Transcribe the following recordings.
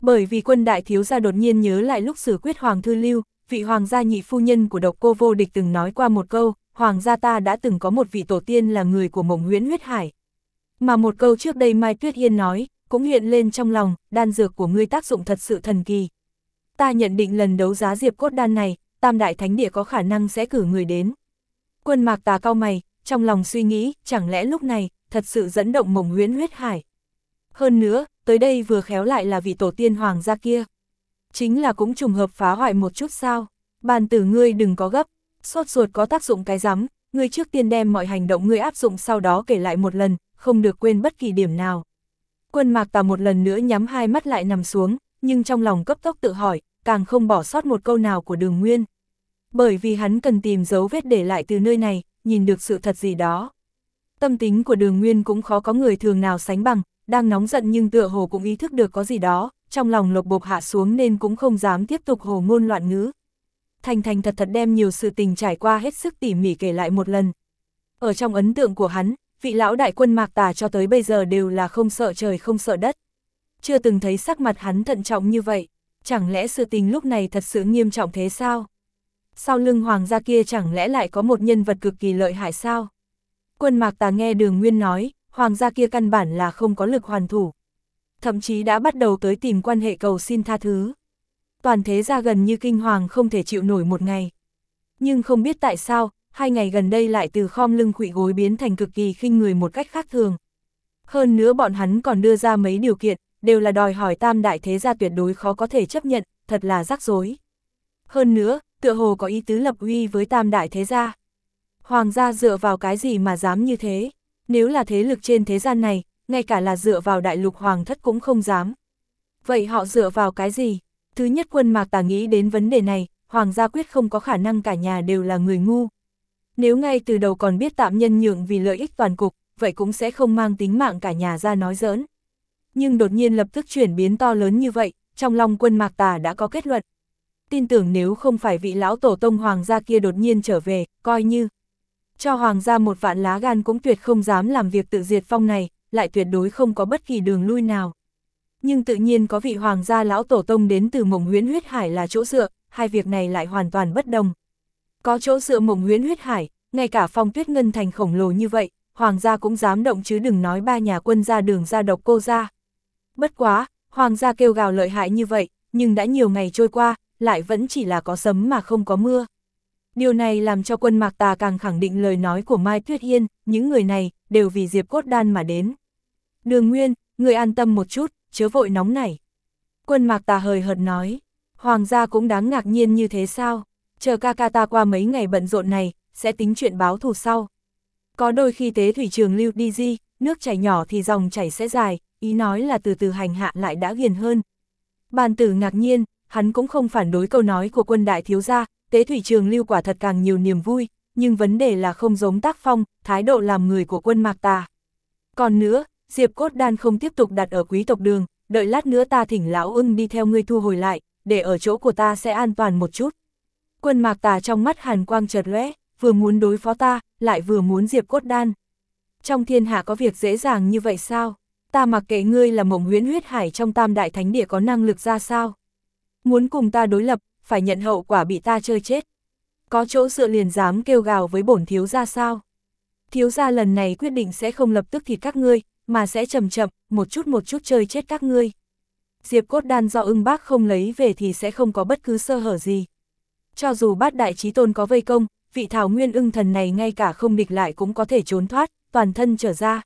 Bởi vì Quân đại thiếu gia đột nhiên nhớ lại lúc xử quyết Hoàng Thư Lưu, vị hoàng gia nhị phu nhân của Độc Cô Vô Địch từng nói qua một câu, hoàng gia ta đã từng có một vị tổ tiên là người của Mộng Huyễn Huyết Hải. Mà một câu trước đây Mai Tuyết Hiên nói, cũng hiện lên trong lòng, đan dược của ngươi tác dụng thật sự thần kỳ. Ta nhận định lần đấu giá diệp cốt đan này, Tam Đại Thánh Địa có khả năng sẽ cử người đến. Quân Mạc Tà cau mày, trong lòng suy nghĩ, chẳng lẽ lúc này, thật sự dẫn động Mộng Huyễn Huyết Hải. Hơn nữa, tới đây vừa khéo lại là vị tổ tiên hoàng gia kia. Chính là cũng trùng hợp phá hoại một chút sao. Bàn tử ngươi đừng có gấp, sốt ruột có tác dụng cái rắm, ngươi trước tiên đem mọi hành động ngươi áp dụng sau đó kể lại một lần, không được quên bất kỳ điểm nào. Quân Mạc Tà một lần nữa nhắm hai mắt lại nằm xuống, nhưng trong lòng cấp tốc tự hỏi, càng không bỏ sót một câu nào của Đường Nguyên. Bởi vì hắn cần tìm dấu vết để lại từ nơi này, nhìn được sự thật gì đó. Tâm tính của Đường Nguyên cũng khó có người thường nào sánh bằng, đang nóng giận nhưng tựa hồ cũng ý thức được có gì đó, trong lòng lộc bộp hạ xuống nên cũng không dám tiếp tục hồ ngôn loạn ngữ. Thành thành thật thật đem nhiều sự tình trải qua hết sức tỉ mỉ kể lại một lần. Ở trong ấn tượng của hắn, vị lão đại Quân Mạc Tà cho tới bây giờ đều là không sợ trời không sợ đất. Chưa từng thấy sắc mặt hắn thận trọng như vậy, chẳng lẽ sự tình lúc này thật sự nghiêm trọng thế sao? Sau lưng hoàng gia kia chẳng lẽ lại có một nhân vật cực kỳ lợi hại sao? Quân Mạc Tà nghe Đường Nguyên nói, hoàng gia kia căn bản là không có lực hoàn thủ. Thậm chí đã bắt đầu tới tìm quan hệ cầu xin tha thứ. Toàn thế gia gần như kinh hoàng không thể chịu nổi một ngày. Nhưng không biết tại sao, 2 ngày gần đây lại từ khom lưng khuỵu gối biến thành cực kỳ khinh người một cách khác thường. Hơn nữa bọn hắn còn đưa ra mấy điều kiện, đều là đòi hỏi Tam Đại thế gia tuyệt đối khó có thể chấp nhận, thật là rắc rối. Hơn nữa, tựa hồ có ý tứ lập uy với Tam Đại thế gia. Hoàng gia dựa vào cái gì mà dám như thế? Nếu là thế lực trên thế gian này, ngay cả là dựa vào đại lục hoàng thất cũng không dám. Vậy họ dựa vào cái gì? Thứ nhất Quân Mạc Tà nghĩ đến vấn đề này, hoàng gia quyết không có khả năng cả nhà đều là người ngu. Nếu ngay từ đầu còn biết tạm nhân nhượng vì lợi ích toàn cục, vậy cũng sẽ không mang tính mạng cả nhà ra nói giỡn. Nhưng đột nhiên lập tức chuyển biến to lớn như vậy, trong lòng Quân Mạc Tà đã có kết luận. Tin tưởng nếu không phải vị lão tổ tông hoàng gia kia đột nhiên trở về, coi như cho hoàng gia một vạn lá gan cũng tuyệt không dám làm việc tự diệt vong này, lại tuyệt đối không có bất kỳ đường lui nào. Nhưng tự nhiên có vị hoàng gia lão tổ tông đến từ Mộng Huyễn Huyết Hải là chỗ dựa, hai việc này lại hoàn toàn bất đồng. Có chỗ dựa Mộng Huyễn Huyết Hải, ngay cả Phong Tuyết Ngân thành khổng lồ như vậy, hoàng gia cũng dám động chứ đừng nói ba nhà Quân gia Đường gia Độc Cô gia. Bất quá, hoàng gia kêu gào lợi hại như vậy, nhưng đã nhiều ngày trôi qua, lại vẫn chỉ là có sấm mà không có mưa. Điều này làm cho Quân Mạc Tà càng khẳng định lời nói của Mai Tuyết Hiên, những người này, đều vì diệp cốt đan mà đến. Đường Nguyên, người an tâm một chút, chớ vội nóng nảy. Quân Mạc Tà hời hợt nói, hoàng gia cũng đáng ngạc nhiên như thế sao, chờ ca ca ta qua mấy ngày bận rộn này, sẽ tính chuyện báo thù sau. Có đôi khi tế thủy trường lưu đi di, nước chảy nhỏ thì dòng chảy sẽ dài, ý nói là từ từ hành hạ lại đã ghiền hơn. Bàn tử ngạc nhiên, hắn cũng không phản đối câu nói của Quân đại thiếu gia, tế thủy trường lưu quả thật càng nhiều niềm vui, nhưng vấn đề là không giống tác phong, thái độ làm người của Quân Mạc Tà. Còn nữa, diệp cốt đan không tiếp tục đặt ở Quý tộc Đường, đợi lát nữa ta thỉnh lão ưng đi theo ngươi thu hồi lại, để ở chỗ của ta sẽ an toàn một chút. Quân Mạc Tà trong mắt hàn quang chợt lóe, vừa muốn đối phó ta, lại vừa muốn diệp cốt đan. Trong thiên hạ có việc dễ dàng như vậy sao? Ta mặc kệ ngươi là Mộng Huyễn Huyết Hải trong Tam Đại Thánh Địa có năng lực ra sao? Muốn cùng ta đối lập, phải nhận hậu quả bị ta chơi chết. Có chỗ dựa liền dám kêu gào với bổn thiếu gia sao? Thiếu gia lần này quyết định sẽ không lập tức thịt các ngươi, mà sẽ chậm chậm, một chút chơi chết các ngươi. Diệp cốt đan do ưng bác không lấy về thì sẽ không có bất cứ sơ hở gì. Cho dù Bát Đại Chí Tôn có vây công, vị Thảo Nguyên ưng thần này ngay cả không địch lại cũng có thể trốn thoát, toàn thân trở ra.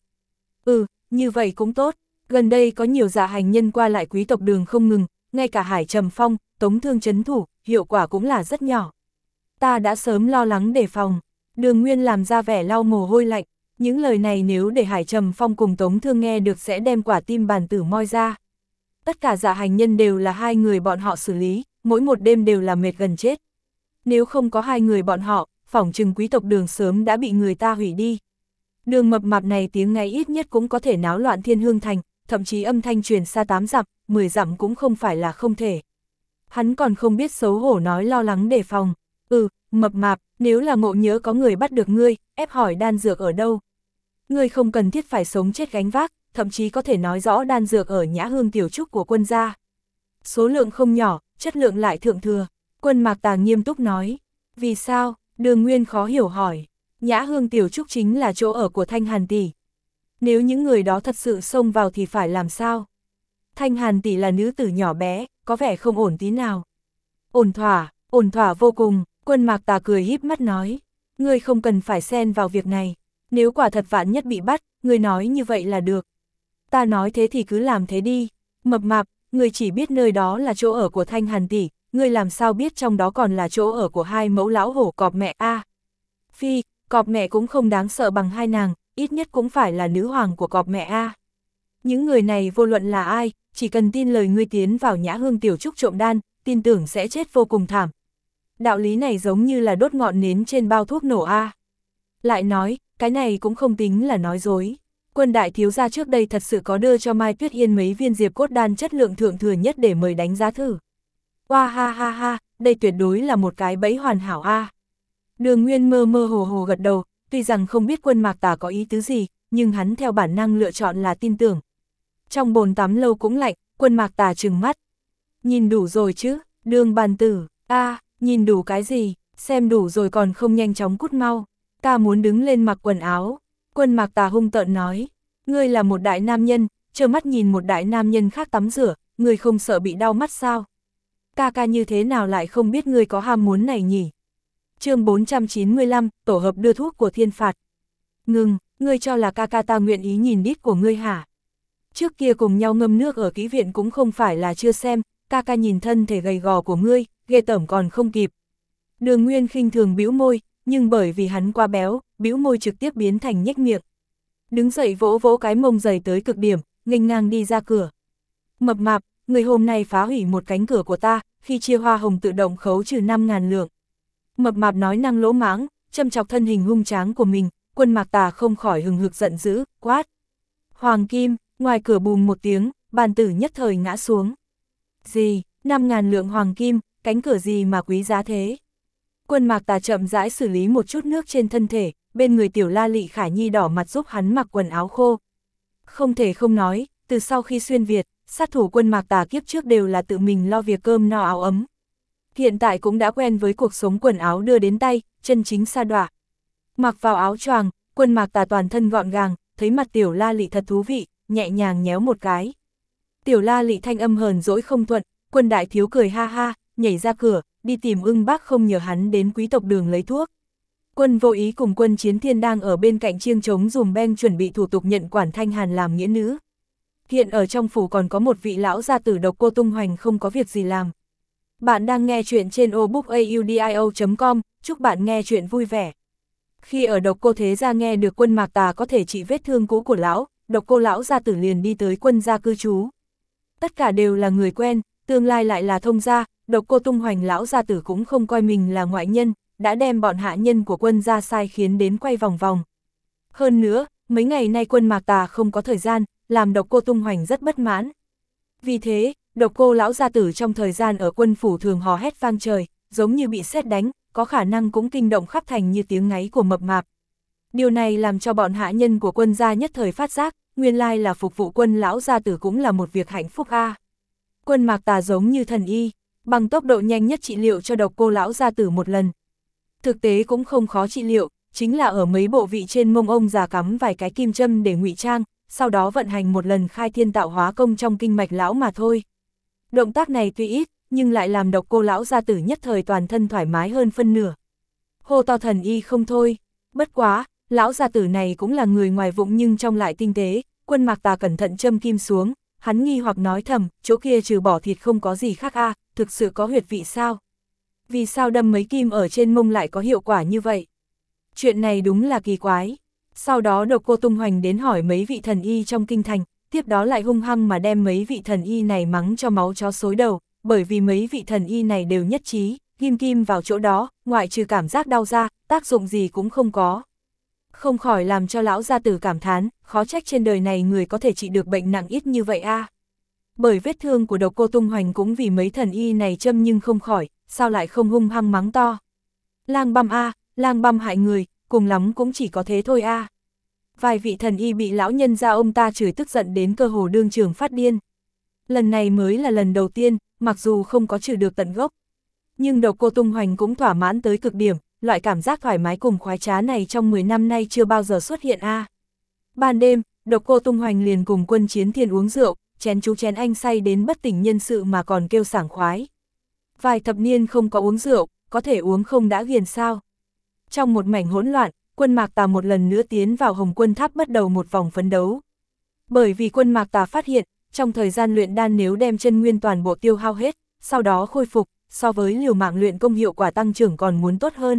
Như vậy cũng tốt. Gần đây có nhiều dạ hành nhân qua lại Quý tộc Đường không ngừng, ngay cả Hải Trầm Phong, Tống Thương trấn thủ, hiệu quả cũng là rất nhỏ. Ta đã sớm lo lắng đề phòng. Đường Nguyên làm ra vẻ lau mồ hôi lạnh. Những lời này nếu để Hải Trầm Phong cùng Tống Thương nghe được sẽ đem quả tim bàn tử moi ra. Tất cả dạ hành nhân đều là hai người bọn họ xử lý, mỗi một đêm đều là mệt gần chết. Nếu không có hai người bọn họ, phỏng chừng Quý tộc Đường sớm đã bị người ta hủy đi. Đường mập mạp này tiếng ngay ít nhất cũng có thể náo loạn Thiên Hương Thành, thậm chí âm thanh truyền xa 8 dặm, 10 dặm cũng không phải là không thể. Hắn còn không biết xấu hổ nói lo lắng đề phòng. Mập mạp, nếu là Ngộ Nhỡ có người bắt được ngươi, ép hỏi đan dược ở đâu. Ngươi không cần thiết phải sống chết gánh vác, thậm chí có thể nói rõ đan dược ở Nhã Hương tiểu trúc của Quân gia. Số lượng không nhỏ, chất lượng lại thượng thừa. Quân Mạc Tà nghiêm túc nói. Vì sao? Đường Nguyên khó hiểu hỏi. Nhã Hương Tiểu Trúc chính là chỗ ở của Thanh Hàn tỷ. Nếu những người đó thật sự xông vào thì phải làm sao? Thanh Hàn tỷ là nữ tử nhỏ bé, có vẻ không ổn tí nào. Ổn thỏa vô cùng, Quân Mạc Tà cười híp mắt nói. Ngươi không cần phải xen vào việc này. Nếu quả thật vạn nhất bị bắt, ngươi nói như vậy là được. Ta nói thế thì cứ làm thế đi. Mập mạp, ngươi chỉ biết nơi đó là chỗ ở của Thanh Hàn tỷ, ngươi làm sao biết trong đó còn là chỗ ở của hai mẫu lão hổ cọp mẹ a? Phi, cọp mẹ cũng không đáng sợ bằng hai nàng, ít nhất cũng phải là nữ hoàng của cọp mẹ a. Những người này vô luận là ai, chỉ cần tin lời ngươi tiến vào Nhã Hương Tiểu Trúc trộm đan, tin tưởng sẽ chết vô cùng thảm. Đạo lý này giống như là đốt ngọn nến trên bao thuốc nổ a. Lại nói, cái này cũng không tính là nói dối. Quân đại thiếu gia trước đây thật sự có đưa cho Mai Tuyết Yên mấy viên diệp cốt đan chất lượng thượng thừa nhất để mời đánh giá thử. Wow ha ha ha, đây tuyệt đối là một cái bẫy hoàn hảo a. Đường Nguyên mơ mơ hồ hồ gật đầu, tuy rằng không biết Quân Mạc Tà có ý tứ gì, nhưng hắn theo bản năng lựa chọn là tin tưởng. Trong bồn tắm lâu cũng lạnh, Quân Mạc Tà trừng mắt. Nhìn đủ rồi chứ, Đường bàn tử, nhìn đủ cái gì, xem đủ rồi còn không nhanh chóng cút mau. Ta muốn đứng lên mặc quần áo. Quân Mạc Tà hung tợn nói, ngươi là một đại nam nhân, trơ mắt nhìn một đại nam nhân khác tắm rửa, ngươi không sợ bị đau mắt sao? Ca ca như thế nào lại không biết ngươi có ham muốn này nhỉ? Chương 495, tổ hợp đưa thuốc của thiên phạt. Ngừng, ngươi cho là ca ca ta nguyện ý nhìn đít của ngươi hả? Trước kia cùng nhau ngâm nước ở kỹ viện cũng không phải là chưa xem, ca ca nhìn thân thể gầy gò của ngươi, ghê tởm còn không kịp. Đường Nguyên khinh thường bĩu môi, nhưng bởi vì hắn quá béo, bĩu môi trực tiếp biến thành nhếch miệng. Đứng dậy vỗ vỗ cái mông dày tới cực điểm, nghênh ngang đi ra cửa. Mập mạp, người hôm nay phá hủy một cánh cửa của ta, khi chia hoa hồng tự động khấu trừ 5.000 lượng. Mập mạp nói năng lỗ mãng, châm chọc thân hình hung tráng của mình, Quân Mạc Tà không khỏi hừng hực giận dữ, quát. Hoàng kim, ngoài cửa bùm một tiếng, bàn tử nhất thời ngã xuống. Gì, 5.000 lượng hoàng kim, cánh cửa gì mà quý giá thế? Quân Mạc Tà chậm rãi xử lý một chút nước trên thân thể, bên người Tiểu La Lị Khả Nhi đỏ mặt giúp hắn mặc quần áo khô. Không thể không nói, từ sau khi xuyên Việt, sát thủ Quân Mạc Tà kiếp trước đều là tự mình lo việc cơm no áo ấm. Hiện tại cũng đã quen với cuộc sống quần áo đưa đến tay, chân chính sa đọa. Mặc vào áo choàng, Quân Mạc Tà toàn thân gọn gàng, thấy mặt Tiểu La Lị thật thú vị, nhẹ nhàng nhéo một cái. Tiểu La Lị thanh âm hờn dỗi không thuận, Quân đại thiếu cười ha ha, nhảy ra cửa, đi tìm Ưng Bác không nhờ hắn đến quý tộc Đường lấy thuốc. Quân Vô Ý cùng Quân Chiến Thiên đang ở bên cạnh chiêng trống dùm beng chuẩn bị thủ tục nhận quản Thanh Hàn làm nghĩa nữ. Hiện ở trong phủ còn có một vị lão gia tử Độc Cô tung hoành không có việc gì làm. Bạn đang nghe chuyện trên obookaudio.com, chúc bạn nghe chuyện vui vẻ. Khi ở Độc Cô thế gia nghe được Quân Mạc Tà có thể trị vết thương cũ của lão, Độc Cô lão gia tử liền đi tới Quân gia cư trú. Tất cả đều là người quen, tương lai lại là thông gia, Độc Cô tung hoành lão gia tử cũng không coi mình là ngoại nhân, đã đem bọn hạ nhân của Quân gia sai khiến đến quay vòng vòng. Hơn nữa, mấy ngày nay Quân Mạc Tà không có thời gian, làm Độc Cô tung hoành rất bất mãn. Vì thế, Độc Cô lão gia tử trong thời gian ở quân phủ thường hò hét vang trời, giống như bị sét đánh, có khả năng cũng kinh động khắp thành như tiếng ngáy của mập mạp. Điều này làm cho bọn hạ nhân của Quân gia nhất thời phát giác, nguyên lai là phục vụ Quân lão gia tử cũng là một việc hạnh phúc a. Quân Mạc Tà giống như thần y, bằng tốc độ nhanh nhất trị liệu cho Độc Cô lão gia tử một lần. Thực tế cũng không khó trị liệu, chính là ở mấy bộ vị trên mông ông già cắm vài cái kim châm để ngụy trang, sau đó vận hành một lần khai thiên tạo hóa công trong kinh mạch lão mà thôi. Động tác này tuy ít, nhưng lại làm Độc Cô lão gia tử nhất thời toàn thân thoải mái hơn phân nửa. Hô to thần y không thôi, bất quá, lão gia tử này cũng là người ngoài vụng nhưng trong lại tinh tế, Quân Mạc Tà cẩn thận châm kim xuống, hắn nghi hoặc nói thầm, chỗ kia trừ bỏ thịt không có gì khác a, thực sự có huyệt vị sao? Vì sao đâm mấy kim ở trên mông lại có hiệu quả như vậy? Chuyện này đúng là kỳ quái. Sau đó Độc Cô tung hoành đến hỏi mấy vị thần y trong kinh thành, tiếp đó lại hung hăng mà đem mấy vị thần y này mắng cho máu chó xối đầu, bởi vì mấy vị thần y này đều nhất trí, ghim kim vào chỗ đó, ngoại trừ cảm giác đau ra, tác dụng gì cũng không có. Không khỏi làm cho lão gia tử cảm thán, khó trách trên đời này người có thể trị được bệnh nặng ít như vậy a. Bởi vết thương của Độc Cô tung hoành cũng vì mấy thần y này châm nhưng không khỏi, sao lại không hung hăng mắng to. Lang băm a, lang băm hại người, cùng lắm cũng chỉ có thế thôi a. Vài vị thần y bị lão nhân gia ông ta chửi tức giận đến cơ hồ đương trường phát điên. Lần này mới là lần đầu tiên, mặc dù không có trừ được tận gốc. Nhưng Độc Cô tung hoành cũng thỏa mãn tới cực điểm, loại cảm giác thoải mái cùng khoái trá này trong 10 năm nay chưa bao giờ xuất hiện a. Ban đêm, Độc Cô tung hoành liền cùng Quân Chiến Thiên uống rượu, chén chú chén anh say đến bất tỉnh nhân sự mà còn kêu sảng khoái. Vài thập niên không có uống rượu, có thể uống không đã ghiền sao. Trong một mảnh hỗn loạn, Quân Mạc Tà một lần nữa tiến vào Hồng Quân Tháp bắt đầu một vòng phấn đấu. Bởi vì Quân Mạc Tà phát hiện, trong thời gian luyện đan nếu đem chân nguyên toàn bộ tiêu hao hết, sau đó khôi phục, so với liều mạng luyện công hiệu quả tăng trưởng còn muốn tốt hơn.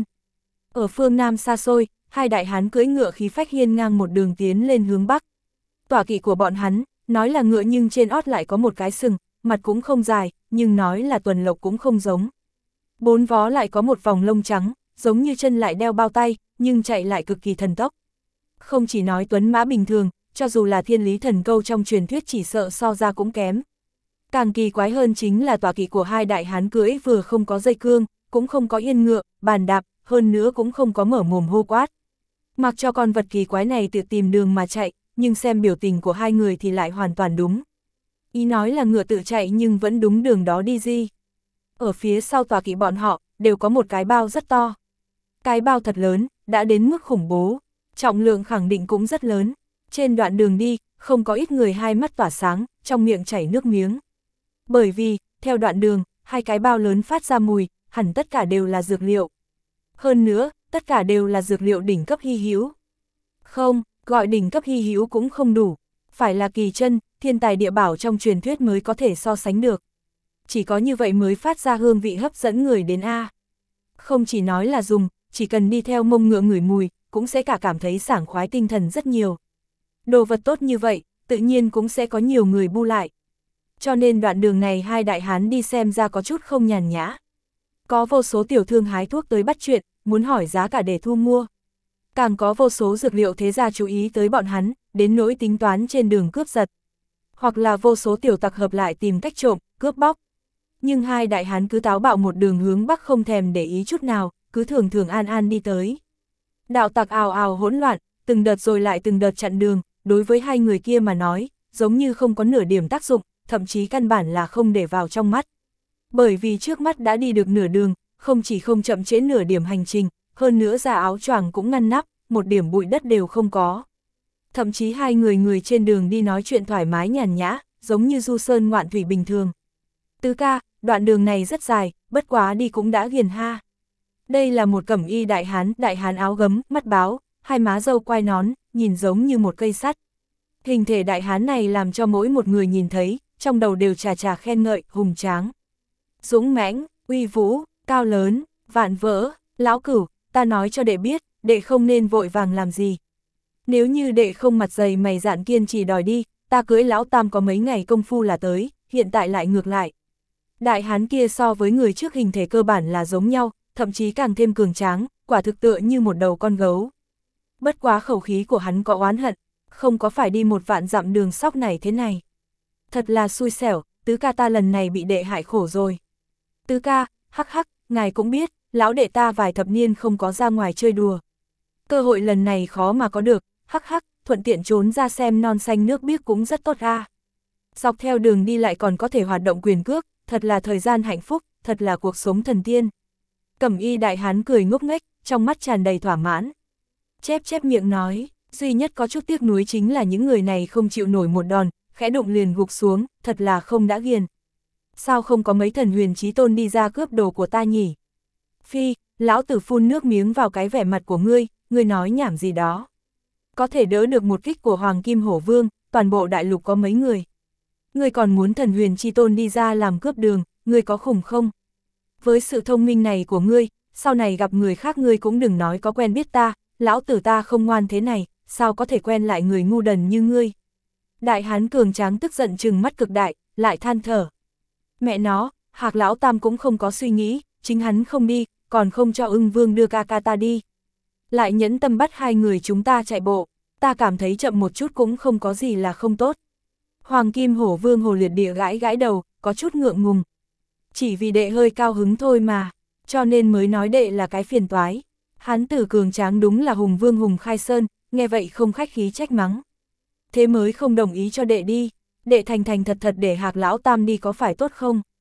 Ở phương Nam xa xôi, hai đại hán cưỡi ngựa khí phách hiên ngang một đường tiến lên hướng Bắc. Tọa kỵ của bọn hắn, nói là ngựa nhưng trên ót lại có một cái sừng, mặt cũng không dài, nhưng nói là tuần lộc cũng không giống. Bốn vó lại có một vòng lông trắng, giống như chân lại đeo bao tay, nhưng chạy lại cực kỳ thần tốc. Không chỉ nói tuấn mã bình thường, cho dù là thiên lý thần câu trong truyền thuyết chỉ sợ so ra cũng kém. Càng kỳ quái hơn chính là tọa kỵ của hai đại hán cưỡi vừa không có dây cương, cũng không có yên ngựa, bàn đạp, hơn nữa cũng không có mở mồm hô quát. Mặc cho con vật kỳ quái này tự tìm đường mà chạy, nhưng xem biểu tình của hai người thì lại hoàn toàn đúng. Ý nói là ngựa tự chạy nhưng vẫn đúng đường đó đi gì. Ở phía sau tọa kỵ bọn họ, đều có một cái bao rất to. Cái bao thật lớn, đã đến mức khủng bố, trọng lượng khẳng định cũng rất lớn. Trên đoạn đường đi, không có ít người hai mắt tỏa sáng, trong miệng chảy nước miếng. Bởi vì, theo đoạn đường, hai cái bao lớn phát ra mùi, hẳn tất cả đều là dược liệu. Hơn nữa, tất cả đều là dược liệu đỉnh cấp hy hữu. Không, gọi đỉnh cấp hy hữu cũng không đủ, phải là kỳ chân, thiên tài địa bảo trong truyền thuyết mới có thể so sánh được. Chỉ có như vậy mới phát ra hương vị hấp dẫn người đến a. Không chỉ nói là dùng, chỉ cần đi theo mông ngựa ngửi mùi, cũng sẽ cả cảm thấy sảng khoái tinh thần rất nhiều. Đồ vật tốt như vậy, tự nhiên cũng sẽ có nhiều người bu lại. Cho nên đoạn đường này hai đại hán đi xem ra có chút không nhàn nhã. Có vô số tiểu thương hái thuốc tới bắt chuyện, muốn hỏi giá cả để thu mua. Càng có vô số dược liệu thế gia chú ý tới bọn hắn, đến nỗi tính toán trên đường cướp giật. Hoặc là vô số tiểu tặc hợp lại tìm cách trộm, cướp bóc. Nhưng hai đại hán cứ táo bạo một đường hướng Bắc không thèm để ý chút nào, cứ thường thường an an đi tới. Đạo tặc ào ào hỗn loạn, từng đợt rồi lại từng đợt chặn đường, đối với hai người kia mà nói, giống như không có nửa điểm tác dụng, thậm chí căn bản là không để vào trong mắt. Bởi vì trước mắt đã đi được nửa đường, không chỉ không chậm trễ nửa điểm hành trình, hơn nữa da áo choàng cũng ngăn nắp, một điểm bụi đất đều không có. Thậm chí hai người trên đường đi nói chuyện thoải mái nhàn nhã, giống như du sơn ngoạn thủy bình thường. Tứ ca, đoạn đường này rất dài, bất quá đi cũng đã ghiền ha. Đây là một cẩm y đại hán áo gấm, mắt báo, hai má râu quai nón, nhìn giống như một cây sắt. Hình thể đại hán này làm cho mỗi một người nhìn thấy, trong đầu đều trà trà khen ngợi, hùng tráng. Dũng mãnh, uy vũ, cao lớn, vạn vỡ, lão cửu, ta nói cho đệ biết, đệ không nên vội vàng làm gì. Nếu như đệ không mặt dày mày dạn kiên trì đòi đi, ta cưới lão tam có mấy ngày công phu là tới, hiện tại lại ngược lại. Đại hán kia so với người trước hình thể cơ bản là giống nhau, thậm chí càng thêm cường tráng, quả thực tựa như một đầu con gấu. Bất quá khẩu khí của hắn có oán hận, không có phải đi một vạn dặm đường sóc này thế này. Thật là xui xẻo, tứ ca ta lần này bị đệ hại khổ rồi. Tứ ca, hắc hắc, ngài cũng biết, lão đệ ta vài thập niên không có ra ngoài chơi đùa. Cơ hội lần này khó mà có được, hắc hắc, thuận tiện trốn ra xem non xanh nước biếc cũng rất tốt ra. Dọc theo đường đi lại còn có thể hoạt động quyền cước, thật là thời gian hạnh phúc, thật là cuộc sống thần tiên. Cẩm y đại hán cười ngốc nghếch, trong mắt tràn đầy thỏa mãn. Chép miệng nói, duy nhất có chút tiếc nuối chính là những người này không chịu nổi một đòn, khẽ đụng liền gục xuống, thật là không đã ghiền. Sao không có mấy thần huyền chí tôn đi ra cướp đồ của ta nhỉ? Phi, lão tử phun nước miếng vào cái vẻ mặt của ngươi nói nhảm gì đó. Có thể đỡ được một kích của Hoàng Kim Hổ Vương, toàn bộ đại lục có mấy người. Ngươi còn muốn thần huyền chi tôn đi ra làm cướp đường, ngươi có khủng không? Với sự thông minh này của ngươi, sau này gặp người khác ngươi cũng đừng nói có quen biết ta, lão tử ta không ngoan thế này, sao có thể quen lại người ngu đần như ngươi? Đại hán cường tráng tức giận trừng mắt cực đại, lại than thở. Mẹ nó, Hạc lão tam cũng không có suy nghĩ, chính hắn không đi, còn không cho Ưng Vương đưa ca ca ta đi. Lại nhẫn tâm bắt hai người chúng ta chạy bộ, ta cảm thấy chậm một chút cũng không có gì là không tốt. Hoàng Kim Hổ Vương hồ liệt địa gãi gãi đầu, có chút ngượng ngùng. Chỉ vì đệ hơi cao hứng thôi mà, cho nên mới nói đệ là cái phiền toái. Hán tử cường tráng đúng là hùng vương hùng khai sơn, nghe vậy không khách khí trách mắng. Thế mới không đồng ý cho đệ đi, đệ thành thật để Hạc lão tam đi có phải tốt không?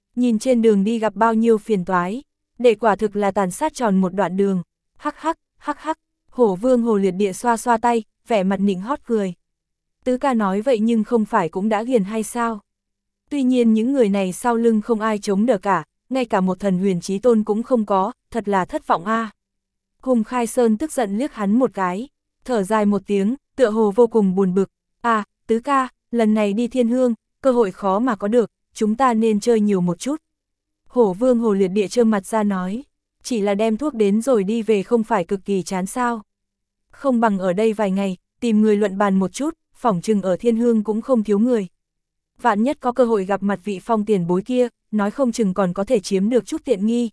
Nhìn trên đường đi gặp bao nhiêu phiền toái, để quả thực là tàn sát tròn một đoạn đường. Hắc hắc, Hổ Vương Hồ Liệt Địa xoa xoa tay, vẻ mặt nịnh hót cười. Tứ ca nói vậy nhưng không phải cũng đã ghiền hay sao? Tuy nhiên những người này sau lưng không ai chống đỡ cả, ngay cả một thần huyền chí tôn cũng không có, thật là thất vọng a. Hùng Khai Sơn tức giận liếc hắn một cái, thở dài một tiếng, tựa hồ vô cùng buồn bực. À, tứ ca, lần này đi Thiên Hương, cơ hội khó mà có được, chúng ta nên chơi nhiều một chút. Hổ Vương Hồ Liệt Địa trơ mặt ra nói, chỉ là đem thuốc đến rồi đi về không phải cực kỳ chán sao. Không bằng ở đây vài ngày, tìm người luận bàn một chút, phỏng chừng ở Thiên Hương cũng không thiếu người. Vạn nhất có cơ hội gặp mặt vị Phong tiền bối kia, nói không chừng còn có thể chiếm được chút tiện nghi.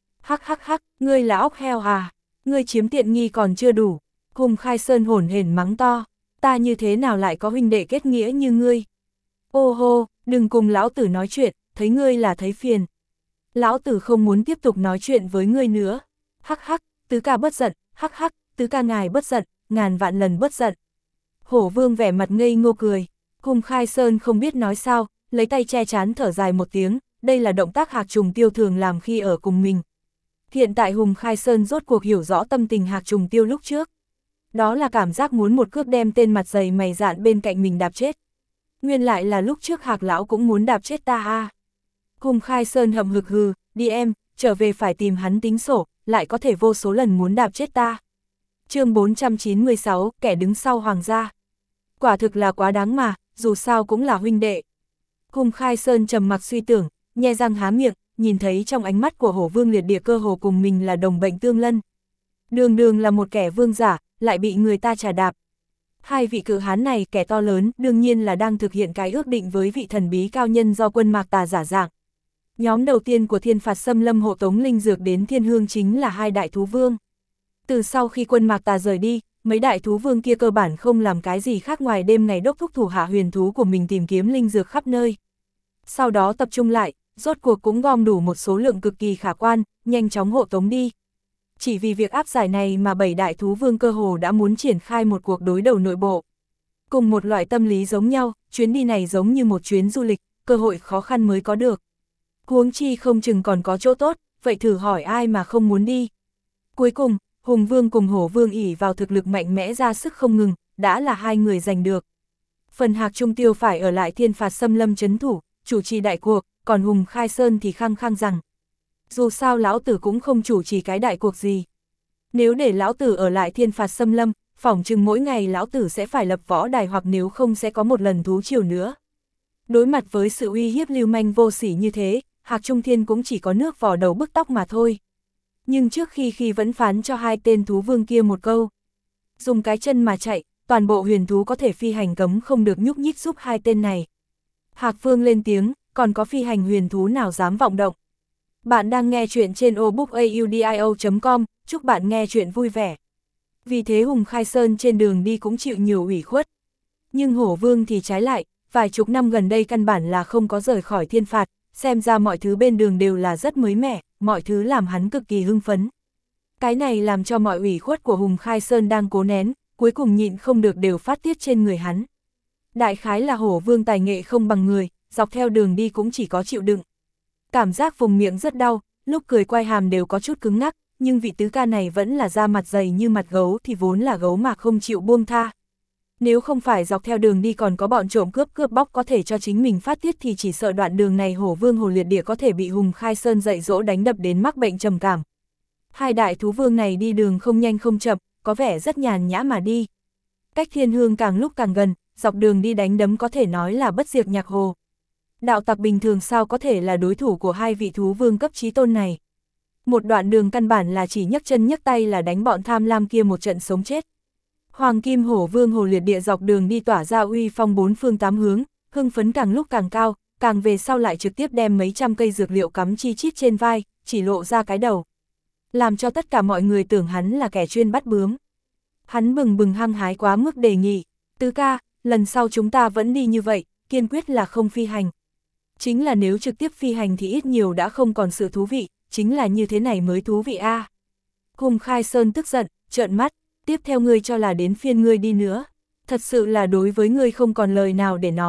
Hắc, ngươi là óc heo à, ngươi chiếm tiện nghi còn chưa đủ. Hùng Khai Sơn hổn hển mắng to, ta như thế nào lại có huynh đệ kết nghĩa như ngươi. Ô hô, đừng cùng lão tử nói chuyện, thấy ngươi là thấy phiền. Lão tử không muốn tiếp tục nói chuyện với ngươi nữa. Hắc, tứ ca bất giận, hắc, tứ ca ngài bất giận, ngàn vạn lần bất giận. Hổ Vương vẻ mặt ngây ngô cười. Hùng Khai Sơn không biết nói sao, lấy tay che chán thở dài một tiếng, đây là động tác Hạc Trùng Tiêu thường làm khi ở cùng mình. Hiện tại Hùng Khai Sơn rốt cuộc hiểu rõ tâm tình Hạc Trùng Tiêu lúc trước. Đó là cảm giác muốn một cước đem tên mặt dày mày dạn bên cạnh mình đạp chết. Nguyên lại là lúc trước Hạc lão cũng muốn đạp chết ta a. Hùng Khai Sơn hậm hực hừ, đi em, trở về phải tìm hắn tính sổ, lại có thể vô số lần muốn đạp chết ta. Chương 496, kẻ đứng sau hoàng gia. Quả thực là quá đáng mà, dù sao cũng là huynh đệ. Hùng Khai Sơn trầm mặc suy tưởng, nhe răng há miệng, nhìn thấy trong ánh mắt của Hổ Vương Liệt Địa cơ hồ cùng mình là đồng bệnh tương lân. Đường là một kẻ vương giả, lại bị người ta trà đạp. Hai vị cự hán này kẻ to lớn đương nhiên là đang thực hiện cái ước định với vị thần bí cao nhân do Quân Mạc Tà giả dạng. Nhóm đầu tiên của Thiên Phạt xâm lâm hộ tống linh dược đến Thiên Hương chính là hai đại thú vương. Từ sau khi Quân Mạc Tà rời đi, mấy đại thú vương kia cơ bản không làm cái gì khác ngoài đêm ngày đốc thúc thủ hạ huyền thú của mình tìm kiếm linh dược khắp nơi. Sau đó tập trung lại, rốt cuộc cũng gom đủ một số lượng cực kỳ khả quan, nhanh chóng hộ tống đi. Chỉ vì việc áp giải này mà bảy đại thú vương cơ hồ đã muốn triển khai một cuộc đối đầu nội bộ. Cùng một loại tâm lý giống nhau, chuyến đi này giống như một chuyến du lịch, cơ hội khó khăn mới có được. Huống chi không chừng còn có chỗ tốt, vậy thử hỏi ai mà không muốn đi. Cuối cùng, Hùng Vương cùng Hổ Vương ỷ vào thực lực mạnh mẽ ra sức không ngừng, đã là hai người giành được. Phần Hạc Trung Tiêu phải ở lại Thiên Phạt xâm lâm trấn thủ, chủ trì đại cuộc, còn Hùng Khai Sơn thì khăng khăng rằng dù sao lão tử cũng không chủ trì cái đại cuộc gì. Nếu để lão tử ở lại Thiên Phạt xâm lâm, phỏng chừng mỗi ngày lão tử sẽ phải lập võ đài hoặc nếu không sẽ có một lần thú triều nữa. Đối mặt với sự uy hiếp lưu manh vô sỉ như thế, Hạc Trung Thiên cũng chỉ có nước vò đầu bức tóc mà thôi. Nhưng trước khi vẫn phán cho hai tên thú vương kia một câu. Dùng cái chân mà chạy, toàn bộ huyền thú có thể phi hành cấm không được nhúc nhích giúp hai tên này. Hạc Vương lên tiếng, còn có phi hành huyền thú nào dám vọng động. Bạn đang nghe chuyện trên obookaudio.com, chúc bạn nghe chuyện vui vẻ. Vì thế Hùng Khai Sơn trên đường đi cũng chịu nhiều ủy khuất. Nhưng Hổ Vương thì trái lại, vài chục năm gần đây căn bản là không có rời khỏi Thiên Phạt, xem ra mọi thứ bên đường đều là rất mới mẻ, mọi thứ làm hắn cực kỳ hưng phấn. Cái này làm cho mọi ủy khuất của Hùng Khai Sơn đang cố nén, cuối cùng nhịn không được đều phát tiết trên người hắn. Đại khái là Hổ Vương tài nghệ không bằng người, dọc theo đường đi cũng chỉ có chịu đựng. Cảm giác vùng miệng rất đau, lúc cười quai hàm đều có chút cứng ngắc, nhưng vị tứ ca này vẫn là da mặt dày như mặt gấu thì vốn là gấu mà không chịu buông tha. Nếu không phải dọc theo đường đi còn có bọn trộm cướp bóc có thể cho chính mình phát tiết thì chỉ sợ đoạn đường này Hổ Vương Hồ Liệt Địa có thể bị Hùng Khai Sơn dạy dỗ đánh đập đến mắc bệnh trầm cảm. Hai đại thú vương này đi đường không nhanh không chậm, có vẻ rất nhàn nhã mà đi. Cách Thiên Hương càng lúc càng gần, dọc đường đi đánh đấm có thể nói là bất diệt nhạc hồ. Đạo tặc bình thường sao có thể là đối thủ của hai vị thú vương cấp chí tôn này. Một đoạn đường căn bản là chỉ nhấc chân nhấc tay là đánh bọn tham lam kia một trận sống chết. Hoàng Kim Hổ Vương Hồ Liệt Địa dọc đường đi tỏa ra uy phong bốn phương tám hướng, hưng phấn càng lúc càng cao, càng về sau lại trực tiếp đem mấy trăm cây dược liệu cắm chi chít trên vai, chỉ lộ ra cái đầu. Làm cho tất cả mọi người tưởng hắn là kẻ chuyên bắt bướm. Hắn bừng hăng hái quá mức đề nghị, tứ ca, lần sau chúng ta vẫn đi như vậy, kiên quyết là không phi hành. Chính là nếu trực tiếp phi hành thì ít nhiều đã không còn sự thú vị, chính là như thế này mới thú vị a. Hùng Khai Sơn tức giận, trợn mắt, tiếp theo ngươi cho là đến phiên ngươi đi nữa. Thật sự là đối với ngươi không còn lời nào để nói,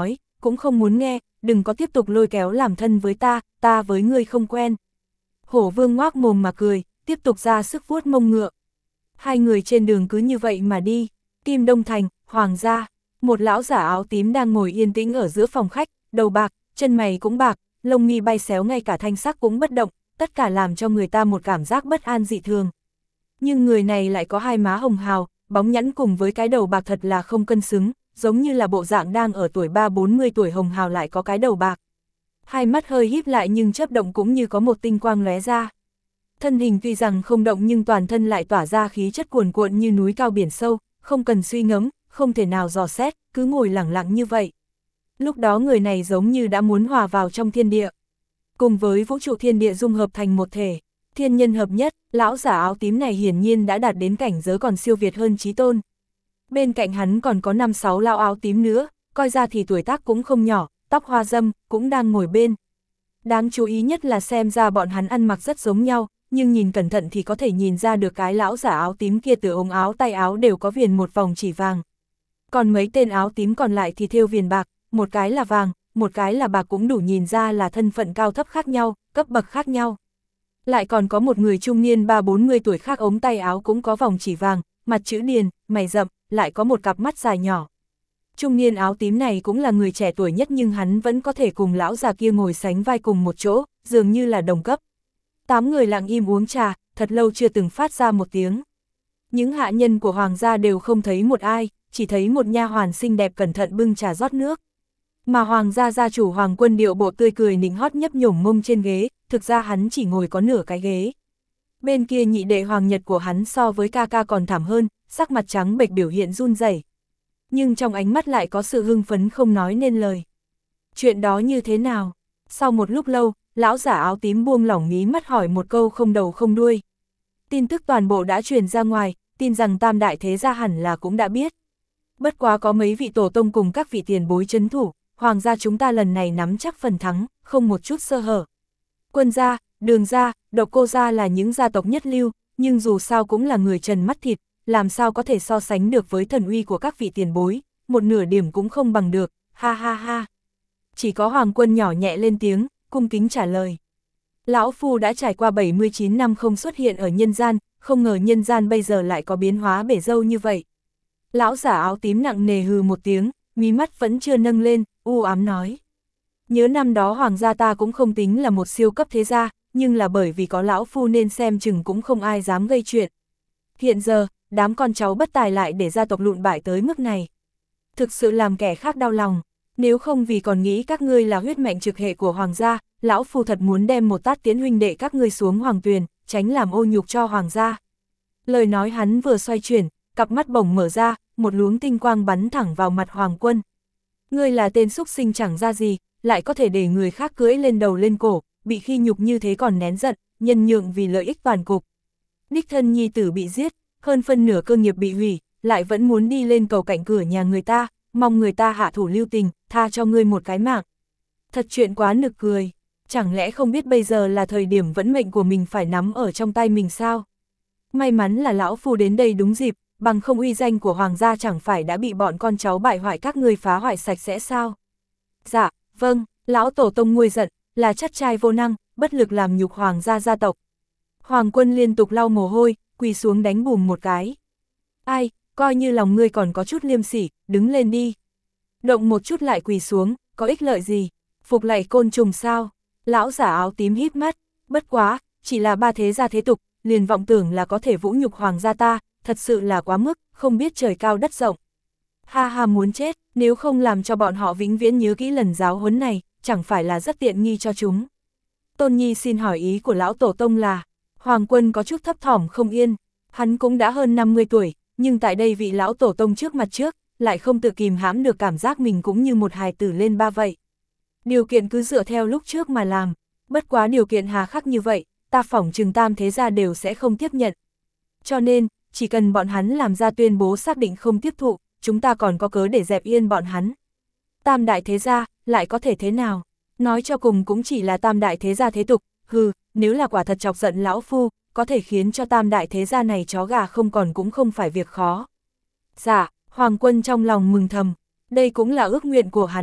cũng không muốn nghe, đừng có tiếp tục lôi kéo làm thân với ta với ngươi không quen. Hổ Vương ngoác mồm mà cười, tiếp tục ra sức vuốt mông ngựa. Hai người trên đường cứ như vậy mà đi. Kim Đông Thành, Hoàng gia, một lão giả áo tím đang ngồi yên tĩnh ở giữa phòng khách, đầu bạc, chân mày cũng bạc, lông mi bay xéo, ngay cả thanh sắc cũng bất động, tất cả làm cho người ta một cảm giác bất an dị thường. Nhưng người này lại có hai má hồng hào, bóng nhẵn cùng với cái đầu bạc thật là không cân xứng, giống như là bộ dạng đang ở tuổi 30-40 tuổi hồng hào lại có cái đầu bạc. Hai mắt hơi híp lại nhưng chớp động cũng như có một tinh quang lóe ra. Thân hình tuy rằng không động nhưng toàn thân lại tỏa ra khí chất cuồn cuộn như núi cao biển sâu, không cần suy ngẫm, không thể nào dò xét, cứ ngồi lẳng lặng như vậy. Lúc đó người này giống như đã muốn hòa vào trong thiên địa. Cùng với vũ trụ thiên địa dung hợp thành một thể, thiên nhân hợp nhất, lão giả áo tím này hiển nhiên đã đạt đến cảnh giới còn siêu việt hơn Chí Tôn. Bên cạnh hắn còn có 5-6 lão áo tím nữa, coi ra thì tuổi tác cũng không nhỏ, tóc hoa râm, cũng đang ngồi bên. Đáng chú ý nhất là xem ra bọn hắn ăn mặc rất giống nhau, nhưng nhìn cẩn thận thì có thể nhìn ra được cái lão giả áo tím kia từ ống áo tay áo đều có viền một vòng chỉ vàng. Còn mấy tên áo tím còn lại thì thêu viền bạc, một cái là vàng, một cái là bạc, cũng đủ nhìn ra là thân phận cao thấp khác nhau, cấp bậc khác nhau. Lại còn có một người trung niên 30-40 tuổi khác, ống tay áo cũng có vòng chỉ vàng, mặt chữ điền, mày rậm, lại có một cặp mắt dài nhỏ. Trung niên áo tím này cũng là người trẻ tuổi nhất nhưng hắn vẫn có thể cùng lão già kia ngồi sánh vai cùng một chỗ, dường như là đồng cấp. 8 người lặng im uống trà, thật lâu chưa từng phát ra một tiếng. Những hạ nhân của hoàng gia đều không thấy một ai, chỉ thấy một nha hoàn xinh đẹp cẩn thận bưng trà rót nước. Mà hoàng gia gia chủ Hoàng Quân điệu bộ tươi cười nịnh hót nhấp nhổm mông trên ghế, thực ra hắn chỉ ngồi có nửa cái ghế. Bên kia nhị đệ Hoàng Nhật của hắn so với ca ca còn thảm hơn, sắc mặt trắng bệch, biểu hiện run rẩy. Nhưng trong ánh mắt lại có sự hưng phấn không nói nên lời. Chuyện đó như thế nào? Sau một lúc lâu, lão giả áo tím buông lỏng mí mắt hỏi một câu không đầu không đuôi. Tin tức toàn bộ đã truyền ra ngoài, tin rằng tam đại thế gia hẳn là cũng đã biết. Bất quá có mấy vị tổ tông cùng các vị tiền bối trấn thủ, hoàng gia chúng ta lần này nắm chắc phần thắng, không một chút sơ hở. Quân gia, Đường gia, Độc Cô gia là những gia tộc nhất lưu, nhưng dù sao cũng là người trần mắt thịt, làm sao có thể so sánh được với thần uy của các vị tiền bối, một nửa điểm cũng không bằng được, ha ha ha. Chỉ có Hoàng Quân nhỏ nhẹ lên tiếng, cung kính trả lời. Lão Phu đã trải qua 79 năm không xuất hiện ở nhân gian, không ngờ nhân gian bây giờ lại có biến hóa bể dâu như vậy. Lão giả áo tím nặng nề hừ một tiếng, mí mắt vẫn chưa nâng lên, u ám nói. Nhớ năm đó hoàng gia ta cũng không tính là một siêu cấp thế gia, nhưng là bởi vì có lão Phu nên xem chừng cũng không ai dám gây chuyện. Hiện giờ, đám con cháu bất tài lại để gia tộc lụn bại tới mức này. Thực sự làm kẻ khác đau lòng, nếu không vì còn nghĩ các ngươi là huyết mạch trực hệ của hoàng gia, lão Phu thật muốn đem một tát tiến huynh đệ các ngươi xuống hoàng tuyền, tránh làm ô nhục cho hoàng gia. Lời nói hắn vừa xoay chuyển, cặp mắt bổng mở ra, một luống tinh quang bắn thẳng vào mặt Hoàng Quân. Ngươi là tên xúc sinh chẳng ra gì, lại có thể để người khác cưỡi lên đầu lên cổ, bị khi nhục như thế còn nén giận, nhân nhượng vì lợi ích toàn cục. Đích thân nhi tử bị giết, hơn phân nửa cơ nghiệp bị hủy, lại vẫn muốn đi lên cầu cạnh cửa nhà người ta, mong người ta hạ thủ lưu tình, tha cho ngươi một cái mạng. Thật chuyện quá nực cười, chẳng lẽ không biết bây giờ là thời điểm vận mệnh của mình phải nắm ở trong tay mình sao? May mắn là lão Phu đến đây đúng dịp, bằng không uy danh của hoàng gia chẳng phải đã bị bọn con cháu bại hoại các ngươi phá hoại sạch sẽ sao? Dạ, vâng, lão tổ tông nguôi giận, là chắt trai vô năng, bất lực làm nhục hoàng gia gia tộc. Hoàng Quân liên tục lau mồ hôi, quỳ xuống đánh bùm một cái. Ai, coi như lòng ngươi còn có chút liêm sỉ, đứng lên đi. Động một chút lại quỳ xuống, có ích lợi gì? Phục lạy côn trùng sao? Lão giả áo tím híp mắt, bất quá, chỉ là ba thế gia thế tục, liền vọng tưởng là có thể vũ nhục hoàng gia ta, thật sự là quá mức, không biết trời cao đất rộng. Ha ha, muốn chết, nếu không làm cho bọn họ vĩnh viễn nhớ kỹ lần giáo huấn này, chẳng phải là rất tiện nghi cho chúng. Tôn Nhi xin hỏi ý của lão tổ tông là. Hoàng Quân có chút thấp thỏm không yên, hắn cũng đã hơn 50 tuổi, nhưng tại đây vị lão tổ tông trước mặt trước, lại không tự kìm hãm được cảm giác mình cũng như một hài tử lên ba vậy. Điều kiện cứ dựa theo lúc trước mà làm, bất quá điều kiện hà khắc như vậy, ta phỏng chừng tam thế gia đều sẽ không tiếp nhận. Cho nên, chỉ cần bọn hắn làm ra tuyên bố xác định không tiếp thụ, chúng ta còn có cớ để dẹp yên bọn hắn. Tam đại thế gia, lại có thể thế nào? Nói cho cùng cũng chỉ là tam đại thế gia thế tục, hừ, nếu là quả thật chọc giận lão Phu, có thể khiến cho tam đại thế gia này chó gà không còn cũng không phải việc khó. Dạ, Hoàng Quân trong lòng mừng thầm, đây cũng là ước nguyện của hắn.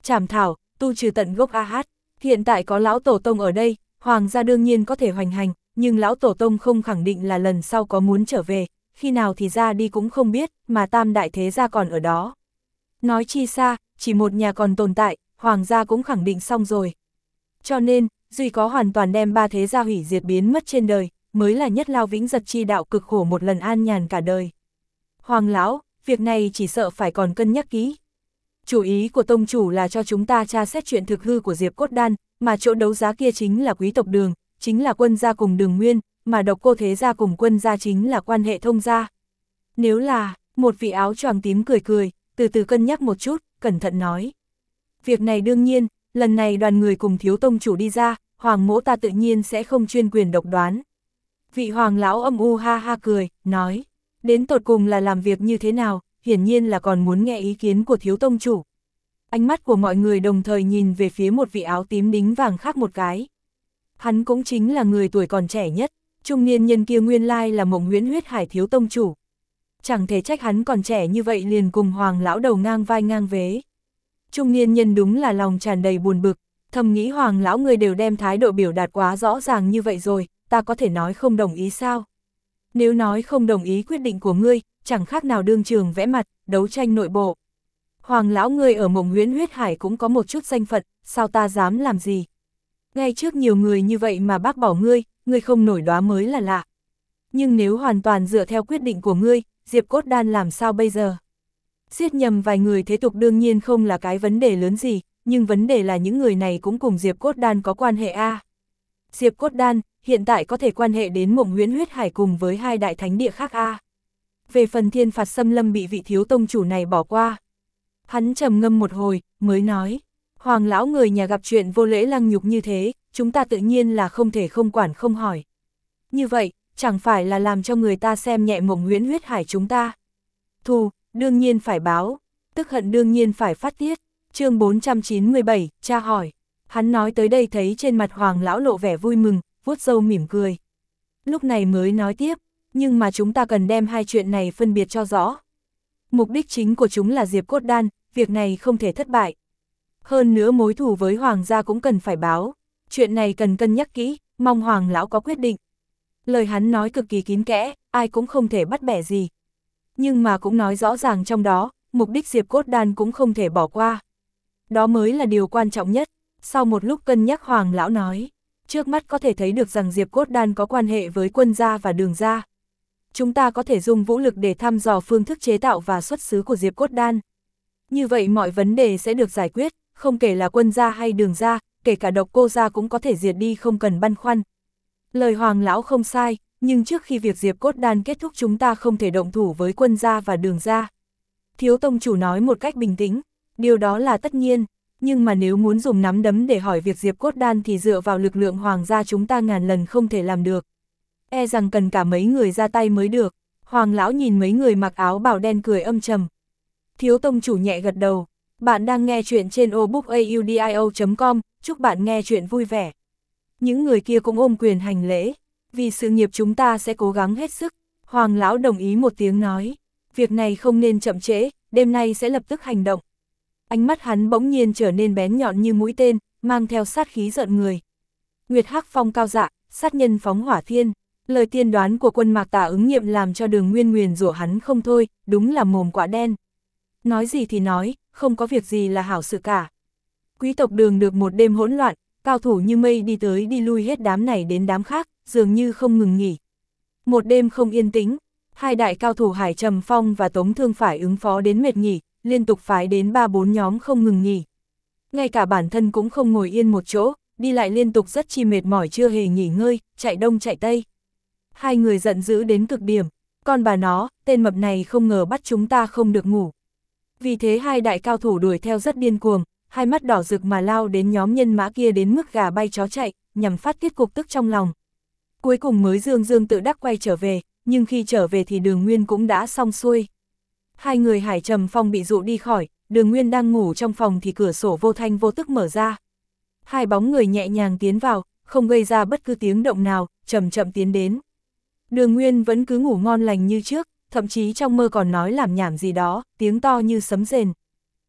trảm thảo, tu trừ tận gốc hát. Hiện tại có lão tổ tông ở đây, hoàng gia đương nhiên có thể hoành hành, nhưng lão tổ tông không khẳng định là lần sau có muốn trở về, khi nào thì ra đi cũng không biết, mà tam đại thế gia còn ở đó. Nói chi xa, chỉ một nhà còn tồn tại, hoàng gia cũng khẳng định xong rồi. Cho nên, duy có hoàn toàn đem ba thế gia hủy diệt biến mất trên đời, mới là nhất lao vĩnh giật chi đạo cực khổ một lần an nhàn cả đời. Hoàng lão, việc này chỉ sợ phải còn cân nhắc kỹ. Chủ ý của tông chủ là cho chúng ta tra xét chuyện thực hư của Diệp Cốt Đan, mà chỗ đấu giá kia chính là quý tộc Đường, chính là quân gia cùng Đường Nguyên, mà Độc Cô thế gia cùng quân gia chính là quan hệ thông gia. Nếu là, một vị áo choàng tím cười cười, từ từ cân nhắc một chút, cẩn thận nói. Việc này đương nhiên, lần này đoàn người cùng thiếu tông chủ đi ra, hoàng mỗ ta tự nhiên sẽ không chuyên quyền độc đoán. Vị hoàng lão âm u ha ha cười, nói, đến tột cùng là làm việc như thế nào, hiển nhiên là còn muốn nghe ý kiến của thiếu tông chủ. Ánh mắt của mọi người đồng thời nhìn về phía một vị áo tím đính vàng khác một cái. Hắn cũng chính là người tuổi còn trẻ nhất, trung niên nhân kia nguyên lai là Mộng Huyễn Huyết Hải thiếu tông chủ. Chẳng thể trách hắn còn trẻ như vậy liền cùng hoàng lão đầu ngang vai ngang vế. Trung niên nhân đúng là lòng tràn đầy buồn bực, thầm nghĩ hoàng lão người đều đem thái độ biểu đạt quá rõ ràng như vậy rồi, ta có thể nói không đồng ý sao? Nếu nói không đồng ý quyết định của ngươi, chẳng khác nào đương trường vẽ mặt, đấu tranh nội bộ. Hoàng lão ngươi ở Mộng Huyễn Huyết Hải cũng có một chút danh phận, sao ta dám làm gì? Ngay trước nhiều người như vậy mà bác bỏ ngươi không nổi đoá mới là lạ. Nhưng nếu hoàn toàn dựa theo quyết định của ngươi, Diệp Cốt Đan làm sao bây giờ? Giết nhầm vài người thế tục đương nhiên không là cái vấn đề lớn gì, nhưng vấn đề là những người này cũng cùng Diệp Cốt Đan có quan hệ a. Diệp Cốt Đan hiện tại có thể quan hệ đến Mộng Huyễn Huyết Hải cùng với hai đại thánh địa khác a. Về phần Thiên Phạt Xâm Lâm bị vị thiếu tông chủ này bỏ qua. Hắn trầm ngâm một hồi, mới nói, hoàng lão người nhà gặp chuyện vô lễ lăng nhục như thế, chúng ta tự nhiên là không thể không quản không hỏi. Như vậy, chẳng phải là làm cho người ta xem nhẹ Mộng Huyễn Huyết Hải chúng ta. Thù, đương nhiên phải báo, tức hận đương nhiên phải phát tiết. Chương 497, tra hỏi. Hắn nói tới đây thấy trên mặt hoàng lão lộ vẻ vui mừng, vuốt râu mỉm cười. Lúc này mới nói tiếp, nhưng mà chúng ta cần đem hai chuyện này phân biệt cho rõ. Mục đích chính của chúng là Diệp Cốt Đan, việc này không thể thất bại. Hơn nữa mối thù với hoàng gia cũng cần phải báo, chuyện này cần cân nhắc kỹ, mong hoàng lão có quyết định. Lời hắn nói cực kỳ kín kẽ, ai cũng không thể bắt bẻ gì. Nhưng mà cũng nói rõ ràng trong đó, mục đích Diệp Cốt Đan cũng không thể bỏ qua. Đó mới là điều quan trọng nhất. Sau một lúc cân nhắc hoàng lão nói, trước mắt có thể thấy được rằng Diệp Cốt Đan có quan hệ với quân gia và đường gia. Chúng ta có thể dùng vũ lực để thăm dò phương thức chế tạo và xuất xứ của Diệp Cốt Đan. Như vậy mọi vấn đề sẽ được giải quyết, không kể là quân gia hay đường gia, kể cả Độc Cô gia cũng có thể diệt đi không cần băn khoăn. Lời hoàng lão không sai, nhưng trước khi việc Diệp Cốt Đan kết thúc chúng ta không thể động thủ với quân gia và đường gia. Thiếu tông chủ nói một cách bình tĩnh, điều đó là tất nhiên, nhưng mà nếu muốn dùng nắm đấm để hỏi việc Diệp Cốt Đan thì dựa vào lực lượng hoàng gia chúng ta ngàn lần không thể làm được. E rằng cần cả mấy người ra tay mới được. Hoàng lão nhìn mấy người mặc áo bào đen cười âm trầm. Thiếu tông chủ nhẹ gật đầu. Bạn đang nghe chuyện trên obookaudio.com, chúc bạn nghe chuyện vui vẻ. Những người kia cũng ôm quyền hành lễ. Vì sự nghiệp chúng ta sẽ cố gắng hết sức. Hoàng lão đồng ý một tiếng nói. Việc này không nên chậm trễ, đêm nay sẽ lập tức hành động. Ánh mắt hắn bỗng nhiên trở nên bén nhọn như mũi tên, mang theo sát khí giận người. Nguyệt Hắc Phong cao dạ, sát nhân phóng hỏa thiên. Lời tiên đoán của Quân Mạc Tà ứng nghiệm làm cho Đường Nguyên nguyền rủa hắn không thôi, đúng là mồm quả đen. Nói gì thì nói, không có việc gì là hảo sự cả. Quý tộc Đường được một đêm hỗn loạn, cao thủ như mây đi tới đi lui hết đám này đến đám khác, dường như không ngừng nghỉ. Một đêm không yên tĩnh, hai đại cao thủ Hải Trầm Phong và Tống Thương phải ứng phó đến mệt nghỉ, liên tục phái đến 3-4 nhóm không ngừng nghỉ. Ngay cả bản thân cũng không ngồi yên một chỗ, đi lại liên tục rất chi mệt mỏi chưa hề nghỉ ngơi, chạy đông chạy tây. Hai người giận dữ đến cực điểm, con bà nó, tên mập này không ngờ bắt chúng ta không được ngủ. Vì thế hai đại cao thủ đuổi theo rất điên cuồng, hai mắt đỏ rực mà lao đến nhóm nhân mã kia đến mức gà bay chó chạy, nhằm phát tiết cục tức trong lòng. Cuối cùng mới dương dương tự đắc quay trở về, nhưng khi trở về thì Đường Nguyên cũng đã xong xuôi. Hai người Hải Trầm Phong bị dụ đi khỏi, Đường Nguyên đang ngủ trong phòng thì cửa sổ vô thanh vô tức mở ra. Hai bóng người nhẹ nhàng tiến vào, không gây ra bất cứ tiếng động nào, chậm chậm tiến đến. Đường Nguyên vẫn cứ ngủ ngon lành như trước, thậm chí trong mơ còn nói làm nhảm gì đó, tiếng to như sấm rền.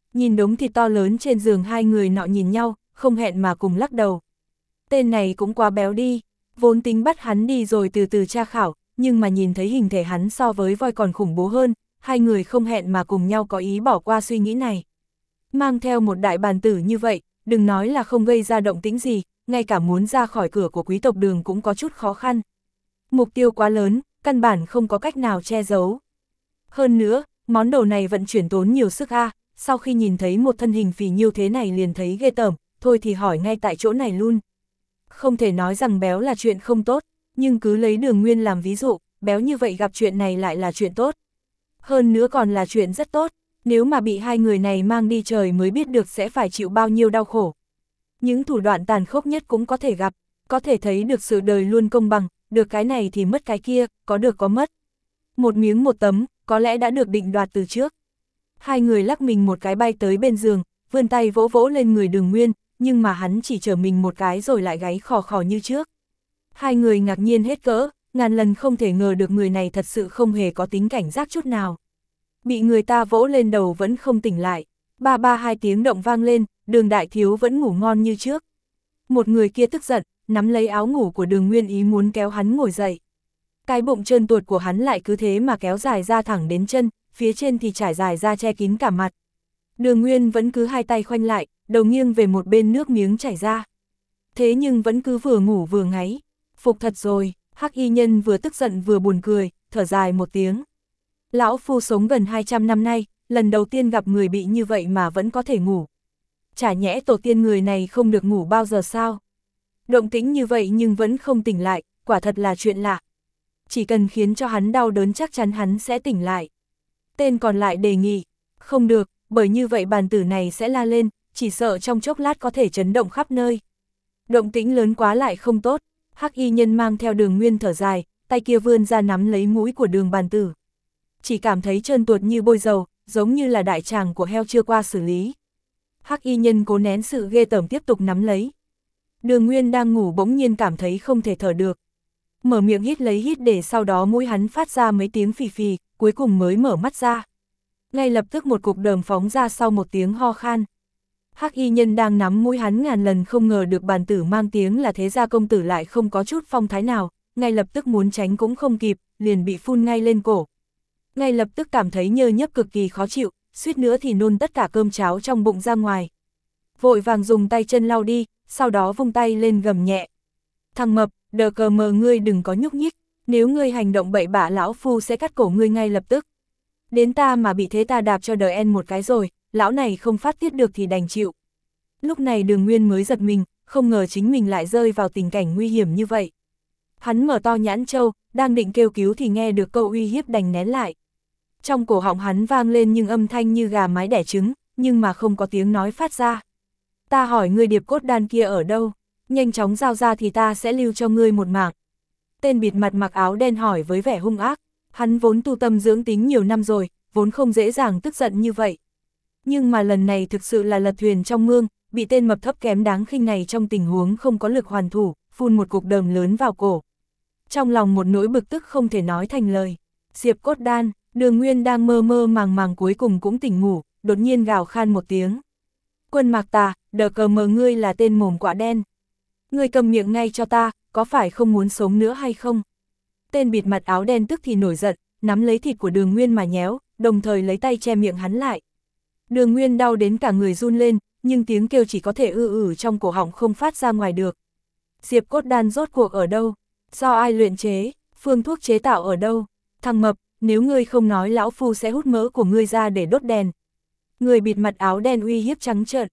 Nhìn đống thịt to lớn trên giường, hai người nọ nhìn nhau, không hẹn mà cùng lắc đầu. Tên này cũng quá béo đi, vốn tính bắt hắn đi rồi từ từ tra khảo, nhưng mà nhìn thấy hình thể hắn so với voi còn khủng bố hơn, hai người không hẹn mà cùng nhau có ý bỏ qua suy nghĩ này. Mang theo một đại bàn tử như vậy, đừng nói là không gây ra động tĩnh gì, ngay cả muốn ra khỏi cửa của quý tộc Đường cũng có chút khó khăn. Mục tiêu quá lớn, căn bản không có cách nào che giấu. Hơn nữa, món đồ này vận chuyển tốn nhiều sức sau khi nhìn thấy một thân hình phì nhiêu thế này liền thấy ghê tởm, thôi thì hỏi ngay tại chỗ này luôn. Không thể nói rằng béo là chuyện không tốt, nhưng cứ lấy Đường Nguyên làm ví dụ, béo như vậy gặp chuyện này lại là chuyện tốt. Hơn nữa còn là chuyện rất tốt, nếu mà bị hai người này mang đi trời mới biết được sẽ phải chịu bao nhiêu đau khổ. Những thủ đoạn tàn khốc nhất cũng có thể gặp, có thể thấy được sự đời luôn công bằng, được cái này thì mất cái kia, có được có mất. Một miếng một tấm, có lẽ đã được định đoạt từ trước. Hai người lắc mình một cái bay tới bên giường, vươn tay vỗ vỗ lên người Đường Nguyên, nhưng mà hắn chỉ chở mình một cái rồi lại gáy khò khò như trước. Hai người ngạc nhiên hết cỡ, ngàn lần không thể ngờ được người này thật sự không hề có tính cảnh giác chút nào. Bị người ta vỗ lên đầu vẫn không tỉnh lại, ba ba hai tiếng động vang lên, Đường đại thiếu vẫn ngủ ngon như trước. Một người kia tức giận, nắm lấy áo ngủ của Đường Nguyên ý muốn kéo hắn ngồi dậy. Cái bụng trơn tuột của hắn lại cứ thế mà kéo dài ra thẳng đến chân, phía trên thì trải dài ra che kín cả mặt. Đường Nguyên vẫn cứ hai tay khoanh lại, đầu nghiêng về một bên, nước miếng chảy ra. Thế nhưng vẫn cứ vừa ngủ vừa ngáy. Phục thật rồi, Hắc y nhân vừa tức giận vừa buồn cười, thở dài một tiếng. Lão phu sống gần 200 năm nay, lần đầu tiên gặp người bị như vậy mà vẫn có thể ngủ. Chả nhẽ tổ tiên người này không được ngủ bao giờ sao? Động tĩnh như vậy nhưng vẫn không tỉnh lại, quả thật là chuyện lạ. Chỉ cần khiến cho hắn đau đớn chắc chắn hắn sẽ tỉnh lại. Tên còn lại đề nghị, không được, bởi như vậy bàn tử này sẽ la lên, chỉ sợ trong chốc lát có thể chấn động khắp nơi. Động tĩnh lớn quá lại không tốt, Hắc y nhân mang theo Đường Nguyên thở dài, tay kia vươn ra nắm lấy mũi của Đường bàn tử. Chỉ cảm thấy trơn tuột như bôi dầu, giống như là đại tràng của heo chưa qua xử lý. Hắc y nhân cố nén sự ghê tởm tiếp tục nắm lấy. Đường Nguyên đang ngủ bỗng nhiên cảm thấy không thể thở được. Mở miệng hít lấy hít để sau đó mũi hắn phát ra mấy tiếng phì phì, cuối cùng mới mở mắt ra. Ngay lập tức một cục đờm phóng ra sau một tiếng ho khan. Hắc y nhân đang nắm mũi hắn ngàn lần không ngờ được bàn tử mang tiếng là thế gia công tử lại không có chút phong thái nào, ngay lập tức muốn tránh cũng không kịp, liền bị phun ngay lên cổ. Ngay lập tức cảm thấy nhơ nhấp cực kỳ khó chịu, suýt nữa thì nôn tất cả cơm cháo trong bụng ra ngoài. Vội vàng dùng tay chân lau đi, sau đó vung tay lên gầm nhẹ. Thằng mập, đờ cờ mờ ngươi đừng có nhúc nhích, nếu ngươi hành động bậy bạ lão phu sẽ cắt cổ ngươi ngay lập tức. Đến ta mà bị thế ta đạp cho đờ en một cái rồi, lão này không phát tiết được thì đành chịu. Lúc này Đường Nguyên mới giật mình, không ngờ chính mình lại rơi vào tình cảnh nguy hiểm như vậy. Hắn mở to nhãn trâu, đang định kêu cứu thì nghe được câu uy hiếp đành nén lại. Trong cổ họng hắn vang lên nhưng âm thanh như gà mái đẻ trứng, nhưng mà không có tiếng nói phát ra. Ta hỏi ngươi điệp cốt đan kia ở đâu, nhanh chóng giao ra thì ta sẽ lưu cho ngươi một mạng. Tên bịt mặt mặc áo đen hỏi với vẻ hung ác, hắn vốn tu tâm dưỡng tính nhiều năm rồi, vốn không dễ dàng tức giận như vậy. Nhưng mà lần này thực sự là lật thuyền trong mương, bị tên mập thấp kém đáng khinh này trong tình huống không có lực hoàn thủ, phun một cục đờm lớn vào cổ. Trong lòng một nỗi bực tức không thể nói thành lời. Diệp cốt đan, Đường Nguyên đang mơ mơ màng màng cuối cùng cũng tỉnh ngủ, đột nhiên gào khan một tiếng. Quân Mạc Tà, đờ cờ mờ ngươi là tên mồm quạ đen. Ngươi cầm miệng ngay cho ta, có phải không muốn sống nữa hay không? Tên bịt mặt áo đen tức thì nổi giận, nắm lấy thịt của Đường Nguyên mà nhéo, đồng thời lấy tay che miệng hắn lại. Đường Nguyên đau đến cả người run lên, nhưng tiếng kêu chỉ có thể trong cổ họng không phát ra ngoài được. Diệp cốt đan rốt cuộc ở đâu? Do ai luyện chế? Phương thuốc chế tạo ở đâu? Thằng mập, nếu ngươi không nói lão phu sẽ hút mỡ của ngươi ra để đốt đèn. Người bịt mặt áo đen uy hiếp trắng trợn.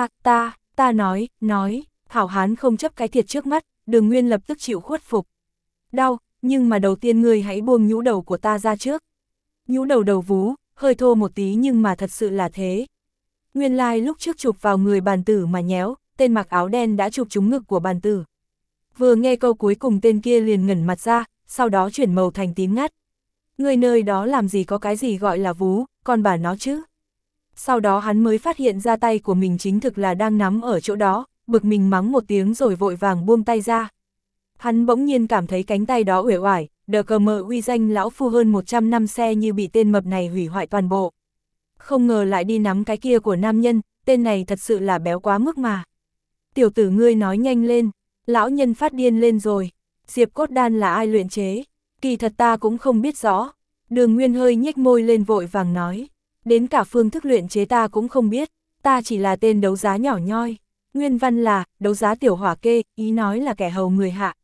Ta nói, hảo hán không chấp cái thiệt trước mắt, Đường Nguyên lập tức chịu khuất phục. Đau, nhưng mà đầu tiên ngươi hãy buông nhũ đầu của ta ra trước. Nhũ đầu đầu vú, hơi thô một tí nhưng mà thật sự là thế. Nguyên lai lúc trước chụp vào người bàn tử mà nhéo, tên mặc áo đen đã chụp trúng ngực của bàn tử. Vừa nghe câu cuối cùng tên kia liền ngẩn mặt ra, sau đó chuyển màu thành tím ngắt. Người nơi đó làm gì có cái gì gọi là vú, còn bà nó chứ. Sau đó hắn mới phát hiện ra tay của mình chính thực là đang nắm ở chỗ đó, bực mình mắng một tiếng rồi vội vàng buông tay ra. Hắn bỗng nhiên cảm thấy cánh tay đó uể oải, đờ cờ mờ uy danh lão phu hơn 100 năm xe như bị tên mập này hủy hoại toàn bộ. Không ngờ lại đi nắm cái kia của nam nhân, tên này thật sự là béo quá mức mà. Tiểu tử ngươi nói nhanh lên, lão nhân phát điên lên rồi. Diệp cốt đan là ai luyện chế? Kỳ thật ta cũng không biết rõ. Đường Nguyên hơi nhếch môi lên vội vàng nói. Đến cả phương thức luyện chế ta cũng không biết, ta chỉ là tên đấu giá nhỏ nhoi. Nguyên văn là, đấu giá tiểu hỏa kê, ý nói là kẻ hầu người hạ.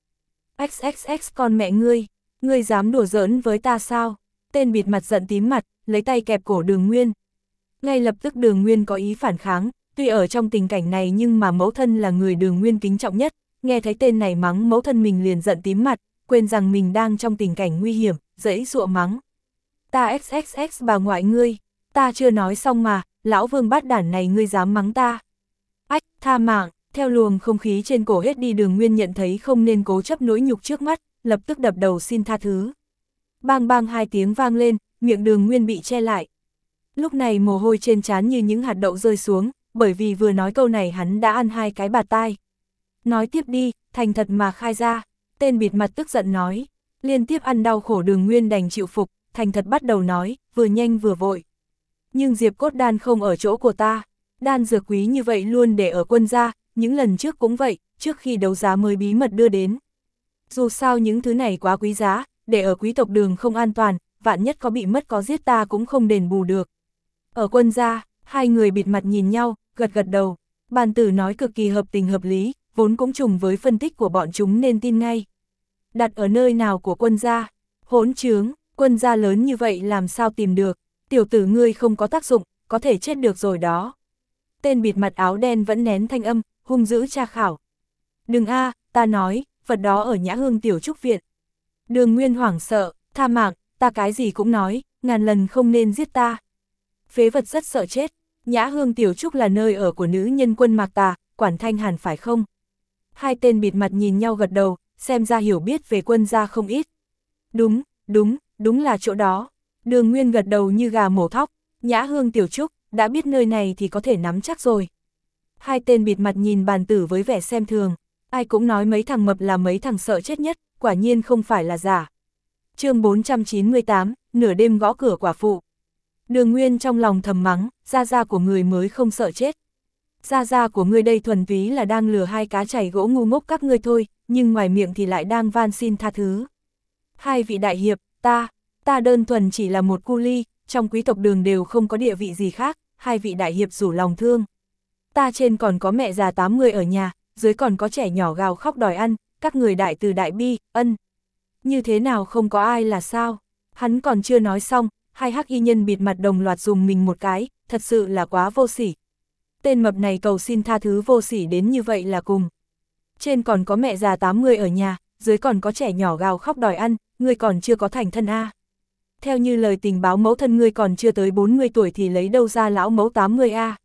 XXX con mẹ ngươi dám đùa giỡn với ta sao? Tên bịt mặt giận tím mặt, lấy tay kẹp cổ Đường Nguyên. Ngay lập tức Đường Nguyên có ý phản kháng, tuy ở trong tình cảnh này nhưng mà mẫu thân là người Đường Nguyên kính trọng nhất, nghe thấy tên này mắng mẫu thân mình liền giận tím mặt, quên rằng mình đang trong tình cảnh nguy hiểm, giãy giụa mắng. Ta XXX bà ngoại ngươi, ta chưa nói xong mà, lão vương bát đản này ngươi dám mắng ta. Ách, tha mạng, theo luồng không khí trên cổ hết đi Đường Nguyên nhận thấy không nên cố chấp nỗi nhục trước mắt, lập tức đập đầu xin tha thứ. Bang bang hai tiếng vang lên, miệng Đường Nguyên bị che lại. Lúc này mồ hôi trên trán như những hạt đậu rơi xuống, bởi vì vừa nói câu này hắn đã ăn 2 cái bạt tai. Nói tiếp đi, thành thật mà khai ra, tên bịt mặt tức giận nói, liên tiếp ăn đau khổ Đường Nguyên đành chịu phục, thành thật bắt đầu nói, vừa nhanh vừa vội. Nhưng Diệp cốt đan không ở chỗ của ta, đan dược quý như vậy luôn để ở quân gia, những lần trước cũng vậy, trước khi đấu giá mới bí mật đưa đến. Dù sao những thứ này quá quý giá, để ở quý tộc Đường không an toàn, vạn nhất có bị mất có giết ta cũng không đền bù được. Ở quân gia, hai người bịt mặt nhìn nhau, gật gật đầu, bàn tử nói cực kỳ hợp tình hợp lý, vốn cũng trùng với phân tích của bọn chúng nên tin ngay. Đặt ở nơi nào của quân gia? Hỗn trướng, quân gia lớn như vậy làm sao tìm được, tiểu tử ngươi không có tác dụng, có thể chết được rồi đó. Tên bịt mặt áo đen vẫn nén thanh âm, hung dữ tra khảo. Đừng a, ta nói, vật đó ở Nhã Hương tiểu trúc viện. Đường Nguyên hoảng sợ, tha mạng, ta cái gì cũng nói, ngàn lần không nên giết ta. Phế vật rất sợ chết, Nhã Hương tiểu trúc là nơi ở của nữ nhân quân Mạc Tà, Quản Thanh Hàn phải không? Hai tên bịt mặt nhìn nhau gật đầu, xem ra hiểu biết về quân gia không ít. Đúng là chỗ đó. Đường Nguyên gật đầu như gà mổ thóc, Nhã Hương tiểu trúc, đã biết nơi này thì có thể nắm chắc rồi. Hai tên bịt mặt nhìn bàn tử với vẻ xem thường, ai cũng nói mấy thằng mập là mấy thằng sợ chết nhất, quả nhiên không phải là giả. Chương 498, nửa đêm gõ cửa quả phụ. Đường Nguyên trong lòng thầm mắng, gia gia của người mới không sợ chết. Gia gia của ngươi đây thuần túy là đang lừa hai cá chảy gỗ ngu ngốc các ngươi thôi, nhưng ngoài miệng thì lại đang van xin tha thứ. Hai vị đại hiệp, ta đơn thuần chỉ là một cu ly, trong quý tộc Đường đều không có địa vị gì khác, hai vị đại hiệp rủ lòng thương. Ta trên còn có mẹ già 80 ở nhà, dưới còn có trẻ nhỏ gào khóc đòi ăn, các người đại từ đại bi, ân. Như thế nào không có ai là sao? Hắn còn chưa nói xong, hai hắc y nhân bịt mặt đồng loạt dùng mình một cái, thật sự là quá vô sỉ. Tên mập này cầu xin tha thứ vô sỉ đến như vậy là cùng. Trên còn có mẹ già 80 ở nhà, dưới còn có trẻ nhỏ gào khóc đòi ăn, ngươi còn chưa có thành thân a. Theo như lời tình báo mẫu thân ngươi còn chưa tới 40 tuổi thì lấy đâu ra lão mẫu 80 a.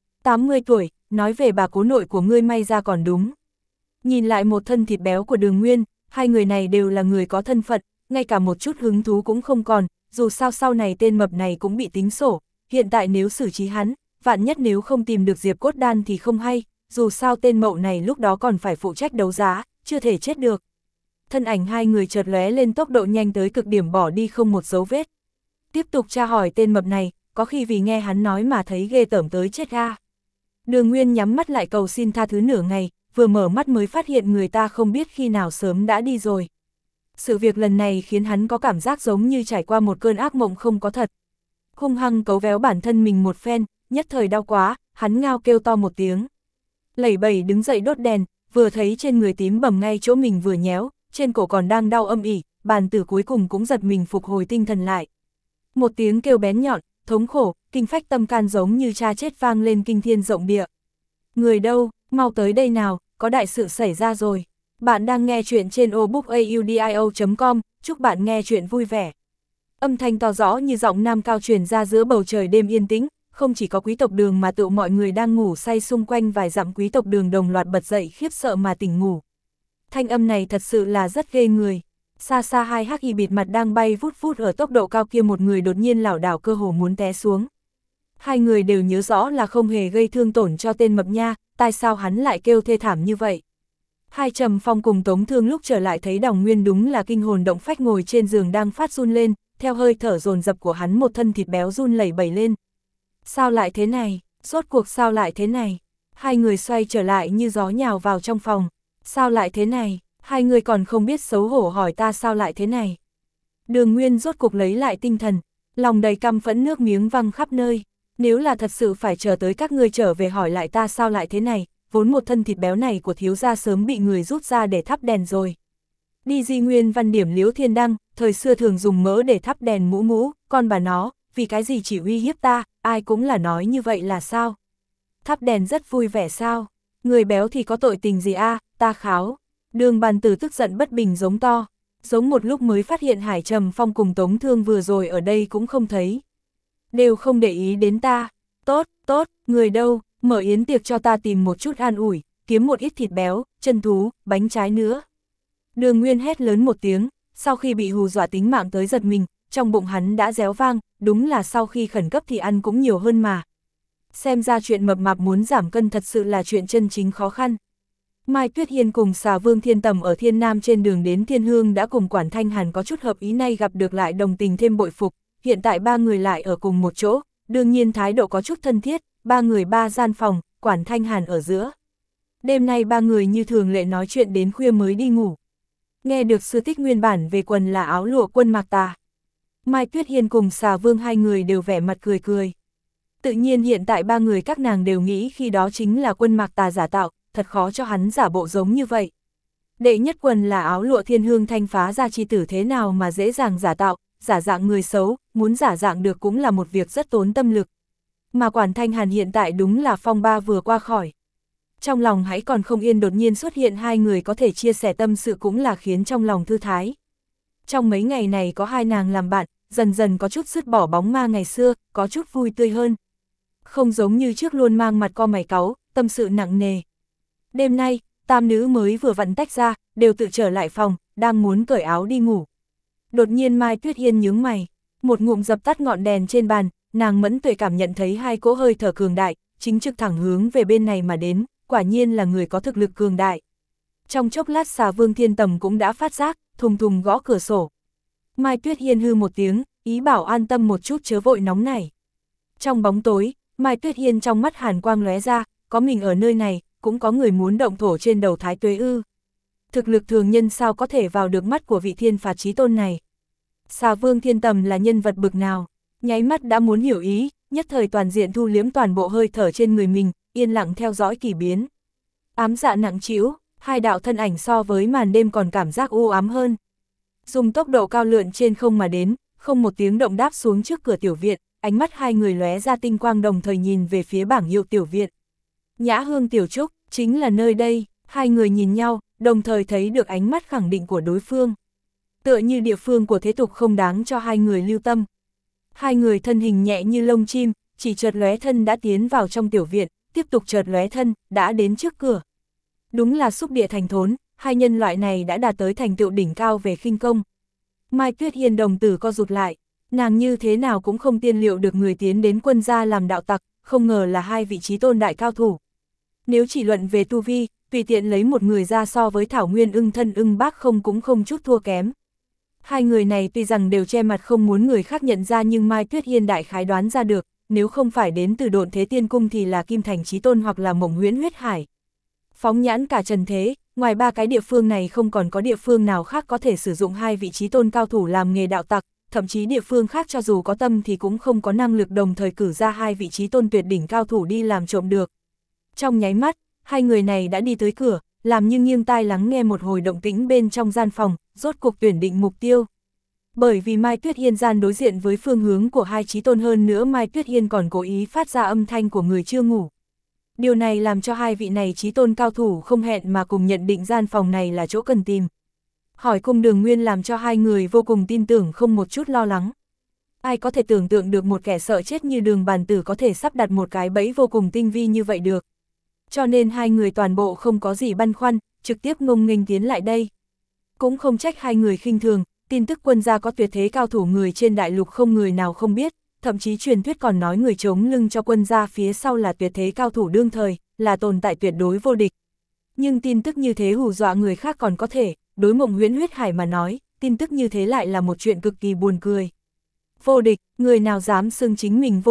80 tuổi, nói về bà cố nội của ngươi may ra còn đúng. Nhìn lại một thân thịt béo của Đường Nguyên, hai người này đều là người có thân phận, ngay cả một chút hứng thú cũng không còn, dù sao sau này tên mập này cũng bị tính sổ, hiện tại nếu xử trí hắn, vạn nhất nếu không tìm được Diệp cốt đan thì không hay, dù sao tên mậu này lúc đó còn phải phụ trách đấu giá, chưa thể chết được. Thân ảnh hai người chợt lóe lên tốc độ nhanh tới cực điểm bỏ đi không một dấu vết. Tiếp tục tra hỏi tên mập này, có khi vì nghe hắn nói mà thấy ghê tởm tới chết ga. Đường Nguyên nhắm mắt lại cầu xin tha thứ nửa ngày, vừa mở mắt mới phát hiện người ta không biết khi nào sớm đã đi rồi. Sự việc lần này khiến hắn có cảm giác giống như trải qua một cơn ác mộng không có thật. Hung hăng cấu véo bản thân mình một phen, nhất thời đau quá, hắn ngao kêu to một tiếng. Lẩy bẩy đứng dậy đốt đèn, vừa thấy trên người tím bầm ngay chỗ mình vừa nhéo, trên cổ còn đang đau âm ỉ, bàn tử cuối cùng cũng giật mình phục hồi tinh thần lại. Một tiếng kêu bén nhọn, thống khổ, kinh phách tâm can giống như cha chết vang lên kinh thiên rộng địa. Người đâu, mau tới đây nào, có đại sự xảy ra rồi. Bạn đang nghe chuyện trên obookaudio.com, chúc bạn nghe chuyện vui vẻ. Âm thanh to rõ như giọng nam cao truyền ra giữa bầu trời đêm yên tĩnh, không chỉ có quý tộc Đường mà tự mọi người đang ngủ say xung quanh vài dặm quý tộc Đường đồng loạt bật dậy khiếp sợ mà tỉnh ngủ. Thanh âm này thật sự là rất ghê người. Xa xa hai hắc y bịt mặt đang bay vút vút ở tốc độ cao kia một người đột nhiên lảo đảo cơ hồ muốn té xuống. Hai người đều nhớ rõ là không hề gây thương tổn cho tên mập nha, tại sao hắn lại kêu thê thảm như vậy. Hai Trầm Phong cùng Tống Thương lúc trở lại thấy Đòng Nguyên đúng là kinh hồn động phách ngồi trên giường đang phát run lên, theo hơi thở dồn dập của hắn một thân thịt béo run lẩy bẩy lên. Sao lại thế này, rốt cuộc sao lại thế này? Hai người xoay trở lại như gió nhào vào trong phòng. Sao lại thế này, hai người còn không biết xấu hổ hỏi ta sao lại thế này? Đường Nguyên rốt cuộc lấy lại tinh thần, lòng đầy căm phẫn nước miếng văng khắp nơi. Nếu là thật sự phải chờ tới các ngươi trở về hỏi lại ta sao lại thế này, vốn một thân thịt béo này của thiếu gia sớm bị người rút ra để thắp đèn rồi. Đi Di Nguyên Văn điểm Liễu Thiên Đăng, thời xưa thường dùng mỡ để thắp đèn mũ mũ, con bà nó, vì cái gì chỉ uy hiếp ta, ai cũng là nói như vậy là sao? Thắp đèn rất vui vẻ sao? Người béo thì có tội tình gì a? Ta kháo. Đường Bàn Tử tức giận bất bình giống to, giống một lúc mới phát hiện Hải Trầm Phong cùng Tống Thương vừa rồi ở đây cũng không thấy. Đều không để ý đến ta. Tốt, tốt, người đâu, mở yến tiệc cho ta tìm một chút an ủi, kiếm một ít thịt béo, chân thú, bánh trái nữa. Đường Nguyên hét lớn một tiếng, sau khi bị hù dọa tính mạng tới giật mình, trong bụng hắn đã réo vang, đúng là sau khi khẩn cấp thì ăn cũng nhiều hơn mà. Xem ra chuyện mập mạp muốn giảm cân thật sự là chuyện chân chính khó khăn. Mai Tuyết Hiên cùng Xà Vương Thiên Tầm ở Thiên Nam trên đường đến Thiên Hương đã cùng Quản Thanh Hàn có chút hợp ý, nay gặp được lại đồng tình thêm bội phục, hiện tại ba người lại ở cùng một chỗ, đương nhiên thái độ có chút thân thiết, ba người ba gian phòng, Quản Thanh Hàn ở giữa. Đêm nay ba người như thường lệ nói chuyện đến khuya mới đi ngủ. Nghe được sư tích nguyên bản về quần là áo lụa quân Mạc Tà. Mai Tuyết Hiên cùng Xà Vương hai người đều vẻ mặt cười cười. Tự nhiên hiện tại ba người các nàng đều nghĩ khi đó chính là quân Mạc Tà giả tạo, thật khó cho hắn giả bộ giống như vậy. Đệ nhất quần là áo lụa Thiên Hương Thanh phá ra chi tử thế nào mà dễ dàng giả tạo, giả dạng người xấu, muốn giả dạng được cũng là một việc rất tốn tâm lực. Mà Quản Thanh Hàn hiện tại đúng là phong ba vừa qua khỏi. Trong lòng hãy còn không yên đột nhiên xuất hiện hai người có thể chia sẻ tâm sự cũng là khiến trong lòng thư thái. Trong mấy ngày này có hai nàng làm bạn, dần dần có chút dứt bỏ bóng ma ngày xưa, có chút vui tươi hơn. Không giống như trước luôn mang mặt co mày cáu, tâm sự nặng nề. Đêm nay, tam nữ mới vừa vặn tách ra, đều tự trở lại phòng, đang muốn cởi áo đi ngủ. Đột nhiên Mai Tuyết Hiên nhướng mày, một ngụm dập tắt ngọn đèn trên bàn, nàng mẫn tuệ cảm nhận thấy hai cỗ hơi thở cường đại, chính trực thẳng hướng về bên này mà đến, quả nhiên là người có thực lực cường đại. Trong chốc lát Xà Vương Thiên Tầm cũng đã phát giác, thùng thùng gõ cửa sổ. Mai Tuyết Hiên hư một tiếng, ý bảo an tâm một chút chớ vội nóng nảy. Trong bóng tối, Mai Tuyết Hiên trong mắt hàn quang lóe ra, có mình ở nơi này, cũng có người muốn động thổ trên đầu Thái Tuế ư. Thực lực thường nhân sao có thể vào được mắt của vị thiên phạt chí tôn này. Xà Vương Thiên Tầm là nhân vật bực nào, nháy mắt đã muốn hiểu ý, nhất thời toàn diện thu liếm toàn bộ hơi thở trên người mình, yên lặng theo dõi kỳ biến. Ám dạ nặng trĩu, hai đạo thân ảnh so với màn đêm còn cảm giác u ám hơn. Dùng tốc độ cao lượn trên không mà đến, không một tiếng động đáp xuống trước cửa tiểu viện, ánh mắt hai người lóe ra tinh quang đồng thời nhìn về phía bảng hiệu tiểu viện. Nhã Hương Tiểu Trúc, chính là nơi đây, hai người nhìn nhau, đồng thời thấy được ánh mắt khẳng định của đối phương. Tựa như địa phương của thế tục không đáng cho hai người lưu tâm. Hai người thân hình nhẹ như lông chim, chỉ chợt lóe thân đã tiến vào trong tiểu viện, tiếp tục chợt lóe thân, đã đến trước cửa. Đúng là xúc địa thành thốn, hai nhân loại này đã đạt tới thành tựu đỉnh cao về khinh công. Mai Tuyết Hiên đồng tử co rụt lại, nàng như thế nào cũng không tiên liệu được người tiến đến quân gia làm đạo tặc, không ngờ là hai vị trí tôn đại cao thủ. Nếu chỉ luận về tu vi, tùy tiện lấy một người ra so với Thảo Nguyên Ưng thân Ưng Bác không cũng không chút thua kém. Hai người này tuy rằng đều che mặt không muốn người khác nhận ra nhưng Mai Tuyết Hiên đại khái đoán ra được, nếu không phải đến từ Độn Thế Tiên Cung thì là Kim Thành Chí Tôn hoặc là Mộng Huyễn Huyết Hải. Phóng nhãn cả trần thế, ngoài ba cái địa phương này không còn có địa phương nào khác có thể sử dụng hai vị trí tôn cao thủ làm nghề đạo tặc, thậm chí địa phương khác cho dù có tâm thì cũng không có năng lực đồng thời cử ra hai vị trí tôn tuyệt đỉnh cao thủ đi làm trộm được. Trong nháy mắt, hai người này đã đi tới cửa, làm như nghiêng tai lắng nghe một hồi động tĩnh bên trong gian phòng, rốt cuộc tuyển định mục tiêu. Bởi vì Mai Tuyết Hiên gian đối diện với phương hướng của hai chí tôn hơn nữa Mai Tuyết Hiên còn cố ý phát ra âm thanh của người chưa ngủ. Điều này làm cho hai vị này chí tôn cao thủ không hẹn mà cùng nhận định gian phòng này là chỗ cần tìm. Hỏi cung Đường Nguyên làm cho hai người vô cùng tin tưởng không một chút lo lắng. Ai có thể tưởng tượng được một kẻ sợ chết như Đường Bàn Tử có thể sắp đặt một cái bẫy vô cùng tinh vi như vậy được. Cho nên hai người toàn bộ không có gì băn khoăn, trực tiếp ngông nghênh tiến lại đây. Cũng không trách hai người khinh thường, tin tức quân gia có tuyệt thế cao thủ người trên đại lục không người nào không biết, thậm chí truyền thuyết còn nói người chống lưng cho quân gia phía sau là tuyệt thế cao thủ đương thời, là tồn tại tuyệt đối vô địch. Nhưng tin tức như thế hù dọa người khác còn có thể, đối Mộng Huyễn Huyết Hải mà nói, tin tức như thế lại là một chuyện cực kỳ buồn cười. Vô địch, người nào dám xưng chính mình vô địch,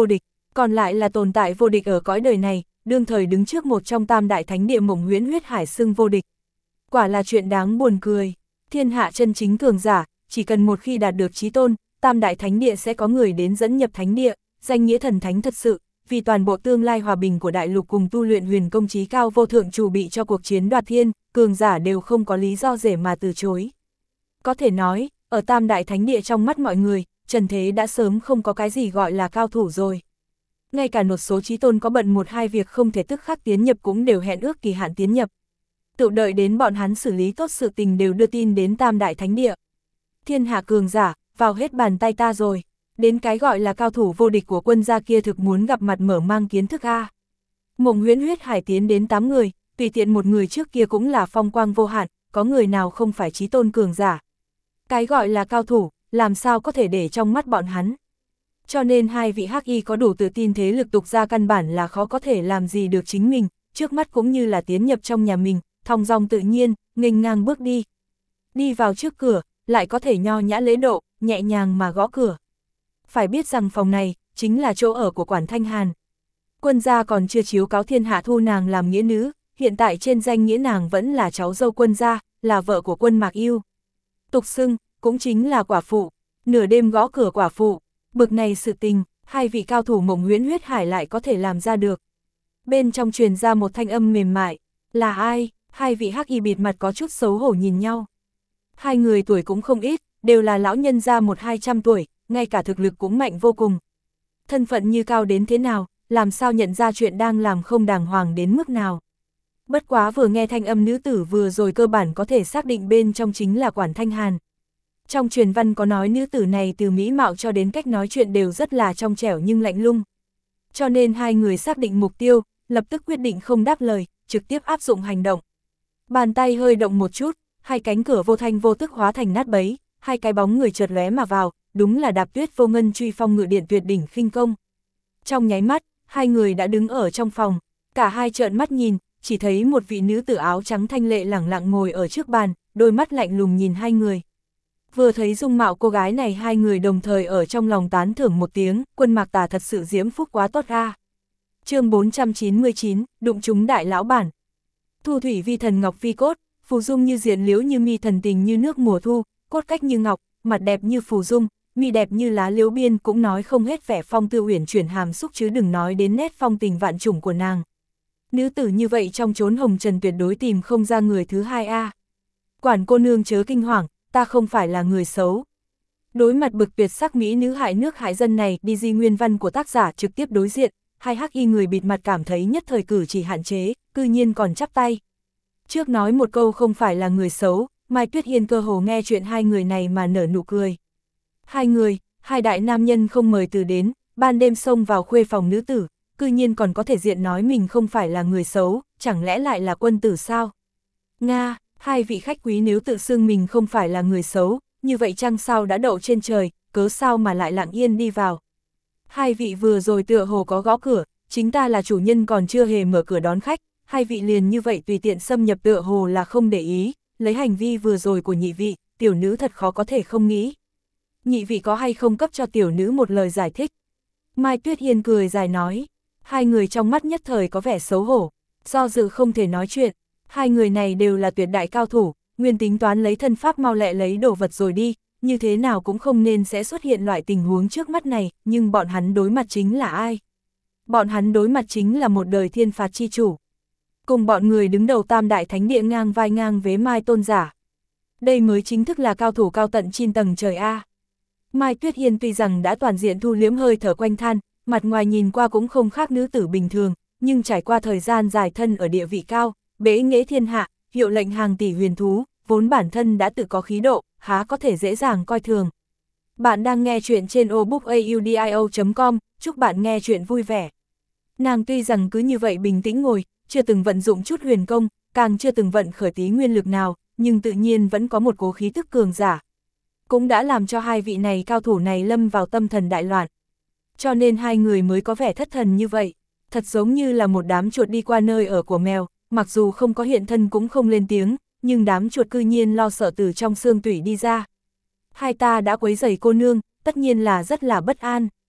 Còn lại là tồn tại vô địch ở cõi đời này, đương thời đứng trước một trong tam đại thánh địa Mộng Huyễn Huyết Hải xưng vô địch. Quả là chuyện đáng buồn cười, thiên hạ chân chính cường giả, chỉ cần một khi đạt được chí tôn, tam đại thánh địa sẽ có người đến dẫn nhập thánh địa, danh nghĩa thần thánh thật sự, vì toàn bộ tương lai hòa bình của đại lục cùng tu luyện huyền công chí cao vô thượng chuẩn bị cho cuộc chiến đoạt thiên, cường giả đều không có lý do rể mà từ chối. Có thể nói, ở tam đại thánh địa trong mắt mọi người, trần thế đã sớm không có cái gì gọi là cao thủ rồi. Ngay cả một số chí tôn có bận một hai việc không thể tức khắc tiến nhập cũng đều hẹn ước kỳ hạn tiến nhập. Tự đợi đến bọn hắn xử lý tốt sự tình đều đưa tin đến tam đại thánh địa. Thiên hạ cường giả, vào hết bàn tay ta rồi. Đến cái gọi là cao thủ vô địch của quân gia kia thực muốn gặp mặt mở mang kiến thức a. Mộng Huyễn Huyết Hải tiến đến 8 người, tùy tiện một người trước kia cũng là phong quang vô hạn, có người nào không phải chí tôn cường giả. Cái gọi là cao thủ, làm sao có thể để trong mắt bọn hắn. Cho nên hai vị hắc y có đủ tự tin thế lực tục gia căn bản là khó có thể làm gì được chính mình, trước mắt cũng như là tiến nhập trong nhà mình, thong dong tự nhiên, nghênh ngang bước đi. Đi vào trước cửa, lại có thể nho nhã lễ độ, nhẹ nhàng mà gõ cửa. Phải biết rằng phòng này, chính là chỗ ở của Quản Thanh Hàn. Quân gia còn chưa chiếu cáo thiên hạ thu nàng làm nghĩa nữ, hiện tại trên danh nghĩa nàng vẫn là cháu dâu quân gia, là vợ của quân Mạc Yêu. Tục xưng, cũng chính là quả phụ, nửa đêm gõ cửa quả phụ, bực này sự tình, hai vị cao thủ Mộng Huyễn Huyết Hải lại có thể làm ra được. Bên trong truyền ra một thanh âm mềm mại, là ai? Hai vị hắc y bịt mặt có chút xấu hổ nhìn nhau. Hai người tuổi cũng không ít, đều là lão nhân gia 100-200 tuổi, ngay cả thực lực cũng mạnh vô cùng. Thân phận như cao đến thế nào, làm sao nhận ra chuyện đang làm không đàng hoàng đến mức nào. Bất quá vừa nghe thanh âm nữ tử vừa rồi cơ bản có thể xác định bên trong chính là Quản Thanh Hàn. Trong truyền văn có nói nữ tử này từ mỹ mạo cho đến cách nói chuyện đều rất là trong trẻo nhưng lạnh lung. Cho nên hai người xác định mục tiêu, lập tức quyết định không đáp lời, trực tiếp áp dụng hành động. Bàn tay hơi động một chút, hai cánh cửa vô thanh vô tức hóa thành nát bấy, hai cái bóng người chợt lóe mà vào, đúng là Đạp Tuyết Vô Ngân truy phong ngự điện tuyệt đỉnh khinh công. Trong nháy mắt, hai người đã đứng ở trong phòng, cả hai trợn mắt nhìn, chỉ thấy một vị nữ tử áo trắng thanh lệ lẳng lặng ngồi ở trước bàn, đôi mắt lạnh lùng nhìn hai người. Vừa thấy dung mạo cô gái này hai người đồng thời ở trong lòng tán thưởng một tiếng, quân Mạc Tà thật sự diễm phúc quá tốt ra. Chương 499, đụng trúng đại lão bản. Thu thủy vi thần ngọc vi cốt, phù dung như diện liễu như mi thần tình như nước mùa thu, cốt cách như ngọc, mặt đẹp như phù dung, mi đẹp như lá liễu biên, cũng nói không hết vẻ phong tư uyển chuyển hàm xúc chứ đừng nói đến nét phong tình vạn trùng của nàng. Nữ tử như vậy trong chốn hồng trần tuyệt đối tìm không ra người thứ hai a. Quản cô nương chớ kinh hoàng, ta không phải là người xấu. Đối mặt bực tuyệt sắc mỹ nữ hại nước hại dân này, đi di nguyên văn của tác giả trực tiếp đối diện, hai hắc y người bịt mặt cảm thấy nhất thời cử chỉ hạn chế, cư nhiên còn chắp tay. Trước nói một câu không phải là người xấu, Mai Tuyết Hiên cơ hồ nghe chuyện hai người này mà nở nụ cười. Hai người, hai đại nam nhân không mời từ đến, ban đêm xông vào khuê phòng nữ tử, cư nhiên còn có thể diện nói mình không phải là người xấu, chẳng lẽ lại là quân tử sao? Nga, hai vị khách quý nếu tự xưng mình không phải là người xấu, như vậy chăng sao đã đậu trên trời, cớ sao mà lại lặng yên đi vào? Hai vị vừa rồi tựa hồ có gõ cửa, chính ta là chủ nhân còn chưa hề mở cửa đón khách, hai vị liền như vậy tùy tiện xâm nhập tựa hồ là không để ý, lấy hành vi vừa rồi của nhị vị, tiểu nữ thật khó có thể không nghĩ. Nhị vị có hay không cấp cho tiểu nữ một lời giải thích? Mai Tuyết Hiên cười dài nói, hai người trong mắt nhất thời có vẻ xấu hổ, do dự không thể nói chuyện, hai người này đều là tuyệt đại cao thủ, nguyên tính toán lấy thân pháp mau lẹ lấy đồ vật rồi đi, như thế nào cũng không nên sẽ xuất hiện loại tình huống trước mắt này, nhưng bọn hắn đối mặt chính là ai? Bọn hắn đối mặt chính là một đời thiên phạt chi chủ. Cùng bọn người đứng đầu tam đại thánh địa ngang vai ngang vế Mai tôn giả. Đây mới chính thức là cao thủ cao tận 9 tầng trời A. Mai Tuyết Hiên tuy rằng đã toàn diện thu liếm hơi thở quanh than, mặt ngoài nhìn qua cũng không khác nữ tử bình thường, nhưng trải qua thời gian dài thân ở địa vị cao, bế nghệ thiên hạ, hiệu lệnh hàng tỷ huyền thú, vốn bản thân đã tự có khí độ, há có thể dễ dàng coi thường. Bạn đang nghe chuyện trên obookaudio.com, chúc bạn nghe chuyện vui vẻ. Nàng tuy rằng cứ như vậy bình tĩnh ngồi, chưa từng vận dụng chút huyền công, càng chưa từng vận khởi tí nguyên lực nào, nhưng tự nhiên vẫn có một cố khí tức cường giả. Cũng đã làm cho hai vị này cao thủ này lâm vào tâm thần đại loạn. Cho nên hai người mới có vẻ thất thần như vậy, thật giống như là một đám chuột đi qua nơi ở của mèo, mặc dù không có hiện thân cũng không lên tiếng, nhưng đám chuột cư nhiên lo sợ từ trong xương tủy đi ra. Hai ta đã quấy rầy cô nương, tất nhiên là rất là bất an.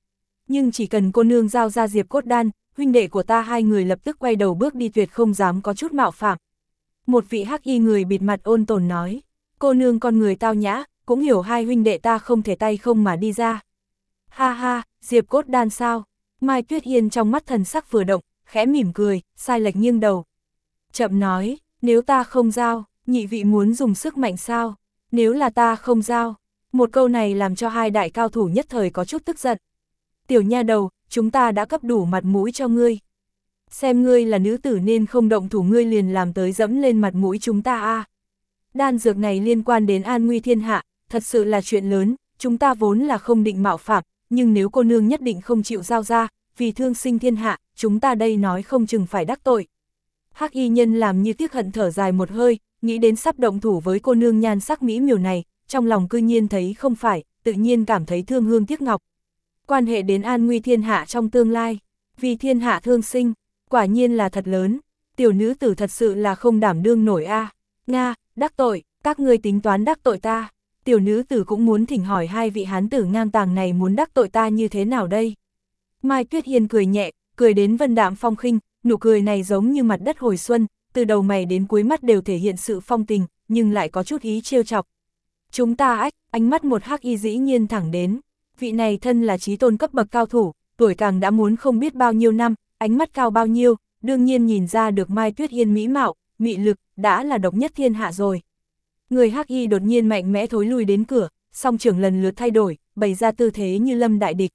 nhưng chỉ cần cô nương giao ra Diệp Cốt Đan, huynh đệ của ta hai người lập tức quay đầu bước đi, tuyệt không dám có chút mạo phạm. Một vị hắc y người bịt mặt ôn tồn nói, cô nương con người tao nhã, cũng hiểu hai huynh đệ ta không thể tay không mà đi ra. Ha ha, Diệp Cốt Đan sao? Mai Tuyết Hiên trong mắt thần sắc vừa động, khẽ mỉm cười, sai lệch nghiêng đầu. Chậm nói, nếu ta không giao, nhị vị muốn dùng sức mạnh sao? Nếu là ta không giao. Một câu này làm cho hai đại cao thủ nhất thời có chút tức giận. Tiểu nha đầu, chúng ta đã cấp đủ mặt mũi cho ngươi. Xem ngươi là nữ tử nên không động thủ, ngươi liền làm tới dẫm lên mặt mũi chúng ta a. Đan dược này liên quan đến an nguy thiên hạ, thật sự là chuyện lớn, chúng ta vốn là không định mạo phạm, nhưng nếu cô nương nhất định không chịu giao ra, vì thương sinh thiên hạ, chúng ta đây nói không chừng phải đắc tội. Hắc y nhân làm như tiếc hận thở dài một hơi, nghĩ đến sắp động thủ với cô nương nhan sắc mỹ miều này, trong lòng cư nhiên thấy không phải, tự nhiên cảm thấy thương hương tiếc ngọc. Quan hệ đến an nguy thiên hạ trong tương lai, vì thiên hạ thương sinh, quả nhiên là thật lớn, tiểu nữ tử thật sự là không đảm đương nổi a. Nga, đắc tội, các ngươi tính toán đắc tội ta, tiểu nữ tử cũng muốn thỉnh hỏi hai vị hán tử ngang tàng này muốn đắc tội ta như thế nào đây. Mai Tuyết Hiên cười nhẹ, cười đến vân đạm phong khinh, nụ cười này giống như mặt đất hồi xuân, từ đầu mày đến cuối mắt đều thể hiện sự phong tình, nhưng lại có chút ý trêu chọc. Chúng ta ách, ánh mắt một hắc y dĩ nhiên thẳng đến, vị này thân là chí tôn cấp bậc cao thủ, tuổi càng đã muốn không biết bao nhiêu năm, ánh mắt cao bao nhiêu, đương nhiên nhìn ra được Mai Tuyết Hiên mỹ mạo, mị lực, đã là độc nhất thiên hạ rồi. Người hắc y đột nhiên mạnh mẽ thối lui đến cửa, song trưởng lần lượt thay đổi, bày ra tư thế như lâm đại địch.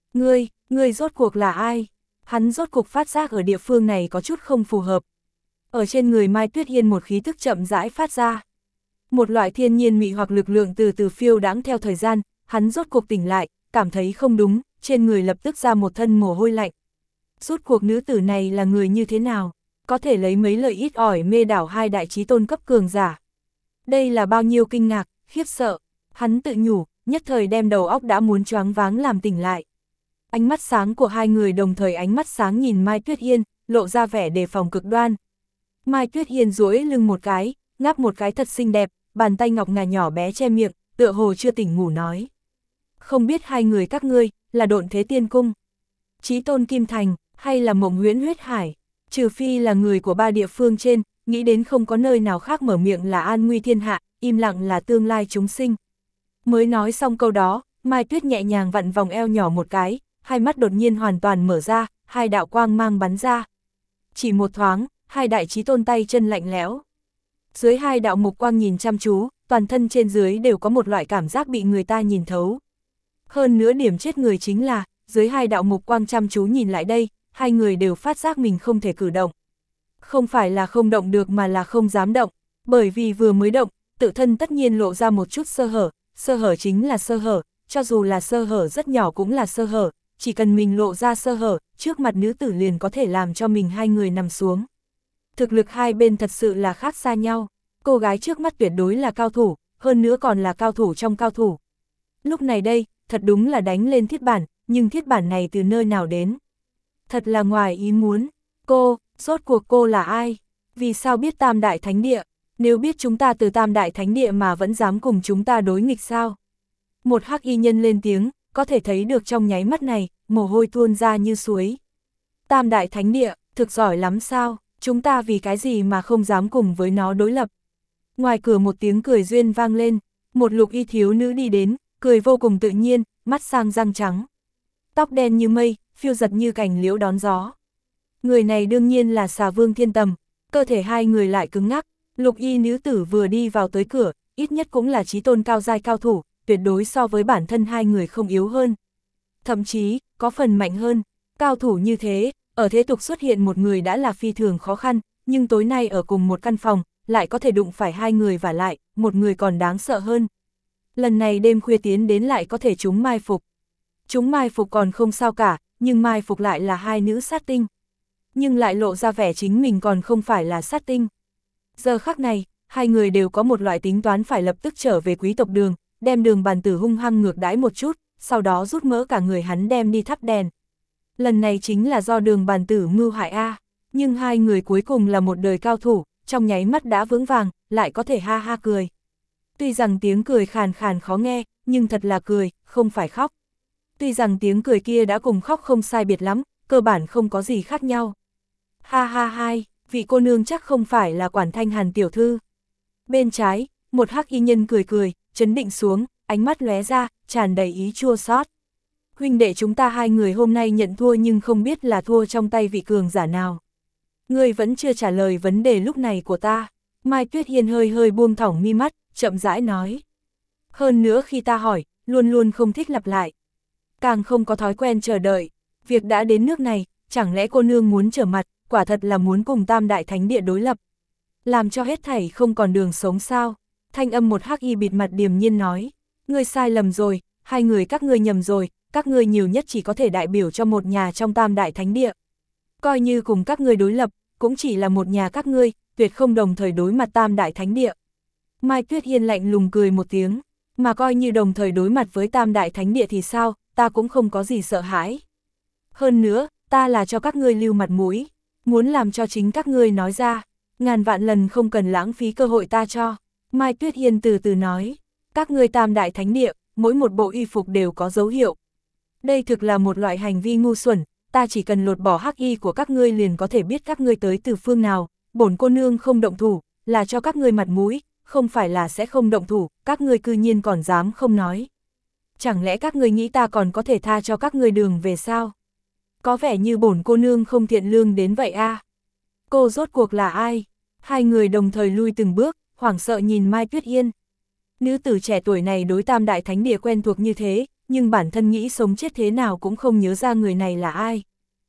Ngươi rốt cuộc là ai? Hắn rốt cuộc phát giác ở địa phương này có chút không phù hợp. Ở trên người Mai Tuyết Hiên một khí thức chậm rãi phát ra. Một loại thiên nhiên mị hoặc lực lượng từ từ phiêu đãng theo thời gian, hắn rốt cuộc tỉnh lại, cảm thấy không đúng, trên người lập tức ra một thân mồ hôi lạnh. Rốt cuộc nữ tử này là người như thế nào? Có thể lấy mấy lời ít ỏi mê đảo hai đại chí tôn cấp cường giả. Đây là bao nhiêu kinh ngạc, khiếp sợ. Hắn tự nhủ, nhất thời đem đầu óc đã muốn choáng váng làm tỉnh lại. Ánh mắt sáng của hai người đồng thời ánh mắt sáng nhìn Mai Tuyết Hiên, lộ ra vẻ đề phòng cực đoan. Mai Tuyết Hiên duỗi lưng một cái, ngáp một cái thật xinh đẹp, bàn tay ngọc ngà nhỏ bé che miệng, tựa hồ chưa tỉnh ngủ nói. Không biết hai người các ngươi, là Độn Thế Tiên Cung, Chí Tôn Kim Thành, hay là Mộng Huyễn Huyết Hải, trừ phi là người của ba địa phương trên, nghĩ đến không có nơi nào khác mở miệng là an nguy thiên hạ, im lặng là tương lai chúng sinh. Mới nói xong câu đó, Mai Tuyết nhẹ nhàng vặn vòng eo nhỏ một cái, hai mắt đột nhiên hoàn toàn mở ra, hai đạo quang mang bắn ra. Chỉ một thoáng, hai đại chí tôn tay chân lạnh lẽo. Dưới hai đạo mục quang nhìn chăm chú, toàn thân trên dưới đều có một loại cảm giác bị người ta nhìn thấu. Hơn nữa điểm chết người chính là, dưới hai đạo mục quang chăm chú nhìn lại đây, hai người đều phát giác mình không thể cử động. Không phải là không động được mà là không dám động, bởi vì vừa mới động, tự thân tất nhiên lộ ra một chút sơ hở chính là sơ hở, cho dù là sơ hở rất nhỏ cũng là sơ hở, chỉ cần mình lộ ra sơ hở, trước mặt nữ tử liền có thể làm cho mình hai người nằm xuống. Thực lực hai bên thật sự là khác xa nhau, cô gái trước mắt tuyệt đối là cao thủ, hơn nữa còn là cao thủ trong cao thủ. Lúc này đây, thật đúng là đánh lên thiết bản, nhưng thiết bản này từ nơi nào đến? Thật là ngoài ý muốn, rốt cuộc cô là ai? Vì sao biết Tam Đại Thánh Địa? Nếu biết chúng ta từ Tam Đại Thánh Địa mà vẫn dám cùng chúng ta đối nghịch sao? Một hắc y nhân lên tiếng, có thể thấy được trong nháy mắt này, mồ hôi tuôn ra như suối. Tam Đại Thánh Địa, thực giỏi lắm sao? Chúng ta vì cái gì mà không dám cùng với nó đối lập? Ngoài cửa một tiếng cười duyên vang lên, một lục y thiếu nữ đi đến, cười vô cùng tự nhiên, mắt sang răng trắng. Tóc đen như mây, phiêu giật như cành liễu đón gió. Người này đương nhiên là Xà Vương Thiên Tầm, cơ thể hai người lại cứng ngắc, lục y nữ tử vừa đi vào tới cửa, ít nhất cũng là chí tôn cao giai cao thủ, tuyệt đối so với bản thân hai người không yếu hơn. Thậm chí, có phần mạnh hơn, cao thủ như thế, ở thế tục xuất hiện một người đã là phi thường khó khăn, nhưng tối nay ở cùng một căn phòng, lại có thể đụng phải hai người vả lại, một người còn đáng sợ hơn. Lần này đêm khuya tiến đến lại có thể chúng mai phục. Chúng mai phục còn không sao cả, nhưng mai phục lại là hai nữ sát tinh. Nhưng lại lộ ra vẻ chính mình còn không phải là sát tinh. Giờ khắc này, hai người đều có một loại tính toán phải lập tức trở về quý tộc Đường, đem Đường Bàn Tử hung hăng ngược đãi một chút, sau đó rút mỡ cả người hắn đem đi thắp đèn. Lần này chính là do Đường Bàn Tử mưu hại a, nhưng hai người cuối cùng là một đời cao thủ, trong nháy mắt đã vững vàng, lại có thể ha ha cười. Tuy rằng tiếng cười khàn khàn khó nghe, nhưng thật là cười, không phải khóc. Tuy rằng tiếng cười kia đã cùng khóc không sai biệt lắm, cơ bản không có gì khác nhau. Ha ha hai, vị cô nương chắc không phải là Quản Thanh Hàn tiểu thư. Bên trái, một hắc y nhân cười cười, chấn định xuống, ánh mắt lóe ra, tràn đầy ý chua xót. Huynh đệ chúng ta hai người hôm nay nhận thua nhưng không biết là thua trong tay vị cường giả nào. Ngươi vẫn chưa trả lời vấn đề lúc này của ta. Mai Tuyết Hiên hơi hơi buông thõng mi mắt, chậm rãi nói. Hơn nữa khi ta hỏi, luôn luôn không thích lặp lại. Càng không có thói quen chờ đợi. Việc đã đến nước này, chẳng lẽ cô nương muốn trở mặt, quả thật là muốn cùng Tam Đại Thánh Địa đối lập. Làm cho hết thảy không còn đường sống sao. Thanh âm một hắc y bịt mặt điềm nhiên nói. Ngươi sai lầm rồi, hai người các ngươi nhầm rồi, các ngươi nhiều nhất chỉ có thể đại biểu cho một nhà trong Tam Đại Thánh Địa. Coi như cùng các ngươi đối lập, cũng chỉ là một nhà các ngươi, tuyệt không đồng thời đối mặt Tam Đại Thánh Địa. Mai Tuyết Hiên lạnh lùng cười một tiếng, mà coi như đồng thời đối mặt với Tam Đại Thánh Địa thì sao, ta cũng không có gì sợ hãi. Hơn nữa, ta là cho các ngươi lưu mặt mũi, muốn làm cho chính các ngươi nói ra, ngàn vạn lần không cần lãng phí cơ hội ta cho. Mai Tuyết Hiên từ từ nói, các ngươi Tam Đại Thánh Địa, mỗi một bộ y phục đều có dấu hiệu. Đây thực là một loại hành vi ngu xuẩn, ta chỉ cần lột bỏ hắc y của các ngươi liền có thể biết các ngươi tới từ phương nào, bổn cô nương không động thủ, là cho các ngươi mặt mũi, không phải là sẽ không động thủ, các ngươi cư nhiên còn dám không nói. Chẳng lẽ các ngươi nghĩ ta còn có thể tha cho các ngươi đường về sao? Có vẻ như bổn cô nương không thiện lương đến vậy a. Cô rốt cuộc là ai? Hai người đồng thời lui từng bước, hoảng sợ nhìn Mai Tuyết Hiên. Nữ tử trẻ tuổi này đối Tam Đại Thánh Địa quen thuộc như thế, nhưng bản thân nghĩ sống chết thế nào cũng không nhớ ra người này là ai.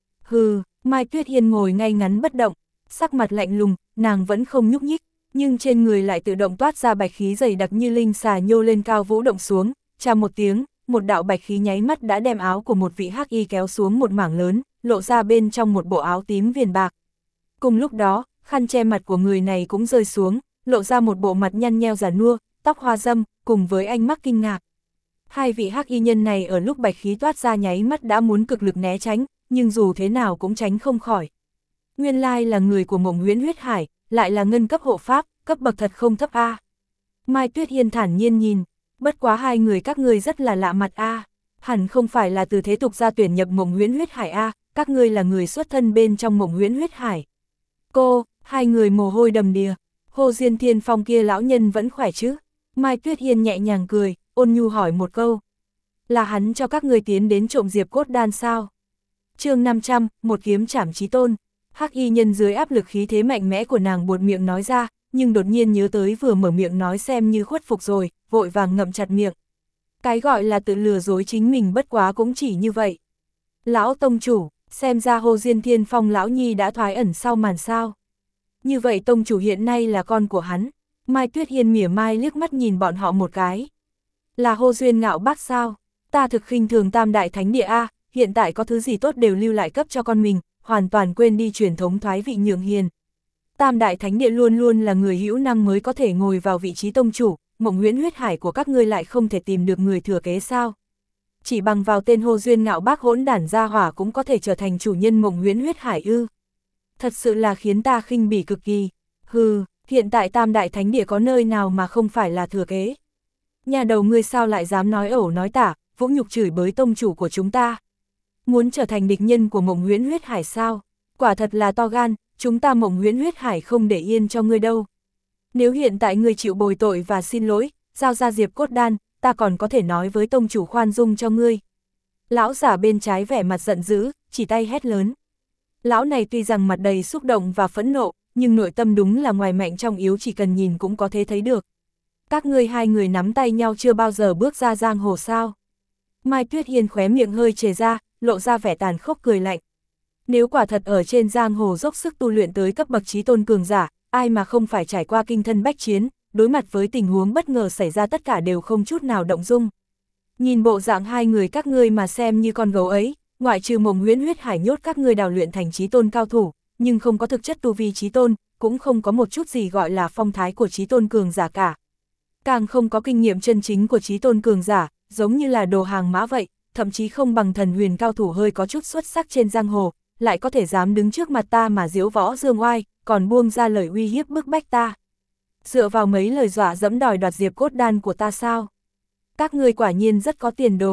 Hừ, Mai Tuyết Hiên ngồi ngay ngắn bất động, sắc mặt lạnh lùng, nàng vẫn không nhúc nhích, nhưng trên người lại tự động toát ra bạch khí dày đặc như linh xà nhô lên cao vũ động xuống, chà một tiếng, một đạo bạch khí nháy mắt đã đem áo của một vị hắc y kéo xuống một mảng lớn, lộ ra bên trong một bộ áo tím viền bạc. Cùng lúc đó, khăn che mặt của người này cũng rơi xuống, lộ ra một bộ mặt nhăn nheo già nua, tóc hoa râm, cùng với ánh mắt kinh ngạc. Hai vị hắc y nhân này ở lúc bạch khí toát ra nháy mắt đã muốn cực lực né tránh, nhưng dù thế nào cũng tránh không khỏi. Nguyên lai là người của Mộng Huyễn Huyết Hải, lại là ngân cấp hộ pháp, cấp bậc thật không thấp a. Mai Tuyết Hiên thản nhiên nhìn, bất quá hai người các ngươi rất là lạ mặt a, hẳn không phải là từ thế tục gia tuyển nhập Mộng Huyễn Huyết Hải a, các ngươi là người xuất thân bên trong Mộng Huyễn Huyết Hải. Cô, hai người mồ hôi đầm đìa, Hồ Diên Thiên Phong kia lão nhân vẫn khỏe chứ? Mai Tuyết Hiên nhẹ nhàng cười, ôn nhu hỏi một câu. Là hắn cho các ngươi tiến đến trộm diệp cốt đan sao? Chương 500, một kiếm trảm chí tôn. Hắc y nhân dưới áp lực khí thế mạnh mẽ của nàng buột miệng nói ra, nhưng đột nhiên nhớ tới vừa mở miệng nói xem như khuất phục rồi, vội vàng ngậm chặt miệng. Cái gọi là tự lừa dối chính mình bất quá cũng chỉ như vậy. Lão tông chủ, xem ra Hồ Diên Thiên Phong lão nhi đã thoái ẩn sau màn sao. Như vậy tông chủ hiện nay là con của hắn. Mai Tuyết Hiên mỉa mai liếc mắt nhìn bọn họ một cái. Là Hồ Duyên Ngạo Bác sao? Ta thực khinh thường Tam Đại Thánh Địa a, hiện tại có thứ gì tốt đều lưu lại cấp cho con mình, hoàn toàn quên đi truyền thống thoái vị nhượng hiền. Tam Đại Thánh Địa luôn luôn là người hữu năng mới có thể ngồi vào vị trí tông chủ, Mộng Huyễn Huyết Hải của các ngươi lại không thể tìm được người thừa kế sao? Chỉ bằng vào tên Hồ Duyên Ngạo Bác hỗn đản gia hỏa cũng có thể trở thành chủ nhân Mộng Huyễn Huyết Hải ư? Thật sự là khiến ta khinh bỉ cực kỳ. Hừ, hiện tại Tam Đại Thánh Địa có nơi nào mà không phải là thừa kế? Nhà đầu ngươi sao lại dám nói ẩu nói tả, vũ nhục chửi bới tông chủ của chúng ta? Muốn trở thành địch nhân của Mộng Huyễn Huyết Hải sao? Quả thật là to gan, chúng ta Mộng Huyễn Huyết Hải không để yên cho ngươi đâu. Nếu hiện tại ngươi chịu bồi tội và xin lỗi, giao ra diệp cốt đan, ta còn có thể nói với tông chủ khoan dung cho ngươi. Lão giả bên trái vẻ mặt giận dữ, chỉ tay hét lớn. Lão này tuy rằng mặt đầy xúc động và phẫn nộ, nhưng nội tâm đúng là ngoài mạnh trong yếu, chỉ cần nhìn cũng có thể thấy được. Các ngươi hai người nắm tay nhau chưa bao giờ bước ra giang hồ sao? Mai Tuyết Hiên khóe miệng hơi chề ra, lộ ra vẻ tàn khốc cười lạnh. Nếu quả thật ở trên giang hồ dốc sức tu luyện tới cấp bậc chí tôn cường giả, ai mà không phải trải qua kinh thân bách chiến, đối mặt với tình huống bất ngờ xảy ra tất cả đều không chút nào động dung. Nhìn bộ dạng hai người các ngươi mà xem như con gấu ấy, ngoại trừ Mộng Huyễn Huyết Hải nhốt các ngươi đào luyện thành chí tôn cao thủ, nhưng không có thực chất tu vi chí tôn, cũng không có một chút gì gọi là phong thái của chí tôn cường giả cả. Càng không có kinh nghiệm chân chính của chí tôn cường giả, giống như là đồ hàng mã vậy, thậm chí không bằng thần huyền cao thủ hơi có chút xuất sắc trên giang hồ, lại có thể dám đứng trước mặt ta mà diễu võ dương oai, còn buông ra lời uy hiếp bức bách ta. Dựa vào mấy lời dọa dẫm đòi đoạt diệp cốt đan của ta sao? Các ngươi quả nhiên rất có tiền đồ.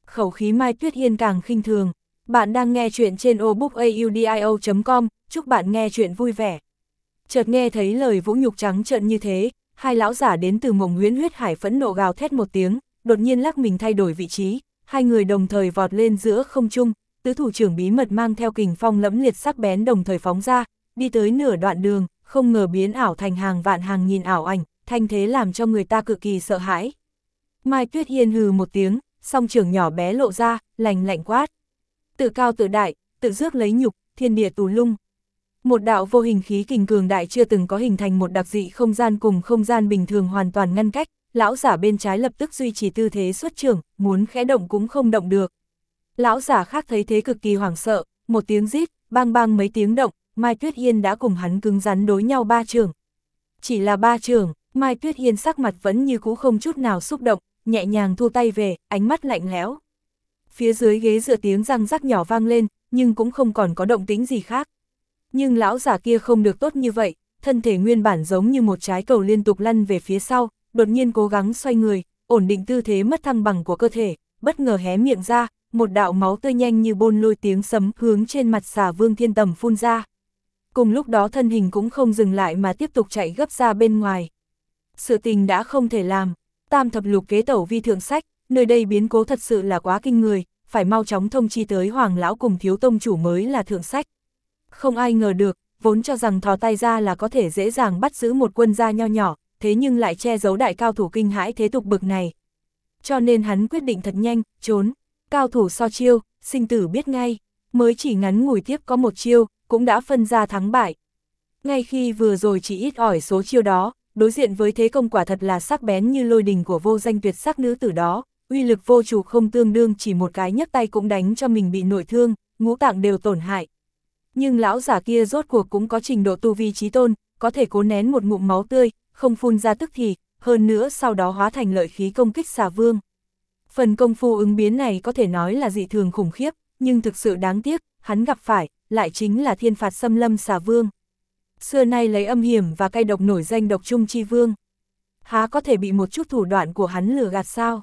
Khẩu khí Mai Tuyết Hiên càng khinh thường. Bạn đang nghe chuyện trên audiobookaudio.com, chúc bạn nghe chuyện vui vẻ. Chợt nghe thấy lời vũ nhục trắng trợn như thế, hai lão giả đến từ Mộng Huyễn Huyết Hải phẫn nộ gào thét một tiếng, đột nhiên lắc mình thay đổi vị trí, hai người đồng thời vọt lên giữa không trung, tứ thủ trưởng bí mật mang theo kình phong lẫm liệt sắc bén đồng thời phóng ra, đi tới nửa đoạn đường, không ngờ biến ảo thành hàng vạn hàng nghìn ảo ảnh, thanh thế làm cho người ta cực kỳ sợ hãi. Mai Tuyết Hiên hừ một tiếng, song trưởng nhỏ bé lộ ra, lạnh lạnh quát. Tự cao tự đại, tự rước lấy nhục, thiên địa tù lung. Một đạo vô hình khí kình cường đại chưa từng có hình thành một đặc dị không gian cùng không gian bình thường hoàn toàn ngăn cách, lão giả bên trái lập tức duy trì tư thế xuất trưởng, muốn khẽ động cũng không động được. Lão giả khác thấy thế cực kỳ hoảng sợ, một tiếng rít, bang bang mấy tiếng động, Mai Tuyết Hiên đã cùng hắn cứng rắn đối nhau 3 trường. Chỉ là 3 trường, Mai Tuyết Hiên sắc mặt vẫn như cũ không chút nào xúc động, nhẹ nhàng thu tay về, ánh mắt lạnh lẽo. Phía dưới ghế dựa tiếng răng rắc nhỏ vang lên, nhưng cũng không còn có động tĩnh gì khác. Nhưng lão giả kia không được tốt như vậy, thân thể nguyên bản giống như một trái cầu liên tục lăn về phía sau, đột nhiên cố gắng xoay người, ổn định tư thế mất thăng bằng của cơ thể, bất ngờ hé miệng ra, một đạo máu tươi nhanh như bôn lôi tiếng sấm hướng trên mặt Xà Vương Thiên Tầm phun ra. Cùng lúc đó thân hình cũng không dừng lại mà tiếp tục chạy gấp ra bên ngoài. Sự tình đã không thể làm, tam thập lục kế tẩu vi thượng sách, nơi đây biến cố thật sự là quá kinh người, phải mau chóng thông chi tới Hoàng lão cùng Thiếu tông chủ mới là thượng sách. Không ai ngờ được, vốn cho rằng thò tay ra là có thể dễ dàng bắt giữ một quân gia nho nhỏ, thế nhưng lại che giấu đại cao thủ kinh hãi thế tục bực này. Cho nên hắn quyết định thật nhanh, trốn, cao thủ so chiêu, sinh tử biết ngay, mới chỉ ngắn ngủi tiếp có một chiêu, cũng đã phân ra thắng bại. Ngay khi vừa rồi chỉ ít ỏi số chiêu đó, đối diện với thế công quả thật là sắc bén như lôi đình của vô danh tuyệt sắc nữ tử đó, uy lực vô chủ không tương đương, chỉ một cái nhấc tay cũng đánh cho mình bị nội thương, ngũ tạng đều tổn hại. Nhưng lão giả kia rốt cuộc cũng có trình độ tu vi chí tôn, có thể cố nén một ngụm máu tươi, không phun ra tức thì, hơn nữa sau đó hóa thành lợi khí công kích Xà Vương. Phần công phu ứng biến này có thể nói là dị thường khủng khiếp, nhưng thực sự đáng tiếc, hắn gặp phải, lại chính là thiên phạt xâm lâm Xà Vương. Xưa nay lấy âm hiểm và cay độc nổi danh độc trung chi vương. Há có thể bị một chút thủ đoạn của hắn lừa gạt sao?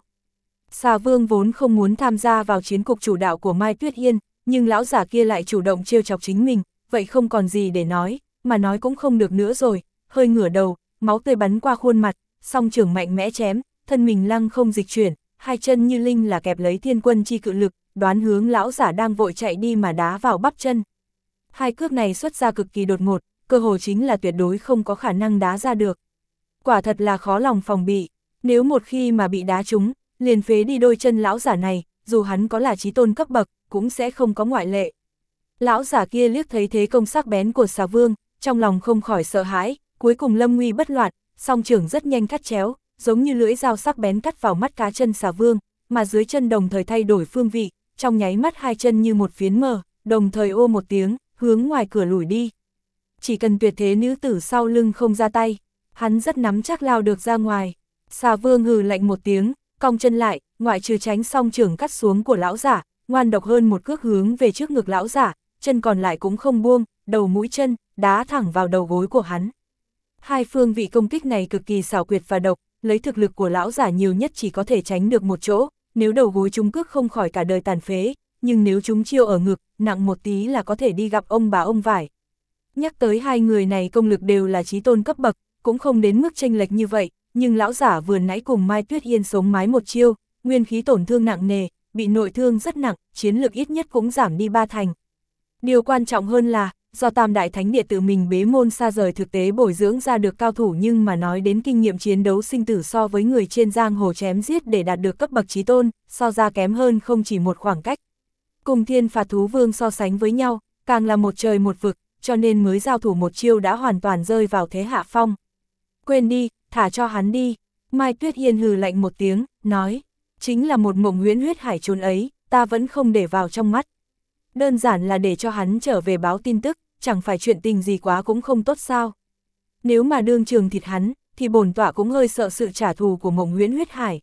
Xà Vương vốn không muốn tham gia vào chiến cục chủ đạo của Mai Tuyết Hiên, nhưng lão giả kia lại chủ động trêu chọc chính mình, vậy không còn gì để nói, mà nói cũng không được nữa rồi, hơi ngửa đầu, máu tươi bắn qua khuôn mặt, song trưởng mạnh mẽ chém, thân mình lăng không dịch chuyển, hai chân như linh là kẹp lấy thiên quân chi cự lực, đoán hướng lão giả đang vội chạy đi mà đá vào bắp chân. Hai cước này xuất ra cực kỳ đột ngột, cơ hồ chính là tuyệt đối không có khả năng đá ra được. Quả thật là khó lòng phòng bị, nếu một khi mà bị đá trúng, liền phế đi đôi chân lão giả này, dù hắn có là chí tôn cấp bậc, cũng sẽ không có ngoại lệ. Lão giả kia liếc thấy thế công sắc bén của Xà Vương, trong lòng không khỏi sợ hãi, cuối cùng lâm nguy bất loạn, song trưởng rất nhanh cắt chéo, giống như lưỡi dao sắc bén cắt vào mắt cá chân Xà Vương, mà dưới chân đồng thời thay đổi phương vị, trong nháy mắt hai chân như một phiến mờ, đồng thời ô một tiếng, hướng ngoài cửa lùi đi. Chỉ cần tuyệt thế nữ tử sau lưng không ra tay, hắn rất nắm chắc lao được ra ngoài. Xà Vương hừ lạnh một tiếng, cong chân lại, ngoại trừ tránh song trưởng cắt xuống của lão giả, ngoan độc hơn một cước hướng về trước ngực lão giả, chân còn lại cũng không buông, đầu mũi chân, đá thẳng vào đầu gối của hắn. Hai phương vị công kích này cực kỳ xảo quyệt và độc, lấy thực lực của lão giả nhiều nhất chỉ có thể tránh được một chỗ, nếu đầu gối trúng cước không khỏi cả đời tàn phế, nhưng nếu trúng chiêu ở ngực, nặng một tí là có thể đi gặp ông bà ông vải. Nhắc tới hai người này công lực đều là chí tôn cấp bậc, cũng không đến mức chênh lệch như vậy, nhưng lão giả vừa nãy cùng Mai Tuyết Hiên sống mái một chiêu, nguyên khí tổn thương nặng nề, bị nội thương rất nặng, chiến lực ít nhất cũng giảm đi 3 thành. Điều quan trọng hơn là, do Tam Đại Thánh Địa tự mình bế môn xa rời thực tế bồi dưỡng ra được cao thủ, nhưng mà nói đến kinh nghiệm chiến đấu sinh tử so với người trên giang hồ chém giết để đạt được cấp bậc chí tôn, so ra kém hơn không chỉ một khoảng cách. Cùng Thiên Phạt Thú Vương so sánh với nhau, càng là một trời một vực, cho nên mới giao thủ một chiêu đã hoàn toàn rơi vào thế hạ phong. Quên đi, thả cho hắn đi. Mai Tuyết Hiên hừ lạnh một tiếng, nói, chính là một Mộng Huyễn Huyết Hải trốn ấy, ta vẫn không để vào trong mắt. Đơn giản là để cho hắn trở về báo tin tức, chẳng phải chuyện tình gì quá cũng không tốt sao. Nếu mà đương trường thịt hắn, thì bổn tọa cũng hơi sợ sự trả thù của Mộng Huyễn Huyết Hải.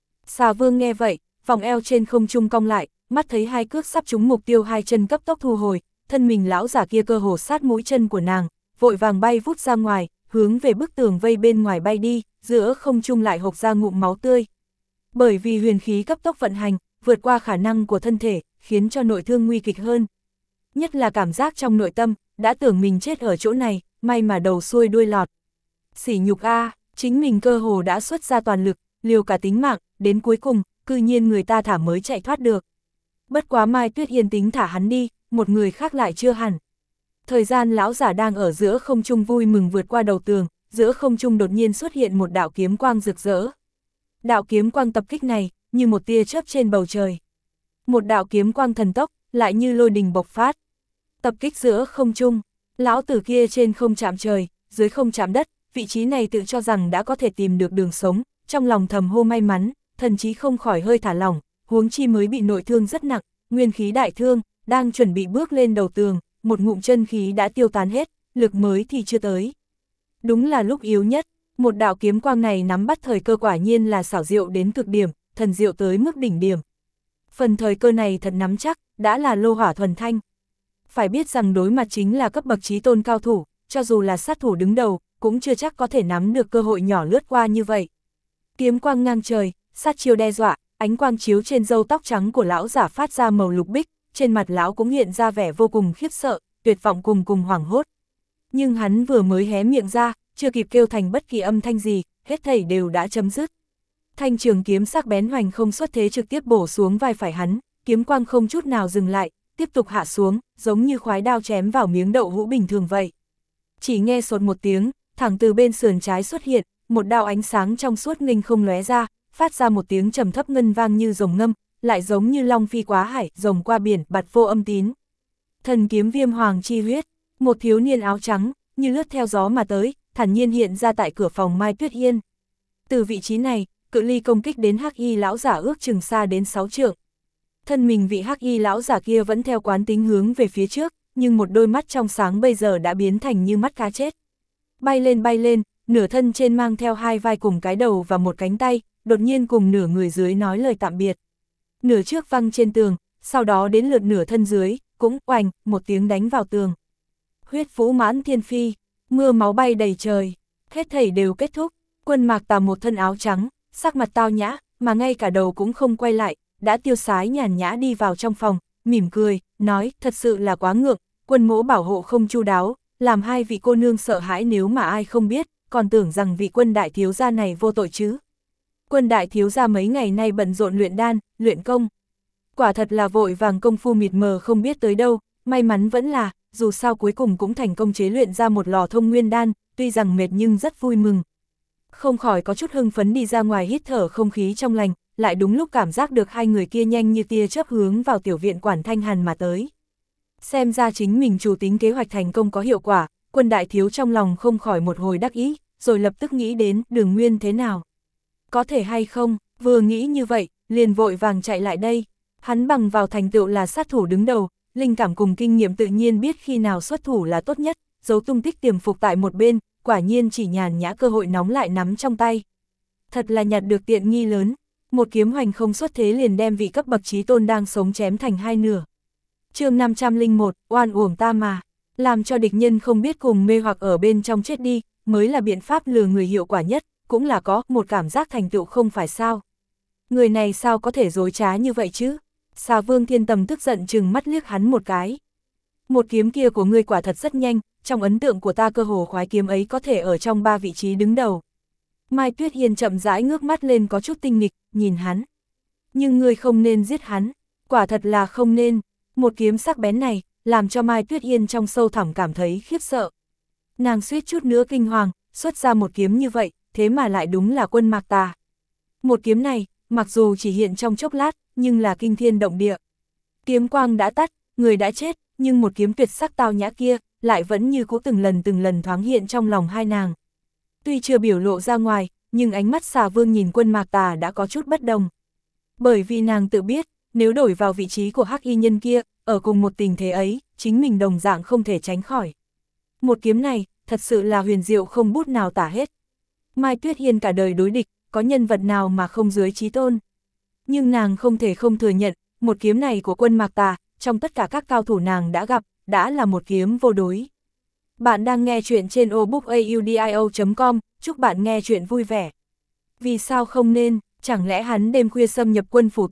Xà Vương nghe vậy, vòng eo trên không trung cong lại, mắt thấy hai cước sắp trúng mục tiêu, hai chân cấp tốc thu hồi, thân mình lão giả kia cơ hồ sát mũi chân của nàng, vội vàng bay vút ra ngoài, hướng về bức tường vây bên ngoài bay đi, giữa không trung lại hộc ra ngụm máu tươi. Bởi vì huyền khí cấp tốc vận hành, vượt qua khả năng của thân thể, khiến cho nội thương nguy kịch hơn. Nhất là cảm giác trong nội tâm, đã tưởng mình chết ở chỗ này, may mà đầu xuôi đuôi lọt. Sỉ nhục a, chính mình cơ hồ đã xuất ra toàn lực, liều cả tính mạng, đến cuối cùng, cư nhiên người ta thả mới chạy thoát được. Bất quá Mai Tuyết Yên tính thả hắn đi, một người khác lại chưa hẳn. Thời gian lão giả đang ở giữa không trung vui mừng vượt qua đầu tường, giữa không trung đột nhiên xuất hiện một đạo kiếm quang rực rỡ. Đạo kiếm quang tập kích này, như một tia chớp trên bầu trời. Một đạo kiếm quang thần tốc, lại như lôi đình bộc phát. Tập kích giữa không trung, lão tử kia trên không chạm trời, dưới không chạm đất, vị trí này tự cho rằng đã có thể tìm được đường sống, trong lòng thầm hô may mắn, thần chí không khỏi hơi thả lỏng, huống chi mới bị nội thương rất nặng, nguyên khí đại thương, đang chuẩn bị bước lên đầu tường, một ngụm chân khí đã tiêu tán hết, lực mới thì chưa tới. Đúng là lúc yếu nhất, một đạo kiếm quang này nắm bắt thời cơ quả nhiên là xảo diệu đến cực điểm, thần diệu tới mức đỉnh điểm. Phần thời cơ này thật nắm chắc, đã là lô hỏa thuần thanh. Phải biết rằng đối mặt chính là cấp bậc chí tôn cao thủ, cho dù là sát thủ đứng đầu, cũng chưa chắc có thể nắm được cơ hội nhỏ lướt qua như vậy. Kiếm quang ngang trời, sát chiêu đe dọa, ánh quang chiếu trên râu tóc trắng của lão giả phát ra màu lục bích, trên mặt lão cũng hiện ra vẻ vô cùng khiếp sợ, tuyệt vọng cùng hoảng hốt. Nhưng hắn vừa mới hé miệng ra, chưa kịp kêu thành bất kỳ âm thanh gì, hết thảy đều đã chấm dứt. Thanh trường kiếm sắc bén hoành không xuất thế trực tiếp bổ xuống vai phải hắn, kiếm quang không chút nào dừng lại, tiếp tục hạ xuống, giống như khoái đao chém vào miếng đậu hũ bình thường vậy. Chỉ nghe sột một tiếng, thẳng từ bên sườn trái xuất hiện, một đạo ánh sáng trong suốt nghênh không lóe ra, phát ra một tiếng trầm thấp ngân vang như rồng ngâm, lại giống như long phi quá hải, rồng qua biển, bạt vô âm tín. Thần kiếm Viêm Hoàng chi huyết, một thiếu niên áo trắng, như lướt theo gió mà tới, thản nhiên hiện ra tại cửa phòng Mai Tuyết Yên. Từ vị trí này, cự ly công kích đến Hắc Y lão giả ước chừng xa đến 6 trượng. Thân mình vị Hắc Y lão giả kia vẫn theo quán tính hướng về phía trước, nhưng một đôi mắt trong sáng bây giờ đã biến thành như mắt cá chết. Bay lên, nửa thân trên mang theo hai vai cùng cái đầu và một cánh tay, đột nhiên cùng nửa người dưới nói lời tạm biệt. Nửa trước văng trên tường, sau đó đến lượt nửa thân dưới, cũng oành, một tiếng đánh vào tường. Huyết vũ mãn thiên phi, mưa máu bay đầy trời, hết thảy đều kết thúc. Quân Mạc Tà một thân áo trắng, sắc mặt tao nhã, mà ngay cả đầu cũng không quay lại, đã tiêu sái nhàn nhã đi vào trong phòng, mỉm cười, nói, thật sự là quá ngượng, quân mỗ bảo hộ không chu đáo, làm hai vị cô nương sợ hãi nếu mà ai không biết, còn tưởng rằng vị quân đại thiếu gia này vô tội chứ. Quân đại thiếu gia mấy ngày nay bận rộn luyện đan, luyện công. Quả thật là vội vàng công phu mịt mờ không biết tới đâu, may mắn vẫn là, dù sao cuối cùng cũng thành công chế luyện ra một lò thông nguyên đan, tuy rằng mệt nhưng rất vui mừng. Không khỏi có chút hưng phấn đi ra ngoài hít thở không khí trong lành, lại đúng lúc cảm giác được hai người kia nhanh như tia chớp hướng vào tiểu viện Quản Thanh Hàn mà tới. Xem ra chính mình chủ tính kế hoạch thành công có hiệu quả, quân đại thiếu trong lòng không khỏi một hồi đắc ý, rồi lập tức nghĩ đến Đường Nguyên thế nào. Có thể hay không, vừa nghĩ như vậy, liền vội vàng chạy lại đây. Hắn bằng vào thành tựu là sát thủ đứng đầu, linh cảm cùng kinh nghiệm tự nhiên biết khi nào xuất thủ là tốt nhất, giấu tung tích tiềm phục tại một bên, quả nhiên chỉ nhàn nhã cơ hội nóng lại nắm trong tay. Thật là nhặt được tiện nghi lớn, một kiếm hoành không xuất thế liền đem vị cấp bậc chí tôn đang sống chém thành hai nửa. Chương 501, oan uổng ta mà, làm cho địch nhân không biết cùng mê hoặc ở bên trong chết đi, mới là biện pháp lừa người hiệu quả nhất, cũng là có một cảm giác thành tựu không phải sao. Người này sao có thể dối trá như vậy chứ? Xà Vương Thiên Tầm tức giận chừng mắt liếc hắn một cái. Một kiếm kia của ngươi quả thật rất nhanh, trong ấn tượng của ta cơ hồ khoái kiếm ấy có thể ở trong 3 vị trí đứng đầu. Mai Tuyết Hiên chậm rãi ngước mắt lên có chút tinh nghịch, nhìn hắn. Nhưng ngươi không nên giết hắn, quả thật là không nên. Một kiếm sắc bén này, làm cho Mai Tuyết Hiên trong sâu thẳm cảm thấy khiếp sợ. Nàng suýt chút nữa kinh hoàng, xuất ra một kiếm như vậy, thế mà lại đúng là Quân Mạc Tà. Một kiếm này, mặc dù chỉ hiện trong chốc lát, nhưng là kinh thiên động địa. Kiếm quang đã tắt, người đã chết, nhưng một kiếm tuyệt sắc tao nhã kia, lại vẫn như cũ từng lần thoáng hiện trong lòng hai nàng. Tuy chưa biểu lộ ra ngoài, nhưng ánh mắt Xà Vương nhìn Quân Mạc Tà đã có chút bất đồng. Bởi vì nàng tự biết, nếu đổi vào vị trí của hắc y nhân kia, ở cùng một tình thế ấy, chính mình đồng dạng không thể tránh khỏi. Một kiếm này, thật sự là huyền diệu không bút nào tả hết. Mai Tuyết Hiên cả đời đối địch, có nhân vật nào mà không dưới chí tôn. Nhưng nàng không thể không thừa nhận, một kiếm này của Quân Mạc Tà, trong tất cả các cao thủ nàng đã gặp, đã là một kiếm vô đối. Bạn đang nghe chuyện trên obookaudio.com, chúc bạn nghe chuyện vui vẻ. Vì sao không nên, chẳng lẽ hắn đêm khuya xâm nhập quân phủ ta,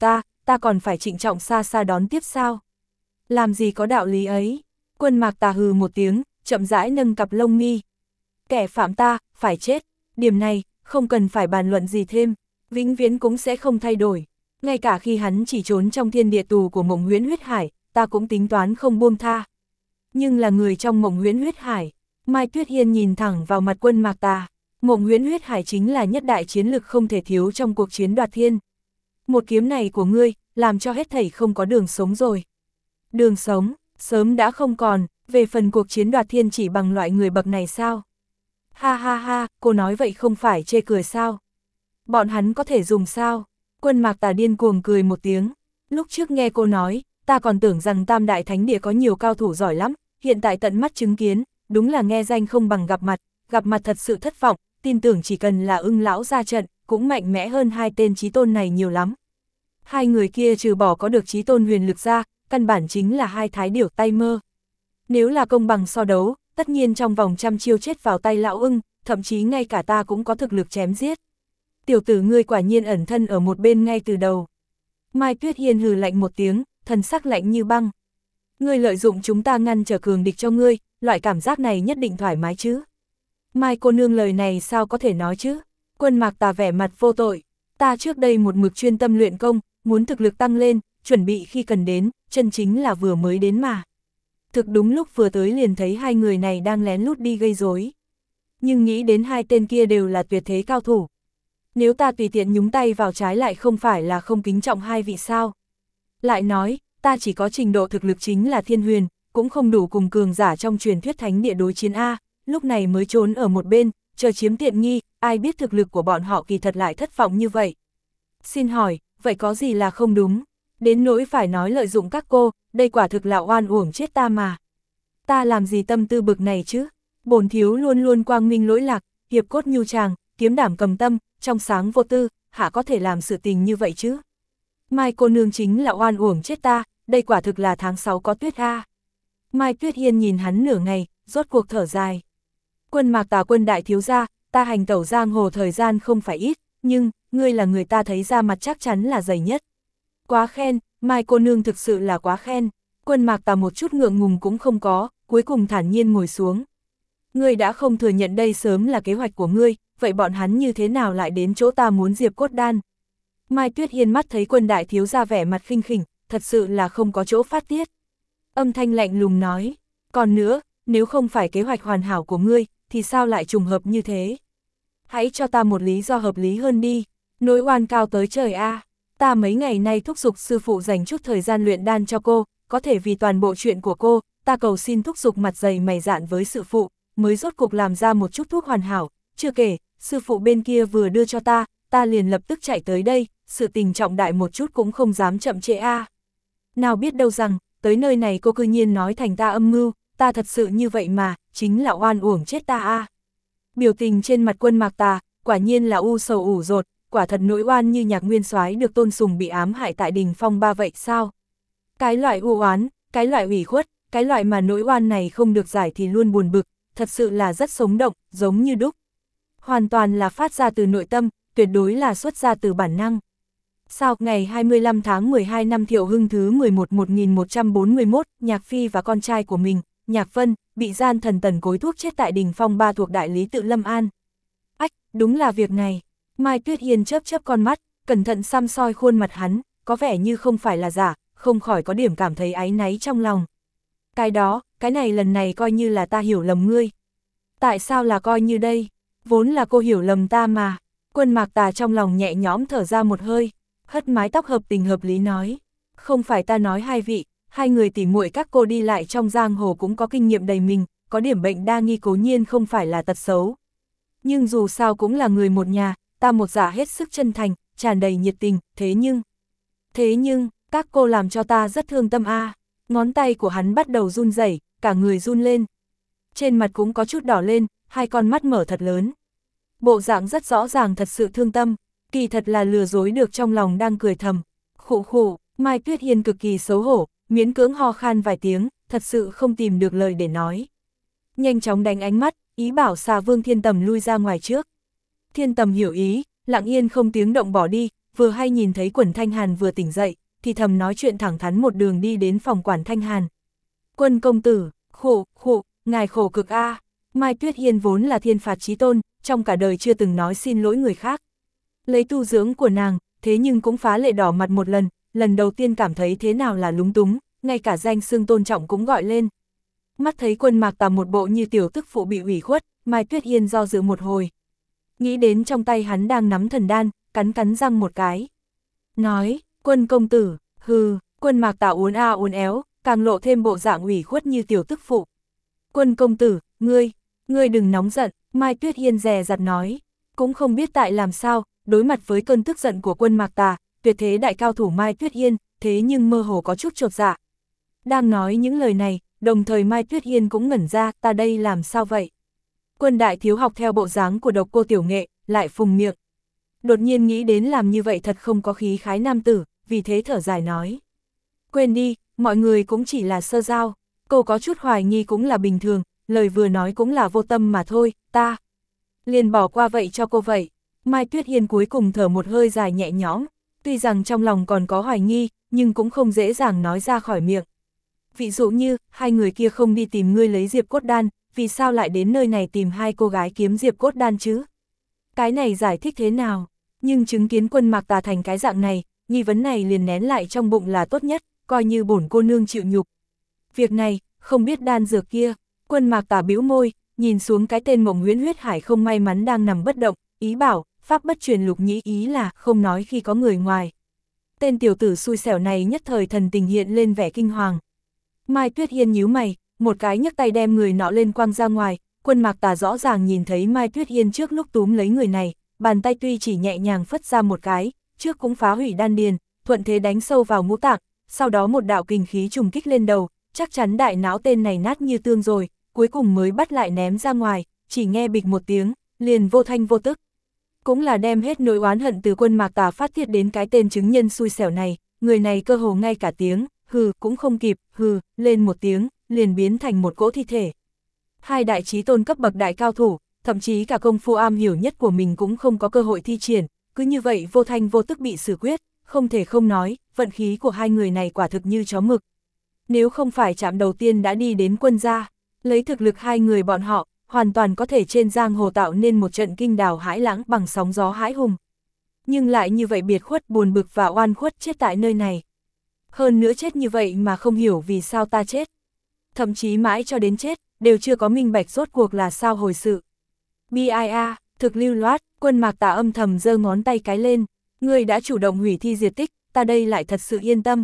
ta còn phải trịnh trọng xa xa đón tiếp sao? Làm gì có đạo lý ấy? Quân Mạc Tà hừ một tiếng, chậm rãi nâng cặp lông mi. Kẻ phạm ta, phải chết. Điểm này, không cần phải bàn luận gì thêm, vĩnh viễn cũng sẽ không thay đổi. Ngay cả khi hắn chỉ trốn trong thiên địa tù của Mộng Huyễn Huyết Hải, ta cũng tính toán không buông tha. Nhưng là người trong Mộng Huyễn Huyết Hải, Mai Tuyết Hiên nhìn thẳng vào mặt Quân Mạc Tà. Mộng Huyễn Huyết Hải chính là nhất đại chiến lực không thể thiếu trong cuộc chiến đoạt thiên. Một kiếm này của ngươi, làm cho hết thảy không có đường sống rồi. Đường sống, sớm đã không còn, về phần cuộc chiến đoạt thiên chỉ bằng loại người bậc này sao? Ha ha ha, cô nói vậy không phải chê cười sao? Bọn hắn có thể dùng sao? Quân Mạc Tà điên cuồng cười một tiếng. Lúc trước nghe cô nói, ta còn tưởng rằng Tam Đại Thánh Địa có nhiều cao thủ giỏi lắm, hiện tại tận mắt chứng kiến, đúng là nghe danh không bằng gặp mặt thật sự thất vọng, tin tưởng chỉ cần là Ưng lão ra trận, cũng mạnh mẽ hơn hai tên chí tôn này nhiều lắm. Hai người kia trừ bỏ có được chí tôn huyền lực ra, căn bản chính là hai thái điểu tay mơ. Nếu là công bằng so đấu, tất nhiên trong vòng trăm chiêu chết vào tay lão Ưng, thậm chí ngay cả ta cũng có thực lực chém giết. Tiểu tử ngươi quả nhiên ẩn thân ở một bên ngay từ đầu. Mai Tuyết Hiên hừ lạnh một tiếng, thần sắc lạnh như băng. Ngươi lợi dụng chúng ta ngăn trở cường địch cho ngươi, loại cảm giác này nhất định thoải mái chứ. Mai cô nương lời này sao có thể nói chứ? Quân Mạc Tà vẻ mặt vô tội. Ta trước đây một mực chuyên tâm luyện công, muốn thực lực tăng lên, chuẩn bị khi cần đến, chân chính là vừa mới đến mà. Thực đúng lúc vừa tới liền thấy hai người này đang lén lút đi gây rối. Nhưng nghĩ đến hai tên kia đều là tuyệt thế cao thủ. Nếu ta tùy tiện nhúng tay vào trái lại không phải là không kính trọng hai vị sao. Lại nói, ta chỉ có trình độ thực lực chính là thiên huyền, cũng không đủ cùng cường giả trong truyền thuyết thánh địa đối chiến A, lúc này mới trốn ở một bên, chờ chiếm tiện nghi, ai biết thực lực của bọn họ kỳ thật lại thất vọng như vậy. Xin hỏi, vậy có gì là không đúng? Đến nỗi phải nói lợi dụng các cô, đây quả thực là oan uổng chết ta mà. Ta làm gì tâm tư bực này chứ? Bổn thiếu luôn luôn quang minh lỗi lạc, hiệp cốt nhu tràng, kiếm đảm cầm tâm, trong sáng vô tư, hả có thể làm sự tình như vậy chứ? Mai cô nương chính là oan uổng chết ta, đây quả thực là tháng 6 có tuyết a. Mai Tuyết Hiên nhìn hắn nửa ngày, rốt cuộc thở dài. Quân Mạc Tà Quân đại thiếu gia, ta hành tẩu giang hồ thời gian không phải ít, nhưng, ngươi là người ta thấy ra mặt chắc chắn là dày nhất. Quá khen, Mai cô nương thực sự là quá khen. Quân Mạc Tà một chút ngượng ngùng cũng không có, cuối cùng thản nhiên ngồi xuống. Ngươi đã không thừa nhận đây sớm là kế hoạch của ngươi, vậy bọn hắn như thế nào lại đến chỗ ta muốn diệp cốt đan? Mai Tuyết Hiên mắt thấy Quân đại thiếu gia vẻ mặt khinh khỉnh, thật sự là không có chỗ phát tiết. Âm thanh lạnh lùng nói, còn nữa, nếu không phải kế hoạch hoàn hảo của ngươi, thì sao lại trùng hợp như thế? Hãy cho ta một lý do hợp lý hơn đi, nỗi oan cao tới trời a. Ta mấy ngày nay thúc giục sư phụ dành chút thời gian luyện đan cho cô, có thể vì toàn bộ chuyện của cô, ta cầu xin thúc giục mặt dày mày dạn với sư phụ, mới rốt cục làm ra một chút thuốc hoàn hảo, chưa kể, sư phụ bên kia vừa đưa cho ta liền lập tức chạy tới đây, sự tình trọng đại một chút cũng không dám chậm trễ a. Nào biết đâu rằng, tới nơi này cô cư nhiên nói thành ta âm mưu, ta thật sự như vậy mà, chính là oan uổng chết ta a. Biểu tình trên mặt Quân Mạc Tà, quả nhiên là u sầu ủ rột, quả thật nỗi oan như Nhạc Nguyên Soái được Tôn Sùng bị ám hại tại Đình Phong Ba vậy sao? Cái loại u oán, cái loại ủy khuất, cái loại mà nỗi oan này không được giải thì luôn buồn bực, thật sự là rất sống động, giống như đúc. Hoàn toàn là phát ra từ nội tâm, tuyệt đối là xuất ra từ bản năng. Sau ngày 25 tháng 12 năm Thiệu Hưng thứ 11 1141, Nhạc Phi và con trai của mình, Nhạc Vân, bị gian thần tần cối thuốc chết tại Đình Phong Ba thuộc đại lý tự Lâm An. Ách, đúng là việc này. Mai Tuyết Hiên chớp chớp con mắt, cẩn thận xăm soi khuôn mặt hắn, có vẻ như không phải là giả, không khỏi có điểm cảm thấy áy náy trong lòng. Cái này lần này coi như là ta hiểu lầm ngươi. Tại sao là coi như đây? Vốn là cô hiểu lầm ta mà. Quân Mạc Tà trong lòng nhẹ nhõm thở ra một hơi, hất mái tóc hợp tình hợp lý nói. Không phải ta nói hai vị, hai người tỉ muội các cô đi lại trong giang hồ cũng có kinh nghiệm đầy mình, có điểm bệnh đa nghi cố nhiên không phải là tật xấu. Nhưng dù sao cũng là người một nhà, ta một giả hết sức chân thành, tràn đầy nhiệt tình, thế nhưng, các cô làm cho ta rất thương tâm a. Ngón tay của hắn bắt đầu run rẩy, cả người run lên. Trên mặt cũng có chút đỏ lên, hai con mắt mở thật lớn. Bộ dạng rất rõ ràng thật sự thương tâm, kỳ thật là lừa dối được trong lòng đang cười thầm. Khụ khụ, Mai Tuyết Hiên cực kỳ xấu hổ, miễn cưỡng ho khan vài tiếng, thật sự không tìm được lời để nói. Nhanh chóng đánh ánh mắt, ý bảo xà Vương Thiên Tầm lui ra ngoài trước. Thiên Tầm hiểu ý, lặng yên không tiếng động bỏ đi, vừa hay nhìn thấy Quẩn Thanh Hàn vừa tỉnh dậy, thì thầm nói chuyện thẳng thắn một đường đi đến phòng quản Thanh Hàn. Quân công tử, khổ, ngài khổ cực a. Mai Tuyết Hiên vốn là thiên phạt chí tôn, trong cả đời chưa từng nói xin lỗi người khác. Lấy tu dưỡng của nàng, thế nhưng cũng phá lệ đỏ mặt một lần đầu tiên cảm thấy thế nào là lúng túng, ngay cả danh xưng tôn trọng cũng gọi lên. Mắt thấy Quân Mạc Tà một bộ như tiểu tức phụ bị ủy khuất, Mai Tuyết Hiên do dự một hồi. Nghĩ đến trong tay hắn đang nắm thần đan, cắn răng một cái. Nói, Quân công tử, hừ, Quân Mạc Tà uốn a uốn éo, càng lộ thêm bộ dạng ủy khuất như tiểu tức phụ. Quân công tử, ngươi đừng nóng giận, Mai Tuyết Hiên dè dặt nói. Cũng không biết tại làm sao, đối mặt với cơn tức giận của Quân Mạc Tà, tuyệt thế đại cao thủ Mai Tuyết Hiên, thế nhưng mơ hồ có chút chột dạ. Đang nói những lời này, đồng thời Mai Tuyết Hiên cũng ngẩn ra, ta đây làm sao vậy? Quân đại thiếu học theo bộ dáng của Độc Cô Tiểu Nghệ, lại phùng miệng. Đột nhiên nghĩ đến làm như vậy thật không có khí khái nam tử, vì thế thở dài nói. Quên đi, mọi người cũng chỉ là sơ giao, cô có chút hoài nghi cũng là bình thường, lời vừa nói cũng là vô tâm mà thôi, ta liền bỏ qua vậy cho cô vậy. Mai Tuyết Hiên cuối cùng thở một hơi dài nhẹ nhõm, tuy rằng trong lòng còn có hoài nghi, nhưng cũng không dễ dàng nói ra khỏi miệng. Ví dụ như, hai người kia không đi tìm ngươi lấy diệp cốt đan, vì sao lại đến nơi này tìm hai cô gái kiếm diệp cốt đan chứ? Cái này giải thích thế nào? Nhưng chứng kiến Quân Mạc Tà thành cái dạng này, nghi vấn này liền nén lại trong bụng là tốt nhất, coi như bổn cô nương chịu nhục. Việc này, không biết đan dược kia, Quân Mạc Tà bĩu môi, nhìn xuống cái tên Mộng Huyễn Huyết Hải không may mắn đang nằm bất động, ý bảo, pháp bất truyền lục nhĩ, ý là không nói khi có người ngoài. Tên tiểu tử xui xẻo này nhất thời thần tình hiện lên vẻ kinh hoàng. Mai Tuyết Hiên nhíu mày, một cái nhấc tay đem người nọ lên quăng ra ngoài. Quân Mạc Tà rõ ràng nhìn thấy Mai Tuyết Hiên trước lúc túm lấy người này, bàn tay tuy chỉ nhẹ nhàng phất ra một cái, trước cũng phá hủy đan điền, thuận thế đánh sâu vào ngũ tạng, sau đó một đạo kình khí trùng kích lên đầu, chắc chắn đại não tên này nát như tương rồi, cuối cùng mới bắt lại ném ra ngoài, chỉ nghe bịch một tiếng, liền vô thanh vô tức. Cũng là đem hết nỗi oán hận từ Quân Mạc Tà phát tiết đến cái tên chứng nhân xui xẻo này, người này cơ hồ ngay cả tiếng, hừ cũng không kịp, hừ, lên một tiếng, liền biến thành một cỗ thi thể. Hai đại chí tôn cấp bậc đại cao thủ, thậm chí cả công phu am hiểu nhất của mình cũng không có cơ hội thi triển, cứ như vậy vô thanh vô tức bị xử quyết, không thể không nói, vận khí của hai người này quả thực như chó mực. Nếu không phải chạm đầu tiên đã đi đến Quân gia, lấy thực lực hai người bọn họ, hoàn toàn có thể trên giang hồ tạo nên một trận kinh đào hãi lãng bằng sóng gió hãi hùng. Nhưng lại như vậy biệt khuất buồn bực và oan khuất chết tại nơi này. Hơn nữa chết như vậy mà không hiểu vì sao ta chết. Thậm chí mãi cho đến chết, đều chưa có minh bạch rốt cuộc là sao hồi sự. BIA, thực lưu loát, Quân Mạc Tà âm thầm giơ ngón tay cái lên. Ngươi đã chủ động hủy thi diệt tích, ta đây lại thật sự yên tâm.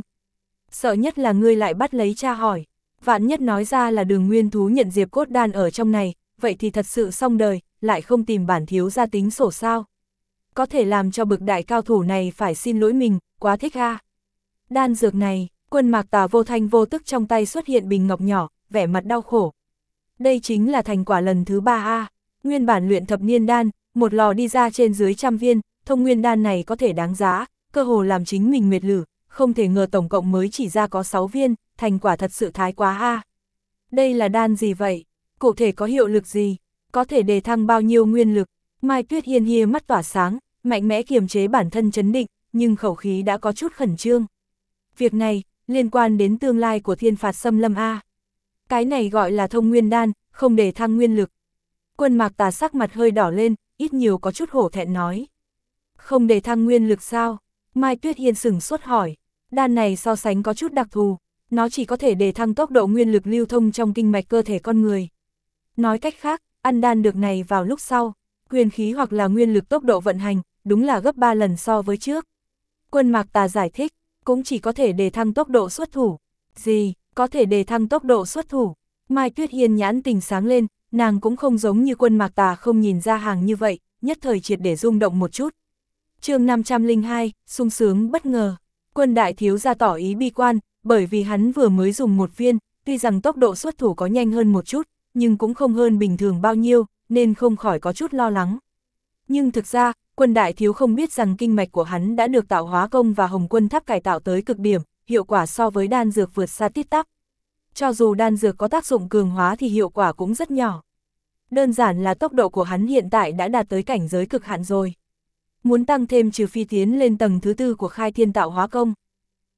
Sợ nhất là ngươi lại bắt lấy tra hỏi. Vạn nhất nói ra là Đường Nguyên Thú nhận diệp cốt đan ở trong này, vậy thì thật sự xong đời, lại không tìm bản thiếu gia tính sổ sao. Có thể làm cho bực đại cao thủ này phải xin lỗi mình, quá thích ha. Đan dược này, Quân Mạc Tà vô thanh vô tức trong tay xuất hiện bình ngọc nhỏ, vẻ mặt đau khổ. Đây chính là thành quả lần thứ 3A, nguyên bản luyện thập niên đan, một lò đi ra trên dưới 100 viên, thông nguyên đan này có thể đáng giá, cơ hồ làm chính mình mệt lử, không thể ngờ tổng cộng mới chỉ ra có 6 viên, thành quả thật sự thái quá a. Đây là đan gì vậy? Cụ thể có hiệu lực gì? Có thể đề thăng bao nhiêu nguyên lực? Mai Tuyết Hiên hia mắt tỏa sáng, mạnh mẽ kiềm chế bản thân trấn định, nhưng khẩu khí đã có chút khẩn trương. Việc này, liên quan đến tương lai của thiên phạt xâm lâm A. Cái này gọi là thông nguyên đan, không để thăng nguyên lực. Quân Mạc Tà sắc mặt hơi đỏ lên, ít nhiều có chút hổ thẹn nói. Không để thăng nguyên lực sao? Mai Tuyết Hiên sửng sốt hỏi. Đan này so sánh có chút đặc thù, nó chỉ có thể để thăng tốc độ nguyên lực lưu thông trong kinh mạch cơ thể con người. Nói cách khác, ăn đan được này vào lúc sau, huyền khí hoặc là nguyên lực tốc độ vận hành, đúng là gấp 3 lần so với trước. Quân Mạc Tà giải thích, cũng chỉ có thể đề thăng tốc độ xuất thủ. Gì, có thể đề thăng tốc độ xuất thủ? Mai Tuyết Hiên nhãn tình sáng lên, nàng cũng không giống như Quân Mạc Tà không nhìn ra hàng như vậy, nhất thời triệt để rung động một chút. Chương 502, sung sướng bất ngờ. Quân đại thiếu gia tỏ ý bi quan, bởi vì hắn vừa mới dùng một viên, tuy rằng tốc độ xuất thủ có nhanh hơn một chút, nhưng cũng không hơn bình thường bao nhiêu, nên không khỏi có chút lo lắng. Nhưng thực ra, Quân đại thiếu không biết rằng kinh mạch của hắn đã được tạo hóa công và Hồng Quân tháp cải tạo tới cực điểm, hiệu quả so với đan dược vượt xa tít tắp. Cho dù đan dược có tác dụng cường hóa thì hiệu quả cũng rất nhỏ. Đơn giản là tốc độ của hắn hiện tại đã đạt tới cảnh giới cực hạn rồi. Muốn tăng thêm trừ phi tiến lên tầng thứ 4 của khai thiên tạo hóa công.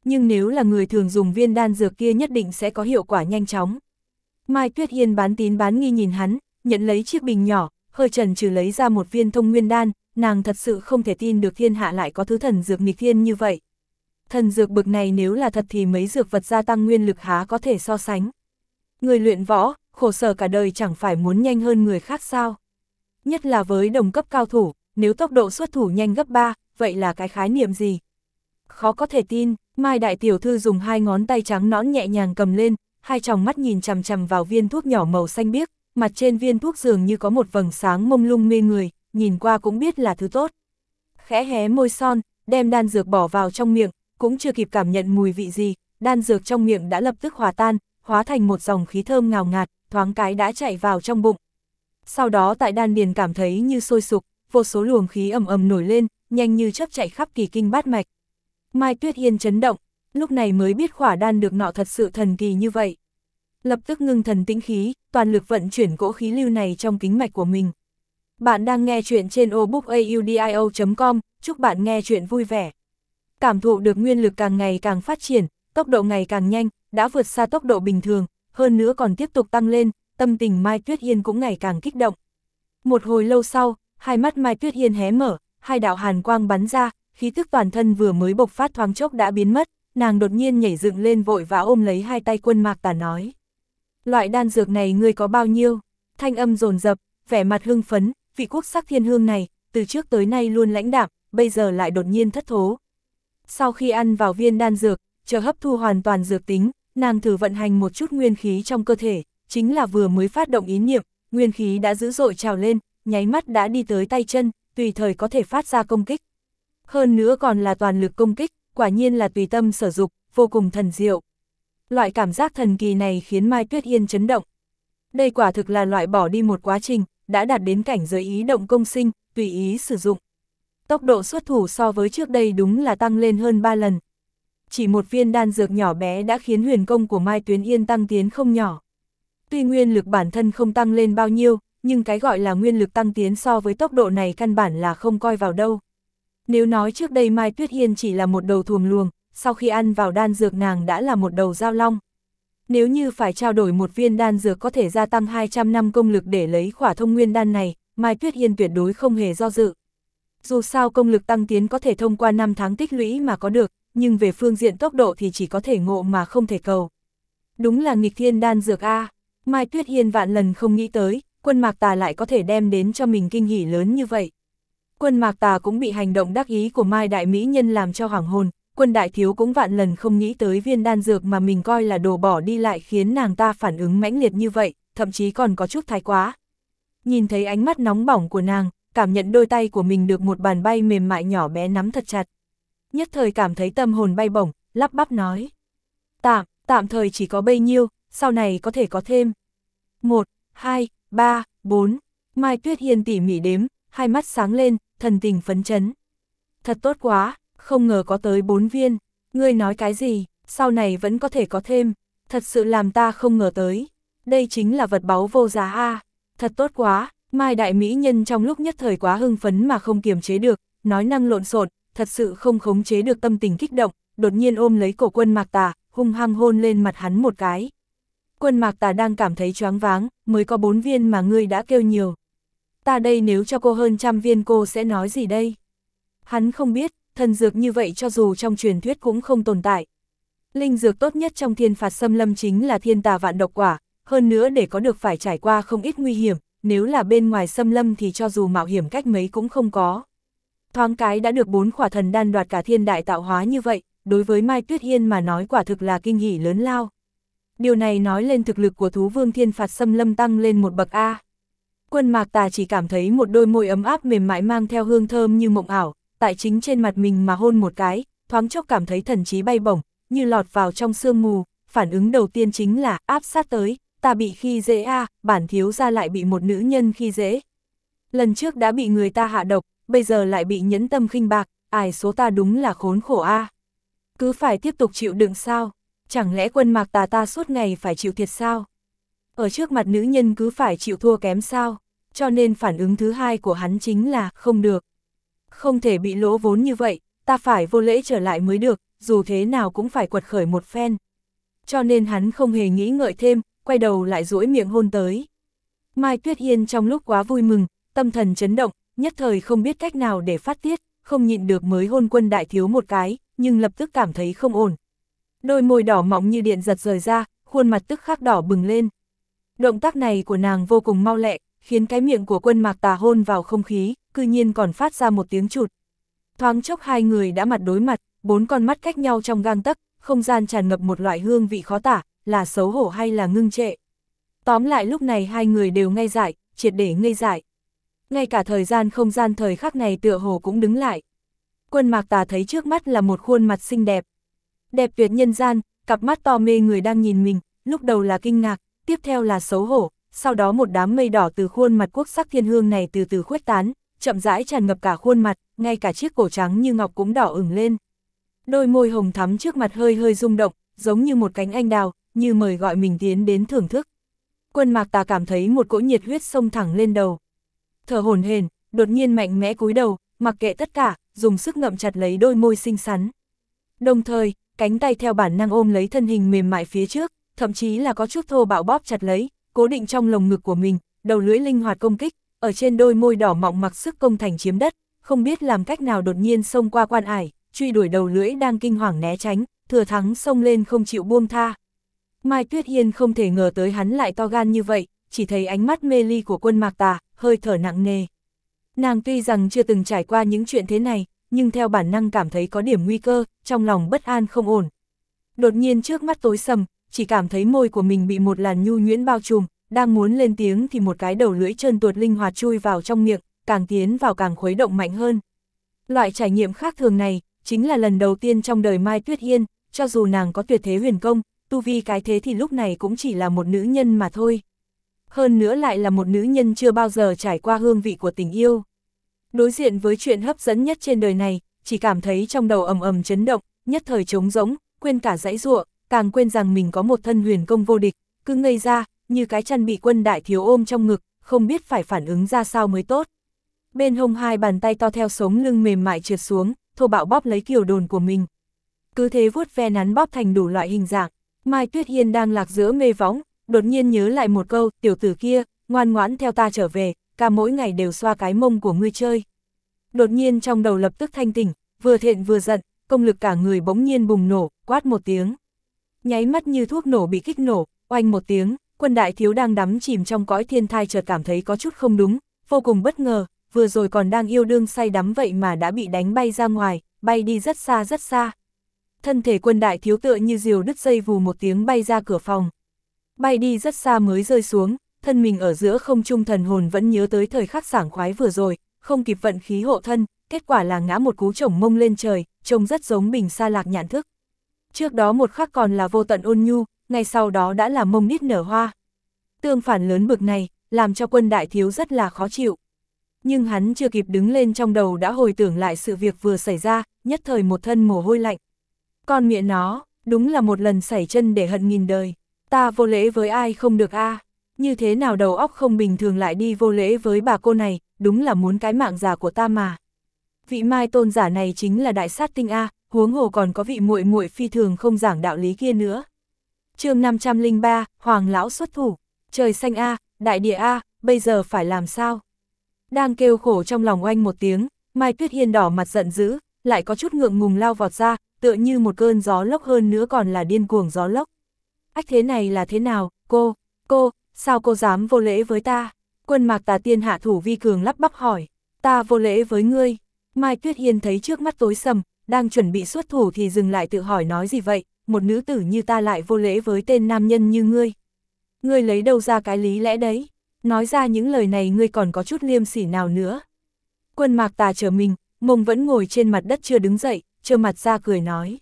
Nhưng nếu là người thường dùng viên đan dược kia nhất định sẽ có hiệu quả nhanh chóng. Mai Tuyết Hiên bán tín bán nghi nhìn hắn, nhận lấy chiếc bình nhỏ, hơi chần chừ lấy ra một viên thông nguyên đan, nàng thật sự không thể tin được thiên hạ lại có thứ thần dược nghịch thiên như vậy. Thần dược bực này nếu là thật thì mấy dược vật gia tăng nguyên lực há có thể so sánh. Người luyện võ, khổ sở cả đời chẳng phải muốn nhanh hơn người khác sao. Nhất là với đồng cấp cao thủ, nếu tốc độ xuất thủ nhanh gấp 3, vậy là cái khái niệm gì? Khó có thể tin, Mai đại tiểu thư dùng hai ngón tay trắng nõn nhẹ nhàng cầm lên, hai tròng mắt nhìn chằm chằm vào viên thuốc nhỏ màu xanh biếc, mặt trên viên thuốc dường như có một vầng sáng mông lung mê người, nhìn qua cũng biết là thứ tốt. Khẽ hé môi son, đem đan dược bỏ vào trong miệng, cũng chưa kịp cảm nhận mùi vị gì, đan dược trong miệng đã lập tức hòa tan, hóa thành một dòng khí thơm ngào ngạt, thoáng cái đã chạy vào trong bụng. Sau đó tại đan điền cảm thấy như sôi sục, vô số luồng khí ầm ầm nổi lên, nhanh như chớp chạy khắp kỳ kinh bát mạch. Mai Tuyết Hiên chấn động, lúc này mới biết khỏa đan được nọ thật sự thần kỳ như vậy. Lập tức ngưng thần tĩnh khí, toàn lực vận chuyển cỗ khí lưu này trong kinh mạch của mình. Bạn đang nghe chuyện trên obookaudio.com, chúc bạn nghe chuyện vui vẻ. Cảm thụ được nguyên lực càng ngày càng phát triển, tốc độ ngày càng nhanh, đã vượt xa tốc độ bình thường, hơn nữa còn tiếp tục tăng lên, tâm tình Mai Tuyết Hiên cũng ngày càng kích động. Một hồi lâu sau, hai mắt Mai Tuyết Hiên hé mở, hai đạo hàn quang bắn ra, khí tức toàn thân vừa mới bộc phát thoáng chốc đã biến mất, nàng đột nhiên nhảy dựng lên vội vã ôm lấy hai tay Quân Mạc Tà nói. Loại đan dược này ngươi có bao nhiêu? Thanh âm dồn dập, vẻ mặt hưng phấn, vị quốc sắc thiên hương này, từ trước tới nay luôn lãnh đạm, bây giờ lại đột nhiên thất thố. Sau khi ăn vào viên đan dược, chờ hấp thu hoàn toàn dược tính, nàng thử vận hành một chút nguyên khí trong cơ thể, chính là vừa mới phát động ý niệm, nguyên khí đã dữ dội trào lên, nháy mắt đã đi tới tay chân, tùy thời có thể phát ra công kích. Hơn nữa còn là toàn lực công kích, quả nhiên là tùy tâm sở dục, vô cùng thần diệu. Loại cảm giác thần kỳ này khiến Mai Tuyết Hiên chấn động. Đây quả thực là loại bỏ đi một quá trình, đã đạt đến cảnh giới ý động công sinh, tùy ý sử dụng. Tốc độ xuất thủ so với trước đây đúng là tăng lên hơn 3 lần. Chỉ một viên đan dược nhỏ bé đã khiến huyền công của Mai Tuyết Hiên tăng tiến không nhỏ. Tuy nguyên lực bản thân không tăng lên bao nhiêu, nhưng cái gọi là nguyên lực tăng tiến so với tốc độ này căn bản là không coi vào đâu. Nếu nói trước đây Mai Tuyết Hiên chỉ là một đầu thuồng luồng, sau khi ăn vào đan dược nàng đã là một đầu dao long. Nếu như phải trao đổi một viên đan dược có thể gia tăng 200 năm công lực để lấy khỏa thông nguyên đan này, Mai Tuyết Hiên tuyệt đối không hề do dự. Dù sao công lực tăng tiến có thể thông qua 5 tháng tích lũy mà có được, nhưng về phương diện tốc độ thì chỉ có thể ngộ mà không thể cầu. Đúng là nghịch thiên đan dược A, Mai Tuyết Hiên vạn lần không nghĩ tới, Quân Mạc Tà lại có thể đem đến cho mình kinh hỉ lớn như vậy. Quân Mạc Tà cũng bị hành động đắc ý của Mai Đại Mỹ Nhân làm cho hoảng hồn, Quân Đại Thiếu cũng vạn lần không nghĩ tới viên đan dược mà mình coi là đồ bỏ đi lại khiến nàng ta phản ứng mãnh liệt như vậy, thậm chí còn có chút thái quá. Nhìn thấy ánh mắt nóng bỏng của nàng, cảm nhận đôi tay của mình được một bàn bay mềm mại nhỏ bé nắm thật chặt. Nhất thời cảm thấy tâm hồn bay bổng, lắp bắp nói. Tạm thời chỉ có bấy nhiêu, sau này có thể có thêm. 1, 2, 3, 4, Mai Tuyết Hiên tỉ mỉ đếm, hai mắt sáng lên, thần tình phấn chấn. Thật tốt quá, không ngờ có tới 4 viên, ngươi nói cái gì, sau này vẫn có thể có thêm, thật sự làm ta không ngờ tới. Đây chính là vật báu vô giá a, thật tốt quá. Mai Đại Mỹ Nhân trong lúc nhất thời quá hưng phấn mà không kiềm chế được, nói năng lộn xộn, thật sự không khống chế được tâm tình kích động, đột nhiên ôm lấy cổ Quân Mạc Tà, hung hăng hôn lên mặt hắn một cái. Quân Mạc Tà đang cảm thấy choáng váng, mới có 4 viên mà ngươi đã kêu nhiều. Ta đây nếu cho cô hơn 100 viên cô sẽ nói gì đây? Hắn không biết, thần dược như vậy cho dù trong truyền thuyết cũng không tồn tại. Linh dược tốt nhất trong thiên phạt xâm lâm chính là thiên tà vạn độc quả, hơn nữa để có được phải trải qua không ít nguy hiểm, nếu là bên ngoài xâm lâm thì cho dù mạo hiểm cách mấy cũng không có. Thoáng cái đã được 4 khỏa thần đan đoạt cả thiên đại tạo hóa như vậy, đối với Mai Tuyết Hiên mà nói quả thực là kinh hỉ lớn lao. Điều này nói lên thực lực của thú vương thiên phạt xâm lâm tăng lên một bậc A. Quân Mạc Tà chỉ cảm thấy một đôi môi ấm áp mềm mại mang theo hương thơm như mộng ảo, tại chính trên mặt mình mà hôn một cái, thoáng chốc cảm thấy thần trí bay bổng, như lọt vào trong sương mù, phản ứng đầu tiên chính là áp sát tới, ta bị khi dễ a, bản thiếu gia lại bị một nữ nhân khi dễ. Lần trước đã bị người ta hạ độc, bây giờ lại bị nhẫn tâm khinh bạc, ai số ta đúng là khốn khổ a. Cứ phải tiếp tục chịu đựng sao? Chẳng lẽ Quân Mạc Tà ta suốt ngày phải chịu thiệt sao? Ở trước mặt nữ nhân cứ phải chịu thua kém sao? Cho nên phản ứng thứ hai của hắn chính là không được. Không thể bị lỗ vốn như vậy, ta phải vô lễ trở lại mới được, dù thế nào cũng phải quật khởi một phen. Cho nên hắn không hề nghĩ ngợi thêm, quay đầu lại duỗi miệng hôn tới. Mai Tuyết Yên trong lúc quá vui mừng, tâm thần chấn động, nhất thời không biết cách nào để phát tiết, không nhịn được mới hôn Quân đại thiếu một cái, nhưng lập tức cảm thấy không ổn. Đôi môi đỏ mọng như điện giật rời ra, khuôn mặt tức khắc đỏ bừng lên. Động tác này của nàng vô cùng mau lẹ, khiến cái miệng của Quân Mạc Tà hôn vào không khí, cư nhiên còn phát ra một tiếng chụt. Thoáng chốc hai người đã mặt đối mặt, bốn con mắt cách nhau trong gang tấc, không gian tràn ngập một loại hương vị khó tả, là xấu hổ hay là ngưng trệ. Tóm lại lúc này hai người đều ngây dại, triệt để ngây dại. Ngay cả thời gian không gian thời khắc này tựa hồ cũng đứng lại. Quân Mạc Tà thấy trước mắt là một khuôn mặt xinh đẹp. Đẹp tuyệt nhân gian, cặp mắt to mê người đang nhìn mình, lúc đầu là kinh ngạc, tiếp theo là xấu hổ, sau đó một đám mây đỏ từ khuôn mặt quốc sắc thiên hương này từ từ khuếch tán, chậm rãi tràn ngập cả khuôn mặt, ngay cả chiếc cổ trắng như ngọc cũng đỏ ửng lên. Đôi môi hồng thắm trước mặt hơi hơi rung động, giống như một cánh anh đào, như mời gọi mình tiến đến thưởng thức. Quân Mạc Tà cảm thấy một cỗ nhiệt huyết xông thẳng lên đầu. Thở hổn hển, đột nhiên mạnh mẽ cúi đầu, mặc kệ tất cả, dùng sức ngậm chặt lấy đôi môi xinh xắn. Đồng thời, cánh tay theo bản năng ôm lấy thân hình mềm mại phía trước, thậm chí là có chút thô bạo bóp chặt lấy, cố định trong lồng ngực của mình, đầu lưỡi linh hoạt công kích, ở trên đôi môi đỏ mọng mặc sức công thành chiếm đất, không biết làm cách nào đột nhiên xông qua quan ải, truy đuổi đầu lưỡi đang kinh hoàng né tránh, thừa thắng xông lên không chịu buông tha. Mai Tuyết Yên không thể ngờ tới hắn lại to gan như vậy, chỉ thấy ánh mắt mê ly của Quân Mạc Tà, hơi thở nặng nề. Nàng tuy rằng chưa từng trải qua những chuyện thế này, nhưng theo bản năng cảm thấy có điểm nguy cơ, trong lòng bất an không ổn. Đột nhiên trước mắt tối sầm, chỉ cảm thấy môi của mình bị một làn nhu nhuyễn bao trùm, đang muốn lên tiếng thì một cái đầu lưỡi trơn tuột linh hoạt chui vào trong miệng, càng tiến vào càng khuấy động mạnh hơn. Loại trải nghiệm khác thường này, chính là lần đầu tiên trong đời Mai Tuyết Yên, cho dù nàng có tuyệt thế huyền công, tu vi cái thế thì lúc này cũng chỉ là một nữ nhân mà thôi. Hơn nữa lại là một nữ nhân chưa bao giờ trải qua hương vị của tình yêu. Đối diện với chuyện hấp dẫn nhất trên đời này, chỉ cảm thấy trong đầu ầm ầm chấn động, nhất thời trống rỗng, quên cả giãy giụa, càng quên rằng mình có một thân huyền công vô địch, cứ ngây ra, như cái chăn bị Quân đại thiếu ôm trong ngực, không biết phải phản ứng ra sao mới tốt. Bên hông hai bàn tay to theo sống lưng mềm mại trượt xuống, thô bạo bóp lấy kiều đồn của mình. Cứ thế vuốt ve nắn bóp thành đủ loại hình dạng. Mai Tuyết Yên đang lạc giữa mê võng, đột nhiên nhớ lại một câu, tiểu tử kia, ngoan ngoãn theo ta trở về, ca mỗi ngày đều xoa cái mông của ngươi chơi. Đột nhiên trong đầu lập tức thanh tỉnh, vừa thẹn vừa giận, công lực cả người bỗng nhiên bùng nổ, quát một tiếng. Nháy mắt như thuốc nổ bị kích nổ, oanh một tiếng, Quân đại thiếu đang đắm chìm trong cõi thiên thai chợt cảm thấy có chút không đúng, vô cùng bất ngờ, vừa rồi còn đang yêu đương say đắm vậy mà đã bị đánh bay ra ngoài, bay đi rất xa rất xa. Thân thể Quân đại thiếu tựa như diều đứt dây vù một tiếng bay ra cửa phòng. Bay đi rất xa mới rơi xuống, thân mình ở giữa không trung thần hồn vẫn nhớ tới thời khắc sảng khoái vừa rồi, không kịp vận khí hộ thân, kết quả là ngã một cú chổng mông lên trời, trông rất giống Bình Sa Lạc Nhạn Thức. Trước đó một khắc còn là vô tận ôn nhu, ngay sau đó đã là mông đít nở hoa. Tương phản lớn bực này, làm cho Quân đại thiếu rất là khó chịu. Nhưng hắn chưa kịp đứng lên trong đầu đã hồi tưởng lại sự việc vừa xảy ra, nhất thời một thân mồ hôi lạnh. Con mẹ nó, đúng là một lần sảy chân để hận nghìn đời. Ta vô lễ với ai không được a? Như thế nào đầu óc không bình thường lại đi vô lễ với bà cô này, đúng là muốn cái mạng già của ta mà. Vị Mai tôn giả này chính là đại sát tinh a, huống hồ còn có vị muội muội phi thường không giảng đạo lý kia nữa. Chương 503, Hoàng lão xuất thủ. Trời xanh a, đại địa a, bây giờ phải làm sao? Đang kêu khổ trong lòng oanh một tiếng, Mai Tuyết Yên đỏ mặt giận dữ, lại có chút ngượng ngùng lao vọt ra, tựa như một cơn gió lốc hơn nữa còn là điên cuồng gió lốc. Ách thế này là thế nào, cô, sao cô dám vô lễ với ta? Quân Mạc Tà tiên hạ thủ vi cường lắp bắp hỏi, ta vô lễ với ngươi. Mai Tuyết Yên thấy trước mắt tối sầm, đang chuẩn bị xuất thủ thì dừng lại tự hỏi nói gì vậy, một nữ tử như ta lại vô lễ với tên nam nhân như ngươi. Ngươi lấy đâu ra cái lý lẽ đấy? Nói ra những lời này ngươi còn có chút liêm sỉ nào nữa? Quân Mạc Tà trở mình, mông vẫn ngồi trên mặt đất chưa đứng dậy, trơ mặt ra cười nói.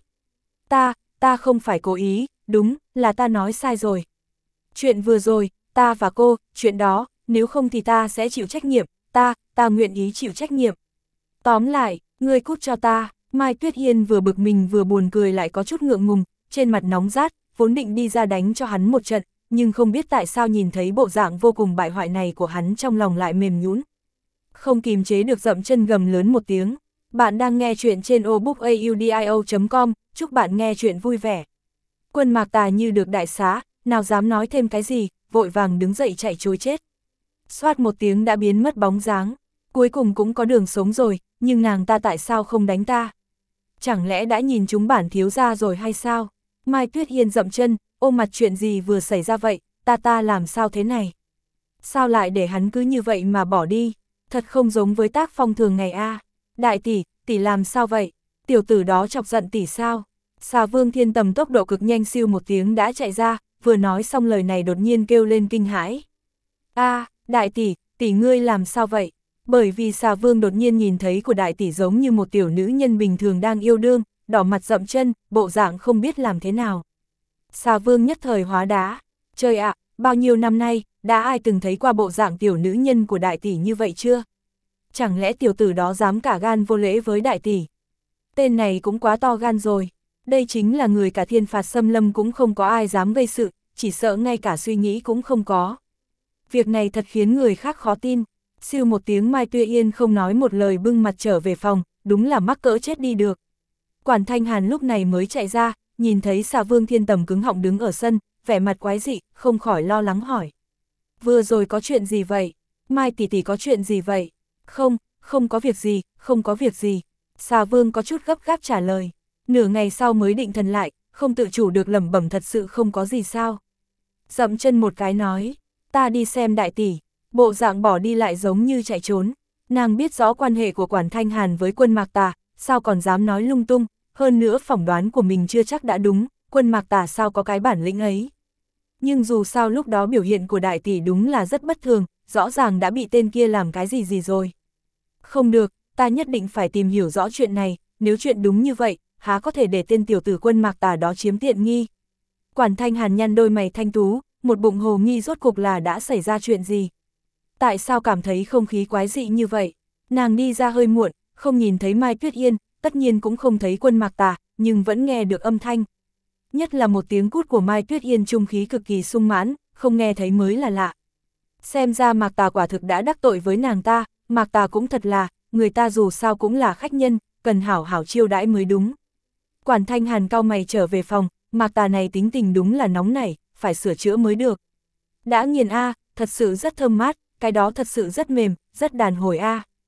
Ta không phải cố ý, đúng, là ta nói sai rồi. Chuyện vừa rồi, ta và cô, chuyện đó, nếu không thì ta sẽ chịu trách nhiệm, ta nguyện ý chịu trách nhiệm. Tóm lại, ngươi cút cho ta. Mai Tuyết Yên vừa bực mình vừa buồn cười lại có chút ngượng ngùng, trên mặt nóng rát, vốn định đi ra đánh cho hắn một trận, nhưng không biết tại sao nhìn thấy bộ dạng vô cùng bại hoại này của hắn trong lòng lại mềm nhũn. Không kìm chế được dậm chân gầm lớn một tiếng. Bạn đang nghe chuyện trên obookaudio.com, chúc bạn nghe chuyện vui vẻ. Quân Mạc Tà như được đại xá, nào dám nói thêm cái gì, vội vàng đứng dậy chạy trối chết. Xoát một tiếng đã biến mất bóng dáng, cuối cùng cũng có đường sống rồi, nhưng nàng ta tại sao không đánh ta? Chẳng lẽ đã nhìn chúng bản thiếu gia rồi hay sao? Mai Tuyết Hiên dậm chân, ôm mặt chuyện gì vừa xảy ra vậy, ta làm sao thế này? Sao lại để hắn cứ như vậy mà bỏ đi? Thật không giống với tác phong thường ngày a. Đại tỷ làm sao vậy? Tiểu tử đó chọc giận tỷ sao? Xà Vương Thiên Tầm tốc độ cực nhanh siêu một tiếng đã chạy ra, vừa nói xong lời này đột nhiên kêu lên kinh hãi. Đại tỷ ngươi làm sao vậy? Bởi vì Xà Vương đột nhiên nhìn thấy của đại tỷ giống như một tiểu nữ nhân bình thường đang yêu đương, đỏ mặt dậm chân, bộ dạng không biết làm thế nào. Xà Vương nhất thời hóa đá. Trời ạ, bao nhiêu năm nay, đã ai từng thấy qua bộ dạng tiểu nữ nhân của đại tỷ như vậy chưa? Chẳng lẽ tiểu tử đó dám cả gan vô lễ với đại tỷ? Tên này cũng quá to gan rồi. Đây chính là người cả Thiên Phạt Xâm Lâm cũng không có ai dám gây sự, chỉ sợ ngay cả suy nghĩ cũng không có. Việc này thật khiến người khác khó tin. Siêu một tiếng Mai Tuyết Yên không nói một lời bưng mặt trở về phòng, đúng là mắc cỡ chết đi được. Quản Thanh Hàn lúc này mới chạy ra, nhìn thấy Xà Vương Thiên Tầm cứng họng đứng ở sân, vẻ mặt quái dị, không khỏi lo lắng hỏi. Vừa rồi có chuyện gì vậy? Mai tỷ có chuyện gì vậy? Không có việc gì, không có việc gì. Xà Vương có chút gấp gáp trả lời. Nửa ngày sau mới định thần lại, không tự chủ được lẩm bẩm thật sự không có gì sao. Dậm chân một cái nói, ta đi xem đại tỷ. Bộ dạng bỏ đi lại giống như chạy trốn. Nàng biết rõ quan hệ của Quản Thanh Hàn với Quân Mạc Tà, sao còn dám nói lung tung, hơn nữa phỏng đoán của mình chưa chắc đã đúng, Quân Mạc Tà sao có cái bản lĩnh ấy. Nhưng dù sao lúc đó biểu hiện của đại tỷ đúng là rất bất thường, rõ ràng đã bị tên kia làm cái gì rồi. Không được, ta nhất định phải tìm hiểu rõ chuyện này, nếu chuyện đúng như vậy, há có thể để tên tiểu tử Quân Mạc Tà đó chiếm tiện nghi. Quản Thanh Hàn nhăn đôi mày thanh tú, một bụng hồ nghi rốt cuộc là đã xảy ra chuyện gì. Tại sao cảm thấy không khí quái dị như vậy? Nàng đi ra hơi muộn, không nhìn thấy Mai Tuyết Yên, tất nhiên cũng không thấy Quân Mạc Tà, nhưng vẫn nghe được âm thanh. Nhất là một tiếng cút của Mai Tuyết Yên trung khí cực kỳ sung mãn, không nghe thấy mới là lạ. Xem ra Mạc Tà quả thực đã đắc tội với nàng ta, Mạc Tà cũng thật là, người ta dù sao cũng là khách nhân, cần hảo hảo chiêu đãi mới đúng. Quản Thanh Hàn cau mày trở về phòng, Mạc Tà này tính tình đúng là nóng nảy, phải sửa chữa mới được. Đã nghiền thật sự rất thơm mát, cái đó thật sự rất mềm, rất đàn hồi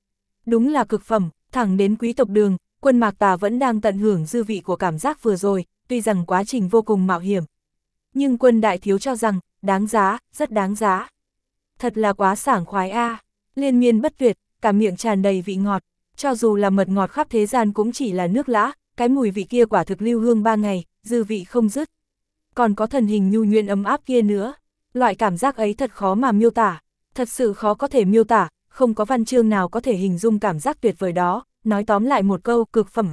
Đúng là cực phẩm, thẳng đến Quý tộc Đường, Quân Mạc Tà vẫn đang tận hưởng dư vị của cảm giác vừa rồi, tuy rằng quá trình vô cùng mạo hiểm. Nhưng Quân đại thiếu cho rằng, đáng giá, rất đáng giá. Thật là quá sảng khoái liên miên bất tuyệt, cả miệng tràn đầy vị ngọt, cho dù là mật ngọt khắp thế gian cũng chỉ là nước lã, cái mùi vị kia quả thực lưu hương 3 ngày, dư vị không dứt. Còn có thần hình nhu nhuyễn ấm áp kia nữa, loại cảm giác ấy thật khó mà miêu tả, thật sự khó có thể miêu tả, không có văn chương nào có thể hình dung cảm giác tuyệt vời đó, nói tóm lại một câu, cực phẩm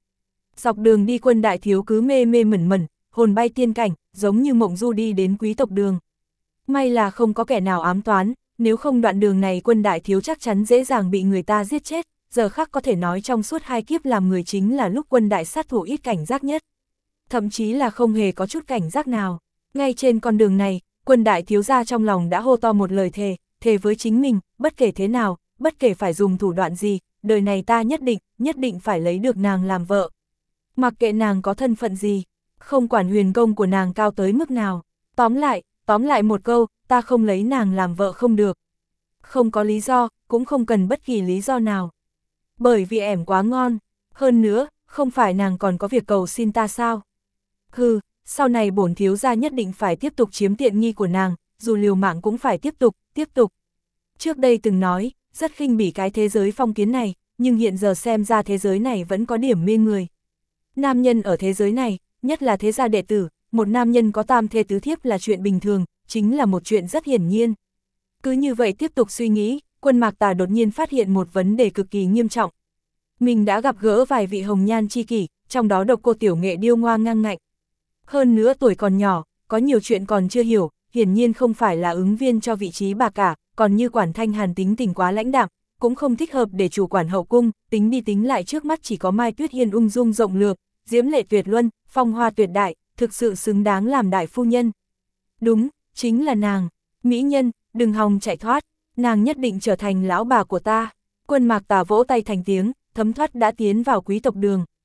Dọc đường đi Quân đại thiếu cứ mê mê mẩn mẩn, hồn bay tiên cảnh, giống như mộng du đi đến Quý tộc Đường. May là không có kẻ nào ám toán, nếu không đoạn đường này Quân đại thiếu chắc chắn dễ dàng bị người ta giết chết, giờ khắc có thể nói trong suốt 2 kiếp làm người chính là lúc Quân đại sát thủ ít cảnh giác nhất. Thậm chí là không hề có chút cảnh giác nào. Ngay trên con đường này, Quân đại thiếu gia trong lòng đã hô to một lời thề với chính mình, bất kể thế nào, bất kể phải dùng thủ đoạn gì, đời này ta nhất định phải lấy được nàng làm vợ. Mặc kệ nàng có thân phận gì, không quản huyền công của nàng cao tới mức nào, tóm lại một câu, ta không lấy nàng làm vợ không được. Không có lý do, cũng không cần bất kỳ lý do nào. Bởi vì ẻm quá ngon, hơn nữa, không phải nàng còn có việc cầu xin ta sao? Sau này bổn thiếu gia nhất định phải tiếp tục chiếm tiện nghi của nàng, dù liều mạng cũng phải tiếp tục. Trước đây từng nói, rất khinh bỉ cái thế giới phong kiến này, nhưng hiện giờ xem ra thế giới này vẫn có điểm mê người. Nam nhân ở thế giới này, nhất là thế gia đệ tử, một nam nhân có tam thê tứ thiếp là chuyện bình thường, chính là một chuyện rất hiển nhiên. Cứ như vậy tiếp tục suy nghĩ, Quân Mạc Tà đột nhiên phát hiện một vấn đề cực kỳ nghiêm trọng. Mình đã gặp gỡ vài vị hồng nhan chi kỷ, trong đó Độc Cô tiểu nghệ điêu ngoa ngang ngạnh. Hơn nữa tuổi còn nhỏ, có nhiều chuyện còn chưa hiểu, hiển nhiên không phải là ứng viên cho vị trí bà cả, còn như Quản Thanh Hàn tính tình quá lãnh đạm, cũng không thích hợp để chủ quản hậu cung, tính đi tính lại trước mắt chỉ có Mai Tuyết Hiên ung dung rộng lược, diễm lệ tuyệt luân, phong hoa tuyệt đại, thực sự xứng đáng làm đại phu nhân. Đúng, chính là nàng, mỹ nhân, đừng hòng chạy thoát, nàng nhất định trở thành lão bà của ta. Quân Mạc Tà vỗ tay thành tiếng, thấm thoát đã tiến vào Quý tộc Đường.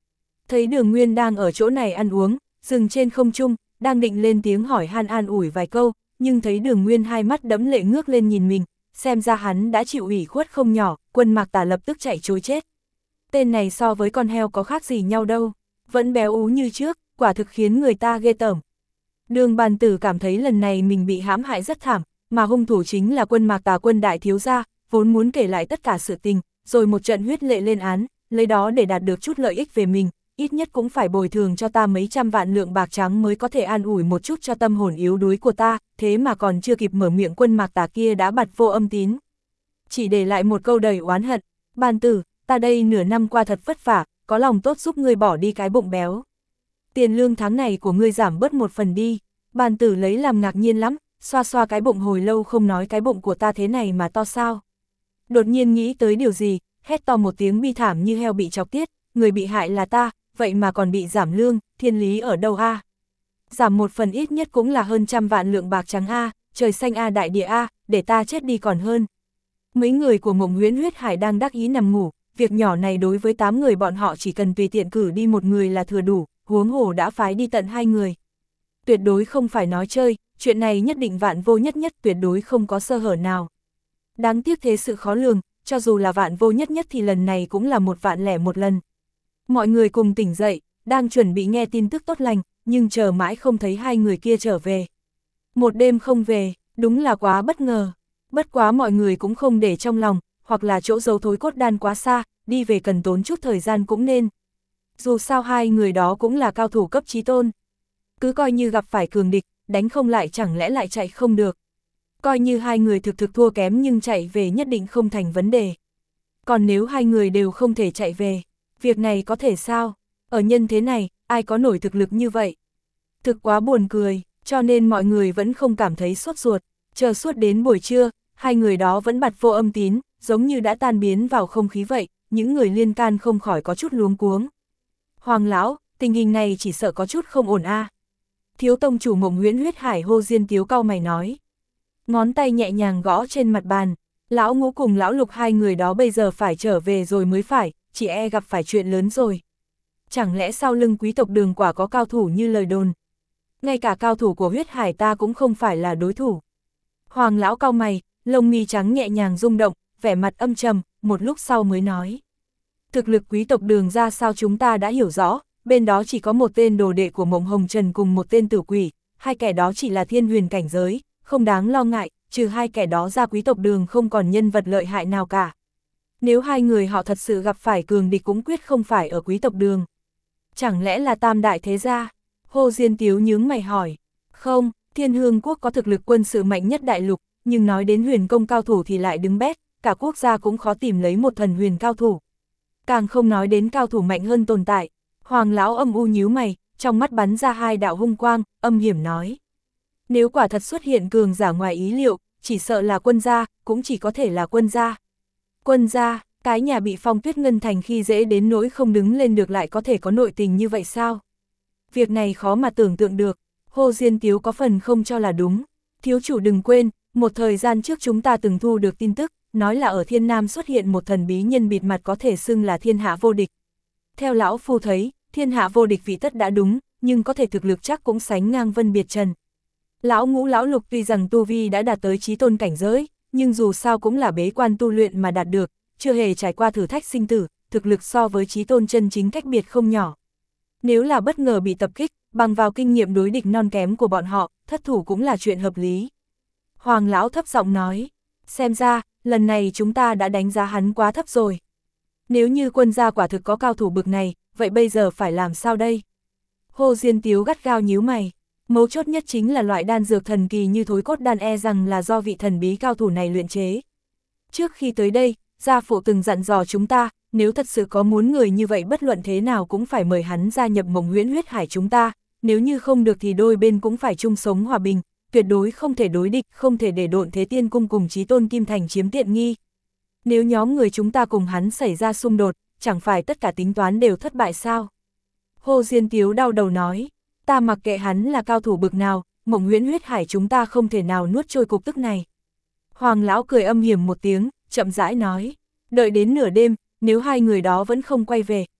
Thấy Đường Nguyên đang ở chỗ này ăn uống, dừng trên không trung, đang định lên tiếng hỏi han an ủi vài câu, nhưng thấy Đường Nguyên hai mắt đẫm lệ ngước lên nhìn mình, xem ra hắn đã chịu ủy khuất không nhỏ, Quân Mạc Tà lập tức chạy trối chết. Tên này so với con heo có khác gì nhau đâu, vẫn béo ú như trước, quả thực khiến người ta ghê tởm. Đường Bàn Tử cảm thấy lần này mình bị hãm hại rất thảm, mà hung thủ chính là Quân Mạc Tà Quân đại thiếu gia, vốn muốn kể lại tất cả sự tình, rồi một trận huyết lệ lên án, lấy đó để đạt được chút lợi ích về mình, ít nhất cũng phải bồi thường cho ta mấy trăm vạn lượng bạc trắng mới có thể an ủi một chút cho tâm hồn yếu đuối của ta, thế mà còn chưa kịp mở miệng Quân Mạc Tà kia đã bật vô âm tín. Chỉ để lại một câu đầy oán hận, Bàn Tử, ta đây nửa năm qua thật vất vả, có lòng tốt giúp ngươi bỏ đi cái bụng béo. Tiền lương tháng này của ngươi giảm bớt một phần đi. Bàn Tử lấy làm ngạc nhiên lắm, xoa xoa cái bụng hồi lâu không nói cái bụng của ta thế này mà to sao. Đột nhiên nghĩ tới điều gì, hét to một tiếng bi thảm như heo bị chọc tiết, người bị hại là ta, vậy mà còn bị giảm lương, thiên lý ở đâu a? Giảm một phần ít nhất cũng là hơn 100 vạn lượng bạc trắng a, trời xanh a đại địa a, để ta chết đi còn hơn. Mấy người của Mộng Huyễn Huyết Hải đang đắc ý nằm ngủ, việc nhỏ này đối với 8 người bọn họ chỉ cần tùy tiện cử đi một người là thừa đủ, huống hồ đã phái đi tận 2 người. Tuyệt đối không phải nói chơi, chuyện này nhất định vạn vô nhất nhất, tuyệt đối không có sơ hở nào. Đáng tiếc thế sự khó lường, cho dù là vạn vô nhất nhất thì lần này cũng là 1.001 lần. Mọi người cùng tỉnh dậy, đang chuẩn bị nghe tin tức tốt lành, nhưng chờ mãi không thấy 2 người kia trở về. Một đêm không về, đúng là quá bất ngờ. Bất quá mọi người cũng không để trong lòng, hoặc là chỗ giấu thối cốt đan quá xa, đi về cần tốn chút thời gian cũng nên. Dù sao 2 người đó cũng là cao thủ cấp chí tôn. Cứ coi như gặp phải cường địch, đánh không lại chẳng lẽ lại chạy không được. Coi như 2 người thực thua kém nhưng chạy về nhất định không thành vấn đề. Còn nếu 2 người đều không thể chạy về, việc này có thể sao? Ở nhân thế này, ai có nổi thực lực như vậy? Thực quá buồn cười, cho nên mọi người vẫn không cảm thấy sốt ruột. Chờ suốt đến buổi trưa, 2 người đó vẫn bật vô âm tín, giống như đã tan biến vào không khí vậy, những người liên can không khỏi có chút luống cuống. Hoàng lão, tình hình này chỉ sợ có chút không ổn a. Thiếu tông chủ Mộng Huyễn Huyết Hải Hồ Diên Tiếu cau mày nói. Ngón tay nhẹ nhàng gõ trên mặt bàn, lão Ngũ cùng lão Lục 2 người đó bây giờ phải trở về rồi mới phải, chỉ e gặp phải chuyện lớn rồi. Chẳng lẽ sau lưng quý tộc Đường quả có cao thủ như lời đồn? Ngay cả cao thủ của Huyết Hải ta cũng không phải là đối thủ. Hoàng lão cau mày, lông mi trắng nhẹ nhàng rung động, vẻ mặt âm trầm, một lúc sau mới nói. Thực lực quý tộc Đường ra sao chúng ta đã hiểu rõ, bên đó chỉ có một tên đồ đệ của Mộng Hồng Trần cùng một tên tử quỷ, 2 kẻ đó chỉ là thiên huyền cảnh giới, không đáng lo ngại, trừ 2 kẻ đó ra quý tộc Đường không còn nhân vật lợi hại nào cả. Nếu 2 người họ thật sự gặp phải cường địch cũng quyết không phải ở quý tộc Đường. Chẳng lẽ là Tam Đại Thế Gia? Hồ Diên Tiếu nhướng mày hỏi. Không, Thiên Hương Quốc có thực lực quân sự mạnh nhất đại lục, nhưng nói đến huyền công cao thủ thì lại đứng bét, cả quốc gia cũng khó tìm lấy một thần huyền cao thủ. Càng không nói đến cao thủ mạnh hơn tồn tại. Hoàng lão âm u nhíu mày, trong mắt bắn ra 2 đạo hung quang, âm hiểm nói. Nếu quả thật xuất hiện cường giả ngoài ý liệu, chỉ sợ là Quân gia, cũng chỉ có thể là Quân gia. Quân gia, cái nhà bị Phong Tuyết Ngân Thành khi dễ đến nỗi không đứng lên được lại có thể có nội tình như vậy sao? Việc này khó mà tưởng tượng được, Hồ Diên Tiếu có phần không cho là đúng. Thiếu chủ đừng quên, một thời gian trước chúng ta từng thu được tin tức, nói là ở Thiên Nam xuất hiện một thần bí nhân bịt mặt có thể xưng là thiên hạ vô địch. Theo lão phu thấy, thiên hạ vô địch vị tất đã đúng, nhưng có thể thực lực chắc cũng sánh ngang Vân Biệt Trần. Lão Ngũ lão Lục tuy rằng tu vi đã đạt tới chí tôn cảnh giới, nhưng dù sao cũng là bế quan tu luyện mà đạt được, chưa hề trải qua thử thách sinh tử, thực lực so với chí tôn chân chính cách biệt không nhỏ. Nếu là bất ngờ bị tập kích, bằng vào kinh nghiệm đối địch non kém của bọn họ, thất thủ cũng là chuyện hợp lý. Hoàng lão thấp giọng nói, xem ra, lần này chúng ta đã đánh giá hắn quá thấp rồi. Nếu như Quân gia quả thực có cao thủ bực này, vậy bây giờ phải làm sao đây? Hồ Diên Tiếu gắt gao nhíu mày, mấu chốt nhất chính là loại đan dược thần kỳ như thối cốt đan e rằng là do vị thần bí cao thủ này luyện chế. Trước khi tới đây, gia phụ từng dặn dò chúng ta, nếu thật sự có muốn người như vậy bất luận thế nào cũng phải mời hắn gia nhập Mộng Huyễn Huyết Hải chúng ta, nếu như không được thì đôi bên cũng phải chung sống hòa bình, tuyệt đối không thể đối địch, không thể để Độn Thế Tiên Cung cùng Chí Tôn Kim Thành chiếm tiện nghi. Nếu nhóm người chúng ta cùng hắn xảy ra xung đột, chẳng phải tất cả tính toán đều thất bại sao? Hồ Diên Tiếu đau đầu nói, ta mặc kệ hắn là cao thủ bực nào, Mộng Huyễn Huyết Hải chúng ta không thể nào nuốt trôi cục tức này. Hoàng lão cười âm hiểm một tiếng, chậm rãi nói, đợi đến nửa đêm, nếu 2 người đó vẫn không quay về,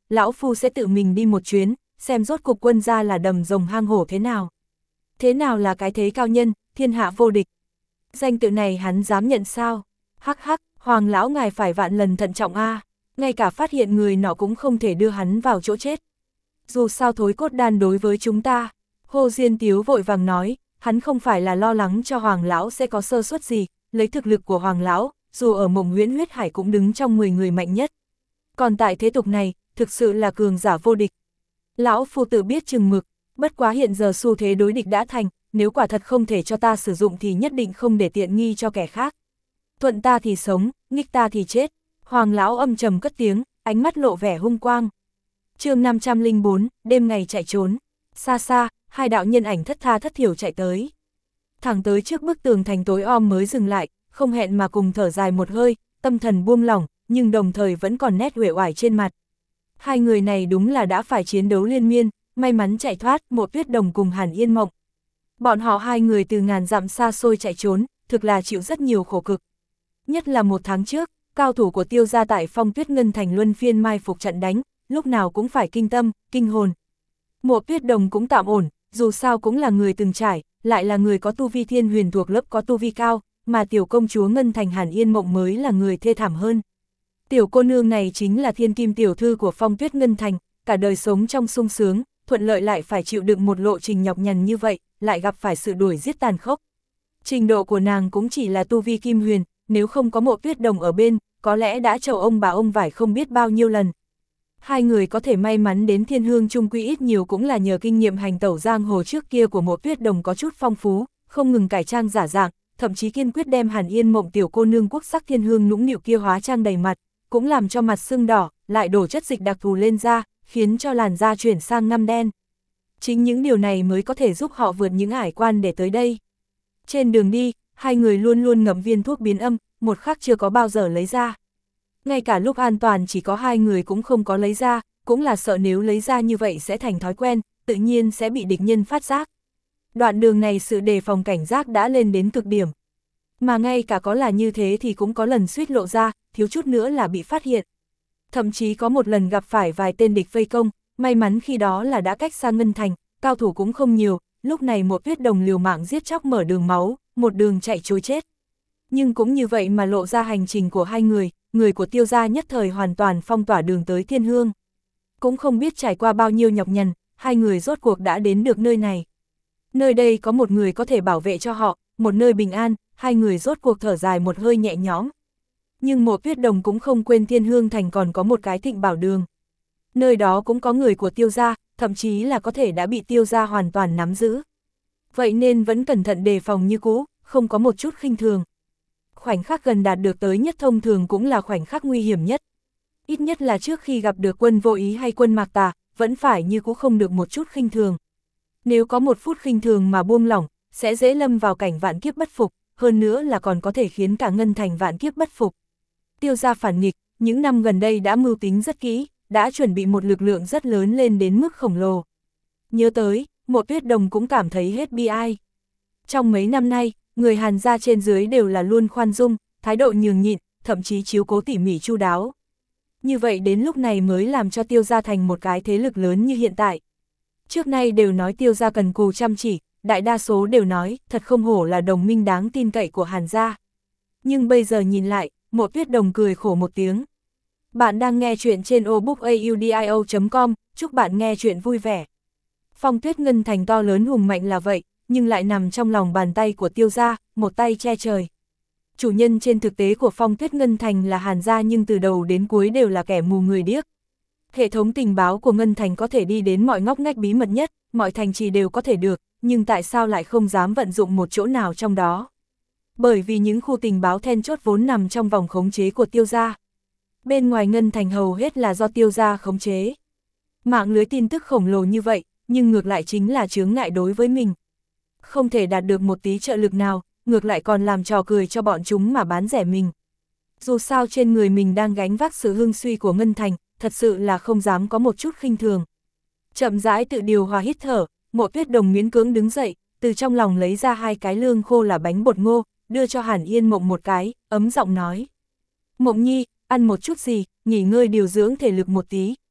lão phu sẽ tự mình đi một chuyến, xem rốt cục quân gia là đầm rồng hang hổ thế nào. Thế nào là cái thế cao nhân, thiên hạ vô địch. Danh tự này hắn dám nhận sao? Hắc hắc, Hoàng lão ngài phải vạn lần thận trọng a, ngay cả phát hiện người nọ cũng không thể đưa hắn vào chỗ chết. Dù sao thối cốt đan đối với chúng ta, Hồ Diên Tiếu vội vàng nói, hắn không phải là lo lắng cho Hoàng lão sẽ có sơ suất gì, lấy thực lực của Hoàng lão, dù ở Mộng Huyễn Huyết Hải cũng đứng trong 10 người mạnh nhất. Còn tại thế tục này, thực sự là cường giả vô địch. Lão phu tự biết chừng mực, bất quá hiện giờ xu thế đối địch đã thành, nếu quả thật không thể cho ta sử dụng thì nhất định không để tiện nghi cho kẻ khác. Thuận ta thì sống, nghịch ta thì chết. Hoàng lão âm trầm cất tiếng, ánh mắt lộ vẻ hung quang. Chương 504, đêm ngày chạy trốn. Xa xa, hai đạo nhân ảnh thất tha thất thiểu chạy tới. Thẳng tới trước bức tường thành tối om mới dừng lại, không hẹn mà cùng thở dài một hơi, tâm thần buông lỏng, nhưng đồng thời vẫn còn nét uể oải trên mặt. Hai người này đúng là đã phải chiến đấu liên miên, may mắn chạy thoát, Mộ Tuyết Đồng cùng Hàn Yên Mộng. Bọn họ hai người từ ngàn dặm xa xôi chạy trốn, thực là chịu rất nhiều khổ cực. Nhất là một tháng trước, cao thủ của Tiêu gia tại Phong Tuyết Ngân Thành luân phiên mai phục trận đánh, lúc nào cũng phải kinh tâm, kinh hồn. Mộ Tuyết Đồng cũng tạm ổn, dù sao cũng là người từng trải, lại là người có tu vi thiên huyền thuộc lớp có tu vi cao, mà tiểu công chúa Ngân Thành Hàn Yên Mộng mới là người thê thảm hơn. Tiểu cô nương này chính là thiên kim tiểu thư của Phong Tuyết Ngân Thành, cả đời sống trong sung sướng, thuận lợi lại phải chịu đựng một lộ trình nhọc nhằn như vậy, lại gặp phải sự đuổi giết tàn khốc. Trình độ của nàng cũng chỉ là tu vi kim huyền, nếu không có Mộ Tuyết Đồng ở bên, có lẽ đã chầu ông bà ông vải không biết bao nhiêu lần. Hai người có thể may mắn đến Thiên Hương Trung Quy ít nhiều cũng là nhờ kinh nghiệm hành tẩu giang hồ trước kia của Mộ Tuyết Đồng có chút phong phú, không ngừng cải trang giả dạng, thậm chí kiên quyết đem Hàn Yên Mộng tiểu cô nương quốc sắc thiên hương nũng nịu kia hóa trang đầy mặt, cũng làm cho mặt sưng đỏ, lại đổ chất dịch đặc thù lên da, khiến cho làn da chuyển sang ngăm đen. Chính những điều này mới có thể giúp họ vượt những ải quan để tới đây. Trên đường đi, hai người luôn luôn ngậm viên thuốc biến âm, một khắc chưa có bao giờ lấy ra. Ngay cả lúc an toàn chỉ có hai người cũng không có lấy ra, cũng là sợ nếu lấy ra như vậy sẽ thành thói quen, tự nhiên sẽ bị địch nhân phát giác. Đoạn đường này sự đề phòng cảnh giác đã lên đến cực điểm. Mà ngay cả có là như thế thì cũng có lần suýt lộ ra, thiếu chút nữa là bị phát hiện. Thậm chí có một lần gặp phải vài tên địch vây công, may mắn khi đó là đã cách xa Ngân Thành, cao thủ cũng không nhiều, lúc này Mộ Tuyết Đồng liều mạng giết chóc mở đường máu, một đường chạy trối chết. Nhưng cũng như vậy mà lộ ra hành trình của hai người của Tiêu gia nhất thời hoàn toàn phong tỏa đường tới Thiên Hương. Cũng không biết trải qua bao nhiêu nhọc nhằn, hai người rốt cuộc đã đến được nơi này. Nơi đây có một người có thể bảo vệ cho họ, một nơi bình an, hai người rốt cuộc thở dài một hơi nhẹ nhõm. Nhưng Mộ Tuyết Đồng cũng không quên Thiên Hương Thành còn có một cái Thịnh Bảo Đường. Nơi đó cũng có người của Tiêu gia, thậm chí là có thể đã bị Tiêu gia hoàn toàn nắm giữ. Vậy nên vẫn cẩn thận đề phòng như cũ, không có một chút khinh thường. Khoảnh khắc gần đạt được tới nhất thông thường cũng là khoảnh khắc nguy hiểm nhất. Ít nhất là trước khi gặp được Quân Vô Ý hay Quân Mạc Tà, vẫn phải như cũ không được một chút khinh thường. Nếu có một phút khinh thường mà buông lỏng, sẽ dễ lâm vào cảnh vạn kiếp bất phục, hơn nữa là còn có thể khiến cả Ngân Thành vạn kiếp bất phục. Tiêu gia phản nghịch, những năm gần đây đã mưu tính rất kỹ, đã chuẩn bị một lực lượng rất lớn lên đến mức khổng lồ. Nhớ tới, Mộ Tuyết Đồng cũng cảm thấy hết bi ai. Trong mấy năm nay, người Hàn gia trên dưới đều là luôn khoan dung, thái độ nhường nhịn, thậm chí chiếu cố tỉ mỉ chu đáo. Như vậy đến lúc này mới làm cho Tiêu gia thành một cái thế lực lớn như hiện tại. Trước nay đều nói Tiêu gia cần cù chăm chỉ, đại đa số đều nói, thật không hổ là đồng minh đáng tin cậy của Hàn gia. Nhưng bây giờ nhìn lại, Mộ Tuyết Đồng cười khổ một tiếng. Bạn đang nghe chuyện trên obookaudio.com, chúc bạn nghe chuyện vui vẻ. Phong Tuyết Ngân Thành to lớn hùng mạnh là vậy, nhưng lại nằm trong lòng bàn tay của Tiêu gia, một tay che trời. Chủ nhân trên thực tế của Phong Tuyết Ngân Thành là Hàn gia nhưng từ đầu đến cuối đều là kẻ mù người điếc. Hệ thống tình báo của Ngân Thành có thể đi đến mọi ngóc ngách bí mật nhất, mọi thành trì đều có thể được, nhưng tại sao lại không dám vận dụng một chỗ nào trong đó? Bởi vì những khu tình báo then chốt vốn nằm trong vòng khống chế của Tiêu gia. Bên ngoài Ngân Thành hầu hết là do Tiêu gia khống chế. Mạng lưới tin tức khổng lồ như vậy, nhưng ngược lại chính là chướng ngại đối với mình. Không thể đạt được một tí trợ lực nào, ngược lại còn làm trò cười cho bọn chúng mà bán rẻ mình. Dù sao trên người mình đang gánh vác sự hưng suy của Ngân Thành, thật sự là không dám có một chút khinh thường. Chậm rãi tự điều hòa hít thở, Mộ Tuyết Đồng miễn cưỡng đứng dậy, từ trong lòng lấy ra hai cái lương khô là bánh bột ngô, đưa cho Hàn Yên Mộng một cái, ấm giọng nói. Mộng nhi, ăn một chút gì, nghỉ ngơi điều dưỡng thể lực một tí,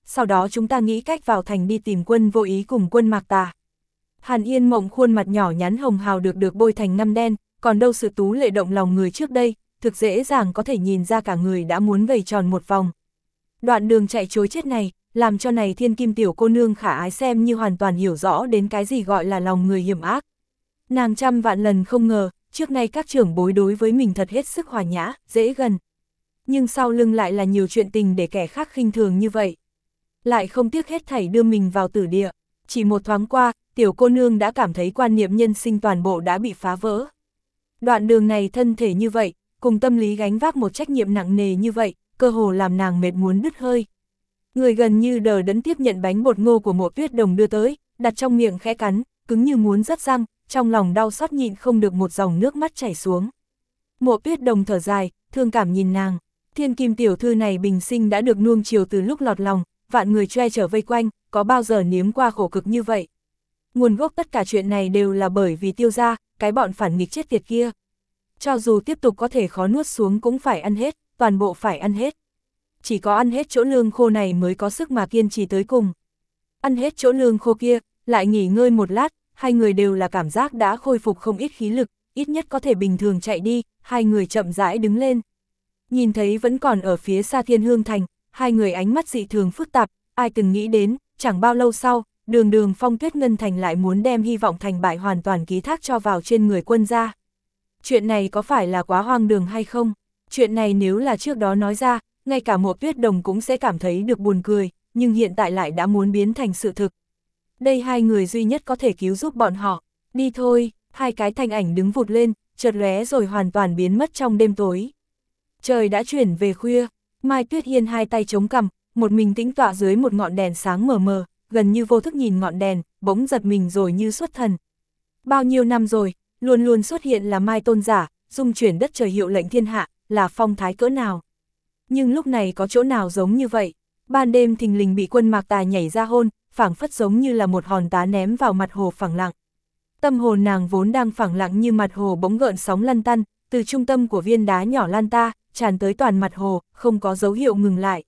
sau đó chúng ta nghĩ cách vào thành đi tìm Quân Vô Ý cùng Quân Mạc Tà. Hàn Yên Mộng khuôn mặt nhỏ nhắn hồng hào được bôi thành ngăm đen, còn đâu sự tú lệ động lòng người trước đây, thực dễ dàng có thể nhìn ra cả người đã muốn vầy tròn một vòng. Đoạn đường chạy trối chết này, làm cho này thiên kim tiểu cô nương khả ái xem như hoàn toàn hiểu rõ đến cái gì gọi là lòng người hiểm ác. Nàng trăm vạn lần không ngờ, trước nay các trưởng bối đối với mình thật hết sức hòa nhã, dễ gần. Nhưng sau lưng lại là nhiều chuyện tình để kẻ khác khinh thường như vậy. Lại không tiếc hết thảy đưa mình vào tử địa. Chỉ một thoáng qua, tiểu cô nương đã cảm thấy quan niệm nhân sinh toàn bộ đã bị phá vỡ. Đoạn đường này thân thể như vậy, cùng tâm lý gánh vác một trách nhiệm nặng nề như vậy, cơ hồ làm nàng mệt muốn đứt hơi. Người gần như đờ đẫn tiếp nhận bánh bột ngô của Mộ Tuyết Đồng đưa tới, đặt trong miệng khẽ cắn, cứng như muốn rách răng, trong lòng đau xót nhịn không được một dòng nước mắt chảy xuống. Mộ Tuyết Đồng thở dài, thương cảm nhìn nàng, thiên kim tiểu thư này bình sinh đã được nuông chiều từ lúc lọt lòng, vạn người che chở vây quanh, có bao giờ nếm qua khổ cực như vậy. Nguồn gốc tất cả chuyện này đều là bởi vì Tiêu gia, cái bọn phản nghịch chết tiệt kia. Cho dù tiếp tục có thể khó nuốt xuống cũng phải ăn hết, toàn bộ phải ăn hết. Chỉ có ăn hết chỗ lương khô này mới có sức mà kiên trì tới cùng. Ăn hết chỗ lương khô kia, lại nghỉ ngơi một lát, hai người đều là cảm giác đã khôi phục không ít khí lực, ít nhất có thể bình thường chạy đi, hai người chậm rãi đứng lên. Nhìn thấy vẫn còn ở phía xa Thiên Hương Thành, hai người ánh mắt dị thường phức tạp, ai từng nghĩ đến, chẳng bao lâu sau, đường Phong Tuyết Ngân Thành lại muốn đem hy vọng thành bại hoàn toàn ký thác cho vào trên người Quân gia. Chuyện này có phải là quá hoang đường hay không? Chuyện này nếu là trước đó nói ra, ngay cả Mộ Tuyết Đồng cũng sẽ cảm thấy được buồn cười, nhưng hiện tại lại đã muốn biến thành sự thực. Đây hai người duy nhất có thể cứu giúp bọn họ. Đi thôi, hai cái thanh ảnh đứng vụt lên, chợt lóe rồi hoàn toàn biến mất trong đêm tối. Trời đã chuyển về khuya, Mai Tuyết Hiên hai tay chống cằm, một mình tĩnh tọa dưới một ngọn đèn sáng mờ mờ, gần như vô thức nhìn ngọn đèn, bỗng giật mình rồi như xuất thần. Bao nhiêu năm rồi, luôn luôn xuất hiện là Mai tôn giả, dung chuyển đất trời hiệu lệnh thiên hạ, là phong thái cỡ nào. Nhưng lúc này có chỗ nào giống như vậy, ban đêm thình lình bị Quân Mạc Tà nhảy ra hôn, phảng phất giống như là một hòn đá ném vào mặt hồ phẳng lặng. Tâm hồn nàng vốn đang phẳng lặng như mặt hồ bỗng gợn sóng lăn tăn, từ trung tâm của viên đá nhỏ lan ta, tràn tới toàn mặt hồ, không có dấu hiệu ngừng lại.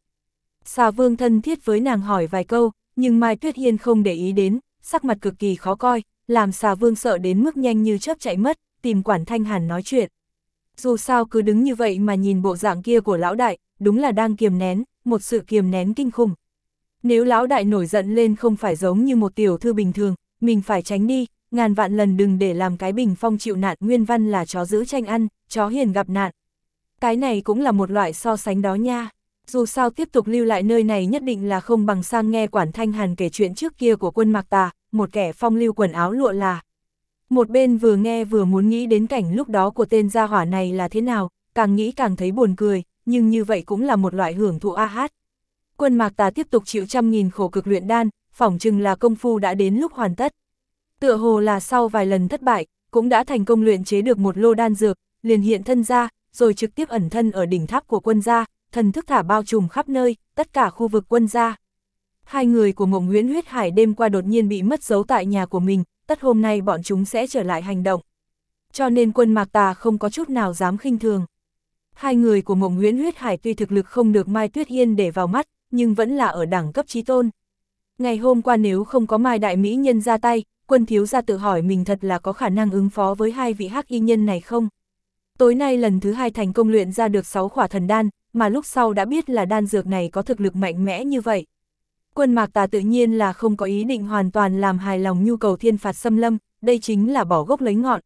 Xà Vương thân thiết với nàng hỏi vài câu, nhưng Mai Tuyết Hiên không để ý đến, sắc mặt cực kỳ khó coi, làm Xà Vương sợ đến mức nhanh như chớp chạy mất, tìm Quản Thanh Hàn nói chuyện. Dù sao cứ đứng như vậy mà nhìn bộ dạng kia của lão đại, đúng là đang kiềm nén, một sự kiềm nén kinh khủng. Nếu lão đại nổi giận lên không phải giống như một tiểu thư bình thường, mình phải tránh đi, ngàn vạn lần đừng để làm cái bình phong chịu nạn, nguyên văn là chó giữ tranh ăn, chó hiền gặp nạn. Cái này cũng là một loại so sánh đó nha. Dù sao tiếp tục lưu lại nơi này nhất định là không bằng sang nghe Quản Thanh Hàn kể chuyện trước kia của Quân Mạc Tà, một kẻ phong lưu quần áo lụa là. Một bên vừa nghe vừa muốn nghĩ đến cảnh lúc đó của tên gia hỏa này là thế nào, càng nghĩ càng thấy buồn cười, nhưng như vậy cũng là một loại hưởng thụ a hát. Quân Mạc Tà tiếp tục chịu trăm nghìn khổ cực luyện đan, phỏng chừng là công phu đã đến lúc hoàn tất. Tựa hồ là sau vài lần thất bại, cũng đã thành công luyện chế được một lô đan dược, liền hiện thân ra, rồi trực tiếp ẩn thân ở đỉnh tháp của Quân gia, thần thức thả bao trùm khắp nơi, tất cả khu vực Quân gia. Hai người của Mộng Huyễn Huyết Hải đêm qua đột nhiên bị mất dấu tại nhà của mình, tất hôm nay bọn chúng sẽ trở lại hành động. Cho nên Quân Mạc Tà không có chút nào dám khinh thường. Hai người của Mộng Huyễn Huyết Hải tuy thực lực không được Mai Tuyết Hiên để vào mắt, nhưng vẫn là ở đẳng cấp chí tôn. Ngày hôm qua nếu không có Mai đại mỹ nhân ra tay, Quân thiếu gia tự hỏi mình thật là có khả năng ứng phó với hai vị hắc y nhân này không? Tối nay lần thứ hai thành công luyện ra được 6 khỏa thần đan, mà lúc sau đã biết là đan dược này có thực lực mạnh mẽ như vậy. Quân Mạc Tà tự nhiên là không có ý định hoàn toàn làm hài lòng nhu cầu thiên phạt xâm lâm, đây chính là bỏ gốc lấy ngọn.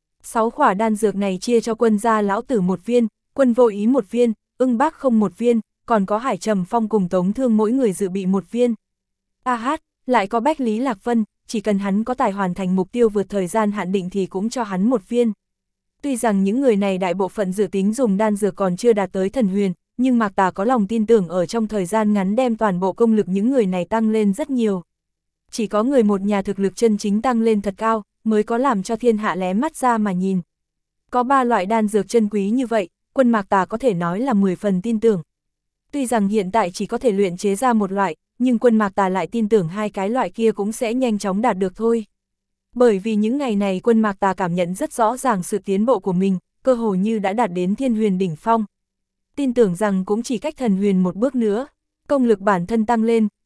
6 khỏa đan dược này chia cho Quân gia lão tử một viên, Quân Vô Ý một viên, Ưng Bác Không một viên, còn có Hải Trầm Phong cùng Tống Thương mỗi người dự bị một viên. A hát, lại có Bách Lý Lạc Vân, chỉ cần hắn có tài hoàn thành mục tiêu vượt thời gian hạn định thì cũng cho hắn một viên. Tuy rằng những người này đại bộ phận dự tính dùng đan dược còn chưa đạt tới thần huyền, nhưng Mạc Tà có lòng tin tưởng ở trong thời gian ngắn đem toàn bộ công lực những người này tăng lên rất nhiều. Chỉ có người một nhà thực lực chân chính tăng lên thật cao, mới có làm cho thiên hạ lé mắt ra mà nhìn. Có 3 loại đan dược chân quý như vậy, Quân Mạc Tà có thể nói là 10 phần tin tưởng. Tuy rằng hiện tại chỉ có thể luyện chế ra một loại, nhưng Quân Mạc Tà lại tin tưởng hai cái loại kia cũng sẽ nhanh chóng đạt được thôi. Bởi vì những ngày này Quân Mạc Tà cảm nhận rất rõ ràng sự tiến bộ của mình, cơ hồ như đã đạt đến thiên huyền đỉnh phong. Tin tưởng rằng cũng chỉ cách thần huyền một bước nữa, công lực bản thân tăng lên,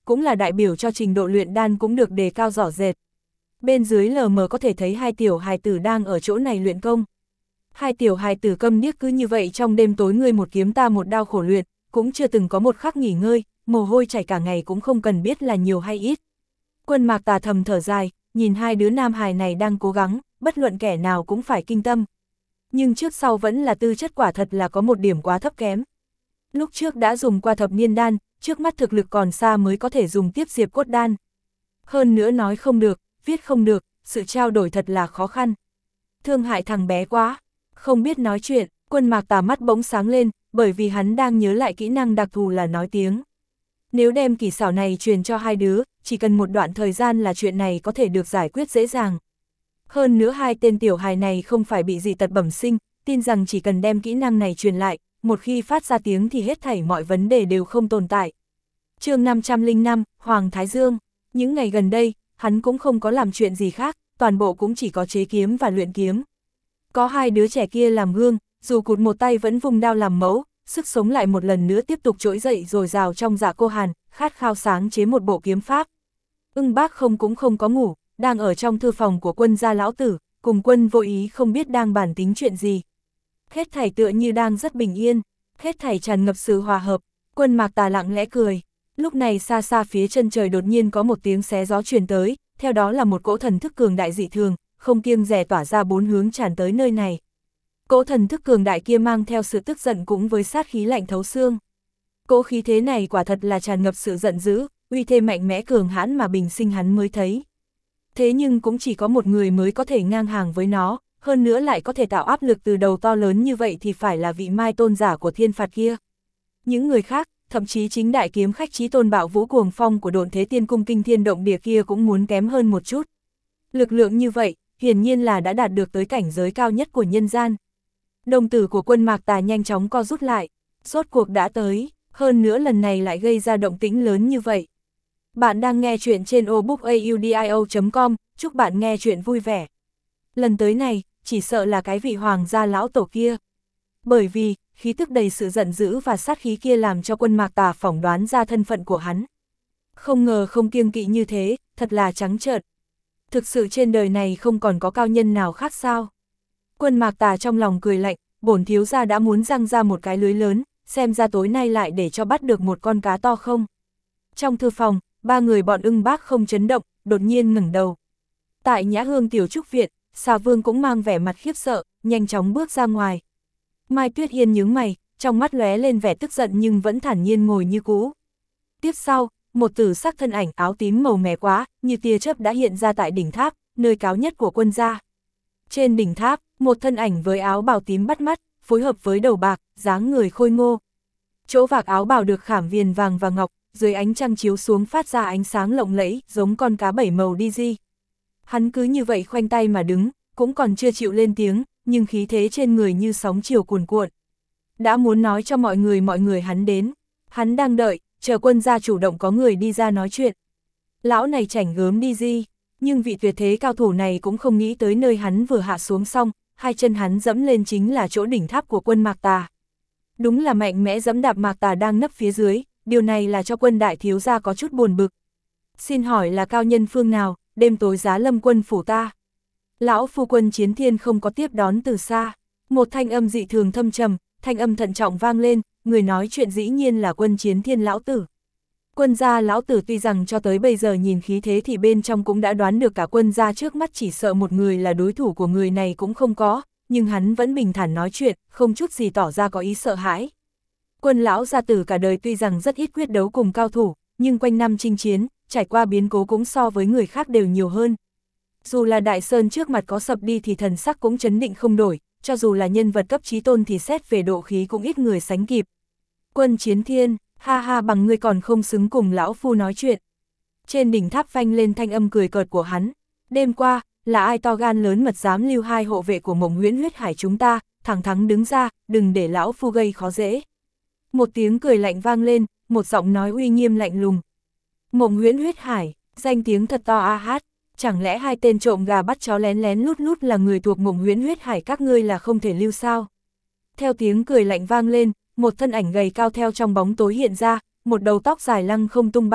cũng là đại biểu cho trình độ luyện đan cũng được đề cao rõ rệt. Bên dưới lờ mờ có thể thấy hai tiểu hài tử đang ở chỗ này luyện công. Hai tiểu hài tử câm điếc cứ như vậy trong đêm tối ngươi một kiếm ta một đao khổ luyện, cũng chưa từng có một khắc nghỉ ngơi, mồ hôi chảy cả ngày cũng không cần biết là nhiều hay ít. Quân Mạc Tà thầm thở dài, nhìn hai đứa nam hài này đang cố gắng, bất luận kẻ nào cũng phải kinh tâm. Nhưng trước sau vẫn là tư chất quả thật là có một điểm quá thấp kém. Lúc trước đã dùng qua thập niên đan, trước mắt thực lực còn xa mới có thể dùng tiếp diệp cốt đan. Hơn nữa nói không được, viết không được, sự trao đổi thật là khó khăn. Thương hại thằng bé quá, không biết nói chuyện, Quân Mạc Tà mắt bỗng sáng lên, bởi vì hắn đang nhớ lại kỹ năng đặc thù là nói tiếng. Nếu đem kỳ xảo này truyền cho hai đứa, chỉ cần một đoạn thời gian là chuyện này có thể được giải quyết dễ dàng. Hơn nữa hai tên tiểu hài này không phải bị dị tật bẩm sinh, tin rằng chỉ cần đem kỹ năng này truyền lại, một khi phát ra tiếng thì hết thảy mọi vấn đề đều không tồn tại. Chương 505, Hoàng Thái Dương. Những ngày gần đây, hắn cũng không có làm chuyện gì khác, toàn bộ cũng chỉ có chế kiếm và luyện kiếm. Có hai đứa trẻ kia làm gương, dù cụt một tay vẫn vung đao làm mẫu, sức sống lại một lần nữa tiếp tục trỗi dậy rồi rào trong dạ cô Hàn, khát khao sáng chế một bộ kiếm pháp. Ưng Bác không cũng không có ngủ, đang ở trong thư phòng của Quân gia lão tử, cùng Quân Vô Ý không biết đang bàn tính chuyện gì. Hết thảy tựa như đang rất bình yên, hết thảy tràn ngập sự hòa hợp. Quân Mạc Tà lặng lẽ cười. Lúc này xa xa phía chân trời đột nhiên có một tiếng xé gió truyền tới, theo đó là một cỗ thần thức cường đại dị thường, không kiêng dè tỏa ra bốn hướng tràn tới nơi này. Cỗ thần thức cường đại kia mang theo sự tức giận cũng với sát khí lạnh thấu xương. Cỗ khí thế này quả thật là tràn ngập sự giận dữ, uy thế mạnh mẽ cường hãn mà bình sinh hắn mới thấy. Thế nhưng cũng chỉ có một người mới có thể ngang hàng với nó, hơn nữa lại có thể tạo áp lực từ đầu to lớn như vậy thì phải là vị Mai tôn giả của thiên phạt kia. Những người khác, thậm chí chính đại kiếm khách Chí Tôn Bạo Vũ Cuồng Phong của Độn Thế Tiên Cung kinh thiên động địa kia cũng muốn kém hơn một chút. Lực lượng như vậy, hiển nhiên là đã đạt được tới cảnh giới cao nhất của nhân gian. Đồng tử của Quân Mạc Tà nhanh chóng co rút lại, rốt cuộc đã tới, hơn nữa lần này lại gây ra động tĩnh lớn như vậy. Bạn đang nghe chuyện trên obookaudio.com, chúc bạn nghe chuyện vui vẻ. Lần tới này, chỉ sợ là cái vị hoàng gia lão tổ kia. Bởi vì, khí tức đầy sự giận dữ và sát khí kia làm cho Quân Mạc Tà phỏng đoán ra thân phận của hắn. Không ngờ không kiêng kỵ như thế, thật là trắng trợn. Thực sự trên đời này không còn có cao nhân nào khác sao? Quân Mạc Tà trong lòng cười lạnh, bổn thiếu gia đã muốn răng ra một cái lưới lớn, xem ra tối nay lại để cho bắt được một con cá to không. Trong thư phòng, ba người bọn Ưng Bác không chấn động, đột nhiên ngẩng đầu. Tại Nhã Hương tiểu trúc viện, Xà Vương cũng mang vẻ mặt khiếp sợ, nhanh chóng bước ra ngoài. Mai Tuyết Hiên nhướng mày, trong mắt lóe lên vẻ tức giận nhưng vẫn thản nhiên ngồi như cũ. Tiếp sau, một tử sắc thân ảnh áo tím màu mè quá, như tia chớp đã hiện ra tại đỉnh tháp, nơi cao nhất của Quân gia. Trên đỉnh tháp, một thân ảnh với áo bào tím bắt mắt, phối hợp với đầu bạc, dáng người khôi ngô. Chỗ vạc áo bào được khảm viền vàng và ngọc, dưới ánh trăng chiếu xuống phát ra ánh sáng lộng lẫy, giống con cá bảy màu Digi. Hắn cứ như vậy khoanh tay mà đứng, cũng còn chưa chịu lên tiếng, nhưng khí thế trên người như sóng chiều cuồn cuộn. Đã muốn nói cho mọi người hắn đến. Hắn đang đợi, chờ Quân gia chủ động có người đi ra nói chuyện. Lão này chảnh gớm Digi, nhưng vị tuyệt thế cao thủ này cũng không nghĩ tới nơi hắn vừa hạ xuống xong, hai chân hắn dẫm lên chính là chỗ đỉnh tháp của Quân Mạc Tà. Đúng là mạnh mẽ dẫm đạp Mạc Tà đang nấp phía dưới, điều này là cho Quân đại thiếu gia có chút buồn bực. Xin hỏi là cao nhân phương nào, đêm tối giá lâm quân phủ ta? Lão phu Quân Chiến Thiên không có tiếp đón từ xa, một thanh âm dị thường thâm trầm, thanh âm thận trọng vang lên, người nói chuyện dĩ nhiên là Quân Chiến Thiên lão tử. Quân gia lão tử tuy rằng cho tới bây giờ nhìn khí thế thì bên trong cũng đã đoán được cả Quân gia trước mắt chỉ sợ một người là đối thủ của người này cũng không có, nhưng hắn vẫn bình thản nói chuyện, không chút gì tỏ ra có ý sợ hãi. Quân lão gia tử cả đời tuy rằng rất ít quyết đấu cùng cao thủ, nhưng quanh năm chinh chiến, trải qua biến cố cũng so với người khác đều nhiều hơn. Dù là Đại Sơn trước mặt có sập đi thì thần sắc cũng chấn định không đổi, cho dù là nhân vật cấp chí tôn thì xét về độ khí cũng ít người sánh kịp. Quân Chiến Thiên, ha ha, bằng ngươi còn không xứng cùng lão phu nói chuyện. Trên đỉnh tháp vang lên thanh âm cười cợt của hắn. Đêm qua, là ai to gan lớn mật dám lưu hai hộ vệ của Mộng Huyễn Huyết Hải chúng ta, thẳng thắn đứng ra, đừng để lão phu gây khó dễ. Một tiếng cười lạnh vang lên, một giọng nói uy nghiêm lạnh lùng. Mộng Huyễn Huyết Hải, danh tiếng thật to a hát, chẳng lẽ hai tên trộm gà bắt chó lén lén lút lút là người thuộc Mộng Huyễn Huyết Hải các ngươi là không thể lưu sao? Theo tiếng cười lạnh vang lên, một thân ảnh gầy cao theo trong bóng tối hiện ra, một đầu tóc dài lăng không tung bay,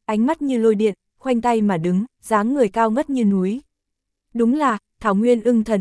ánh mắt như lôi điện, khoanh tay mà đứng, dáng người cao ngất như núi. Đúng là, Thảo Nguyên Ưng Thần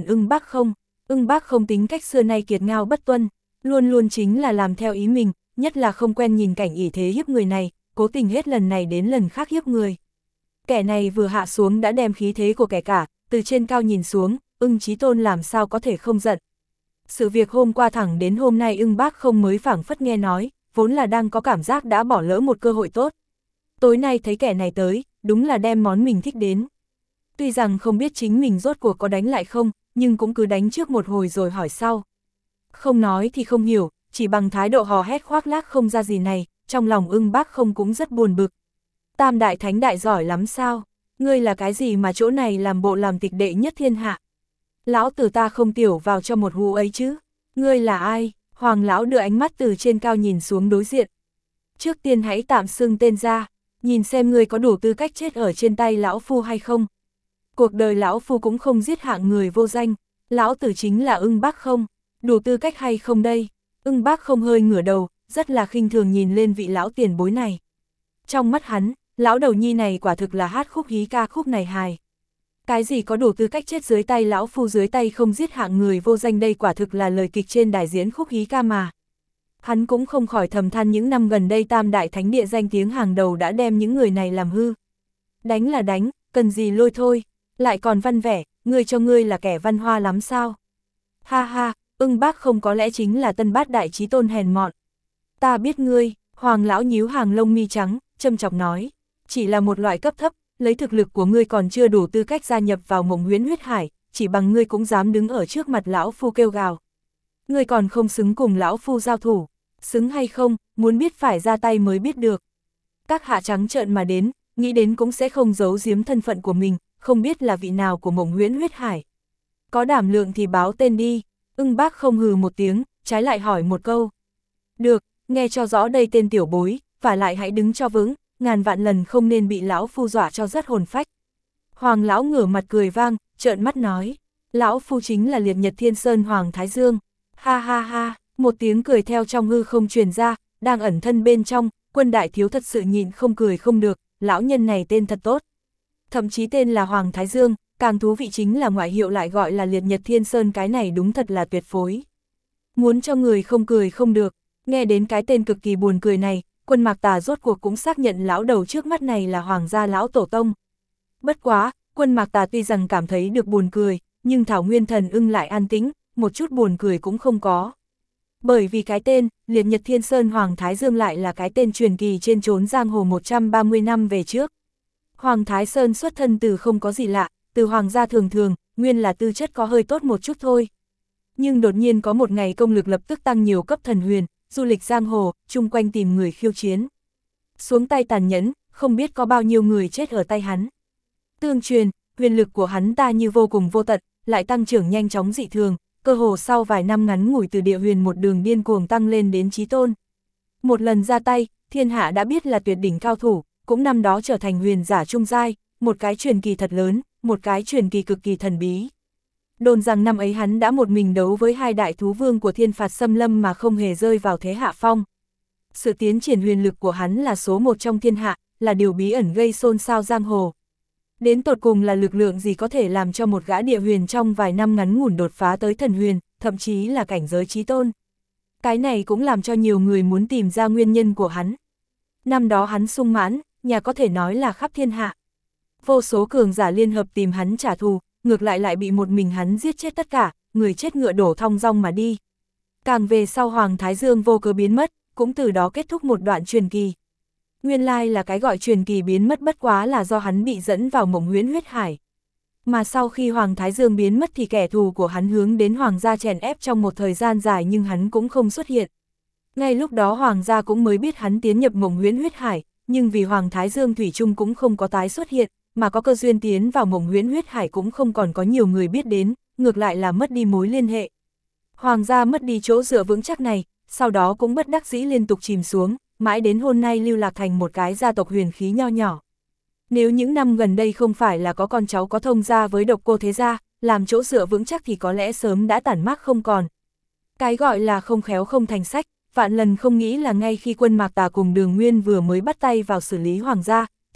Ưng Bác không tính cách xưa nay kiệt ngao bất tuân, luôn luôn chính là làm theo ý mình, nhất là không quen nhìn cảnh ỷ thế hiếp người này, cố tình hết lần này đến lần khác hiếp người. Kẻ này vừa hạ xuống đã đem khí thế của kẻ cả, từ trên cao nhìn xuống, Ưng Chí Tôn làm sao có thể không giận. Sự việc hôm qua thẳng đến hôm nay Ưng Bác không mới phảng phất nghe nói, vốn là đang có cảm giác đã bỏ lỡ một cơ hội tốt. Tối nay thấy kẻ này tới, đúng là đem món mình thích đến. Tuy rằng không biết chính mình rốt cuộc có đánh lại không, nhưng cũng cứ đánh trước một hồi rồi hỏi sau. Không nói thì không hiểu, chỉ bằng thái độ hò hét khoác lác không ra gì này, trong lòng Ưng Bác không cũng rất buồn bực. Tam đại thánh đại giỏi lắm sao? Ngươi là cái gì mà chỗ này làm bộ làm tịch đệ nhất thiên hạ? Lão tử ta không tiểu vào cho một hú ấy chứ? Ngươi là ai? Hoàng lão đưa ánh mắt từ trên cao nhìn xuống đối diện. Trước tiên hãy tạm xưng tên ra, nhìn xem ngươi có đủ tư cách chết ở trên tay lão phu hay không. Cuộc đời lão phu cũng không giết hạng người vô danh, lão tử chính là Ưng Bác không, đủ tư cách hay không đây? Ưng Bác không hơi ngửa đầu, rất là khinh thường nhìn lên vị lão tiền bối này. Trong mắt hắn, lão đầu nhi này quả thực là hát khúc hí ca khúc này hài. Cái gì có đủ tư cách chết dưới tay lão phu dưới tay không giết hạng người vô danh đây quả thực là lời kịch trên đài diễn khúc hí ca mà. Hắn cũng không khỏi thầm than những năm gần đây tam đại thánh địa danh tiếng hàng đầu đã đem những người này làm hư. Đánh là đánh, cần gì lôi thôi, lại còn văn vẻ, ngươi cho ngươi là kẻ văn hoa lắm sao? Ha ha, Ưng Bác không có lẽ chính là tân bát đại chí tôn hèn mọn. Ta biết ngươi, Hoàng lão nhíu hàng lông mi trắng, châm chọc nói, chỉ là một loại cấp thấp, lấy thực lực của ngươi còn chưa đủ tư cách gia nhập vào Mộng Huyễn Huyết Hải, chỉ bằng ngươi cũng dám đứng ở trước mặt lão phu kêu gào. Ngươi còn không xứng cùng lão phu giao thủ, xứng hay không, muốn biết phải ra tay mới biết được. Các hạ trắng trợn mà đến, nghĩ đến cũng sẽ không giấu giếm thân phận của mình, không biết là vị nào của Mộng Huyễn Huyết Hải. Có đảm lượng thì báo tên đi. Ưng Bác không hừ một tiếng, trái lại hỏi một câu. Được, nghe cho rõ đây tên tiểu bối, và lại hãy đứng cho vững, ngàn vạn lần không nên bị lão phu dọa cho rất hồn phách. Hoàng lão ngửa mặt cười vang, trợn mắt nói, lão phu chính là Liệt Nhật Thiên Sơn Hoàng Thái Dương. Ha ha ha, một tiếng cười theo trong hư không truyền ra, đang ẩn thân bên trong, Quân đại thiếu thật sự nhịn không cười không được, lão nhân này tên thật tốt. Thậm chí tên là Hoàng Thái Dương, càng thú vị chính là ngoại hiệu lại gọi là Liệt Nhật Thiên Sơn, cái này đúng thật là tuyệt phối. Muốn cho người không cười không được, nghe đến cái tên cực kỳ buồn cười này, Quân Mạc Tà rốt cuộc cũng xác nhận lão đầu trước mắt này là Hoàng gia lão tổ tông. Bất quá, Quân Mạc Tà tuy rằng cảm thấy được buồn cười, nhưng Thảo Nguyên Thần Ưng lại an tĩnh, một chút buồn cười cũng không có. Bởi vì cái tên, Liệt Nhật Thiên Sơn Hoàng Thái Dương lại là cái tên truyền kỳ trên chốn giang hồ 130 năm về trước. Hoàng Thái Sơn xuất thân từ không có gì lạ, từ hoàng gia thường thường, nguyên là tư chất có hơi tốt một chút thôi. Nhưng đột nhiên có một ngày công lực lập tức tăng nhiều cấp thần huyền, du lịch giang hồ, chung quanh tìm người khiêu chiến. Xuống tay tàn nhẫn, không biết có bao nhiêu người chết ở tay hắn. Tương truyền, huyền lực của hắn ta như vô cùng vô tận, lại tăng trưởng nhanh chóng dị thường, cơ hồ sau vài năm ngắn ngủi từ địa huyền một đường điên cuồng tăng lên đến chí tôn. Một lần ra tay, thiên hạ đã biết là tuyệt đỉnh cao thủ, cũng năm đó trở thành huyền giả trung giai, một cái truyền kỳ thật lớn, một cái truyền kỳ cực kỳ thần bí. Đồn rằng năm ấy hắn đã một mình đấu với hai đại thú vương của thiên phạt xâm lâm mà không hề rơi vào thế hạ phong. Sự tiến triển huyền lực của hắn là số một trong thiên hạ, là điều bí ẩn gây xôn xao giang hồ. Đến tột cùng là lực lượng gì có thể làm cho một gã địa huyền trong vài năm ngắn ngủn đột phá tới thần huyền, thậm chí là cảnh giới chí tôn. Cái này cũng làm cho nhiều người muốn tìm ra nguyên nhân của hắn. Năm đó hắn sung mãn, nhà có thể nói là khắp thiên hạ. Vô số cường giả liên hợp tìm hắn trả thù, ngược lại bị một mình hắn giết chết tất cả, người chết ngựa đổ thong dong mà đi. Càng về sau Hoàng Thái Dương vô cớ biến mất, cũng từ đó kết thúc một đoạn truyền kỳ. Nguyên lai là cái gọi truyền kỳ biến mất bất quá là do hắn bị dẫn vào Mộng Huyễn Huyết Hải. Mà sau khi Hoàng Thái Dương biến mất thì kẻ thù của hắn hướng đến Hoàng gia chèn ép trong một thời gian dài nhưng hắn cũng không xuất hiện. Ngay lúc đó Hoàng gia cũng mới biết hắn tiến nhập Mộng Huyễn Huyết Hải, nhưng vì Hoàng Thái Dương thủy chung cũng không có tái xuất hiện, mà có cơ duyên tiến vào Mộng Huyễn Huyết Hải cũng không còn có nhiều người biết đến, ngược lại là mất đi mối liên hệ. Hoàng gia mất đi chỗ dựa vững chắc này, sau đó cũng bất đắc dĩ liên tục chìm xuống, mãi đến hôm nay lưu lạc thành một cái gia tộc huyền khí nho nhỏ. Nếu những năm gần đây không phải là có con cháu có thông gia với Độc Cô thế gia, làm chỗ dựa vững chắc thì có lẽ sớm đã tản mát không còn. Cái gọi là không khéo không thành sách, vạn lần không nghĩ là ngay khi Quân Mạc Tà cùng Đường Nguyên vừa mới bắt tay vào xử lý Hoàng gia,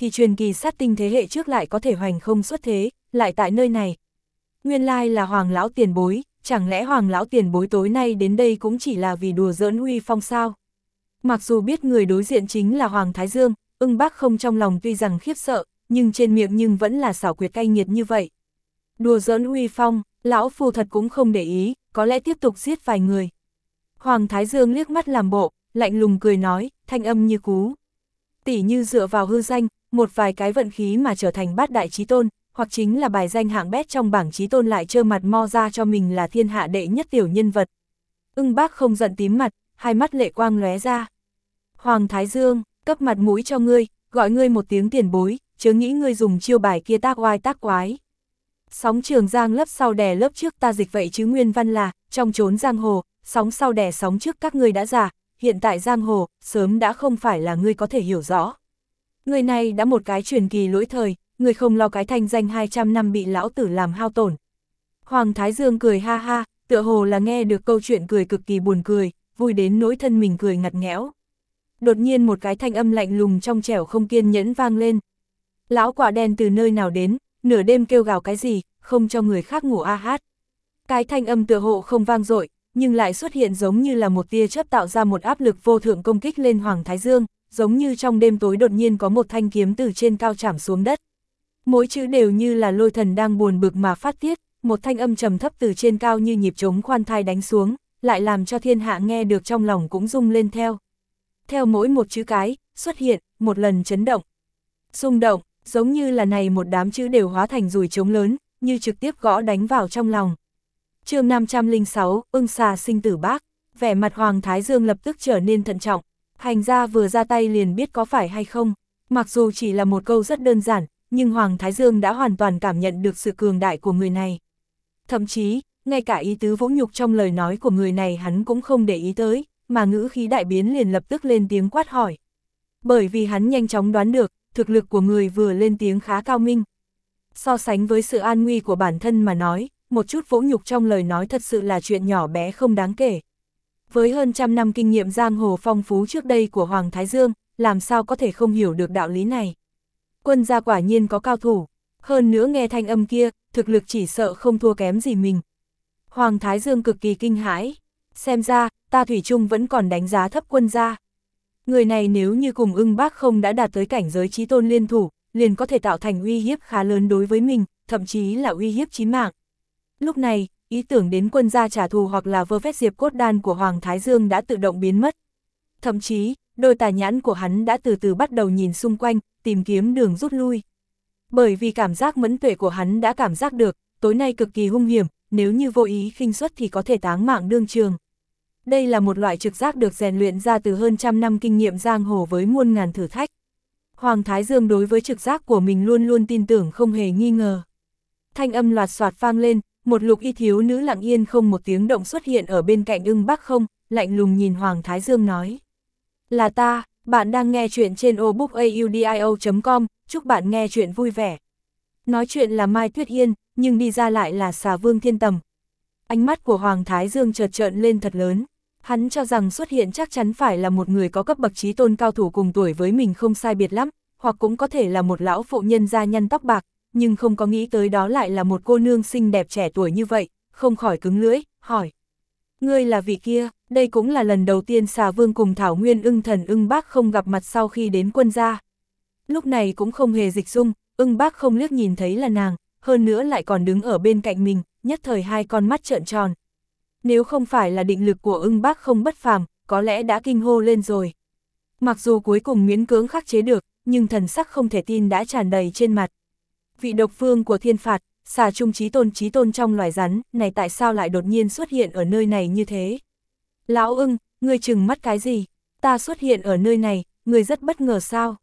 thì truyền kỳ sát tinh thế hệ trước lại có thể hoành không xuất thế, lại tại nơi này. Nguyên lai là Hoàng lão tiền bối, chẳng lẽ Hoàng lão tiền bối tối nay đến đây cũng chỉ là vì đùa giỡn uy phong sao? Mặc dù biết người đối diện chính là Hoàng Thái Dương, Ưng Bác Không trong lòng tuy rằng khiếp sợ, nhưng trên miệng nhưng vẫn là xảo quyệt cay nghiệt như vậy. Đùa giỡn uy phong, lão phu thật cũng không để ý, có lẽ tiếp tục giết vài người. Hoàng Thái Dương liếc mắt làm bộ, lạnh lùng cười nói, thanh âm như cú. Tỉ như dựa vào hư danh, một vài cái vận khí mà trở thành bát đại chí tôn, hoặc chính là bài danh hạng bét trong bảng chí tôn lại trơ mặt mo ra cho mình là thiên hạ đệ nhất tiểu nhân vật. Ưng Bác Không giận tím mặt, hai mắt lệ quang lóe ra. Hoàng Thái Dương, cấp mặt mũi cho ngươi, gọi ngươi một tiếng tiền bối, chớ nghĩ ngươi dùng chiêu bài kia tác oai tác quái. Sóng Trường Giang lớp sau đè lớp trước ta dịch vậy chứ nguyên văn là, trong chốn giang hồ, sóng sau đè sóng trước các ngươi đã già, hiện tại giang hồ, sớm đã không phải là ngươi có thể hiểu rõ. Người này đã một cái truyền kỳ lỗi thời, người không lo cái thanh danh 200 năm bị lão tử làm hao tổn. Hoàng Thái Dương cười ha ha, tựa hồ là nghe được câu chuyện cười cực kỳ buồn cười, vui đến nỗi thân mình cười ngặt nghẽo. Đột nhiên một cái thanh âm lạnh lùng trong trẻo không kiên nhẫn vang lên. Lão quả đen từ nơi nào đến, nửa đêm kêu gào cái gì, không cho người khác ngủ a hát. Cái thanh âm tựa hộ không vang dội, nhưng lại xuất hiện giống như là một tia chớp tạo ra một áp lực vô thượng công kích lên Hoàng Thái Dương, giống như trong đêm tối đột nhiên có một thanh kiếm từ trên cao chảm xuống đất. Mỗi chữ đều như là lôi thần đang buồn bực mà phát tiết, một thanh âm trầm thấp từ trên cao như nhịp trống khoan thai đánh xuống, lại làm cho thiên hạ nghe được trong lòng cũng rung lên theo. Theo mỗi một chữ cái, xuất hiện, một lần chấn động. Rung động, giống như là này một đám chữ đều hóa thành dùi trống lớn, như trực tiếp gõ đánh vào trong lòng. Chương 506, Ưng xà sinh tử bác, vẻ mặt Hoàng Thái Dương lập tức trở nên thận trọng, hành ra vừa ra tay liền biết có phải hay không, mặc dù chỉ là một câu rất đơn giản, nhưng Hoàng Thái Dương đã hoàn toàn cảm nhận được sự cường đại của người này. Thậm chí, ngay cả ý tứ vũ nhục trong lời nói của người này hắn cũng không để ý tới, mà ngữ khí đại biến liền lập tức lên tiếng quát hỏi. Bởi vì hắn nhanh chóng đoán được, thực lực của người vừa lên tiếng khá cao minh. So sánh với sự an nguy của bản thân mà nói, một chút vũ nhục trong lời nói thật sự là chuyện nhỏ bé không đáng kể. Với hơn trăm năm kinh nghiệm giang hồ phong phú trước đây của Hoàng Thái Dương, làm sao có thể không hiểu được đạo lý này. Quân gia quả nhiên có cao thủ, hơn nữa nghe thanh âm kia, thực lực chỉ sợ không thua kém gì mình. Hoàng Thái Dương cực kỳ kinh hãi, xem ra, ta thủy chung vẫn còn đánh giá thấp quân gia. Người này nếu như cùng Ưng Bác Không đã đạt tới cảnh giới chí tôn liên thủ, liền có thể tạo thành uy hiếp khá lớn đối với mình, thậm chí là uy hiếp chí mạng. Lúc này, ý tưởng đến quân gia trả thù hoặc là vơ vét diệp cốt đan của Hoàng Thái Dương đã tự động biến mất. Thậm chí, đôi tà nhãn của hắn đã từ từ bắt đầu nhìn xung quanh, tìm kiếm đường rút lui. Bởi vì cảm giác mẫn tuệ của hắn đã cảm giác được, tối nay cực kỳ hung hiểm, nếu như vô ý khinh suất thì có thể táng mạng đương trường. Đây là một loại trực giác được rèn luyện ra từ hơn trăm năm kinh nghiệm giang hồ với muôn ngàn thử thách. Hoàng Thái Dương đối với trực giác của mình luôn luôn tin tưởng không hề nghi ngờ. Thanh âm loạt soạt vang lên, một lục y thiếu nữ lặng yên không một tiếng động xuất hiện ở bên cạnh Ưng Bác Không, lạnh lùng nhìn Hoàng Thái Dương nói. Là ta, bạn đang nghe chuyện trên obookaudio.com, chúc bạn nghe chuyện vui vẻ. Nói chuyện là Mai Tuyết Yên, nhưng đi ra lại là Xà Vương Thiên Tầm. Ánh mắt của Hoàng Thái Dương chợt trợn lên thật lớn. Hắn cho rằng xuất hiện chắc chắn phải là một người có cấp bậc chí tôn cao thủ cùng tuổi với mình không sai biệt lắm, hoặc cũng có thể là một lão phụ nhân da nhăn tóc bạc, nhưng không có nghĩ tới đó lại là một cô nương xinh đẹp trẻ tuổi như vậy, không khỏi cứng lưỡi, hỏi. Ngươi là vị kia, đây cũng là lần đầu tiên Xà Vương cùng Thảo Nguyên Ưng Thần Ưng Bác Không gặp mặt sau khi đến quân gia. Lúc này cũng không hề dịch dung, Ưng Bác Không liếc nhìn thấy là nàng, hơn nữa lại còn đứng ở bên cạnh mình, nhất thời hai con mắt trợn tròn. Nếu không phải là định lực của Ưng Bác Không bất phàm, có lẽ đã kinh hô lên rồi. Mặc dù cuối cùng miễn cưỡng khắc chế được, nhưng thần sắc không thể tin đã tràn đầy trên mặt. Vị độc vương của thiên phạt, xà trung chí tôn trong loài rắn, này tại sao lại đột nhiên xuất hiện ở nơi này như thế? Lão Ưng, ngươi trừng mắt cái gì? Ta xuất hiện ở nơi này, ngươi rất bất ngờ sao?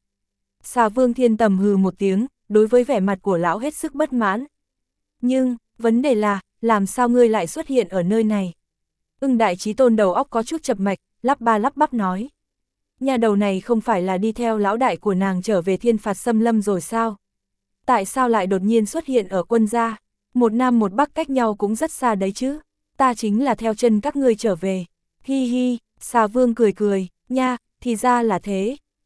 Xà Vương Thiên Tầm hừ một tiếng, đối với vẻ mặt của lão hết sức bất mãn. Nhưng, vấn đề là, làm sao ngươi lại xuất hiện ở nơi này? Ưng đại chí tôn đầu óc có chút chập mạch, lắp ba lắp bắp nói. Nhà đầu này không phải là đi theo lão đại của nàng trở về thiên phạt xâm lâm rồi sao? Tại sao lại đột nhiên xuất hiện ở quân gia? Một nam một bắc cách nhau cũng rất xa đấy chứ. Ta chính là theo chân các ngươi trở về. Hi hi, Xà Vương cười cười, nha, thì ra là thế.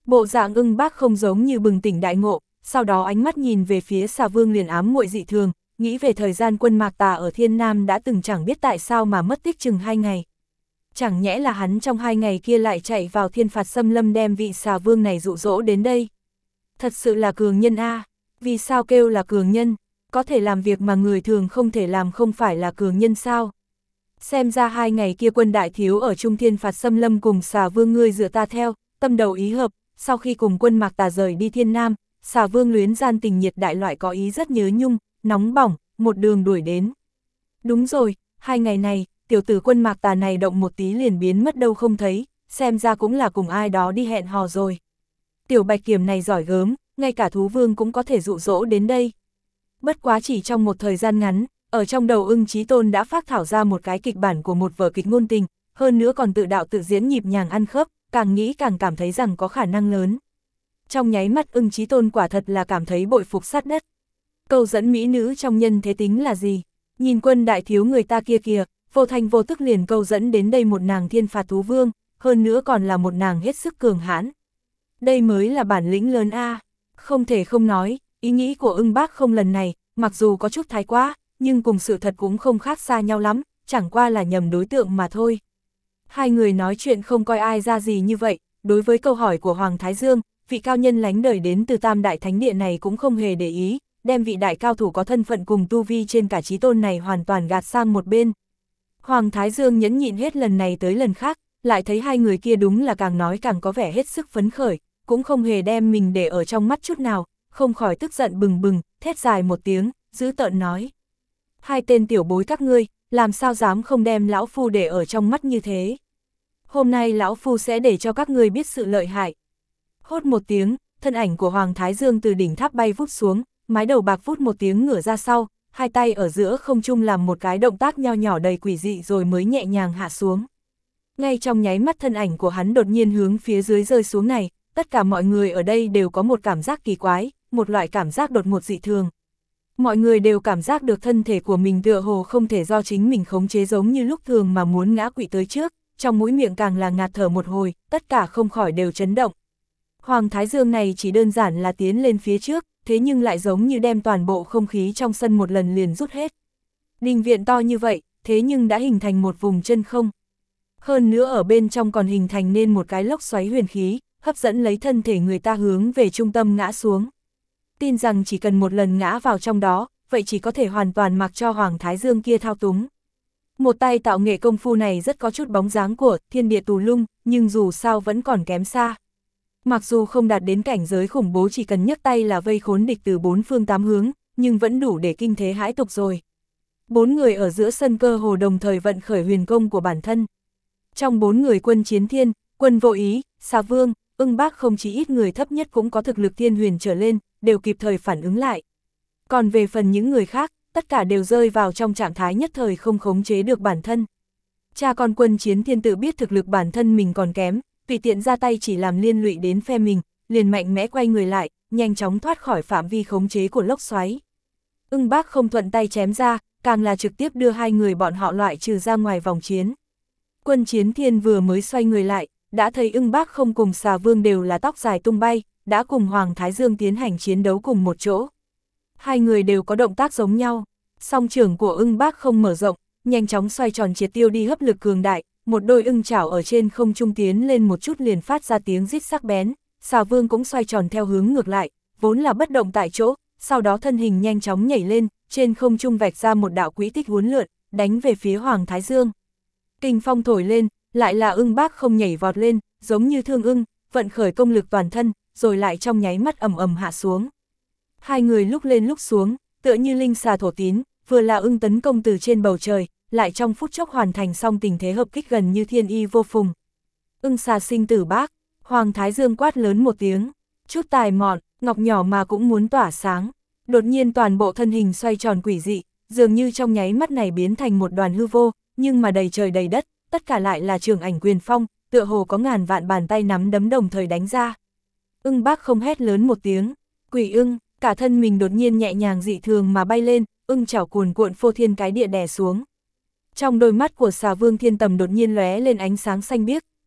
Bộ dạng Ưng Bác không giống như bừng tỉnh đại ngộ, sau đó ánh mắt nhìn về phía Xà Vương liền ám muội dị thường, nghĩ về thời gian quân Mạc Tà ở Thiên Nam đã từng chẳng biết tại sao mà mất tích chừng 2 ngày. Chẳng nhẽ là hắn trong 2 ngày kia lại chạy vào Thiên Phạt Xâm Lâm đem vị Xà Vương này dụ dỗ đến đây. Thật sự là cường nhân a. Vì sao kêu là cường nhân? Có thể làm việc mà người thường không thể làm không phải là cường nhân sao? Xem ra 2 ngày kia quân đại thiếu ở Trung Thiên Phạt Xâm Lâm cùng Xà Vương ngươi dựa ta theo, tâm đầu ý hợp, sau khi cùng quân Mạc Tà rời đi Thiên Nam, Xà Vương luyến gian tình nhiệt đại loại có ý rất nhớ nhung, nóng bỏng, một đường đuổi đến. Đúng rồi, 2 ngày này, tiểu tử quân Mạc Tà này động một tí liền biến mất đâu không thấy, xem ra cũng là cùng ai đó đi hẹn hò rồi. Tiểu Bạch Kiểm này giỏi gớm, ngay cả thú vương cũng có thể dụ dỗ đến đây. Bất quá chỉ trong một thời gian ngắn, ở trong đầu Ưng Chí Tôn đã phác thảo ra một cái kịch bản của một vở kịch ngôn tình, hơn nữa còn tự đạo tự diễn nhịp nhàng ăn khớp, càng nghĩ càng cảm thấy rằng có khả năng lớn. Trong nháy mắt Ưng Chí Tôn quả thật là cảm thấy bội phục sát đất. Câu dẫn mỹ nữ trong nhân thế tính là gì? Nhìn quân đại thiếu người ta kia kìa, vô thanh vô tức liền câu dẫn đến đây một nàng thiên phạt thú vương, hơn nữa còn là một nàng hết sức cường hãn. Đây mới là bản lĩnh lớn a. Không thể không nói, ý nghĩ của Ưng Bác không lần này, mặc dù có chút thái quá, nhưng cùng sự thật cũng không khác xa nhau lắm, chẳng qua là nhầm đối tượng mà thôi. Hai người nói chuyện không coi ai ra gì như vậy, đối với câu hỏi của Hoàng Thái Dương, vị cao nhân lánh đời đến từ Tam Đại Thánh Địa này cũng không hề để ý, đem vị đại cao thủ có thân phận cùng tu vi trên cả chí tôn này hoàn toàn gạt sang một bên. Hoàng Thái Dương nhẫn nhịn hết lần này tới lần khác, lại thấy hai người kia đúng là càng nói càng có vẻ hết sức phấn khởi, cũng không hề đem mình để ở trong mắt chút nào, không khỏi tức giận bừng bừng, thét dài một tiếng, dữ tợn nói. Hai tên tiểu bối các ngươi, làm sao dám không đem lão phu để ở trong mắt như thế? Hôm nay lão phu sẽ để cho các ngươi biết sự lợi hại. Hốt một tiếng, thân ảnh của Hoàng Thái Dương từ đỉnh tháp bay vút xuống, mái đầu bạc vút một tiếng ngửa ra sau, hai tay ở giữa không trung làm một cái động tác nho nhỏ đầy quỷ dị rồi mới nhẹ nhàng hạ xuống. Ngay trong nháy mắt thân ảnh của hắn đột nhiên hướng phía dưới rơi xuống này, tất cả mọi người ở đây đều có một cảm giác kỳ quái, một loại cảm giác đột ngột dị thường. Mọi người đều cảm giác được thân thể của mình tựa hồ không thể do chính mình khống chế giống như lúc thường mà muốn ngã quỵ tới trước, trong mũi miệng càng là ngạt thở một hồi, tất cả không khỏi đều chấn động. Hoàng Thái Dương này chỉ đơn giản là tiến lên phía trước, thế nhưng lại giống như đem toàn bộ không khí trong sân một lần liền rút hết. Đình viện to như vậy, thế nhưng đã hình thành một vùng chân không. Hơn nữa ở bên trong còn hình thành nên một cái lốc xoáy huyền khí, hấp dẫn lấy thân thể người ta hướng về trung tâm ngã xuống. Tin rằng chỉ cần một lần ngã vào trong đó, vậy chỉ có thể hoàn toàn mặc cho Hoàng Thái Dương kia thao túng. Một tay tạo nghệ công phu này rất có chút bóng dáng của thiên địa tù lung, nhưng dù sao vẫn còn kém xa. Mặc dù không đạt đến cảnh giới khủng bố chỉ cần nhấc tay là vây khốn địch từ 4 phương 8 hướng, nhưng vẫn đủ để kinh thế hãi tục rồi. 4 người ở giữa sân cơ hồ đồng thời vận khởi huyền công của bản thân. Trong 4 người quân Chiến Thiên, quân Vô Ý, Xà Vương, Ưng Bác không chỉ ít người thấp nhất cũng có thực lực thiên huyền trở lên, đều kịp thời phản ứng lại. Còn về phần những người khác, tất cả đều rơi vào trong trạng thái nhất thời không khống chế được bản thân. Cha con quân Chiến Thiên tự biết thực lực bản thân mình còn kém, tùy tiện ra tay chỉ làm liên lụy đến phe mình, liền mạnh mẽ quay người lại, nhanh chóng thoát khỏi phạm vi khống chế của lốc xoáy. Ưng Bác không thuận tay chém ra, càng là trực tiếp đưa hai người bọn họ loại trừ ra ngoài vòng chiến. Quân Chiến Thiên vừa mới xoay người lại, đã thấy Ưng Bác không cùng Xà Vương đều là tóc dài tung bay, đã cùng Hoàng Thái Dương tiến hành chiến đấu cùng một chỗ. Hai người đều có động tác giống nhau, song trưởng của Ưng Bác không mở rộng, nhanh chóng xoay tròn triệt tiêu đi hấp lực cường đại, một đôi ưng chảo ở trên không trung tiến lên một chút liền phát ra tiếng rít sắc bén. Xà Vương cũng xoay tròn theo hướng ngược lại, vốn là bất động tại chỗ, sau đó thân hình nhanh chóng nhảy lên, trên không trung vạch ra một đạo quỹ tích uốn lượn, đánh về phía Hoàng Thái Dương. Kình phong thổi lên, lại là Ưng Bác không nhảy vọt lên, giống như thương ưng, vận khởi công lực toàn thân, rồi lại trong nháy mắt ầm ầm hạ xuống. Hai người lúc lên lúc xuống, tựa như linh xà thổ tín, vừa là ưng tấn công từ trên bầu trời, lại trong phút chốc hoàn thành xong tình thế hợp kích gần như thiên y vô phùng. Ưng xà sinh tử bác, Hoàng Thái Dương quát lớn một tiếng, chút tài mọn, ngọc nhỏ mà cũng muốn tỏa sáng. Đột nhiên toàn bộ thân hình xoay tròn quỷ dị, dường như trong nháy mắt này biến thành một đoàn hư vô, nhưng mà đầy trời đầy đất, tất cả lại là trường ảnh quyền phong, tựa hồ có ngàn vạn bàn tay nắm đấm đồng thời đánh ra. Ưng Bác không hét lớn một tiếng, quỷ ưng, cả thân mình đột nhiên nhẹ nhàng dị thường mà bay lên, ưng chảo cuồn cuộn phô thiên cái địa đè xuống. Trong đôi mắt của Xà Vương Thiên Tầm đột nhiên lóe lên ánh sáng xanh biếc,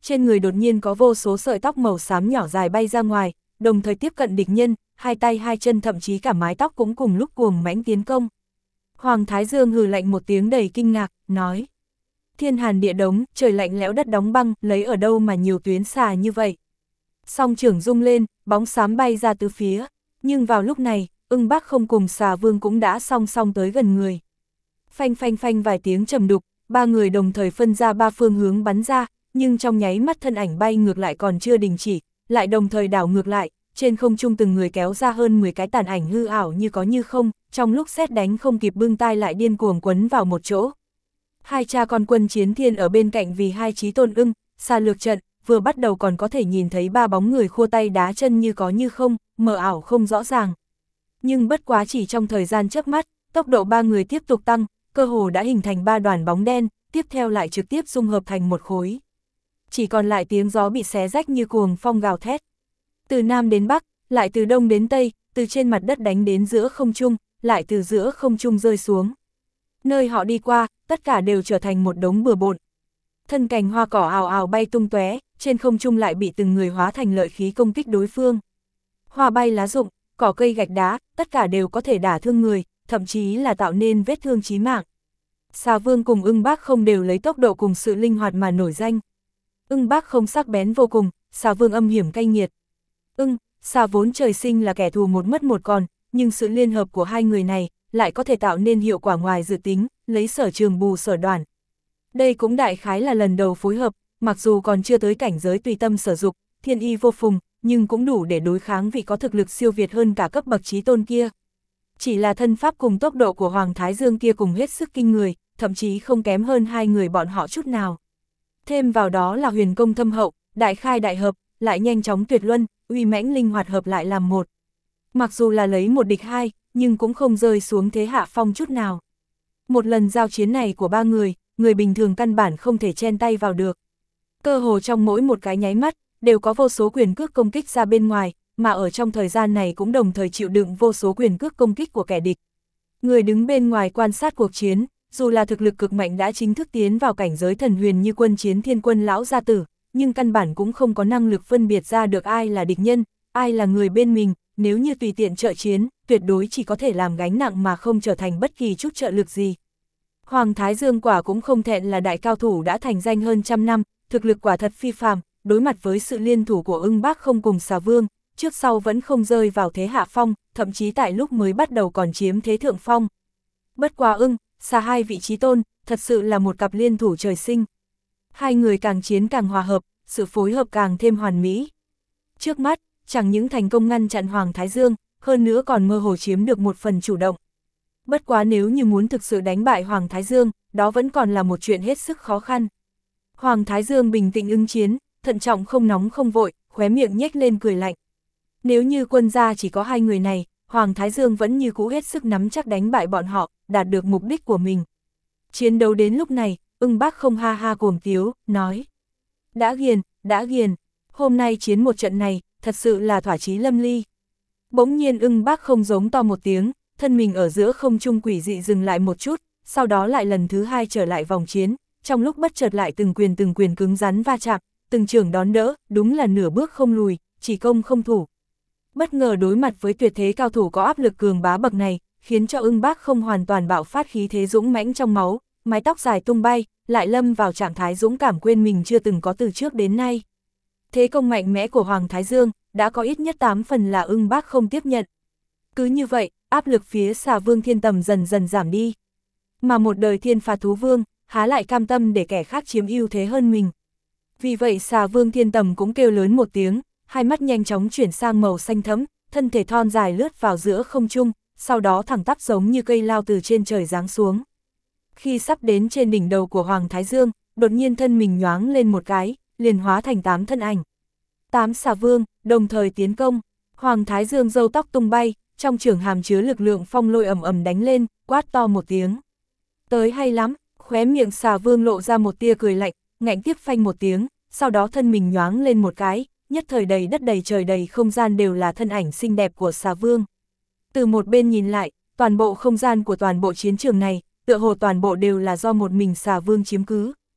trên người đột nhiên có vô số sợi tóc màu xám nhỏ dài bay ra ngoài, đồng thời tiếp cận địch nhân, hai tay hai chân thậm chí cả mái tóc cũng cùng lúc cuồng mãnh tiến công. Hoàng Thái Dương hừ lạnh một tiếng đầy kinh ngạc, nói: Thiên hàn địa đống, trời lạnh lẽo đất đóng băng, lấy ở đâu mà nhiều tuyến xà như vậy. Song trưởng rung lên, bóng xám bay ra tứ phía, nhưng vào lúc này, Ưng Bác Không cùng Xà Vương cũng đã song song tới gần người. Phanh phanh phanh vài tiếng trầm đục, ba người đồng thời phân ra ba phương hướng bắn ra, nhưng trong nháy mắt thân ảnh bay ngược lại còn chưa đình chỉ, lại đồng thời đảo ngược lại, trên không trung từng người kéo ra hơn 10 cái tàn ảnh hư ảo như có như không, trong lúc sét đánh không kịp bưng tai lại điên cuồng quấn vào một chỗ. Hai cha con Quân Chiến Thiên ở bên cạnh vì hai chí tôn ưng, xà lược trận, vừa bắt đầu còn có thể nhìn thấy ba bóng người khua tay đá chân như có như không, mờ ảo không rõ ràng. Nhưng bất quá chỉ trong thời gian chớp mắt, tốc độ ba người tiếp tục tăng, cơ hồ đã hình thành ba đoàn bóng đen, tiếp theo lại trực tiếp dung hợp thành một khối. Chỉ còn lại tiếng gió bị xé rách như cuồng phong gào thét. Từ Nam đến Bắc, lại từ Đông đến Tây, từ trên mặt đất đánh đến giữa không trung, lại từ giữa không trung rơi xuống. Nơi họ đi qua, tất cả đều trở thành một đống bừa bộn. Thân cành hoa cỏ ào ào bay tung tóe, trên không trung lại bị từng người hóa thành lợi khí công kích đối phương. Hoa bay lá rụng, cỏ cây gạch đá, tất cả đều có thể đả thương người, thậm chí là tạo nên vết thương chí mạng. Xà Vương cùng Ưng Bác Không đều lấy tốc độ cùng sự linh hoạt mà nổi danh. Ưng Bác Không sắc bén vô cùng, Xà Vương âm hiểm cay nghiệt. Xà vốn trời sinh là kẻ thù một mất một còn, nhưng sự liên hợp của hai người này lại có thể tạo nên hiệu quả ngoài dự tính, lấy sở trường bù sở đoản. Đây cũng đại khái là lần đầu phối hợp, mặc dù còn chưa tới cảnh giới tùy tâm sở dục, thiên y vô phùng, nhưng cũng đủ để đối kháng vị có thực lực siêu việt hơn cả cấp bậc chí tôn kia. Chỉ là thân pháp cùng tốc độ của Hoàng Thái Dương kia cùng hết sức kinh người, thậm chí không kém hơn hai người bọn họ chút nào. Thêm vào đó là huyền công thâm hậu, đại khai đại hợp, lại nhanh chóng tuyệt luân, uy mãnh linh hoạt hợp lại làm một. Mặc dù là lấy một địch hai, nhưng cũng không rơi xuống thế hạ phong chút nào. Một lần giao chiến này của ba người bình thường căn bản không thể chen tay vào được. Cơ hồ trong mỗi một cái nháy mắt, đều có vô số quyền cước công kích ra bên ngoài, mà ở trong thời gian này cũng đồng thời chịu đựng vô số quyền cước công kích của kẻ địch. Người đứng bên ngoài quan sát cuộc chiến, dù là thực lực cực mạnh đã chính thức tiến vào cảnh giới thần huyền như Quân Chiến Thiên Quân lão gia tử, nhưng căn bản cũng không có năng lực phân biệt ra được ai là địch nhân, ai là người bên mình, nếu như tùy tiện trợ chiến, tuyệt đối chỉ có thể làm gánh nặng mà không trở thành bất kỳ chút trợ lực gì. Hoàng Thái Dương quả cũng không thẹn là đại cao thủ đã thành danh hơn trăm năm, thực lực quả thật phi phàm, đối mặt với sự liên thủ của Ưng Bác Không cùng Xà Vương, trước sau vẫn không rơi vào thế hạ phong, thậm chí tại lúc mới bắt đầu còn chiếm thế thượng phong. Bất quá Xà hai vị chí tôn, thật sự là một cặp liên thủ trời sinh. Hai người càng chiến càng hòa hợp, sự phối hợp càng thêm hoàn mỹ. Trước mắt, chẳng những thành công ngăn chặn Hoàng Thái Dương, hơn nữa còn mơ hồ chiếm được một phần chủ động. Bất quá nếu như muốn thực sự đánh bại Hoàng Thái Dương, đó vẫn còn là một chuyện hết sức khó khăn. Hoàng Thái Dương bình tĩnh ứng chiến, thận trọng không nóng không vội, khóe miệng nhếch lên cười lạnh. Nếu như quân gia chỉ có hai người này, Hoàng Thái Dương vẫn như cũ hết sức nắm chắc đánh bại bọn họ, đạt được mục đích của mình. Chiến đấu đến lúc này, Ưng Bác Không ha ha cuồng tiếu, nói. Đã ghiền, hôm nay chiến một trận này, thật sự là thỏa chí lâm ly. Bỗng nhiên Ưng Bác Không giống to một tiếng, thân mình ở giữa không trung quỷ dị dừng lại một chút, sau đó lại lần thứ hai trở lại vòng chiến, trong lúc bất chợt lại từng quyền cứng rắn va chạm, từng trường đón đỡ, đúng là nửa bước không lùi, chỉ công không thủ. Bất ngờ đối mặt với tuyệt thế cao thủ có áp lực cường bá bậc này, khiến cho Ưng Bác Không hoàn toàn bạo phát khí thế dũng mãnh trong máu, mái tóc dài tung bay, lại lâm vào trạng thái dũng cảm quên mình chưa từng có từ trước đến nay. Thế công mạnh mẽ của Hoàng Thái Dương, đã có ít nhất 8 phần là Ưng Bác Không tiếp nhận. Cứ như vậy, áp lực phía Xà Vương Thiên Tầm dần dần giảm đi. Mà một đời thiên phạt thú vương, há lại cam tâm để kẻ khác chiếm ưu thế hơn mình. Vì vậy Xà Vương Thiên Tầm cũng kêu lớn một tiếng, hai mắt nhanh chóng chuyển sang màu xanh thẫm, thân thể thon dài lướt vào giữa không trung, sau đó thẳng tắp giống như cây lao từ trên trời giáng xuống. Khi sắp đến trên đỉnh đầu của Hoàng Thái Dương, đột nhiên thân mình nhoáng lên một cái, liền hóa thành 8 thân ảnh. 8 xà vương, đồng thời tiến công, Hoàng Thái Dương râu tóc tung bay, trong trường hàm chứa lực lượng phong lôi ầm ầm đánh lên, quát to một tiếng. Tới hay lắm, khóe miệng xà vương lộ ra một tia cười lạnh, ngạnh tiếp phanh một tiếng, sau đó thân mình nhoáng lên một cái, nhất thời đầy đất đầy trời đầy không gian đều là thân ảnh xinh đẹp của xà vương. Từ một bên nhìn lại, toàn bộ không gian của toàn bộ chiến trường này, tựa hồ toàn bộ đều là do một mình xà vương chiếm cứ.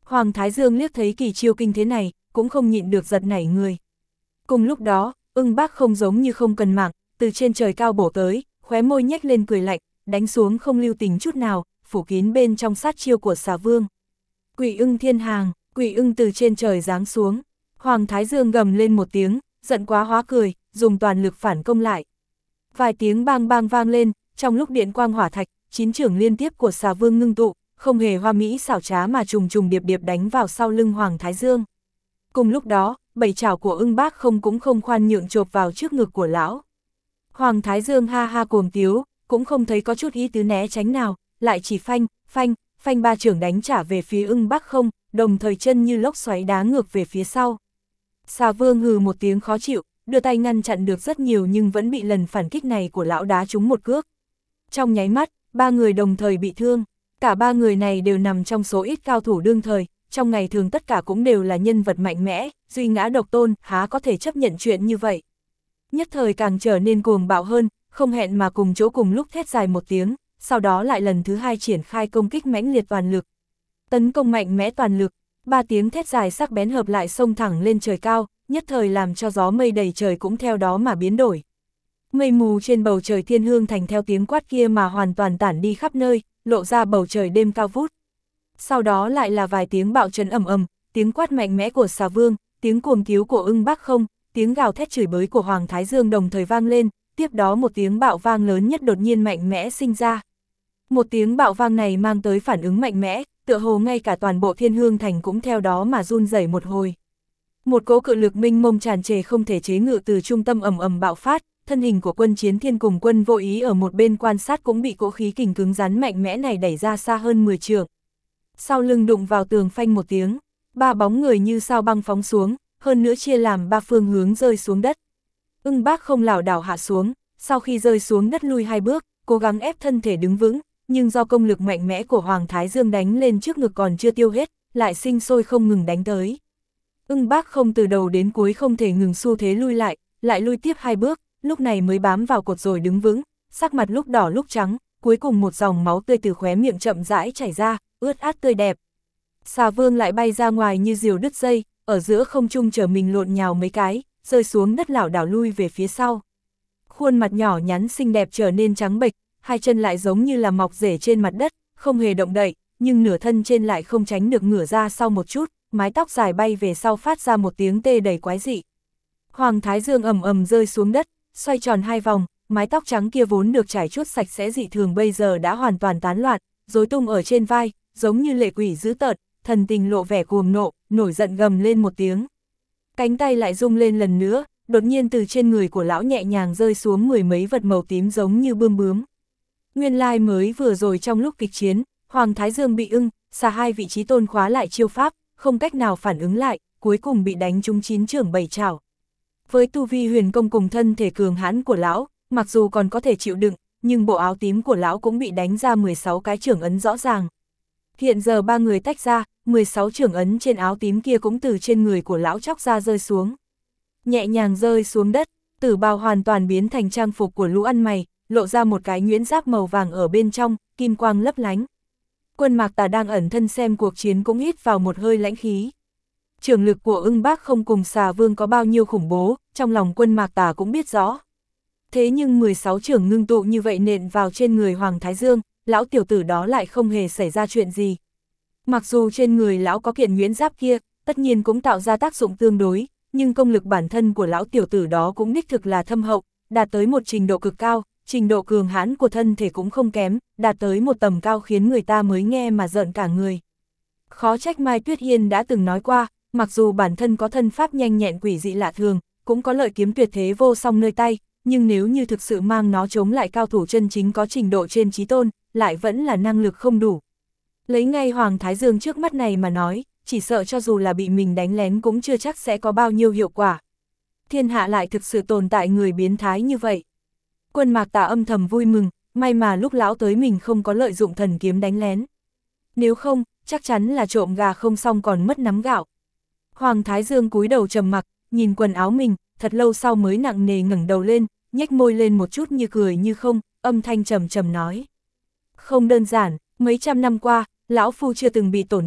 Hoàng Thái Dương liếc thấy kỳ chiêu kinh thế này, cũng không nhịn được giật nảy người. Cùng lúc đó, Ưng Bác không giống như không cần mạng, từ trên trời cao bổ tới, khóe môi nhếch lên cười lạnh, đánh xuống không lưu tình chút nào, phủ kín bên trong sát chiêu của Xà Vương. Quỷ ưng thiên hàng, quỷ ưng từ trên trời giáng xuống. Hoàng Thái Dương gầm lên một tiếng, giận quá hóa cười, dùng toàn lực phản công lại. Vài tiếng bang bang vang lên, trong lúc điện quang hỏa thạch, 9 chưởng liên tiếp của Xà Vương ngưng tụ, không hề hoa mỹ xảo trá mà trùng trùng điệp điệp đánh vào sau lưng Hoàng Thái Dương. Cùng lúc đó, 7 chảo của Ưng Bác không cũng không khoan nhượng chộp vào trước ngực của lão. Hoàng Thái Dương ha ha cuồng tiếu, cũng không thấy có chút ý tứ né tránh nào, lại chỉ phanh, phanh, phanh 3 chưởng đánh trả về phía Ưng Bác không, đồng thời chân như lốc xoáy đá ngược về phía sau. Xà Vương hừ một tiếng khó chịu, đưa tay ngăn chặn được rất nhiều nhưng vẫn bị lần phản kích này của lão đá trúng một cước. Trong nháy mắt, 3 người đồng thời bị thương, cả 3 người này đều nằm trong số ít cao thủ đương thời, trong ngày thường tất cả cũng đều là nhân vật mạnh mẽ, duy ngã độc tôn, há có thể chấp nhận chuyện như vậy. Nhất thời càng trở nên cuồng bạo hơn, không hẹn mà cùng chỗ cùng lúc thét dài một tiếng, sau đó lại lần thứ 2 triển khai công kích mãnh liệt toàn lực. Tấn công mạnh mẽ toàn lực, 3 tiếng thét dài sắc bén hợp lại xông thẳng lên trời cao, nhất thời làm cho gió mây đầy trời cũng theo đó mà biến đổi. Mây mù trên bầu trời Thiên Hương Thành theo tiếng quát kia mà hoàn toàn tản đi khắp nơi, lộ ra bầu trời đêm cao vút. Sau đó lại là vài tiếng bạo trấn ầm ầm, tiếng quát mạnh mẽ của Xà Vương, tiếng cuồng cứu của Ưng Bác không, tiếng gào thét chửi bới của Hoàng Thái Dương đồng thời vang lên, tiếp đó một tiếng bạo vang lớn nhất đột nhiên mạnh mẽ sinh ra. Một tiếng bạo vang này mang tới phản ứng mạnh mẽ, tựa hồ ngay cả toàn bộ Thiên Hương Thành cũng theo đó mà run rẩy một hồi. Một cỗ cự lực mênh mông tràn trề không thể chế ngự từ trung tâm ầm ầm bạo phát, thân hình của Quân Chiến Thiên cùng Quân Vô Ý ở một bên quan sát cũng bị cỗ khí kình cứng rắn mạnh mẽ này đẩy ra xa hơn 10 trượng. Sau lưng đụng vào tường phanh một tiếng, 3 bóng người như sao băng phóng xuống, hơn nữa chia làm 3 phương hướng rơi xuống đất. Ưng Bác không lảo đảo hạ xuống, sau khi rơi xuống đất lui 2 bước, cố gắng ép thân thể đứng vững, nhưng do công lực mạnh mẽ của Hoàng Thái Dương đánh lên trước ngực còn chưa tiêu hết, lại sinh sôi không ngừng đánh tới. Ưng Bác không từ đầu đến cuối không thể ngừng xu thế lui lại lui tiếp 2 bước, lúc này mới bám vào cột rồi đứng vững, sắc mặt lúc đỏ lúc trắng, cuối cùng một dòng máu tươi từ khóe miệng chậm rãi chảy ra, ướt át tươi đẹp. Xà Vương lại bay ra ngoài như diều đứt dây, ở giữa không trung trở mình lộn nhào mấy cái, rơi xuống đất lảo đảo lui về phía sau. Khuôn mặt nhỏ nhắn xinh đẹp trở nên trắng bệch, 2 chân lại giống như là mọc rễ trên mặt đất, không hề động đậy, nhưng nửa thân trên lại không tránh được ngửa ra sau một chút, mái tóc dài bay về sau phát ra một tiếng tê đầy quái dị. Hoàng Thái Dương ầm ầm rơi xuống đất, xoay tròn 2 vòng, mái tóc trắng kia vốn được trải chuốt sạch sẽ dị thường bây giờ đã hoàn toàn tán loạn, rối tung ở trên vai, giống như lệ quỷ dữ tợn, thần tình lộ vẻ cuồng nộ, nổi giận gầm lên một tiếng. Cánh tay lại rung lên lần nữa, đột nhiên từ trên người của lão nhẹ nhàng rơi xuống 10 mấy vật màu tím giống như bươm bướm. Nguyên lai mới vừa rồi trong lúc kịch chiến, Hoàng Thái Dương bị Ưng, Xà 2 vị trí tôn khóa lại chiêu pháp, không cách nào phản ứng lại, cuối cùng bị đánh trúng 9 chưởng 7 chảo. Với tu vi huyền công cùng thân thể cường hãn của lão, mặc dù còn có thể chịu đựng, nhưng bộ áo tím của lão cũng bị đánh ra 16 cái chưởng ấn rõ ràng. Hiện giờ 3 người tách ra, 16 chưởng ấn trên áo tím kia cũng từ trên người của lão chóc ra rơi xuống. Nhẹ nhàng rơi xuống đất, tử bào hoàn toàn biến thành trang phục của lũ ăn mày, lộ ra một cái nhuyễn giáp màu vàng ở bên trong, kim quang lấp lánh. Quân Mạc Tà đang ẩn thân xem cuộc chiến cũng hít vào một hơi lãnh khí. Trưởng lực của Ưng Bác không cùng Xà Vương có bao nhiêu khủng bố, trong lòng Quân Mạc Tà cũng biết rõ. Thế nhưng 16 chưởng ngưng tụ như vậy nện vào trên người Hoàng Thái Dương, lão tiểu tử đó lại không hề xảy ra chuyện gì. Mặc dù trên người lão có kiện nhuyễn giáp kia, tất nhiên cũng tạo ra tác dụng tương đối, nhưng công lực bản thân của lão tiểu tử đó cũng đích thực là thâm hậu, đạt tới một trình độ cực cao, trình độ cường hãn của thân thể cũng không kém, đạt tới một tầm cao khiến người ta mới nghe mà rợn cả người. Khó trách Mai Tuyết Hiên đã từng nói qua, mặc dù bản thân có thân pháp nhanh nhẹn quỷ dị lạ thường, cũng có lợi kiếm tuyệt thế vô song nơi tay, nhưng nếu như thực sự mang nó chống lại cao thủ chân chính có trình độ trên chí tôn, lại vẫn là năng lực không đủ. Lấy ngay Hoàng Thái Dương trước mắt này mà nói, chỉ sợ cho dù là bị mình đánh lén cũng chưa chắc sẽ có bao nhiêu hiệu quả. Thiên hạ lại thực sự tồn tại người biến thái như vậy. Quân Mạc Tà âm thầm vui mừng, may mà lúc lão tới mình không có lợi dụng thần kiếm đánh lén. Nếu không, chắc chắn là trộm gà không xong còn mất nắm gạo. Hoàng Thái Dương cúi đầu trầm mặc, nhìn quần áo mình, thật lâu sau mới nặng nề ngẩng đầu lên, nhếch môi lên một chút như cười như không, âm thanh trầm trầm nói. Không đơn giản, mấy trăm năm qua, lão phu chưa từng bị tổn thương,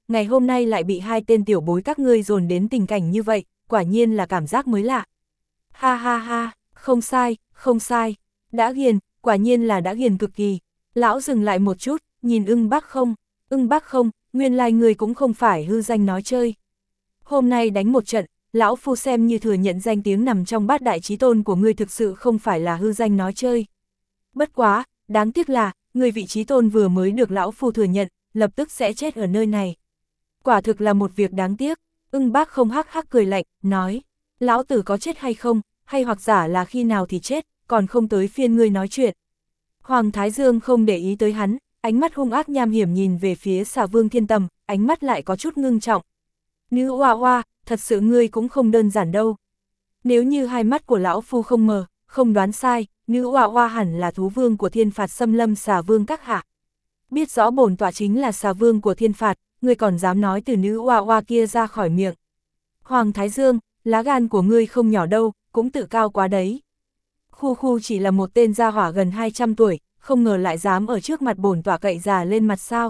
ngày hôm nay lại bị hai tên tiểu bối các ngươi dồn đến tình cảnh như vậy, quả nhiên là cảm giác mới lạ. Ha ha ha, không sai, không sai, đã ghiền, quả nhiên là đã ghiền cực kỳ. Lão dừng lại một chút, nhìn ưng bác không, nguyên lai người cũng không phải hư danh nói chơi. Hôm nay đánh một trận, lão phu xem như thừa nhận danh tiếng nằm trong bát đại chí tôn của ngươi thực sự không phải là hư danh nói chơi. Bất quá, đáng tiếc là, người vị chí tôn vừa mới được lão phu thừa nhận, lập tức sẽ chết ở nơi này. Quả thực là một việc đáng tiếc. Ưng bác không hắc hắc cười lạnh, nói, lão tử có chết hay không, hay hoặc giả là khi nào thì chết, còn không tới phiên ngươi nói chuyện. Hoàng Thái Dương không để ý tới hắn, ánh mắt hung ác nham hiểm nhìn về phía Xà Vương Thiên Tầm, ánh mắt lại có chút ngưng trọng. Nữ oa oa, thật sự ngươi cũng không đơn giản đâu. Nếu như hai mắt của lão phu không mờ, không đoán sai, nữ oa oa hẳn là thú vương của thiên phạt xâm lâm Xà Vương các hạ. Biết rõ bổn tọa chính là Xà Vương của thiên phạt, ngươi còn dám nói từ nữ oa oa kia ra khỏi miệng. Hoàng Thái Dương, lá gan của ngươi không nhỏ đâu, cũng tự cao quá đấy. Khu chỉ là một tên gia hỏa gần 200 tuổi, không ngờ lại dám ở trước mặt bổn tọa cậy già lên mặt sao.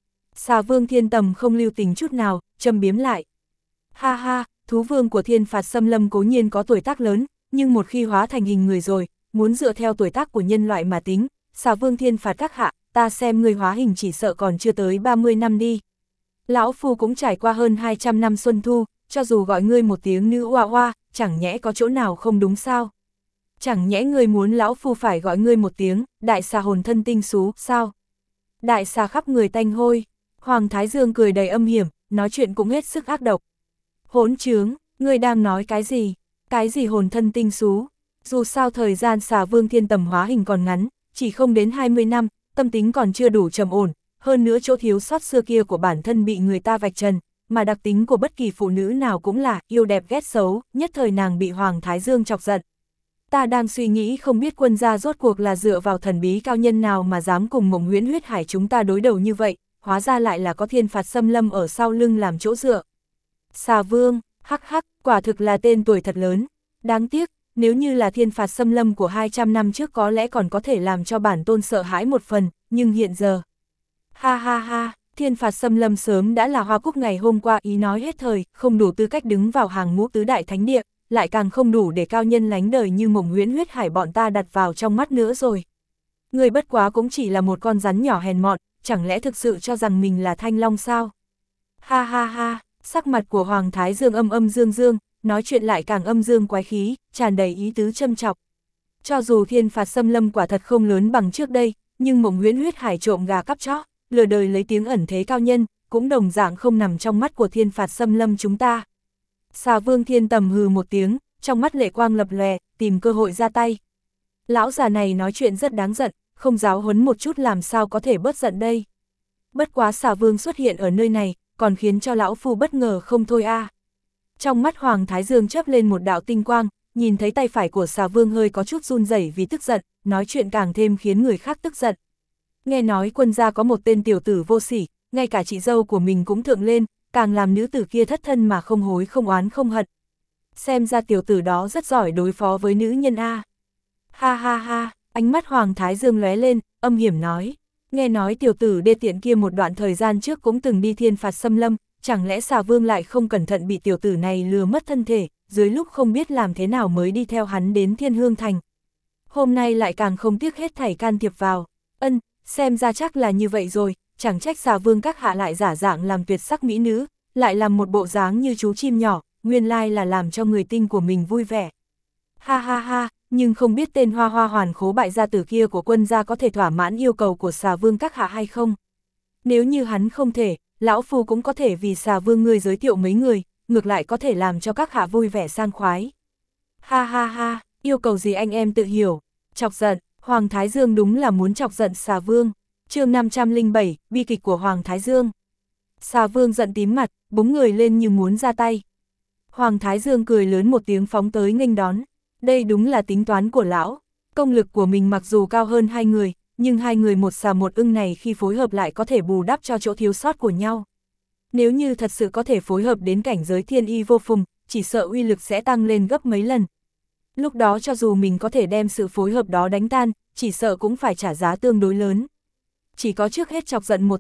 Xà Vương Thiên Tầm không lưu tình chút nào, châm biếm lại. Ha ha, thú vương của thiên phạt xâm lâm cố nhiên có tuổi tác lớn, nhưng một khi hóa thành hình người rồi, muốn dựa theo tuổi tác của nhân loại mà tính, Xà Vương thiên phạt các hạ, ta xem người hóa hình chỉ sợ còn chưa tới 30 năm đi. Lão phu cũng trải qua hơn 200 năm xuân thu, cho dù gọi ngươi một tiếng nữ oa oa, chẳng nhẽ có chỗ nào không đúng sao? Chẳng nhẽ ngươi muốn lão phu phải gọi ngươi một tiếng, đại xà hồn thân tinh xú, sao? Đại xà khắp người tanh hôi. Hoàng Thái Dương cười đầy âm hiểm, nói chuyện cũng hết sức ác độc. Hỗn trướng, ngươi đang nói cái gì? Cái gì hồn thân tinh xú? Dù sao thời gian Xà Vương Thiên Tầm hóa hình còn ngắn, chỉ không đến 20 năm, tâm tính còn chưa đủ trầm ổn, hơn nữa chỗ thiếu sót xưa kia của bản thân bị người ta vạch trần, mà đặc tính của bất kỳ phụ nữ nào cũng là yêu đẹp ghét xấu, nhất thời nàng bị Hoàng Thái Dương chọc giận. Ta đang suy nghĩ không biết quân gia rốt cuộc là dựa vào thần bí cao nhân nào mà dám cùng Mộng Huyễn Huyết Hải chúng ta đối đầu như vậy, hóa ra lại là có thiên phạt xâm lâm ở sau lưng làm chỗ dựa. Xà Vương, hắc hắc, quả thực là tên tuổi thật lớn. Đáng tiếc, nếu như là thiên phạt xâm lâm của 200 năm trước có lẽ còn có thể làm cho bản tôn sợ hãi một phần, nhưng hiện giờ... Ha ha ha, thiên phạt xâm lâm sớm đã là hoa cúc ngày hôm qua ý nói hết thời, không đủ tư cách đứng vào hàng ngũ tứ đại thánh địa, lại càng không đủ để cao nhân lánh đời như Mộng Huyễn Huyết Hải bọn ta đặt vào trong mắt nữa rồi. Người bất quá cũng chỉ là một con rắn nhỏ hèn mọn, chẳng lẽ thực sự cho rằng mình là Thanh Long sao? Ha ha ha, sắc mặt của Hoàng Thái Dương âm âm dương dương, nói chuyện lại càng âm dương quái khí, tràn đầy ý tứ châm chọc. Cho dù thiên phạt xâm lâm quả thật không lớn bằng trước đây, nhưng Mộng Huyễn Huyết Hải trộm gà cắp chó, lừa đời lấy tiếng ẩn thế cao nhân, cũng đồng dạng không nằm trong mắt của thiên phạt xâm lâm chúng ta. Xà Vương Thiên Tầm hừ một tiếng, trong mắt lệ quang lập lòe, tìm cơ hội ra tay. Lão già này nói chuyện rất đáng giận, không giáo huấn một chút làm sao có thể bớt giận đây. Bất quá Xà Vương xuất hiện ở nơi này, còn khiến cho lão phu bất ngờ không thôi a. Trong mắt Hoàng Thái Dương chớp lên một đạo tinh quang, nhìn thấy tay phải của Xà Vương hơi có chút run rẩy vì tức giận, nói chuyện càng thêm khiến người khác tức giận. Nghe nói quân gia có một tên tiểu tử vô sỉ, ngay cả chị dâu của mình cũng thượng lên, càng làm nữ tử kia thất thân mà không hối không oán không hận. Xem ra tiểu tử đó rất giỏi đối phó với nữ nhân a. Ha ha ha, ánh mắt Hoàng Thái Dương lóe lên, âm hiểm nói. Nghe nói tiểu tử đê tiện kia một đoạn thời gian trước cũng từng đi thiên phạt xâm lâm, chẳng lẽ Xà Vương lại không cẩn thận bị tiểu tử này lừa mất thân thể, dưới lúc không biết làm thế nào mới đi theo hắn đến Thiên Hương Thành. Hôm nay lại càng không tiếc hết thảy can thiệp vào. Xem ra chắc là như vậy rồi, chẳng trách Xà Vương các hạ lại giả dạng làm tuyệt sắc mỹ nữ, lại làm một bộ dáng như chú chim nhỏ, nguyên lai là làm cho người tinh của mình vui vẻ. Ha ha ha, nhưng không biết tên hoa hoa hoàn khố bại gia tử kia của quân gia có thể thỏa mãn yêu cầu của Xà Vương các hạ hay không? Nếu như hắn không thể, lão phu cũng có thể vì Xà Vương ngươi giới thiệu mấy người, ngược lại có thể làm cho các hạ vui vẻ sang khoái. Ha ha ha, yêu cầu gì anh em tự hiểu. Chọc giận, Hoàng Thái Dương đúng là muốn chọc giận Xà Vương. Chương 507, bi kịch của Hoàng Thái Dương. Xà Vương giận tím mặt, búng người lên như muốn ra tay. Hoàng Thái Dương cười lớn một tiếng phóng tới nghênh đón. Đây đúng là tính toán của lão. Công lực của mình mặc dù cao hơn hai người, nhưng hai người một xà một ưng này khi phối hợp lại có thể bù đắp cho chỗ thiếu sót của nhau. Nếu như thật sự có thể phối hợp đến cảnh giới thiên y vô phùng, chỉ sợ uy lực sẽ tăng lên gấp mấy lần. Lúc đó cho dù mình có thể đem sự phối hợp đó đánh tan, chỉ sợ cũng phải trả giá tương đối lớn. Chỉ có trước hết chọc giận một tên,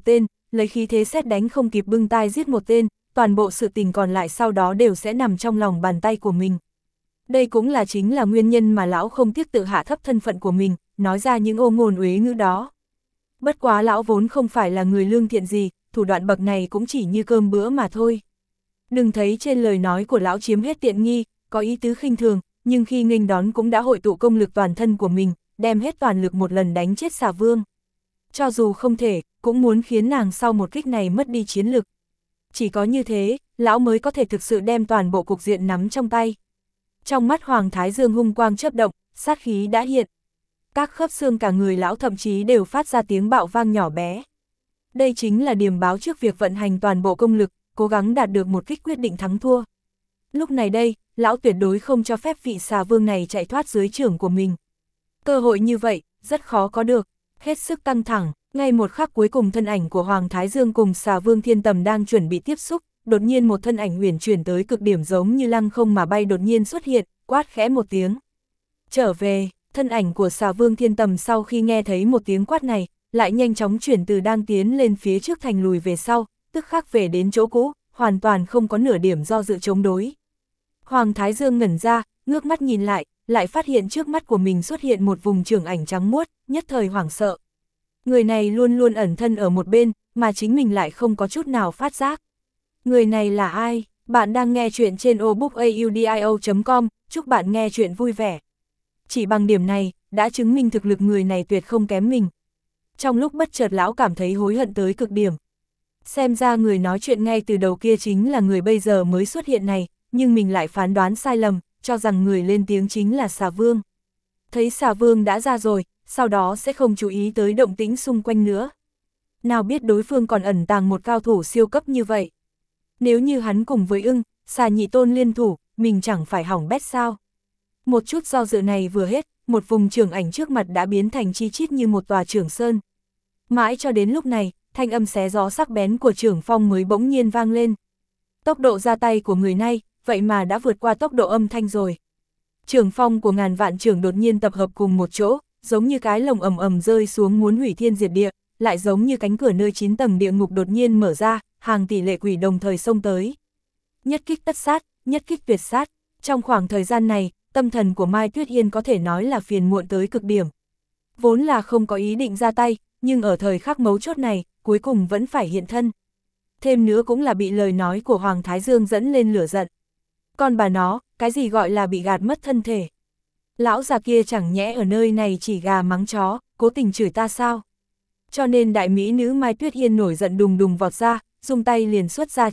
lấy khí thế sét đánh không kịp bưng tai giết một tên, toàn bộ sự tình còn lại sau đó đều sẽ nằm trong lòng bàn tay của mình. Đây cũng là chính là nguyên nhân mà lão không tiếc tự hạ thấp thân phận của mình, nói ra những ô ngôn uế ngữ đó. Bất quá lão vốn không phải là người lương thiện gì, thủ đoạn bậc này cũng chỉ như cơm bữa mà thôi. Đừng thấy trên lời nói của lão chiếm hết tiện nghi, có ý tứ khinh thường, nhưng khi nghênh đón cũng đã hội tụ công lực toàn thân của mình, đem hết toàn lực một lần đánh chết xà vương. Cho dù không thể, cũng muốn khiến nàng sau một kích này mất đi chiến lực. Chỉ có như thế, lão mới có thể thực sự đem toàn bộ cục diện nắm trong tay. Trong mắt Hoàng Thái Dương hung quang chớp động, sát khí đã hiện. Các khớp xương cả người lão thậm chí đều phát ra tiếng bạo vang nhỏ bé. Đây chính là điểm báo trước việc vận hành toàn bộ công lực, cố gắng đạt được một kích quyết định thắng thua. Lúc này đây, lão tuyệt đối không cho phép vị xà vương này chạy thoát dưới chưởng của mình. Cơ hội như vậy, rất khó có được, hết sức căng thẳng, ngay một khắc cuối cùng thân ảnh của Hoàng Thái Dương cùng xà vương Thiên Tầm đang chuẩn bị tiếp xúc, đột nhiên một thân ảnh huyền chuyển tới cực điểm giống như lăng không mà bay đột nhiên xuất hiện, quát khẽ một tiếng. Trở về, thân ảnh của xà vương Thiên Tầm sau khi nghe thấy một tiếng quát này, lại nhanh chóng chuyển từ đang tiến lên phía trước thành lùi về sau, tức khắc về đến chỗ cũ, hoàn toàn không có nửa điểm do dự chống đối. Hoàng Thái Dương ngẩn ra, ngước mắt nhìn lại phát hiện trước mắt của mình xuất hiện một vùng trưởng ảnh trắng muốt, nhất thời hoảng sợ. Người này luôn luôn ẩn thân ở một bên, mà chính mình lại không có chút nào phát giác. Người này là ai? Bạn đang nghe chuyện trên obookaudio.com, chúc bạn nghe chuyện vui vẻ. Chỉ bằng điểm này, đã chứng minh thực lực người này tuyệt không kém mình. Trong lúc bất chợt lão cảm thấy hối hận tới cực điểm. Xem ra người nói chuyện ngay từ đầu kia chính là người bây giờ mới xuất hiện này, nhưng mình lại phán đoán sai lầm, cho rằng người lên tiếng chính là xà vương. Thấy xà vương đã ra rồi, sau đó sẽ không chú ý tới động tĩnh xung quanh nữa. Nào biết đối phương còn ẩn tàng một cao thủ siêu cấp như vậy. Nếu như hắn cùng với ưng, xà nhị tôn liên thủ, mình chẳng phải hỏng bét sao. Một chút do dự này vừa hết, một vùng trưởng ảnh trước mặt đã biến thành chi chít như một tòa trưởng sơn. Mãi cho đến lúc này, thanh âm xé gió sắc bén của trưởng phong mới bỗng nhiên vang lên. Tốc độ ra tay của người này, vậy mà đã vượt qua tốc độ âm thanh rồi. Trưởng phong của ngàn vạn trưởng đột nhiên tập hợp cùng một chỗ, giống như cái lồng ầm ầm rơi xuống muốn hủy thiên diệt địa, lại giống như cánh cửa nơi 9 tầng địa ngục đột nhiên mở ra, hàng tỷ lệ quỷ đồng thời xông tới. Nhất kích tất sát, nhất kích tuyệt sát, trong khoảng thời gian này, tâm thần của Mai Tuyết Yên có thể nói là phiền muộn tới cực điểm. Vốn là không có ý định ra tay, nhưng ở thời khắc mấu chốt này, cuối cùng vẫn phải hiện thân. Thêm nữa cũng là bị lời nói của Hoàng Thái Dương dẫn lên lửa giận. Còn bà nó, cái gì gọi là bị gạt mất thân thể? Lão già kia chẳng nhẽ ở nơi này chỉ gà mắng chó, cố tình chửi ta sao? Cho nên đại mỹ nữ Mai Tuyết Yên nổi giận đùng đùng vọt ra, dùng tay liền xuất ra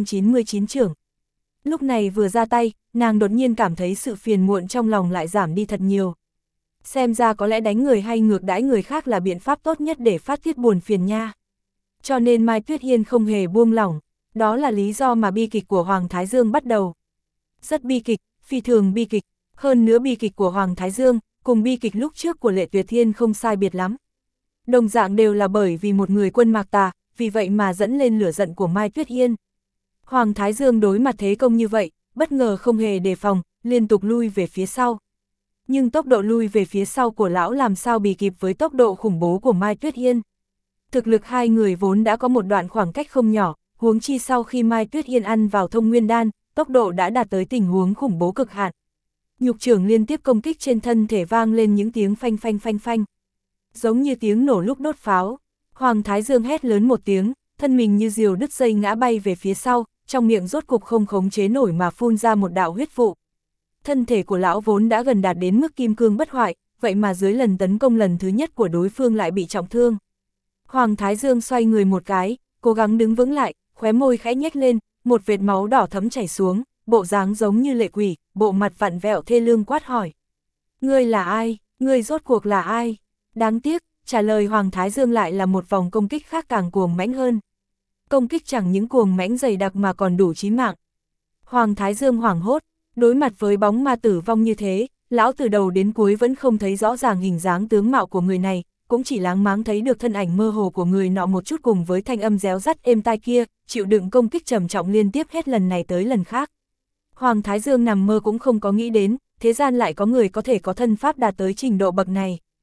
999 chưởng. Lúc này vừa ra tay, nàng đột nhiên cảm thấy sự phiền muộn trong lòng lại giảm đi thật nhiều. Xem ra có lẽ đánh người hay ngược đãi người khác là biện pháp tốt nhất để phát tiết buồn phiền nha. Cho nên Mai Tuyết Yên không hề buông lỏng, đó là lý do mà bi kịch của Hoàng Thái Dương bắt đầu. Rất bi kịch, phi thường bi kịch, hơn nữa bi kịch của Hoàng Thái Dương, cùng bi kịch lúc trước của Lệ Tuyệt Thiên không sai biệt lắm. Đồng dạng đều là bởi vì một người quân mạc tà, vì vậy mà dẫn lên lửa giận của Mai Tuyết Yên. Hoàng Thái Dương đối mặt thế công như vậy, bất ngờ không hề đề phòng, liên tục lui về phía sau. Nhưng tốc độ lui về phía sau của lão làm sao bì kịp với tốc độ khủng bố của Mai Tuyết Yên. Thực lực hai người vốn đã có một đoạn khoảng cách không nhỏ, huống chi sau khi Mai Tuyết Yên ăn vào thông nguyên đan, tốc độ đã đạt tới tình huống khủng bố cực hạn. Nhục trưởng liên tiếp công kích trên thân thể vang lên những tiếng phanh phanh phanh phanh. Giống như tiếng nổ lúc đốt pháo, Hoàng Thái Dương hét lớn một tiếng, thân mình như diều đứt dây ngã bay về phía sau, trong miệng rốt cục không khống chế nổi mà phun ra một đạo huyết vụ. Thân thể của lão vốn đã gần đạt đến mức kim cương bất hoại, vậy mà dưới lần tấn công lần thứ nhất của đối phương lại bị trọng thương. Hoàng Thái Dương xoay người một cái, cố gắng đứng vững lại, khóe môi khẽ nhếch lên, một vệt máu đỏ thấm chảy xuống, bộ dáng giống như lệ quỷ, bộ mặt vặn vẹo thê lương quát hỏi. Ngươi là ai? Ngươi rốt cuộc là ai? Đáng tiếc, trả lời Hoàng Thái Dương lại là một vòng công kích khác càng cuồng mãnh hơn. Công kích chẳng những cuồng mãnh dày đặc mà còn đủ chí mạng. Hoàng Thái Dương hoảng hốt, đối mặt với bóng ma tử vong như thế, lão từ đầu đến cuối vẫn không thấy rõ ràng hình dáng tướng mạo của người này, cũng chỉ láng máng thấy được thân ảnh mơ hồ của người nọ một chút cùng với thanh âm réo rắt êm tai kia, chịu đựng công kích trầm trọng liên tiếp hết lần này tới lần khác. Hoàng Thái Dương nằm mơ cũng không có nghĩ đến, thế gian lại có người có thể có thân pháp đạt tới trình độ bậc này.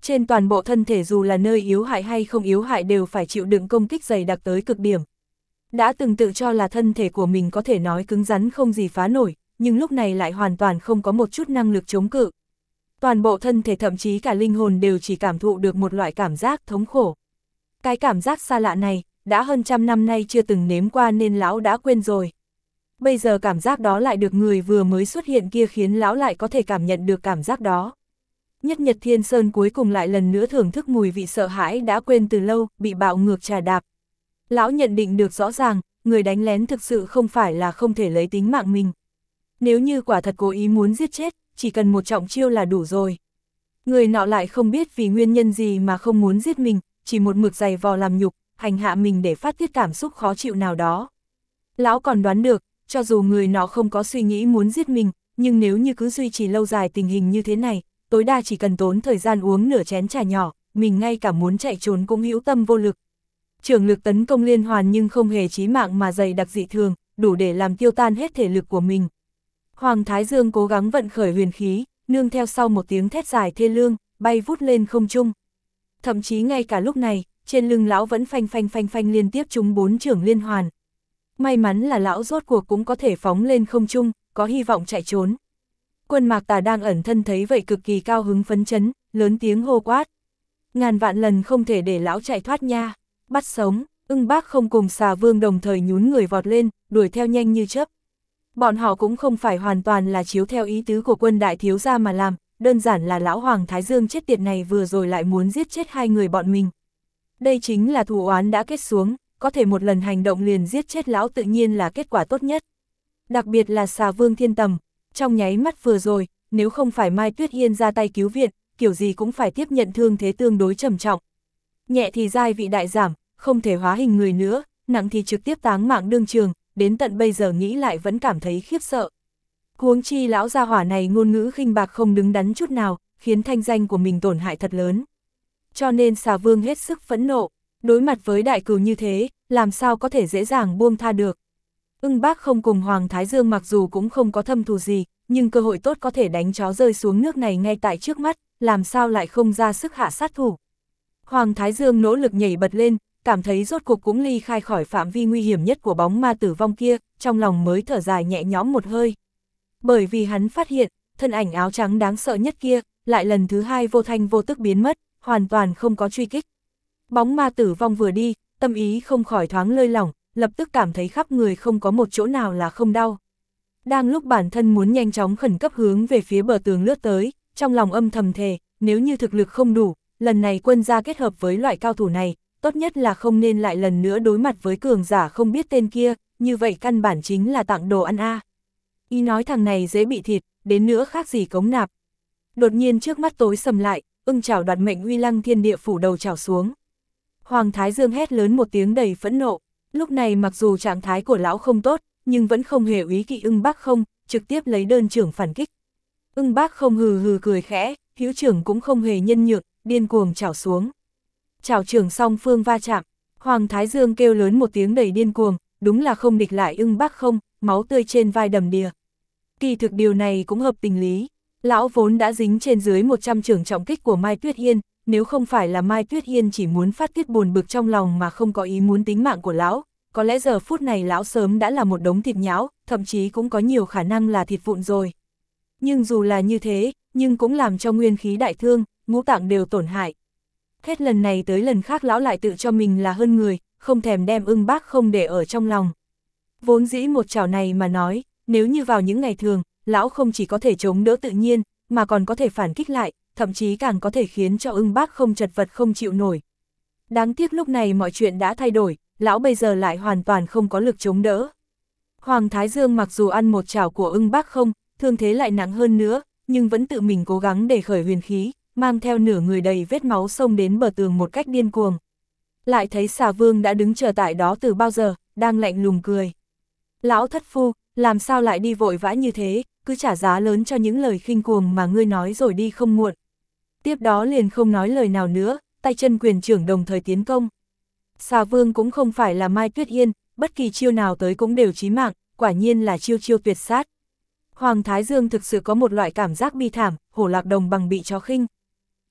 Trên toàn bộ thân thể dù là nơi yếu hại hay không yếu hại đều phải chịu đựng công kích dày đặc tới cực điểm. Đã từng tự cho là thân thể của mình có thể nói cứng rắn không gì phá nổi, nhưng lúc này lại hoàn toàn không có một chút năng lực chống cự. Toàn bộ thân thể thậm chí cả linh hồn đều chỉ cảm thụ được một loại cảm giác thống khổ. Cái cảm giác xa lạ này, đã hơn 100 năm nay chưa từng nếm qua nên lão đã quên rồi. Bây giờ cảm giác đó lại được người vừa mới xuất hiện kia khiến lão lại có thể cảm nhận được cảm giác đó. Nhất Nhật Thiên Sơn cuối cùng lại lần nữa thưởng thức mùi vị sợ hãi đã quên từ lâu, bị bạo ngược trà đạp. Lão nhận định được rõ ràng, người đánh lén thực sự không phải là không thể lấy tính mạng mình. Nếu như quả thật cố ý muốn giết chết, chỉ cần một trọng chiêu là đủ rồi. Người nọ lại không biết vì nguyên nhân gì mà không muốn giết mình, chỉ một mực giày vò làm nhục, hành hạ mình để phát tiết cảm xúc khó chịu nào đó. Lão còn đoán được, cho dù người nọ không có suy nghĩ muốn giết mình, nhưng nếu như cứ duy trì lâu dài tình hình như thế này, tối đa chỉ cần tốn thời gian uống nửa chén trà nhỏ, mình ngay cả muốn chạy trốn cũng hữu tâm vô lực. Trường lực tấn công liên hoàn nhưng không hề chí mạng mà dày đặc dị thường, đủ để làm tiêu tan hết thể lực của mình. Hoàng Thái Dương cố gắng vận khởi huyền khí, nương theo sau một tiếng thét dài thê lương, bay vút lên không trung. Thậm chí ngay cả lúc này, trên lưng lão vẫn phanh phanh phanh phanh liên tiếp trúng 4 chưởng liên hoàn. May mắn là lão rốt cuộc cũng có thể phóng lên không trung, có hy vọng chạy trốn. Quân Mạc Tà đang ẩn thân thấy vậy cực kỳ cao hứng phấn chấn, lớn tiếng hô quát. Ngàn vạn lần không thể để lão chạy thoát nha, bắt sống. Ưng Bác Không cùng Xà Vương đồng thời nhún người vọt lên, đuổi theo nhanh như chớp. Bọn họ cũng không phải hoàn toàn là chiếu theo ý tứ của quân đại thiếu gia mà làm, đơn giản là lão Hoàng Thái Dương chết tiệt này vừa rồi lại muốn giết chết hai người bọn mình. Đây chính là thù oán đã kết xuống, có thể một lần hành động liền giết chết lão tự nhiên là kết quả tốt nhất. Đặc biệt là Xà Vương Thiên Tầm, trong nháy mắt vừa rồi, nếu không phải Mai Tuyết Hiên ra tay cứu viện, kiểu gì cũng phải tiếp nhận thương thế tương đối trầm trọng. Nhẹ thì giai vị đại giảm, không thể hóa hình người nữa, nặng thì trực tiếp táng mạng đương trường, đến tận bây giờ nghĩ lại vẫn cảm thấy khiếp sợ. Huống chi lão gia hỏa này ngôn ngữ khinh bạc không đứng đắn chút nào, khiến thanh danh của mình tổn hại thật lớn. Cho nên Xà Vương hết sức phẫn nộ, đối mặt với đại cừu như thế, làm sao có thể dễ dàng buông tha được. Ưng Bác Không cùng Hoàng Thái Dương mặc dù cũng không có thâm thù gì, nhưng cơ hội tốt có thể đánh chó rơi xuống nước này ngay tại trước mắt, làm sao lại không ra sức hạ sát thủ. Hoàng Thái Dương nỗ lực nhảy bật lên, cảm thấy rốt cuộc cũng ly khai khỏi phạm vi nguy hiểm nhất của bóng ma tử vong kia, trong lòng mới thở dài nhẹ nhõm một hơi. Bởi vì hắn phát hiện, thân ảnh áo trắng đáng sợ nhất kia, lại lần thứ hai vô thanh vô tức biến mất, hoàn toàn không có truy kích. Bóng ma tử vong vừa đi, tâm ý không khỏi thoáng lơi lỏng, lập tức cảm thấy khắp người không có một chỗ nào là không đau. Đang lúc bản thân muốn nhanh chóng khẩn cấp hướng về phía bờ tường lướt tới, trong lòng âm thầm thề, nếu như thực lực không đủ, lần này quân gia kết hợp với loại cao thủ này, tốt nhất là không nên lại lần nữa đối mặt với cường giả không biết tên kia, như vậy căn bản chính là tặng đồ ăn a. Ý nói thằng này dễ bị thịt, đến nữa khác gì cống nạp. Đột nhiên trước mắt tối sầm lại, ưng chảo đoạt mệnh uy lăng thiên địa phủ đầu chảo xuống. Hoàng Thái Dương hét lớn một tiếng đầy phẫn nộ, lúc này mặc dù trạng thái của lão không tốt, nhưng vẫn không hề úy kỵ Ưng Bác Không, trực tiếp lấy đơn trưởng phản kích. Ưng Bác Không hừ hừ cười khẽ, hữu trưởng cũng không hề nhân nhượng, điên cuồng chảo xuống. Chảo trưởng song phương va chạm, Hoàng Thái Dương kêu lớn một tiếng đầy điên cuồng, đúng là không địch lại Ưng Bác Không, máu tươi trên vai đầm đìa. Kỳ thực điều này cũng hợp tình lý, lão vốn đã dính trên dưới 100 trưởng trọng kích của Mai Tuyết Hiên, nếu không phải là Mai Tuyết Hiên chỉ muốn phát tiết buồn bực trong lòng mà không có ý muốn tính mạng của lão, có lẽ giờ phút này lão sớm đã là một đống thịt nhão, thậm chí cũng có nhiều khả năng là thịt vụn rồi. Nhưng dù là như thế, nhưng cũng làm cho nguyên khí đại thương, ngũ tạng đều tổn hại. Hết lần này tới lần khác lão lại tự cho mình là hơn người, không thèm đem Ưng Bác Không để ở trong lòng. Vốn dĩ một chảo này mà nói, nếu như vào những ngày thường, lão không chỉ có thể chống đỡ tự nhiên, mà còn có thể phản kích lại, thậm chí càng có thể khiến cho Ưng Bác Không chật vật không chịu nổi. Đáng tiếc lúc này mọi chuyện đã thay đổi, lão bây giờ lại hoàn toàn không có lực chống đỡ. Hoàng Thái Dương mặc dù ăn một chảo của Ưng Bác Không, thương thế lại nặng hơn nữa, nhưng vẫn tự mình cố gắng để khởi huyền khí, mang theo nửa người đầy vết máu xông đến bờ tường một cách điên cuồng. Lại thấy Xà Vương đã đứng chờ tại đó từ bao giờ, đang lạnh lùng cười. Lão thất phu, làm sao lại đi vội vã như thế, cứ trả giá lớn cho những lời khinh cuồng mà ngươi nói rồi đi không muộn. Tiếp đó liền không nói lời nào nữa, tay chân quyền trưởng đồng thời tiến công. Xà Vương cũng không phải là Mai Tuyết Hiên, bất kỳ chiêu nào tới cũng đều chí mạng, quả nhiên là chiêu chiêu tuyệt sát. Hoàng Thái Dương thực sự có một loại cảm giác bi thảm, hổ lạc đồng bằng bị chó khinh.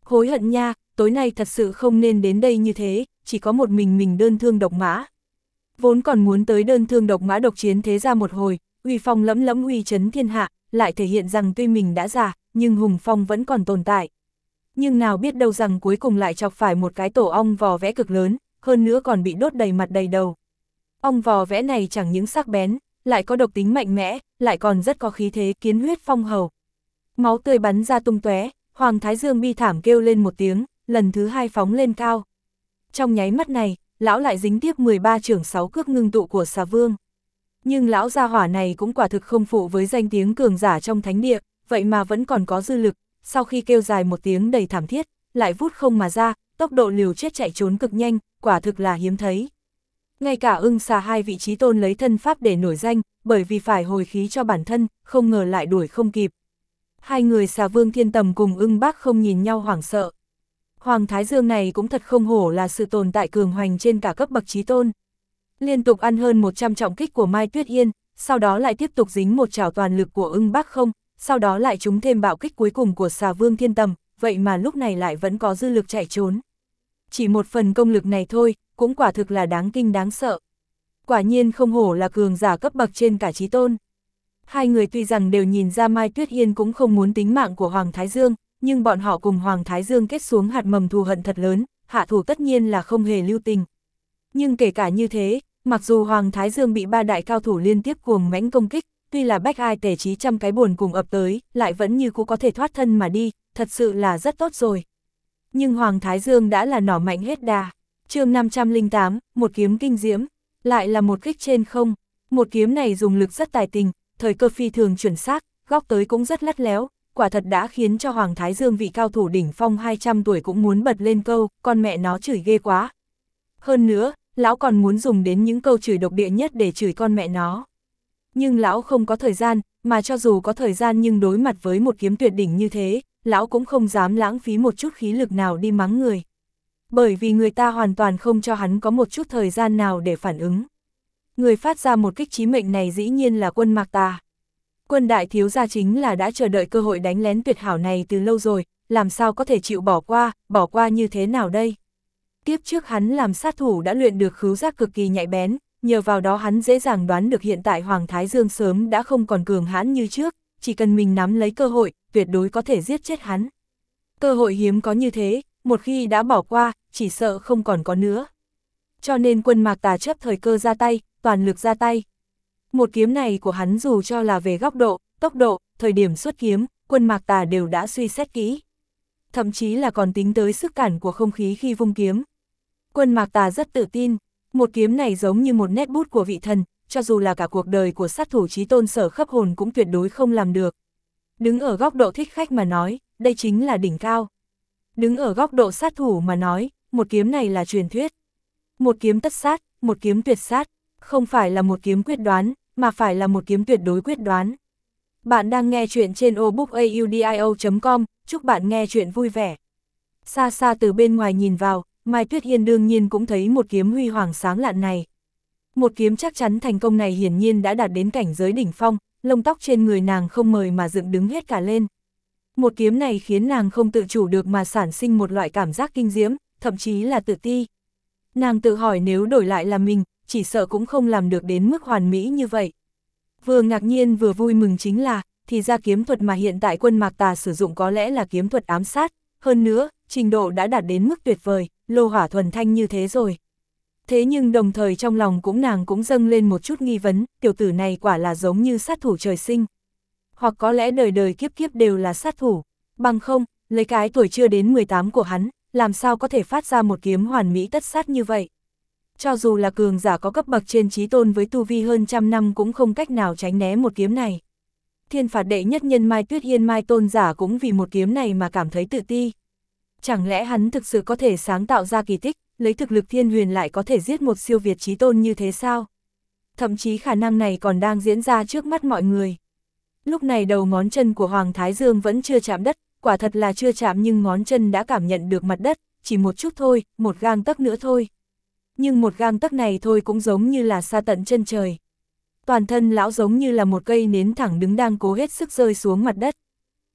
Hối hận nha, tối nay thật sự không nên đến đây như thế, chỉ có một mình đơn thương độc mã. Vốn còn muốn tới đơn thương độc mã độc chiến thế ra một hồi, uy phong lẫm lẫm uy chấn thiên hạ, lại thể hiện rằng tuy mình đã già, nhưng hùng phong vẫn còn tồn tại. Nhưng nào biết đâu rằng cuối cùng lại chọc phải một cái tổ ong vò vẽ cực lớn, hơn nữa còn bị đốt đầy mặt đầy đầu. Ong vò vẽ này chẳng những sắc bén, lại có độc tính mạnh mẽ, lại còn rất có khí thế kiến huyết phong hầu. Máu tươi bắn ra tung tóe, Hoàng Thái Dương bi thảm kêu lên một tiếng, lần thứ hai phóng lên cao. Trong nháy mắt này, lão lại dính tiếp 13 chưởng 6 cước ngưng tụ của Xà Vương. Nhưng lão gia hỏa này cũng quả thực không phụ với danh tiếng cường giả trong thánh địa, vậy mà vẫn còn có dư lực, sau khi kêu dài một tiếng đầy thảm thiết, lại vút không mà ra, tốc độ liều chết chạy trốn cực nhanh, quả thực là hiếm thấy. Ngay cả Ưng Xà hai vị trí tôn lấy thân pháp để nổi danh, bởi vì phải hồi khí cho bản thân, không ngờ lại đuổi không kịp. Hai người Xà Vương Thiên Tầm cùng Ưng Bác không nhìn nhau hoảng sợ. Hoàng Thái Dương này cũng thật không hổ là sự tồn tại cường hoành trên cả cấp bậc chí tôn. Liên tục ăn hơn 100 trọng kích của Mai Tuyết Yên, sau đó lại tiếp tục dính một trảo toàn lực của Ưng Bác không, sau đó lại trúng thêm bạo kích cuối cùng của Xà Vương Thiên Tầm, vậy mà lúc này lại vẫn có dư lực chạy trốn. Chỉ một phần công lực này thôi, cũng quả thực là đáng kinh đáng sợ. Quả nhiên không hổ là cường giả cấp bậc trên cả chí tôn. Hai người tuy rằng đều nhìn ra Mai Tuyết Yên cũng không muốn tính mạng của Hoàng Thái Dương, nhưng bọn họ cùng Hoàng Thái Dương kết xuống hạt mầm thù hận thật lớn, hạ thủ tất nhiên là không hề lưu tình. Nhưng kể cả như thế, mặc dù Hoàng Thái Dương bị ba đại cao thủ liên tiếp cuồng mãnh công kích, tuy là bách ai tể trí trăm cái buồn cùng ập tới, lại vẫn như cũ có thể thoát thân mà đi, thật sự là rất tốt rồi. Nhưng Hoàng Thái Dương đã là nỏ mạnh hết đà. Chương 508, một kiếm kinh diễm, lại là một kích trên không. Một kiếm này dùng lực rất tài tình, thời cơ phi thường chuẩn xác, góc tới cũng rất lắt léo, quả thật đã khiến cho Hoàng Thái Dương vị cao thủ đỉnh phong 200 tuổi cũng muốn bật lên câu, con mẹ nó chửi ghê quá. Hơn nữa, lão còn muốn dùng đến những câu chửi độc địa nhất để chửi con mẹ nó. Nhưng lão không có thời gian, mà cho dù có thời gian nhưng đối mặt với một kiếm tuyệt đỉnh như thế, lão cũng không dám lãng phí một chút khí lực nào đi mắng người. Bởi vì người ta hoàn toàn không cho hắn có một chút thời gian nào để phản ứng. Người phát ra một kích chí mệnh này dĩ nhiên là Quân Mạc Tà. Quân đại thiếu gia chính là đã chờ đợi cơ hội đánh lén tuyệt hảo này từ lâu rồi, làm sao có thể chịu bỏ qua như thế nào đây? Tiếp trước hắn làm sát thủ đã luyện được khứu giác cực kỳ nhạy bén, nhờ vào đó hắn dễ dàng đoán được hiện tại Hoàng Thái Dương sớm đã không còn cường hãn như trước, chỉ cần mình nắm lấy cơ hội, tuyệt đối có thể giết chết hắn. Cơ hội hiếm có như thế, một khi đã bỏ qua, chỉ sợ không còn có nữa. Cho nên Quân Mạc Tà chấp thời cơ ra tay, toàn lực ra tay. Một kiếm này của hắn dù cho là về góc độ, tốc độ, thời điểm xuất kiếm, Quân Mạc Tà đều đã suy xét kỹ. Thậm chí là còn tính tới sức cản của không khí khi vung kiếm. Quân Mạc Tà rất tự tin, một kiếm này giống như một nét bút của vị thần, cho dù là cả cuộc đời của sát thủ chí tôn Sở Khấp Hồn cũng tuyệt đối không làm được. Đứng ở góc độ thích khách mà nói, đây chính là đỉnh cao. Đứng ở góc độ sát thủ mà nói, một kiếm này là truyền thuyết. Một kiếm tất sát, một kiếm tuyệt sát, không phải là một kiếm quyết đoán, mà phải là một kiếm tuyệt đối quyết đoán. Bạn đang nghe chuyện trên obookaudio.com, chúc bạn nghe chuyện vui vẻ. Xa xa từ bên ngoài nhìn vào, Mai Tuyết Yên đương nhiên cũng thấy một kiếm huy hoàng sáng lạn này. Một kiếm chắc chắn thành công này hiển nhiên đã đạt đến cảnh giới đỉnh phong, lông tóc trên người nàng không mời mà dựng đứng hết cả lên. Một kiếm này khiến nàng không tự chủ được mà sản sinh một loại cảm giác kinh diễm, thậm chí là tự ti. Nàng tự hỏi nếu đổi lại là mình, chỉ sợ cũng không làm được đến mức hoàn mỹ như vậy. Vừa ngạc nhiên vừa vui mừng chính là, thì ra kiếm thuật mà hiện tại Quân Mạc Tà sử dụng có lẽ là kiếm thuật ám sát, hơn nữa, trình độ đã đạt đến mức tuyệt vời, lô hỏa thuần thanh như thế rồi. Thế nhưng đồng thời trong lòng nàng cũng dâng lên một chút nghi vấn, tiểu tử này quả là giống như sát thủ trời sinh. Hoặc có lẽ đời đời kiếp kiếp đều là sát thủ, bằng không, lấy cái tuổi chưa đến 18 của hắn, làm sao có thể phát ra một kiếm hoàn mỹ tất sát như vậy. Cho dù là cường giả có cấp bậc trên chí tôn với tu vi hơn trăm năm cũng không cách nào tránh né một kiếm này. Thiên phạt đệ nhất nhân Mai Tuyết Yên Mai tôn giả cũng vì một kiếm này mà cảm thấy tự ti. Chẳng lẽ hắn thực sự có thể sáng tạo ra kỳ tích, lấy thực lực thiên huyền lại có thể giết một siêu việt chí tôn như thế sao? Thậm chí khả năng này còn đang diễn ra trước mắt mọi người. Lúc này đầu ngón chân của Hoàng Thái Dương vẫn chưa chạm đất, quả thật là chưa chạm nhưng ngón chân đã cảm nhận được mặt đất, chỉ một chút thôi, một gang tấc nữa thôi. Nhưng một gang tấc này thôi cũng giống như là xa tận chân trời. Toàn thân lão giống như là một cây nến thẳng đứng đang cố hết sức rơi xuống mặt đất.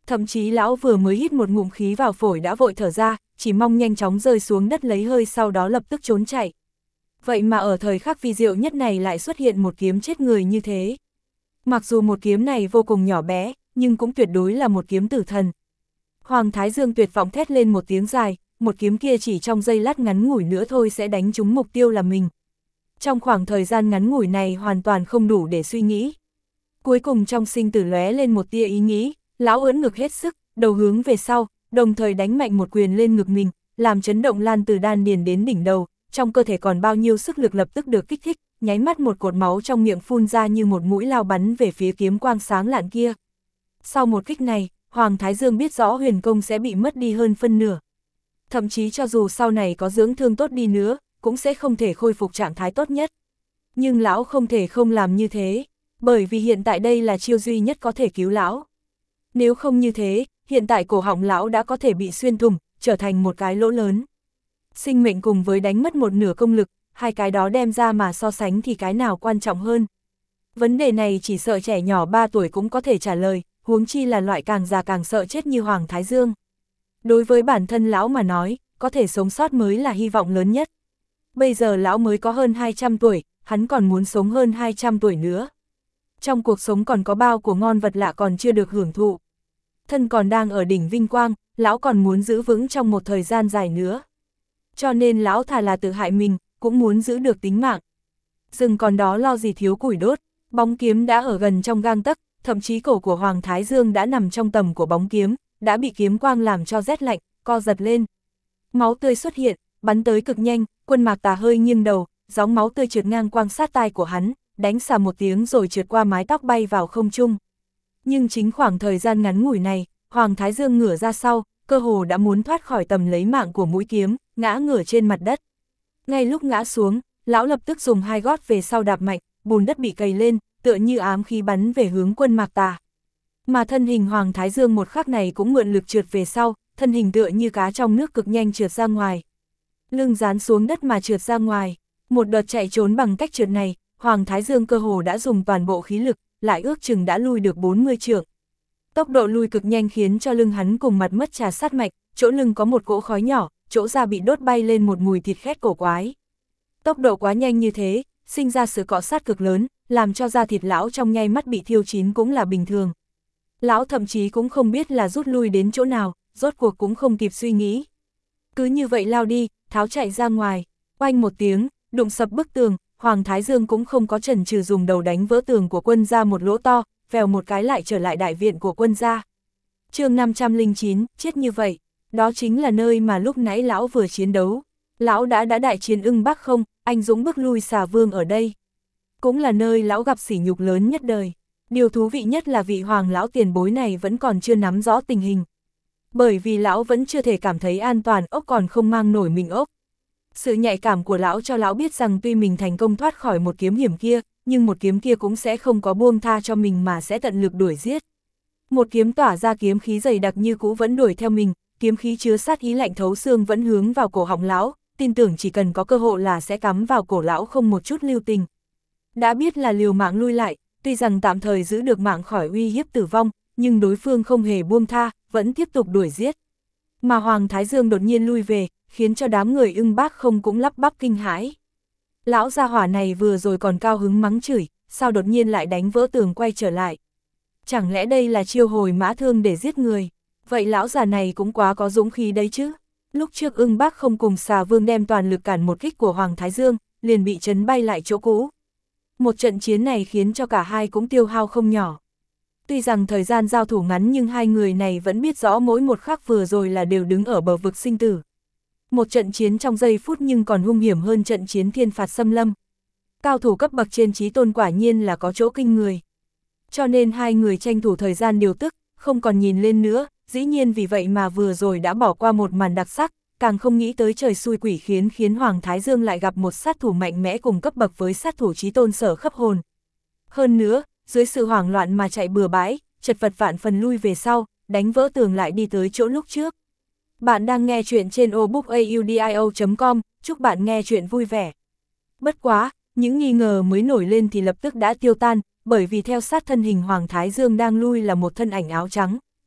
Thậm chí lão vừa mới hít một ngụm khí vào phổi đã vội thở ra, chỉ mong nhanh chóng rơi xuống đất lấy hơi sau đó lập tức trốn chạy. Vậy mà ở thời khắc vi diệu nhất này lại xuất hiện một kiếm chết người như thế. Mặc dù một kiếm này vô cùng nhỏ bé, nhưng cũng tuyệt đối là một kiếm tử thần. Hoàng Thái Dương tuyệt vọng thét lên một tiếng dài, một kiếm kia chỉ trong giây lát ngắn ngủi nữa thôi sẽ đánh trúng mục tiêu là mình. Trong khoảng thời gian ngắn ngủi này hoàn toàn không đủ để suy nghĩ. Cuối cùng trong sinh tử lóe lên một tia ý nghĩ, lão ưỡn ngực hết sức, đầu hướng về sau, đồng thời đánh mạnh một quyền lên ngực mình, làm chấn động lan từ đan điền đến đỉnh đầu, trong cơ thể còn bao nhiêu sức lực lập tức được kích thích, nháy mắt một cột máu trong miệng phun ra như một mũi lao bắn về phía kiếm quang sáng lạn kia. Sau một kích này, Hoàng Thái Dương biết rõ huyền công sẽ bị mất đi hơn phân nửa. Thậm chí cho dù sau này có dưỡng thương tốt đi nữa, cũng sẽ không thể khôi phục trạng thái tốt nhất. Nhưng lão không thể không làm như thế, bởi vì hiện tại đây là chiêu duy nhất có thể cứu lão. Nếu không như thế, hiện tại cổ họng lão đã có thể bị xuyên thủng, trở thành một cái lỗ lớn. Sinh mệnh cùng với đánh mất một nửa công lực, hai cái đó đem ra mà so sánh thì cái nào quan trọng hơn. Vấn đề này chỉ sợ trẻ nhỏ 3 tuổi cũng có thể trả lời, huống chi là loại càng già càng sợ chết như Hoàng Thái Dương. Đối với bản thân lão mà nói, có thể sống sót mới là hy vọng lớn nhất. Bây giờ lão mới có hơn 200 tuổi, hắn còn muốn sống hơn 200 tuổi nữa. Trong cuộc sống còn có bao của ngon vật lạ còn chưa được hưởng thụ. Thân còn đang ở đỉnh vinh quang, lão còn muốn giữ vững trong một thời gian dài nữa. Cho nên lão thà là tự hại mình, cũng muốn giữ được tính mạng. Rừng còn đó lo gì thiếu củi đốt, bóng kiếm đã ở gần trong gang tấc, thậm chí cổ của Hoàng Thái Dương đã nằm trong tầm của bóng kiếm, đã bị kiếm quang làm cho rét lạnh, co giật lên. Máu tươi xuất hiện, bắn tới cực nhanh, Quân Mạc Tà hơi nghiêng đầu, gióng máu tươi trượt ngang quang sát tai của hắn, đánh xà một tiếng rồi trượt qua mái tóc bay vào không trung. Nhưng chính khoảng thời gian ngắn ngủi này, Hoàng Thái Dương ngửa ra sau, cơ hồ đã muốn thoát khỏi tầm lấy mạng của mũi kiếm, ngã ngửa trên mặt đất. Ngay lúc ngã xuống, lão lập tức dùng hai gót về sau đạp mạnh, bùn đất bị cày lên, tựa như ám khí bắn về hướng Quân Mạc Tà. Mà thân hình Hoàng Thái Dương một khắc này cũng mượn lực trượt về sau, thân hình tựa như cá trong nước cực nhanh trượt ra ngoài. Lưng dán xuống đất mà trượt ra ngoài, một đợt chạy trốn bằng cách trượt này, Hoàng Thái Dương cơ hồ đã dùng toàn bộ khí lực, lại ước chừng đã lui được 40 trượng. Tốc độ lui cực nhanh khiến cho lưng hắn cùng mặt mất trà sát mạch, chỗ lưng có một cỗ khói nhỏ, chỗ da bị đốt bay lên một mùi thịt khét cổ quái. Tốc độ quá nhanh như thế, sinh ra sự cọ sát cực lớn, làm cho da thịt lão trong nháy mắt bị thiêu chín cũng là bình thường. Lão thậm chí cũng không biết là rút lui đến chỗ nào, rốt cuộc cũng không kịp suy nghĩ. Cứ như vậy lao đi, tháo chạy ra ngoài, oanh một tiếng, đụng sập bức tường, Hoàng Thái Dương cũng không có chần chừ dùng đầu đánh vỡ tường của Quân gia một lỗ to, vèo một cái lại trở lại đại viện của Quân gia. Chương 509, chết như vậy, đó chính là nơi mà lúc nãy lão vừa chiến đấu. Lão đã đại chiến Ưng Bắc không, anh dũng bức lui Xà Vương ở đây. Cũng là nơi lão gặp sỉ nhục lớn nhất đời. Điều thú vị nhất là vị Hoàng lão tiền bối này vẫn còn chưa nắm rõ tình hình. Bởi vì lão vẫn chưa thể cảm thấy an toàn, ốc còn không mang nổi mình ốc. Sự nhạy cảm của lão cho lão biết rằng tuy mình thành công thoát khỏi một kiếm hiểm kia, nhưng một kiếm kia cũng sẽ không có buông tha cho mình mà sẽ tận lực đuổi giết. Một kiếm tỏa ra kiếm khí dày đặc như cũ vẫn đuổi theo mình, kiếm khí chứa sát ý lạnh thấu xương vẫn hướng vào cổ họng lão, tin tưởng chỉ cần có cơ hội là sẽ cắm vào cổ lão không một chút lưu tình. Đã biết là liều mạng lui lại, tuy rằng tạm thời giữ được mạng khỏi uy hiếp tử vong, nhưng đối phương không hề buông tha, vẫn tiếp tục đuổi giết. Mà Hoàng Thái Dương đột nhiên lui về, khiến cho đám người Ưng Bác không cũng lắp bắp kinh hãi. Lão gia hỏa này vừa rồi còn cao hứng mắng chửi, sao đột nhiên lại đánh vỡ tường quay trở lại. Chẳng lẽ đây là chiêu hồi mã thương để giết người? Vậy lão già này cũng quá có dũng khí đấy chứ. Lúc trước Ưng Bác không cùng Xà Vương đem toàn lực cản một kích của Hoàng Thái Dương, liền bị chấn bay lại chỗ cũ. Một trận chiến này khiến cho cả hai cũng tiêu hao không nhỏ. Tuy rằng thời gian giao thủ ngắn nhưng hai người này vẫn biết rõ mỗi một khắc vừa rồi là đều đứng ở bờ vực sinh tử. Một trận chiến trong giây phút nhưng còn hung hiểm hơn trận chiến thiên phạt xâm lâm. Cao thủ cấp bậc trên chí tôn quả nhiên là có chỗ kinh người. Cho nên hai người tranh thủ thời gian điều tức, không còn nhìn lên nữa, dĩ nhiên vì vậy mà vừa rồi đã bỏ qua một màn đặc sắc, càng không nghĩ tới trời xui quỷ khiến Hoàng Thái Dương lại gặp một sát thủ mạnh mẽ cùng cấp bậc với sát thủ chí tôn Sở Khấp Hồn. Hơn nữa, dưới sự hoảng loạn mà chạy bừa bãi, chật vật vạn phần lui về sau, đánh vỡ tường lại đi tới chỗ lúc trước. Bạn đang nghe chuyện trên obookaudio.com, chúc bạn nghe chuyện vui vẻ. Bất quá, những nghi ngờ mới nổi lên thì lập tức đã tiêu tan, bởi vì theo sát thân hình Hoàng Thái Dương đang lui là một thân ảnh áo trắng,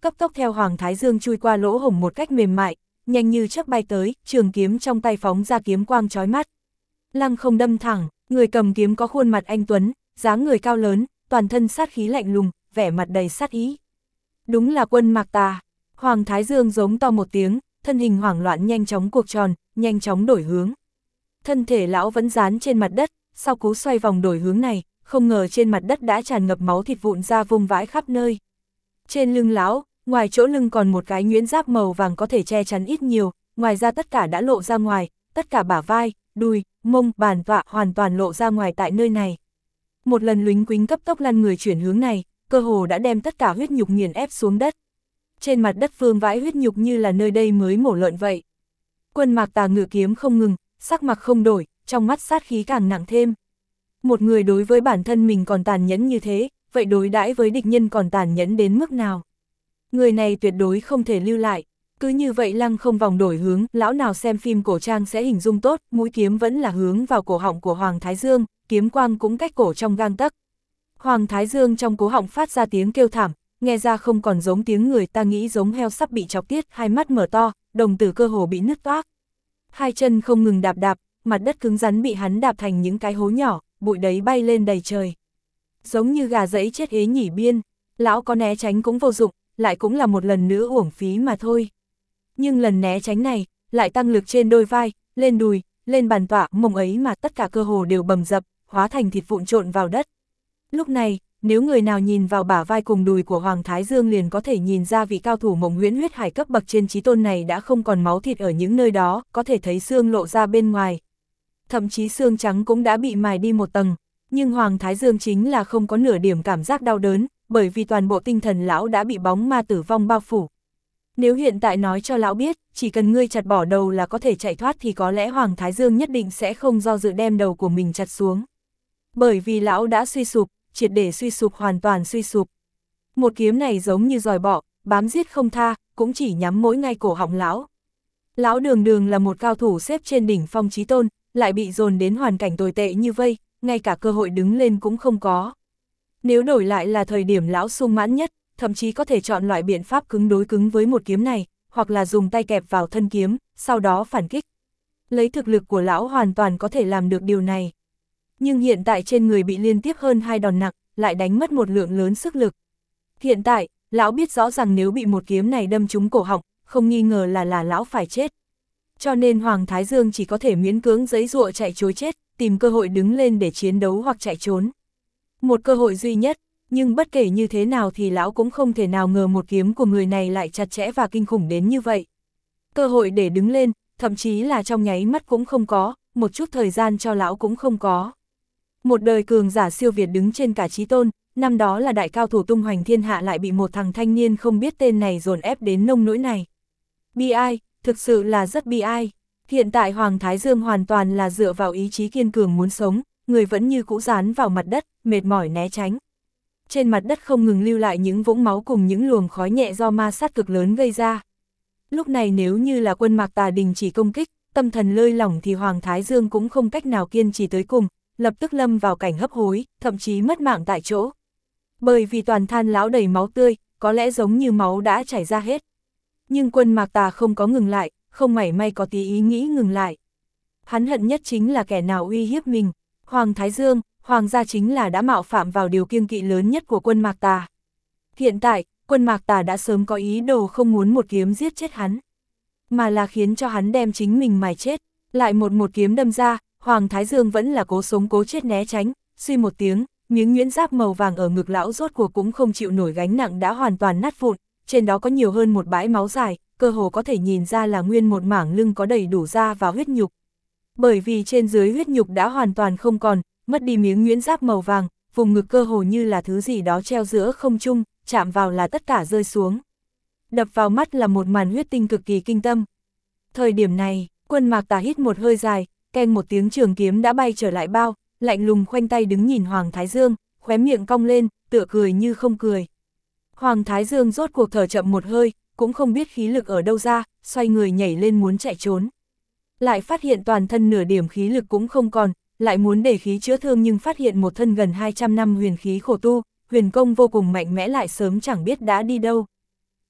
cấp tốc theo Hoàng Thái Dương chui qua lỗ hổng một cách mềm mại, nhanh như chớp bay tới, trường kiếm trong tay phóng ra kiếm quang chói mắt. Lăng không đâm thẳng, người cầm kiếm có khuôn mặt anh tuấn, dáng người cao lớn, toàn thân sát khí lạnh lùng, vẻ mặt đầy sát ý. Đúng là Quân Mạc Tà. Hoàng Thái Dương giống to một tiếng, thân hình hoảng loạn nhanh chóng cuộc tròn, nhanh chóng đổi hướng. Thân thể lão vẫn dán trên mặt đất, sau cú xoay vòng đổi hướng này, không ngờ trên mặt đất đã tràn ngập máu thịt vụn ra vung vãi khắp nơi. Trên lưng lão, ngoài chỗ lưng còn một cái nhuyễn giáp màu vàng có thể che chắn ít nhiều, ngoài ra tất cả đã lộ ra ngoài, tất cả bả vai, đùi, mông, bàn tọa hoàn toàn lộ ra ngoài tại nơi này. Một lần lính quính cấp tốc lăn người chuyển hướng này, cơ hồ đã đem tất cả huyết nhục nghiền ép xuống đất. Trên mặt đất vương vãi huyết nhục như là nơi đây mới mổ lợn vậy. Quân Mạc Tà ngự kiếm không ngừng, sắc mặt không đổi, trong mắt sát khí càng nặng thêm. Một người đối với bản thân mình còn tàn nhẫn như thế, vậy đối đãi với địch nhân còn tàn nhẫn đến mức nào? Người này tuyệt đối không thể lưu lại. Cứ như vậy lăng không vòng đổi hướng, lão nào xem phim cổ trang sẽ hình dung tốt, mũi kiếm vẫn là hướng vào cổ họng của Hoàng Thái Dương, kiếm quang cũng cách cổ trong gang tấc. Hoàng Thái Dương trong cổ họng phát ra tiếng kêu thảm, nghe ra không còn giống tiếng người, ta nghĩ giống heo sắp bị chọc tiết, hai mắt mở to, đồng tử cơ hồ bị nứt toác. Hai chân không ngừng đạp đạp, mặt đất cứng rắn bị hắn đạp thành những cái hố nhỏ, bụi đấy bay lên đầy trời. Giống như gà dẫy chết ế nhỉ biên, lão có né tránh cũng vô dụng, lại cũng là một lần nữa uổng phí mà thôi. Nhưng lần né tránh này, lại tăng lực trên đôi vai, lên đùi, lên bàn tọa, mông ấy mà tất cả cơ hồ đều bầm dập, hóa thành thịt vụn trộn vào đất. Lúc này, nếu người nào nhìn vào bả vai cùng đùi của Hoàng Thái Dương liền có thể nhìn ra vị cao thủ Mộng Huyễn Huyết Hải cấp bậc trên chí tôn này đã không còn máu thịt ở những nơi đó, có thể thấy xương lộ ra bên ngoài. Thậm chí xương trắng cũng đã bị mài đi một tầng, nhưng Hoàng Thái Dương chính là không có nửa điểm cảm giác đau đớn, bởi vì toàn bộ tinh thần lão đã bị bóng ma tử vong bao phủ. Nếu hiện tại nói cho lão biết, chỉ cần ngươi chặt bỏ đầu là có thể chạy thoát thì có lẽ Hoàng Thái Dương nhất định sẽ không do dự đem đầu của mình chặt xuống. Bởi vì lão đã suy sụp, triệt để suy sụp, hoàn toàn suy sụp. Một kiếm này giống như dòi bọ, bám giết không tha, cũng chỉ nhắm mỗi ngay cổ họng lão. Lão đường đường là một cao thủ xếp trên đỉnh phong chí tôn, lại bị dồn đến hoàn cảnh tồi tệ như vây, ngay cả cơ hội đứng lên cũng không có. Nếu đổi lại là thời điểm lão sung mãn nhất, thậm chí có thể chọn loại biện pháp cứng đối cứng với một kiếm này, hoặc là dùng tay kẹp vào thân kiếm, sau đó phản kích. Lấy thực lực của lão hoàn toàn có thể làm được điều này. Nhưng hiện tại trên người bị liên tiếp hơn 2 đòn nặng, lại đánh mất một lượng lớn sức lực. Hiện tại, lão biết rõ rằng nếu bị một kiếm này đâm trúng cổ họng, không nghi ngờ là lão phải chết. Cho nên Hoàng Thái Dương chỉ có thể miễn cưỡng giãy giụa chạy trối chết, tìm cơ hội đứng lên để chiến đấu hoặc chạy trốn. Một cơ hội duy nhất, nhưng bất kể như thế nào thì lão cũng không thể nào ngờ một kiếm của người này lại chặt chẽ và kinh khủng đến như vậy. Cơ hội để đứng lên, thậm chí là trong nháy mắt cũng không có, một chút thời gian cho lão cũng không có. Một đời cường giả siêu việt đứng trên cả chí tôn, năm đó là đại cao thủ tung hoành thiên hạ lại bị một thằng thanh niên không biết tên này dồn ép đến nông nỗi này. Bi ai, thực sự là rất bi ai. Hiện tại Hoàng Thái Dương hoàn toàn là dựa vào ý chí kiên cường muốn sống, người vẫn như cũ dán vào mặt đất, mệt mỏi né tránh. Trên mặt đất không ngừng lưu lại những vũng máu cùng những luồng khói nhẹ do ma sát cực lớn gây ra. Lúc này nếu như là Quân Mạc Tà đình chỉ công kích, tâm thần lơi lỏng thì Hoàng Thái Dương cũng không cách nào kiên trì tới cùng, lập tức lâm vào cảnh hấp hối, thậm chí mất mạng tại chỗ. Bởi vì toàn thân lão đầy máu tươi, có lẽ giống như máu đã chảy ra hết. Nhưng Quân Mạc Tà không có ngừng lại, không mảy may có tí ý nghĩ ngừng lại. Hắn hận nhất chính là kẻ nào uy hiếp mình. Hoàng Thái Dương, Hoàng gia chính là đã mạo phạm vào điều kiêng kỵ lớn nhất của Quân Mạc Tà. Hiện tại, Quân Mạc Tà đã sớm có ý đồ không muốn một kiếm giết chết hắn, mà là khiến cho hắn đem chính mình mài chết. Lại một kiếm đâm ra, Hoàng Thái Dương vẫn là cố sống cố chết né tránh, suy một tiếng, miếng nhuyễn giáp màu vàng ở ngực lão rốt cuộc cũng không chịu nổi gánh nặng đã hoàn toàn nát vụn, trên đó có nhiều hơn một bãi máu dài, cơ hồ có thể nhìn ra là nguyên một mảng lưng có đầy đủ da và huyết nhục. Bởi vì trên dưới huyết nhục đã hoàn toàn không còn, mất đi miếng nhuyễn giáp màu vàng, vùng ngực cơ hồ như là thứ gì đó treo giữa không trung, chạm vào là tất cả rơi xuống. Đập vào mắt là một màn huyết tinh cực kỳ kinh tâm. Thời điểm này, Quân Mạc Tà hít một hơi dài, keng một tiếng trường kiếm đã bay trở lại bao, lạnh lùng khoanh tay đứng nhìn Hoàng Thái Dương, khóe miệng cong lên, tựa cười như không cười. Hoàng Thái Dương rốt cuộc thở chậm một hơi, cũng không biết khí lực ở đâu ra, xoay người nhảy lên muốn chạy trốn. Lại phát hiện toàn thân nửa điểm khí lực cũng không còn, lại muốn để khí chữa thương nhưng phát hiện một thân gần 200 năm huyền khí khổ tu, huyền công vô cùng mạnh mẽ lại sớm chẳng biết đã đi đâu.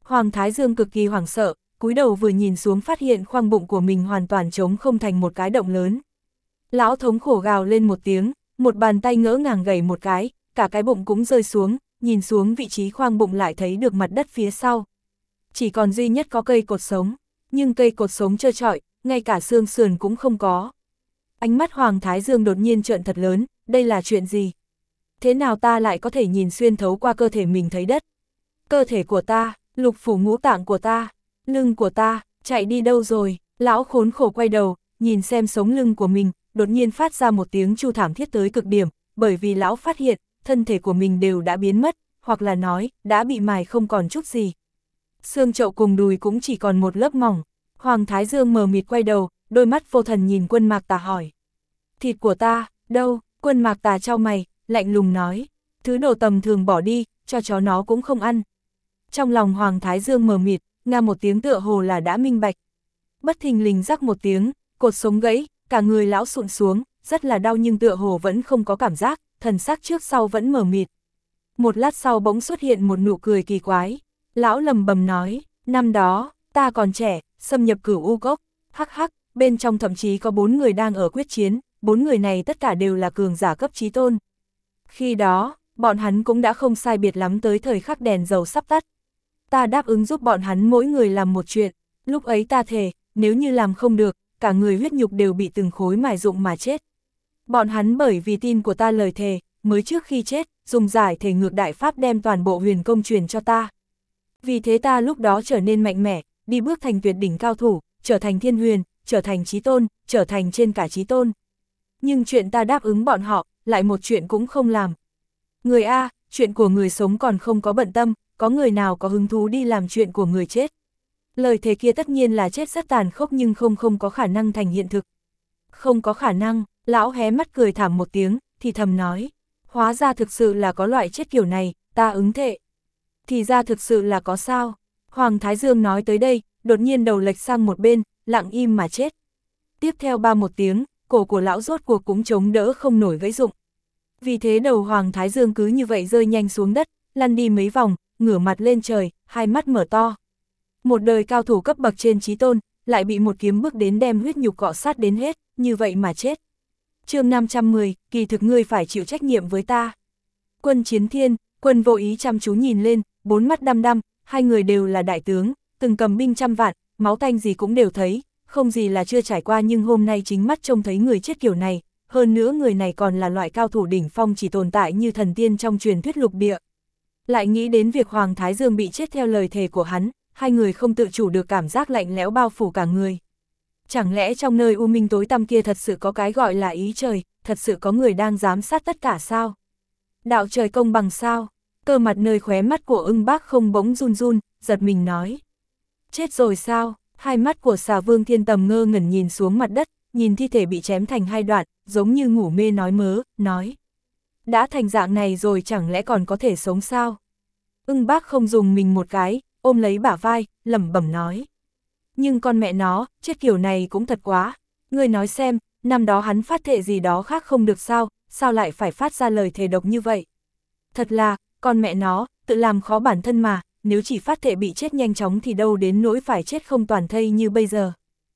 Hoàng Thái Dương cực kỳ hoảng sợ, cúi đầu vừa nhìn xuống phát hiện khoang bụng của mình hoàn toàn trống không thành một cái động lớn. Lão thống khổ gào lên một tiếng, một bàn tay ngỡ ngàng gẩy một cái, cả cái bụng cũng rơi xuống, nhìn xuống vị trí khoang bụng lại thấy được mặt đất phía sau. Chỉ còn duy nhất có cây cột sống, nhưng cây cột sống trơ trọi, ngay cả xương sườn cũng không có. Ánh mắt Hoàng Thái Dương đột nhiên trợn thật lớn, đây là chuyện gì? Thế nào ta lại có thể nhìn xuyên thấu qua cơ thể mình thấy đất? Cơ thể của ta, lục phủ ngũ tạng của ta, lưng của ta, chạy đi đâu rồi? Lão khốn khổ quay đầu, nhìn xem sống lưng của mình, đột nhiên phát ra một tiếng chu thảm thiết tới cực điểm, bởi vì lão phát hiện, thân thể của mình đều đã biến mất, hoặc là nói, đã bị mài không còn chút gì. Xương chậu cùng đùi cũng chỉ còn một lớp mỏng. Hoàng Thái Dương mờ mịt quay đầu, đôi mắt vô thần nhìn Quân Mạc Tà hỏi. Thịt của ta, đâu? Quân Mạc Tà chau mày, lạnh lùng nói. Thứ đồ tầm thường bỏ đi, cho chó nó cũng không ăn. Trong lòng Hoàng Thái Dương mờ mịt, nga một tiếng tựa hồ là đã minh bạch. Bất thình lình rắc một tiếng, cột sống gãy, cả người lão sụn xuống, rất là đau nhưng tựa hồ vẫn không có cảm giác, thần sắc trước sau vẫn mờ mịt. Một lát sau bỗng xuất hiện một nụ cười kỳ quái. Lão lầm bầm nói, năm đó, ta còn trẻ, xâm nhập Cửu U Cốc, hắc hắc, bên trong thậm chí có 4 người đang ở quyết chiến, 4 người này tất cả đều là cường giả cấp chí tôn. Khi đó, bọn hắn cũng đã không sai biệt lắm tới thời khắc đèn dầu sắp tắt. Ta đáp ứng giúp bọn hắn mỗi người làm một chuyện, lúc ấy ta thề, nếu như làm không được, cả người huyết nhục đều bị từng khối mài rụng mà chết. Bọn hắn bởi vì tin của ta lời thề, mới trước khi chết, dùng giải thể ngược đại pháp đem toàn bộ huyền công truyền cho ta. Vì thế ta lúc đó trở nên mạnh mẽ, đi bước thành tuyệt đỉnh cao thủ, trở thành thiên huyền, trở thành chí tôn, trở thành trên cả chí tôn. Nhưng chuyện ta đáp ứng bọn họ, lại một chuyện cũng không làm. Người A, chuyện của người sống còn không có bận tâm, có người nào có hứng thú đi làm chuyện của người chết. Lời thề kia tất nhiên là chết rất tàn khốc nhưng không có khả năng thành hiện thực. Không có khả năng, lão hé mắt cười thảm một tiếng, thì thầm nói. Hóa ra thực sự là có loại chết kiểu này, ta ứng thệ. Thì ra thực sự là có sao. Hoàng Thái Dương nói tới đây, đột nhiên đầu lệch sang một bên, lặng im mà chết. Tiếp theo ba một tiếng, cổ của lão rốt cuộc cũng chống đỡ không nổi gãy rụng. Vì thế đầu Hoàng Thái Dương cứ như vậy rơi nhanh xuống đất, lăn đi mấy vòng, ngửa mặt lên trời, hai mắt mở to. Một đời cao thủ cấp bậc trên chí tôn, lại bị một kiếm bước đến đem huyết nhục cọ sát đến hết, như vậy mà chết. Chương 510, kỳ thực ngươi phải chịu trách nhiệm với ta. Quân Chiến Thiên, Quân Vô Ý chăm chú nhìn lên, bốn mắt đăm đăm, hai người đều là đại tướng, từng cầm binh trăm vạn, máu tanh gì cũng đều thấy, không gì là chưa trải qua nhưng hôm nay chính mắt trông thấy người chết kiểu này, hơn nữa người này còn là loại cao thủ đỉnh phong chỉ tồn tại như thần tiên trong truyền thuyết lục địa. Lại nghĩ đến việc Hoàng Thái Dương bị chết theo lời thề của hắn, hai người không tự chủ được cảm giác lạnh lẽo bao phủ cả người. Chẳng lẽ trong nơi u minh tối tăm kia thật sự có cái gọi là ý trời, thật sự có người đang giám sát tất cả sao? Đạo trời công bằng sao? Cơ mặt nơi khóe mắt của Ưng Bác không bỗng run run, giật mình nói. Chết rồi sao? Hai mắt của Xà Vương Thiên Tầm ngơ ngẩn nhìn xuống mặt đất, nhìn thi thể bị chém thành hai đoạn, giống như ngủ mê nói mớ, nói. Đã thành dạng này rồi chẳng lẽ còn có thể sống sao? Ưng Bác không dùng mình một cái, ôm lấy bả vai, lẩm bẩm nói. Nhưng con mẹ nó, chết kiểu này cũng thật quá. Ngươi nói xem, năm đó hắn phát thệ gì đó khác không được sao, sao lại phải phát ra lời thề độc như vậy? Thật là, con mẹ nó, tự làm khó bản thân mà, nếu chỉ phát thệ bị chết nhanh chóng thì đâu đến nỗi phải chết không toàn thây như bây giờ.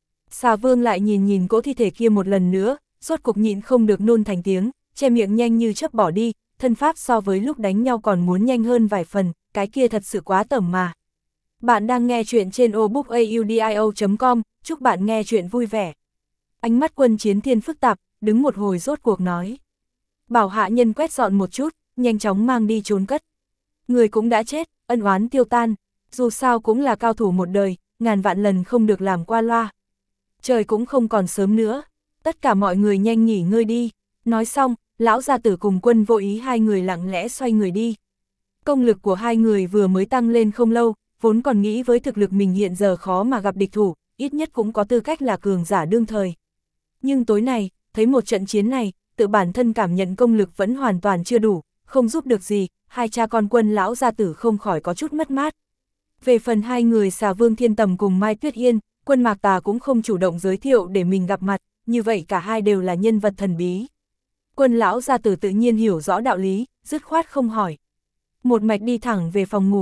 Xà Vương lại nhìn cỗ thi thể kia một lần nữa, rốt cục nhịn không được nôn thành tiếng, che miệng nhanh như chớp bỏ đi, thân pháp so với lúc đánh nhau còn muốn nhanh hơn vài phần, cái kia thật sự quá tởm mà. Bạn đang nghe chuyện trên obookaudio.com, chúc bạn nghe chuyện vui vẻ. Ánh mắt Quân Chiến Thiên phức tạp, đứng một hồi rốt cuộc nói. Bảo hạ nhân quét dọn một chút, nhanh chóng mang đi trốn cất. Người cũng đã chết, ân oán tiêu tan, dù sao cũng là cao thủ một đời, ngàn vạn lần không được làm qua loa. Trời cũng không còn sớm nữa, tất cả mọi người nhanh nghỉ ngơi đi. Nói xong, lão gia tử cùng Quân Vô Ý hai người lặng lẽ xoay người đi. Công lực của hai người vừa mới tăng lên không lâu, vốn còn nghĩ với thực lực mình hiện giờ khó mà gặp địch thủ, ít nhất cũng có tư cách là cường giả đương thời. Nhưng tối nay, thấy một trận chiến này, tự bản thân cảm nhận công lực vẫn hoàn toàn chưa đủ, không giúp được gì, hai cha con Quân lão gia tử không khỏi có chút mất mát. Về phần hai người Xà Vương Thiên Tầm cùng Mai Tuyết Yên, Quân Mạc Tà cũng không chủ động giới thiệu để mình gặp mặt, như vậy cả hai đều là nhân vật thần bí. Quân lão gia tử tự nhiên hiểu rõ đạo lý, dứt khoát không hỏi. Một mạch đi thẳng về phòng ngủ,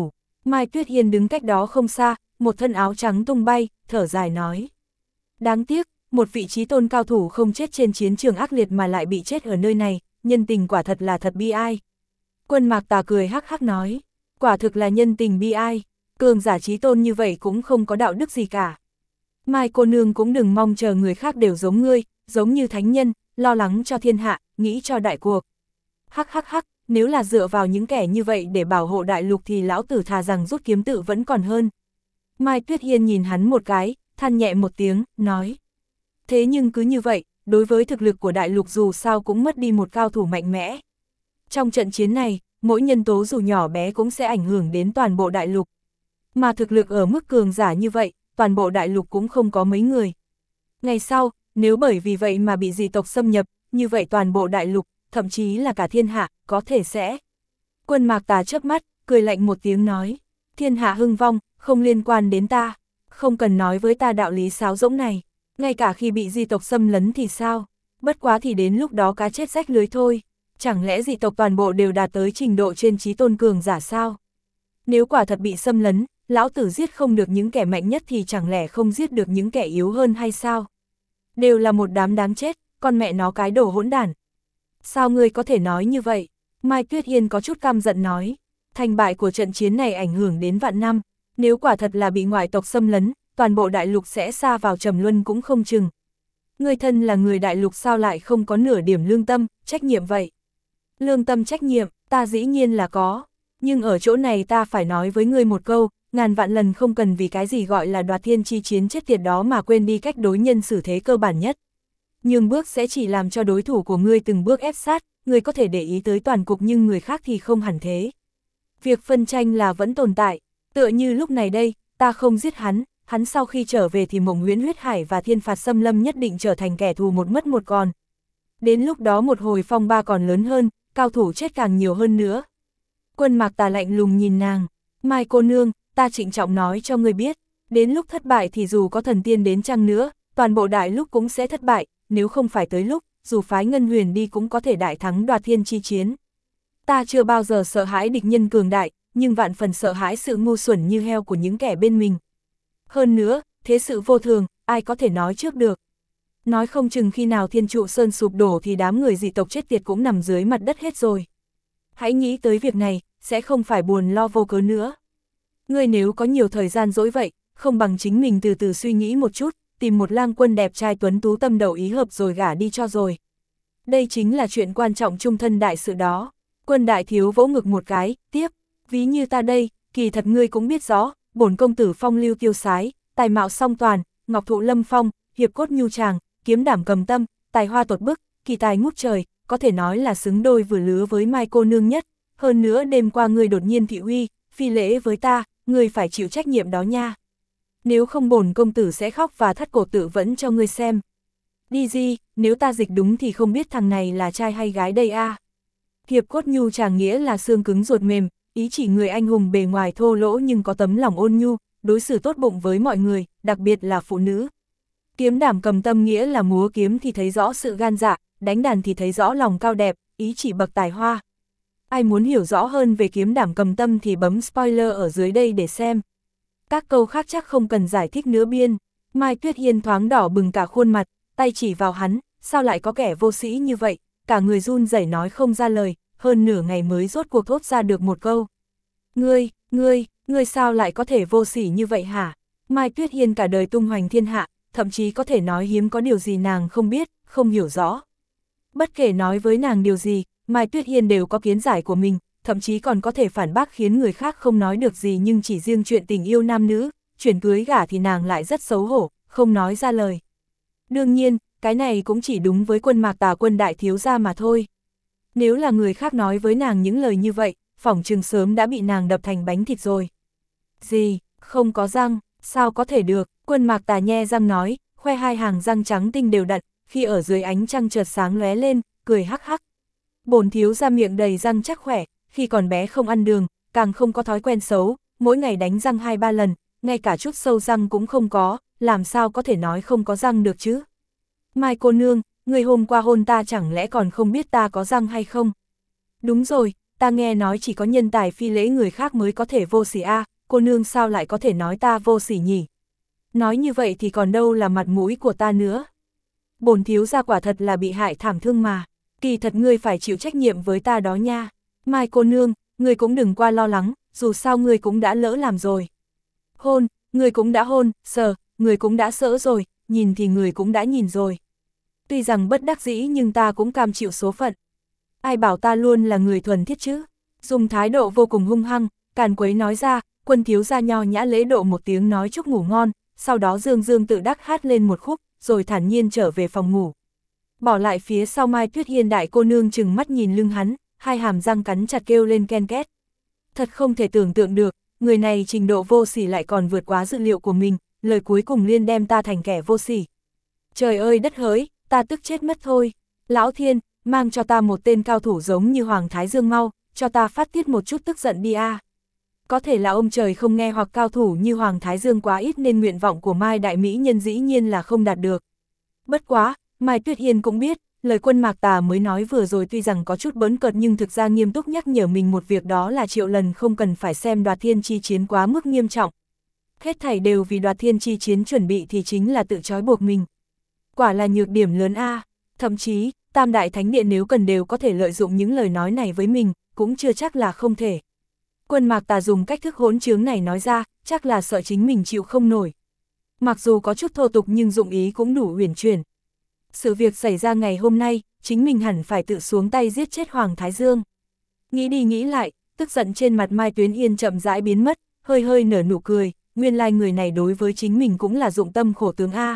Mai Tuyết Hiên đứng cách đó không xa, một thân áo trắng tung bay, thở dài nói. Đáng tiếc, một vị trí tôn cao thủ không chết trên chiến trường ác liệt mà lại bị chết ở nơi này, nhân tình quả thật là thật bi ai. Quân Mạc Tà cười hắc hắc nói, quả thực là nhân tình bi ai, cường giả trí tôn như vậy cũng không có đạo đức gì cả. Mai cô nương cũng đừng mong chờ người khác đều giống ngươi, giống như thánh nhân, lo lắng cho thiên hạ, nghĩ cho đại cuộc. Hắc hắc hắc, nếu là dựa vào những kẻ như vậy để bảo hộ đại lục thì lão tử thà rằng rút kiếm tự vẫn còn hơn. Mai Tuyết Hiên nhìn hắn một cái, than nhẹ một tiếng, nói. Thế nhưng cứ như vậy, đối với thực lực của đại lục dù sao cũng mất đi một cao thủ mạnh mẽ. Trong trận chiến này, mỗi nhân tố dù nhỏ bé cũng sẽ ảnh hưởng đến toàn bộ đại lục. Mà thực lực ở mức cường giả như vậy, toàn bộ đại lục cũng không có mấy người. Ngày sau, nếu bởi vì vậy mà bị dị tộc xâm nhập, như vậy toàn bộ đại lục, thậm chí là cả thiên hạ, có thể sẽ. Quân Mạc Tà chớp mắt, cười lạnh một tiếng nói, thiên hạ hưng vong, không liên quan đến ta, không cần nói với ta đạo lý sáo rỗng này, ngay cả khi bị dị tộc xâm lấn thì sao, bất quá thì đến lúc đó cá chết rách lưới thôi, chẳng lẽ dị tộc toàn bộ đều đạt tới trình độ trên trí tôn cường giả sao? Nếu quả thật bị xâm lấn, lão tử giết không được những kẻ mạnh nhất thì chẳng lẽ không giết được những kẻ yếu hơn hay sao? Đều là một đám đáng chết, con mẹ nó cái đồ hỗn đản. Sao ngươi có thể nói như vậy? Mai Tuyết Hiên có chút căm giận nói. Thành bại của trận chiến này ảnh hưởng đến vạn năm. Nếu quả thật là bị ngoại tộc xâm lấn, toàn bộ đại lục sẽ sa vào trầm luân cũng không chừng. Ngươi thân là người đại lục sao lại không có nửa điểm lương tâm, trách nhiệm vậy? Lương tâm trách nhiệm, ta dĩ nhiên là có. Nhưng ở chỗ này ta phải nói với ngươi một câu, ngàn vạn lần không cần vì cái gì gọi là đoạt thiên chi chiến chết tiệt đó mà quên đi cách đối nhân xử thế cơ bản nhất. Nhưng bước sẽ chỉ làm cho đối thủ của ngươi từng bước ép sát, ngươi có thể để ý tới toàn cục nhưng người khác thì không hẳn thế. Việc phân tranh là vẫn tồn tại, tựa như lúc này đây, ta không giết hắn, hắn sau khi trở về thì Mộng Huyễn Huyết Hải và Thiên Phạt Xâm Lâm nhất định trở thành kẻ thù một mất một còn. Đến lúc đó một hồi phong ba còn lớn hơn, cao thủ chết càng nhiều hơn nữa. Quân Mạc Tà lạnh lùng nhìn nàng, Mai cô nương, ta trịnh trọng nói cho ngươi biết, đến lúc thất bại thì dù có thần tiên đến chăng nữa, toàn bộ đại lúc cũng sẽ thất bại, nếu không phải tới lúc, dù phái Ngân Huyền đi cũng có thể đại thắng đoạt thiên chi chiến. Ta chưa bao giờ sợ hãi địch nhân cường đại, nhưng vạn phần sợ hãi sự ngu xuẩn như heo của những kẻ bên mình. Hơn nữa, thế sự vô thường, ai có thể nói trước được. Nói không chừng khi nào Thiên Trụ Sơn sụp đổ thì đám người dị tộc chết tiệt cũng nằm dưới mặt đất hết rồi. Hãy nghĩ tới việc này, sẽ không phải buồn lo vô cớ nữa. Ngươi nếu có nhiều thời gian dỗi vậy, không bằng chính mình từ từ suy nghĩ một chút, tìm một lang quân đẹp trai tuấn tú tâm đầu ý hợp rồi gả đi cho rồi. Đây chính là chuyện quan trọng trung thân đại sự đó. Quân đại thiếu vỗ ngực một cái, tiếp, ví như ta đây, kỳ thật ngươi cũng biết rõ, bổn công tử phong lưu kiêu sái, tài mạo song toàn, ngọc thụ lâm phong, hiệp cốt nhu tràng, kiếm đảm cầm tâm, tài hoa tột bức, kỳ tài ngút trời, có thể nói là xứng đôi vừa lứa với Mai cô nương nhất. Hơn nữa đêm qua ngươi đột nhiên thị uy, phi lễ với ta, ngươi phải chịu trách nhiệm đó nha. Nếu không bổn công tử sẽ khóc và thắt cổ tự vẫn cho ngươi xem. Đi gì, nếu ta dịch đúng thì không biết thằng này là trai hay gái đây a. Hiệp cốt nhu tràng nghĩa là xương cứng ruột mềm, ý chỉ người anh hùng bề ngoài thô lỗ nhưng có tấm lòng ôn nhu, đối xử tốt bụng với mọi người, đặc biệt là phụ nữ. Kiếm đảm cầm tâm nghĩa là múa kiếm thì thấy rõ sự gan dạ, đánh đàn thì thấy rõ lòng cao đẹp, ý chỉ bậc tài hoa. Ai muốn hiểu rõ hơn về kiếm đảm cầm tâm thì bấm spoiler ở dưới đây để xem. Các câu khác chắc không cần giải thích nữa biên. Mai Tuyết Hiên thoáng đỏ bừng cả khuôn mặt, tay chỉ vào hắn, sao lại có kẻ vô sĩ như vậy, cả người run rẩy nói không ra lời, hơn nửa ngày mới rốt cuộc thốt ra được một câu. Ngươi sao lại có thể vô sỉ như vậy hả? Mai Tuyết Hiên cả đời tung hoành thiên hạ, thậm chí có thể nói hiếm có điều gì nàng không biết, không hiểu rõ. Bất kể nói với nàng điều gì, Mai Tuyết Hiên đều có kiến giải của mình, thậm chí còn có thể phản bác khiến người khác không nói được gì, nhưng chỉ riêng chuyện tình yêu nam nữ, chuyển cưới gả thì nàng lại rất xấu hổ, không nói ra lời. Đương nhiên, cái này cũng chỉ đúng với Quân Mạc Tà quân đại thiếu gia mà thôi. Nếu là người khác nói với nàng những lời như vậy, phỏng chừng sớm đã bị nàng đập thành bánh thịt rồi. Gì, không có răng, sao có thể được? Quân Mạc Tà nhe răng nói, khoe hai hàng răng trắng tinh đều đặn, khi ở dưới ánh trăng chợt sáng lóe lên, cười hắc hắc. Bổn thiếu gia miệng đầy răng chắc khỏe, khi còn bé không ăn đường, càng không có thói quen xấu, mỗi ngày đánh răng 2-3 lần, ngay cả chút sâu răng cũng không có, làm sao có thể nói không có răng được chứ? Mai cô nương, người hôm qua hôn ta chẳng lẽ còn không biết ta có răng hay không? Đúng rồi, ta nghe nói chỉ có nhân tài phi lễ người khác mới có thể vô sỉ a, cô nương sao lại có thể nói ta vô sỉ nhỉ? Nói như vậy thì còn đâu là mặt mũi của ta nữa. Bổn thiếu gia quả thật là bị hại thảm thương mà, kỳ thật ngươi phải chịu trách nhiệm với ta đó nha. Mai cô nương, ngươi cũng đừng qua lo lắng, dù sao ngươi cũng đã lỡ làm rồi. Hôn, ngươi cũng đã hôn, sờ, ngươi cũng đã sỡ rồi, nhìn thì ngươi cũng đã nhìn rồi. Tuy rằng bất đắc dĩ nhưng ta cũng cam chịu số phận. Ai bảo ta luôn là người thuần thiết chứ? Dùng thái độ vô cùng hung hăng, càn quấy nói ra, Quân thiếu gia nho nhã lễ độ một tiếng nói chúc ngủ ngon, sau đó dương dương tự đắc hát lên một khúc, rồi thản nhiên trở về phòng ngủ. Bỏ lại phía sau Mai Tuyết Hiên đại cô nương chừng mắt nhìn lưng hắn, hai hàm răng cắn chặt kêu lên ken két. Thật không thể tưởng tượng được, người này trình độ vô sỉ lại còn vượt quá dự liệu của mình, lời cuối cùng liên đem ta thành kẻ vô sỉ. Trời ơi đất hỡi, ta tức chết mất thôi. Lão Thiên, mang cho ta một tên cao thủ giống như Hoàng Thái Dương mau, cho ta phát tiết một chút tức giận đi a. Có thể là ông trời không nghe hoặc cao thủ như Hoàng Thái Dương quá ít nên nguyện vọng của Mai Đại Mỹ Nhân dĩ nhiên là không đạt được. Bất quá, Mai Tuyết Hiên cũng biết, lời Quân Mạc Tà mới nói vừa rồi tuy rằng có chút bỡn cợt nhưng thực ra nghiêm túc nhắc nhở mình một việc, đó là triệu lần không cần phải xem Đoạt Thiên chi chiến quá mức nghiêm trọng. Hết thảy đều vì Đoạt Thiên chi chiến chuẩn bị thì chính là tự trói buộc mình. Quả là nhược điểm lớn a, thậm chí, Tam Đại Thánh Điện nếu cần đều có thể lợi dụng những lời nói này với mình, cũng chưa chắc là không thể. Quân Mạc Tà dùng cách thức hỗn trướng này nói ra, chắc là sợ chính mình chịu không nổi. Mặc dù có chút thô tục nhưng dụng ý cũng đủ uyển chuyển. Sự việc xảy ra ngày hôm nay, chính mình hẳn phải tự xuống tay giết chết Hoàng Thái Dương. Nghĩ đi nghĩ lại, tức giận trên mặt Mai Tuyến Yên chậm rãi biến mất, hơi hơi nở nụ cười, nguyên lai người này đối với chính mình cũng là dụng tâm khổ tướng a.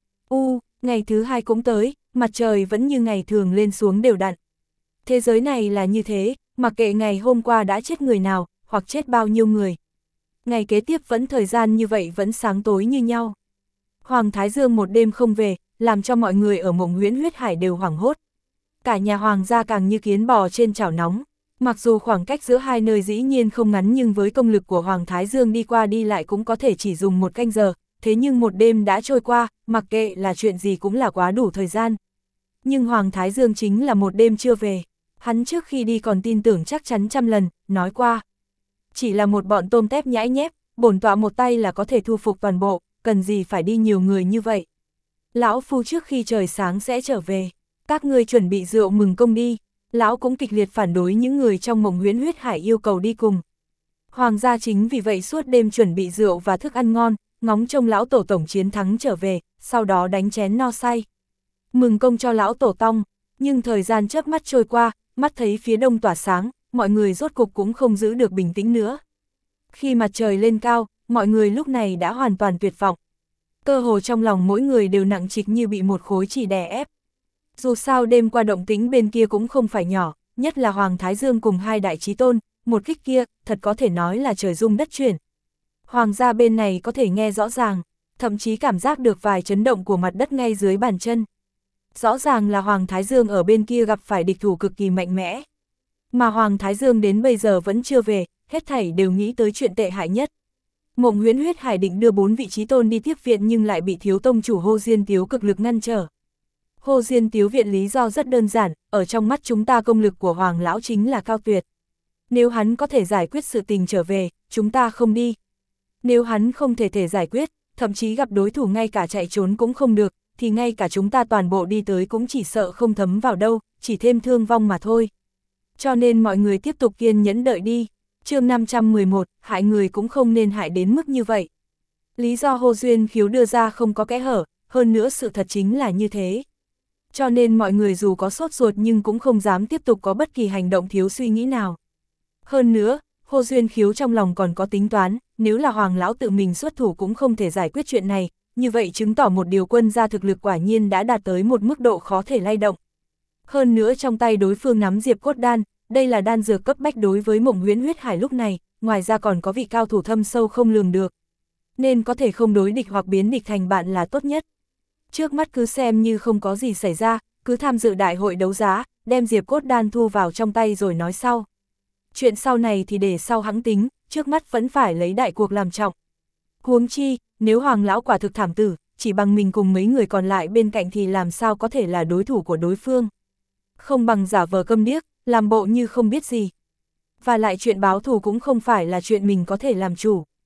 Ngày thứ hai cũng tới, mặt trời vẫn như ngày thường lên xuống đều đặn. Thế giới này là như thế, mặc kệ ngày hôm qua đã chết người nào, hoặc chết bao nhiêu người. Ngày kế tiếp vẫn thời gian như vậy vẫn sáng tối như nhau. Hoàng Thái Dương một đêm không về, làm cho mọi người ở Mộng Huyễn Huyết Hải đều hoảng hốt. Cả nhà Hoàng gia càng như kiến bò trên chảo nóng. Mặc dù khoảng cách giữa hai nơi dĩ nhiên không ngắn nhưng với công lực của Hoàng Thái Dương đi qua đi lại cũng có thể chỉ dùng một canh giờ, thế nhưng một đêm đã trôi qua, mặc kệ là chuyện gì cũng là quá đủ thời gian. Nhưng Hoàng Thái Dương chính là một đêm chưa về. Hắn trước khi đi còn tin tưởng chắc chắn trăm lần, nói qua. Chỉ là một bọn tôm tép nhãi nhép, bổn tọa một tay là có thể thu phục toàn bộ, cần gì phải đi nhiều người như vậy. Lão phu trước khi trời sáng sẽ trở về, các ngươi chuẩn bị rượu mừng công đi. Lão cũng kịch liệt phản đối những người trong Mộng Huyễn Huyết Hải yêu cầu đi cùng. Hoàng gia chính vì vậy suốt đêm chuẩn bị rượu và thức ăn ngon, ngóng trông lão tổ tổng chiến thắng trở về, sau đó đánh chén no say. Mừng công cho lão tổ tông, nhưng thời gian chớp mắt trôi qua, mắt thấy phía đông tỏa sáng, mọi người rốt cục cũng không giữ được bình tĩnh nữa. Khi mặt trời lên cao, mọi người lúc này đã hoàn toàn tuyệt vọng. Cơ hồ trong lòng mỗi người đều nặng trịch như bị một khối chỉ đè ép. Dù sao đêm qua động tĩnh bên kia cũng không phải nhỏ, nhất là Hoàng Thái Dương cùng hai đại chí tôn, một kích kia, thật có thể nói là trời rung đất chuyển. Hoàng gia bên này có thể nghe rõ ràng, thậm chí cảm giác được vài chấn động của mặt đất ngay dưới bàn chân. Rõ ràng là Hoàng Thái Dương ở bên kia gặp phải địch thủ cực kỳ mạnh mẽ. Mà Hoàng Thái Dương đến bây giờ vẫn chưa về, hết thảy đều nghĩ tới chuyện tệ hại nhất. Mộng Huyễn Huyết Hải định đưa 4 vị chí tôn đi tiếp viện nhưng lại bị thiếu tông chủ Hồ Diên Tiếu cực lực ngăn trở. Hồ Diên Tiếu viện lý do rất đơn giản, ở trong mắt chúng ta công lực của Hoàng lão chính là cao tuyệt. Nếu hắn có thể giải quyết sự tình trở về, chúng ta không đi. Nếu hắn không thể giải quyết, thậm chí gặp đối thủ ngay cả chạy trốn cũng không được, thì ngay cả chúng ta toàn bộ đi tới cũng chỉ sợ không thấm vào đâu, chỉ thêm thương vong mà thôi. Cho nên mọi người tiếp tục kiên nhẫn đợi đi. Chương 511, hại người cũng không nên hại đến mức như vậy. Lý do Hồ Duyên Khiếu đưa ra không có kẽ hở, hơn nữa sự thật chính là như thế. Cho nên mọi người dù có sốt ruột nhưng cũng không dám tiếp tục có bất kỳ hành động thiếu suy nghĩ nào. Hơn nữa, Hồ Duyên Khiếu trong lòng còn có tính toán, nếu là Hoàng lão tự mình xuất thủ cũng không thể giải quyết chuyện này, như vậy chứng tỏ một điều quân gia thực lực quả nhiên đã đạt tới một mức độ khó thể lay động. Hơn nữa trong tay đối phương nắm Diệp Cốt Đan, đây là đan dược cấp bách đối với Mộng Huyễn Huyết Hải lúc này, ngoài ra còn có vị cao thủ thâm sâu không lường được. Nên có thể không đối địch hoặc biến địch thành bạn là tốt nhất. Trước mắt cứ xem như không có gì xảy ra, cứ tham dự đại hội đấu giá, đem Diệp Cốt Đan thu vào trong tay rồi nói sau. Chuyện sau này thì để sau hẵng tính, trước mắt vẫn phải lấy đại cuộc làm trọng. Huống chi, nếu Hoàng lão quả thực thảm tử, chỉ bằng mình cùng mấy người còn lại bên cạnh thì làm sao có thể là đối thủ của đối phương. Không bằng giả vờ câm điếc, làm bộ như không biết gì. Và lại chuyện báo thù cũng không phải là chuyện mình có thể làm chủ.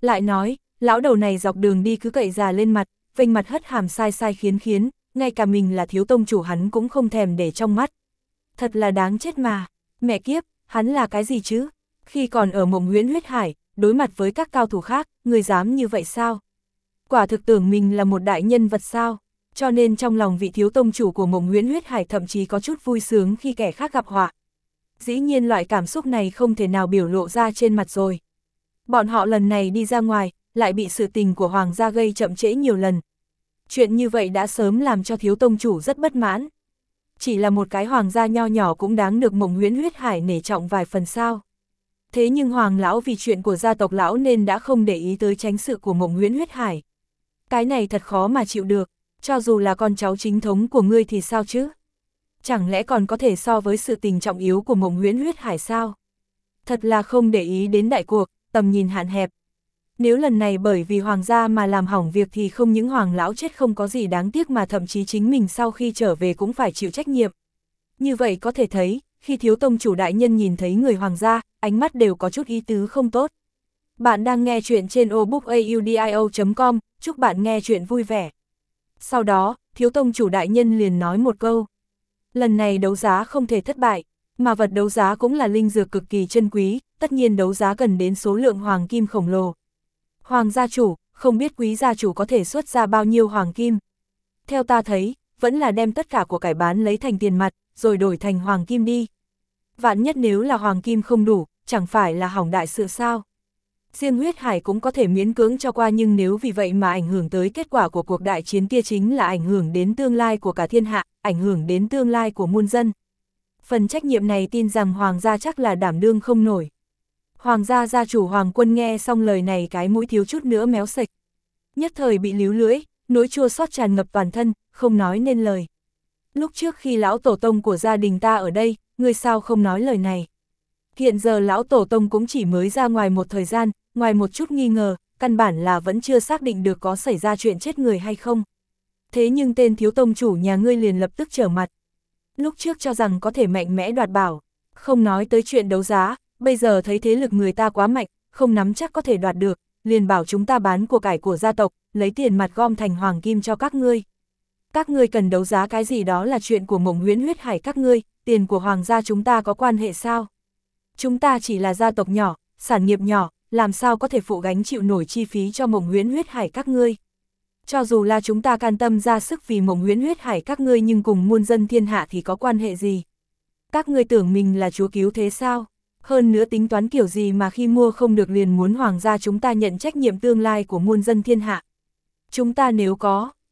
Lại nói, lão đầu này dọc đường đi cứ cậy già lên mặt, vênh mặt hất hàm sai sai khiến, ngay cả mình là thiếu tông chủ hắn cũng không thèm để trong mắt. Thật là đáng chết mà, mẹ kiếp, hắn là cái gì chứ? Khi còn ở Mộng Huyễn Huyết Hải, đối mặt với các cao thủ khác, người dám như vậy sao? Quả thực tưởng mình là một đại nhân vật sao? Cho nên trong lòng vị thiếu tông chủ của Mộng Huyễn Huyết Hải thậm chí có chút vui sướng khi kẻ khác gặp họa. Dĩ nhiên loại cảm xúc này không thể nào biểu lộ ra trên mặt rồi. Bọn họ lần này đi ra ngoài, lại bị sự tình của Hoàng gia gây chậm trễ nhiều lần. Chuyện như vậy đã sớm làm cho thiếu tông chủ rất bất mãn. Chỉ là một cái Hoàng gia nho nhỏ cũng đáng được Mộng Huyễn Huyết Hải nể trọng vài phần sao. Thế nhưng Hoàng lão vì chuyện của gia tộc lão nên đã không để ý tới tránh sự của Mộng Huyễn Huyết Hải. Cái này thật khó mà chịu được, cho dù là con cháu chính thống của ngươi thì sao chứ? Chẳng lẽ còn có thể so với sự tình trọng yếu của Mộng Huyễn Huyết Hải sao? Thật là không để ý đến đại cuộc, tầm nhìn hạn hẹp. Nếu lần này bởi vì Hoàng gia mà làm hỏng việc thì không những Hoàng lão chết không có gì đáng tiếc mà thậm chí chính mình sau khi trở về cũng phải chịu trách nhiệm. Như vậy có thể thấy, khi thiếu tông chủ đại nhân nhìn thấy người Hoàng gia, ánh mắt đều có chút ý tứ không tốt. Bạn đang nghe chuyện trên obookaudio.com, chúc bạn nghe chuyện vui vẻ. Sau đó, thiếu tông chủ đại nhân liền nói một câu. Lần này đấu giá không thể thất bại, mà vật đấu giá cũng là linh dược cực kỳ chân quý, tất nhiên đấu giá cần đến số lượng hoàng kim khổng lồ. Hoàng gia chủ, không biết quý gia chủ có thể xuất ra bao nhiêu hoàng kim. Theo ta thấy, vẫn là đem tất cả của cải bán lấy thành tiền mặt, rồi đổi thành hoàng kim đi. Vạn nhất nếu là hoàng kim không đủ, chẳng phải là hỏng đại sự sao. Riêng huyết hải cũng có thể miễn cưỡng cho qua nhưng nếu vì vậy mà ảnh hưởng tới kết quả của cuộc đại chiến kia chính là ảnh hưởng đến tương lai của cả thiên hạ, ảnh hưởng đến tương lai của muôn dân. Phần trách nhiệm này tin rằng Hoàng gia chắc là đảm đương không nổi. Hoàng gia gia chủ Hoàng Quân nghe xong lời này cái mũi thiếu chút nữa méo sạch. Nhất thời bị líu lưỡi, nỗi chua xót tràn ngập toàn thân, không nói nên lời. Lúc trước khi lão tổ tông của gia đình ta ở đây, ngươi sao không nói lời này? Hiện giờ lão tổ tông cũng chỉ mới ra ngoài một thời gian, ngoài một chút nghi ngờ, căn bản là vẫn chưa xác định được có xảy ra chuyện chết người hay không. Thế nhưng tên thiếu tông chủ nhà ngươi liền lập tức trở mặt. Lúc trước cho rằng có thể mạnh mẽ đoạt bảo, không nói tới chuyện đấu giá, bây giờ thấy thế lực người ta quá mạnh, không nắm chắc có thể đoạt được, liền bảo chúng ta bán của cải của gia tộc, lấy tiền mặt gom thành hoàng kim cho các ngươi. Các ngươi cần đấu giá cái gì đó là chuyện của Mộng Huyễn Huyết Hải các ngươi, tiền của hoàng gia chúng ta có quan hệ sao? Chúng ta chỉ là gia tộc nhỏ, sản nghiệp nhỏ, làm sao có thể phụ gánh chịu nổi chi phí cho Mộng Huyễn Huyết Hải các ngươi. Cho dù là chúng ta can tâm ra sức vì Mộng Huyễn Huyết Hải các ngươi nhưng cùng muôn dân thiên hạ thì có quan hệ gì? Các ngươi tưởng mình là chúa cứu thế sao? Hơn nữa tính toán kiểu gì mà khi mua không được liền muốn hoàng gia chúng ta nhận trách nhiệm tương lai của muôn dân thiên hạ. Chúng ta nếu có,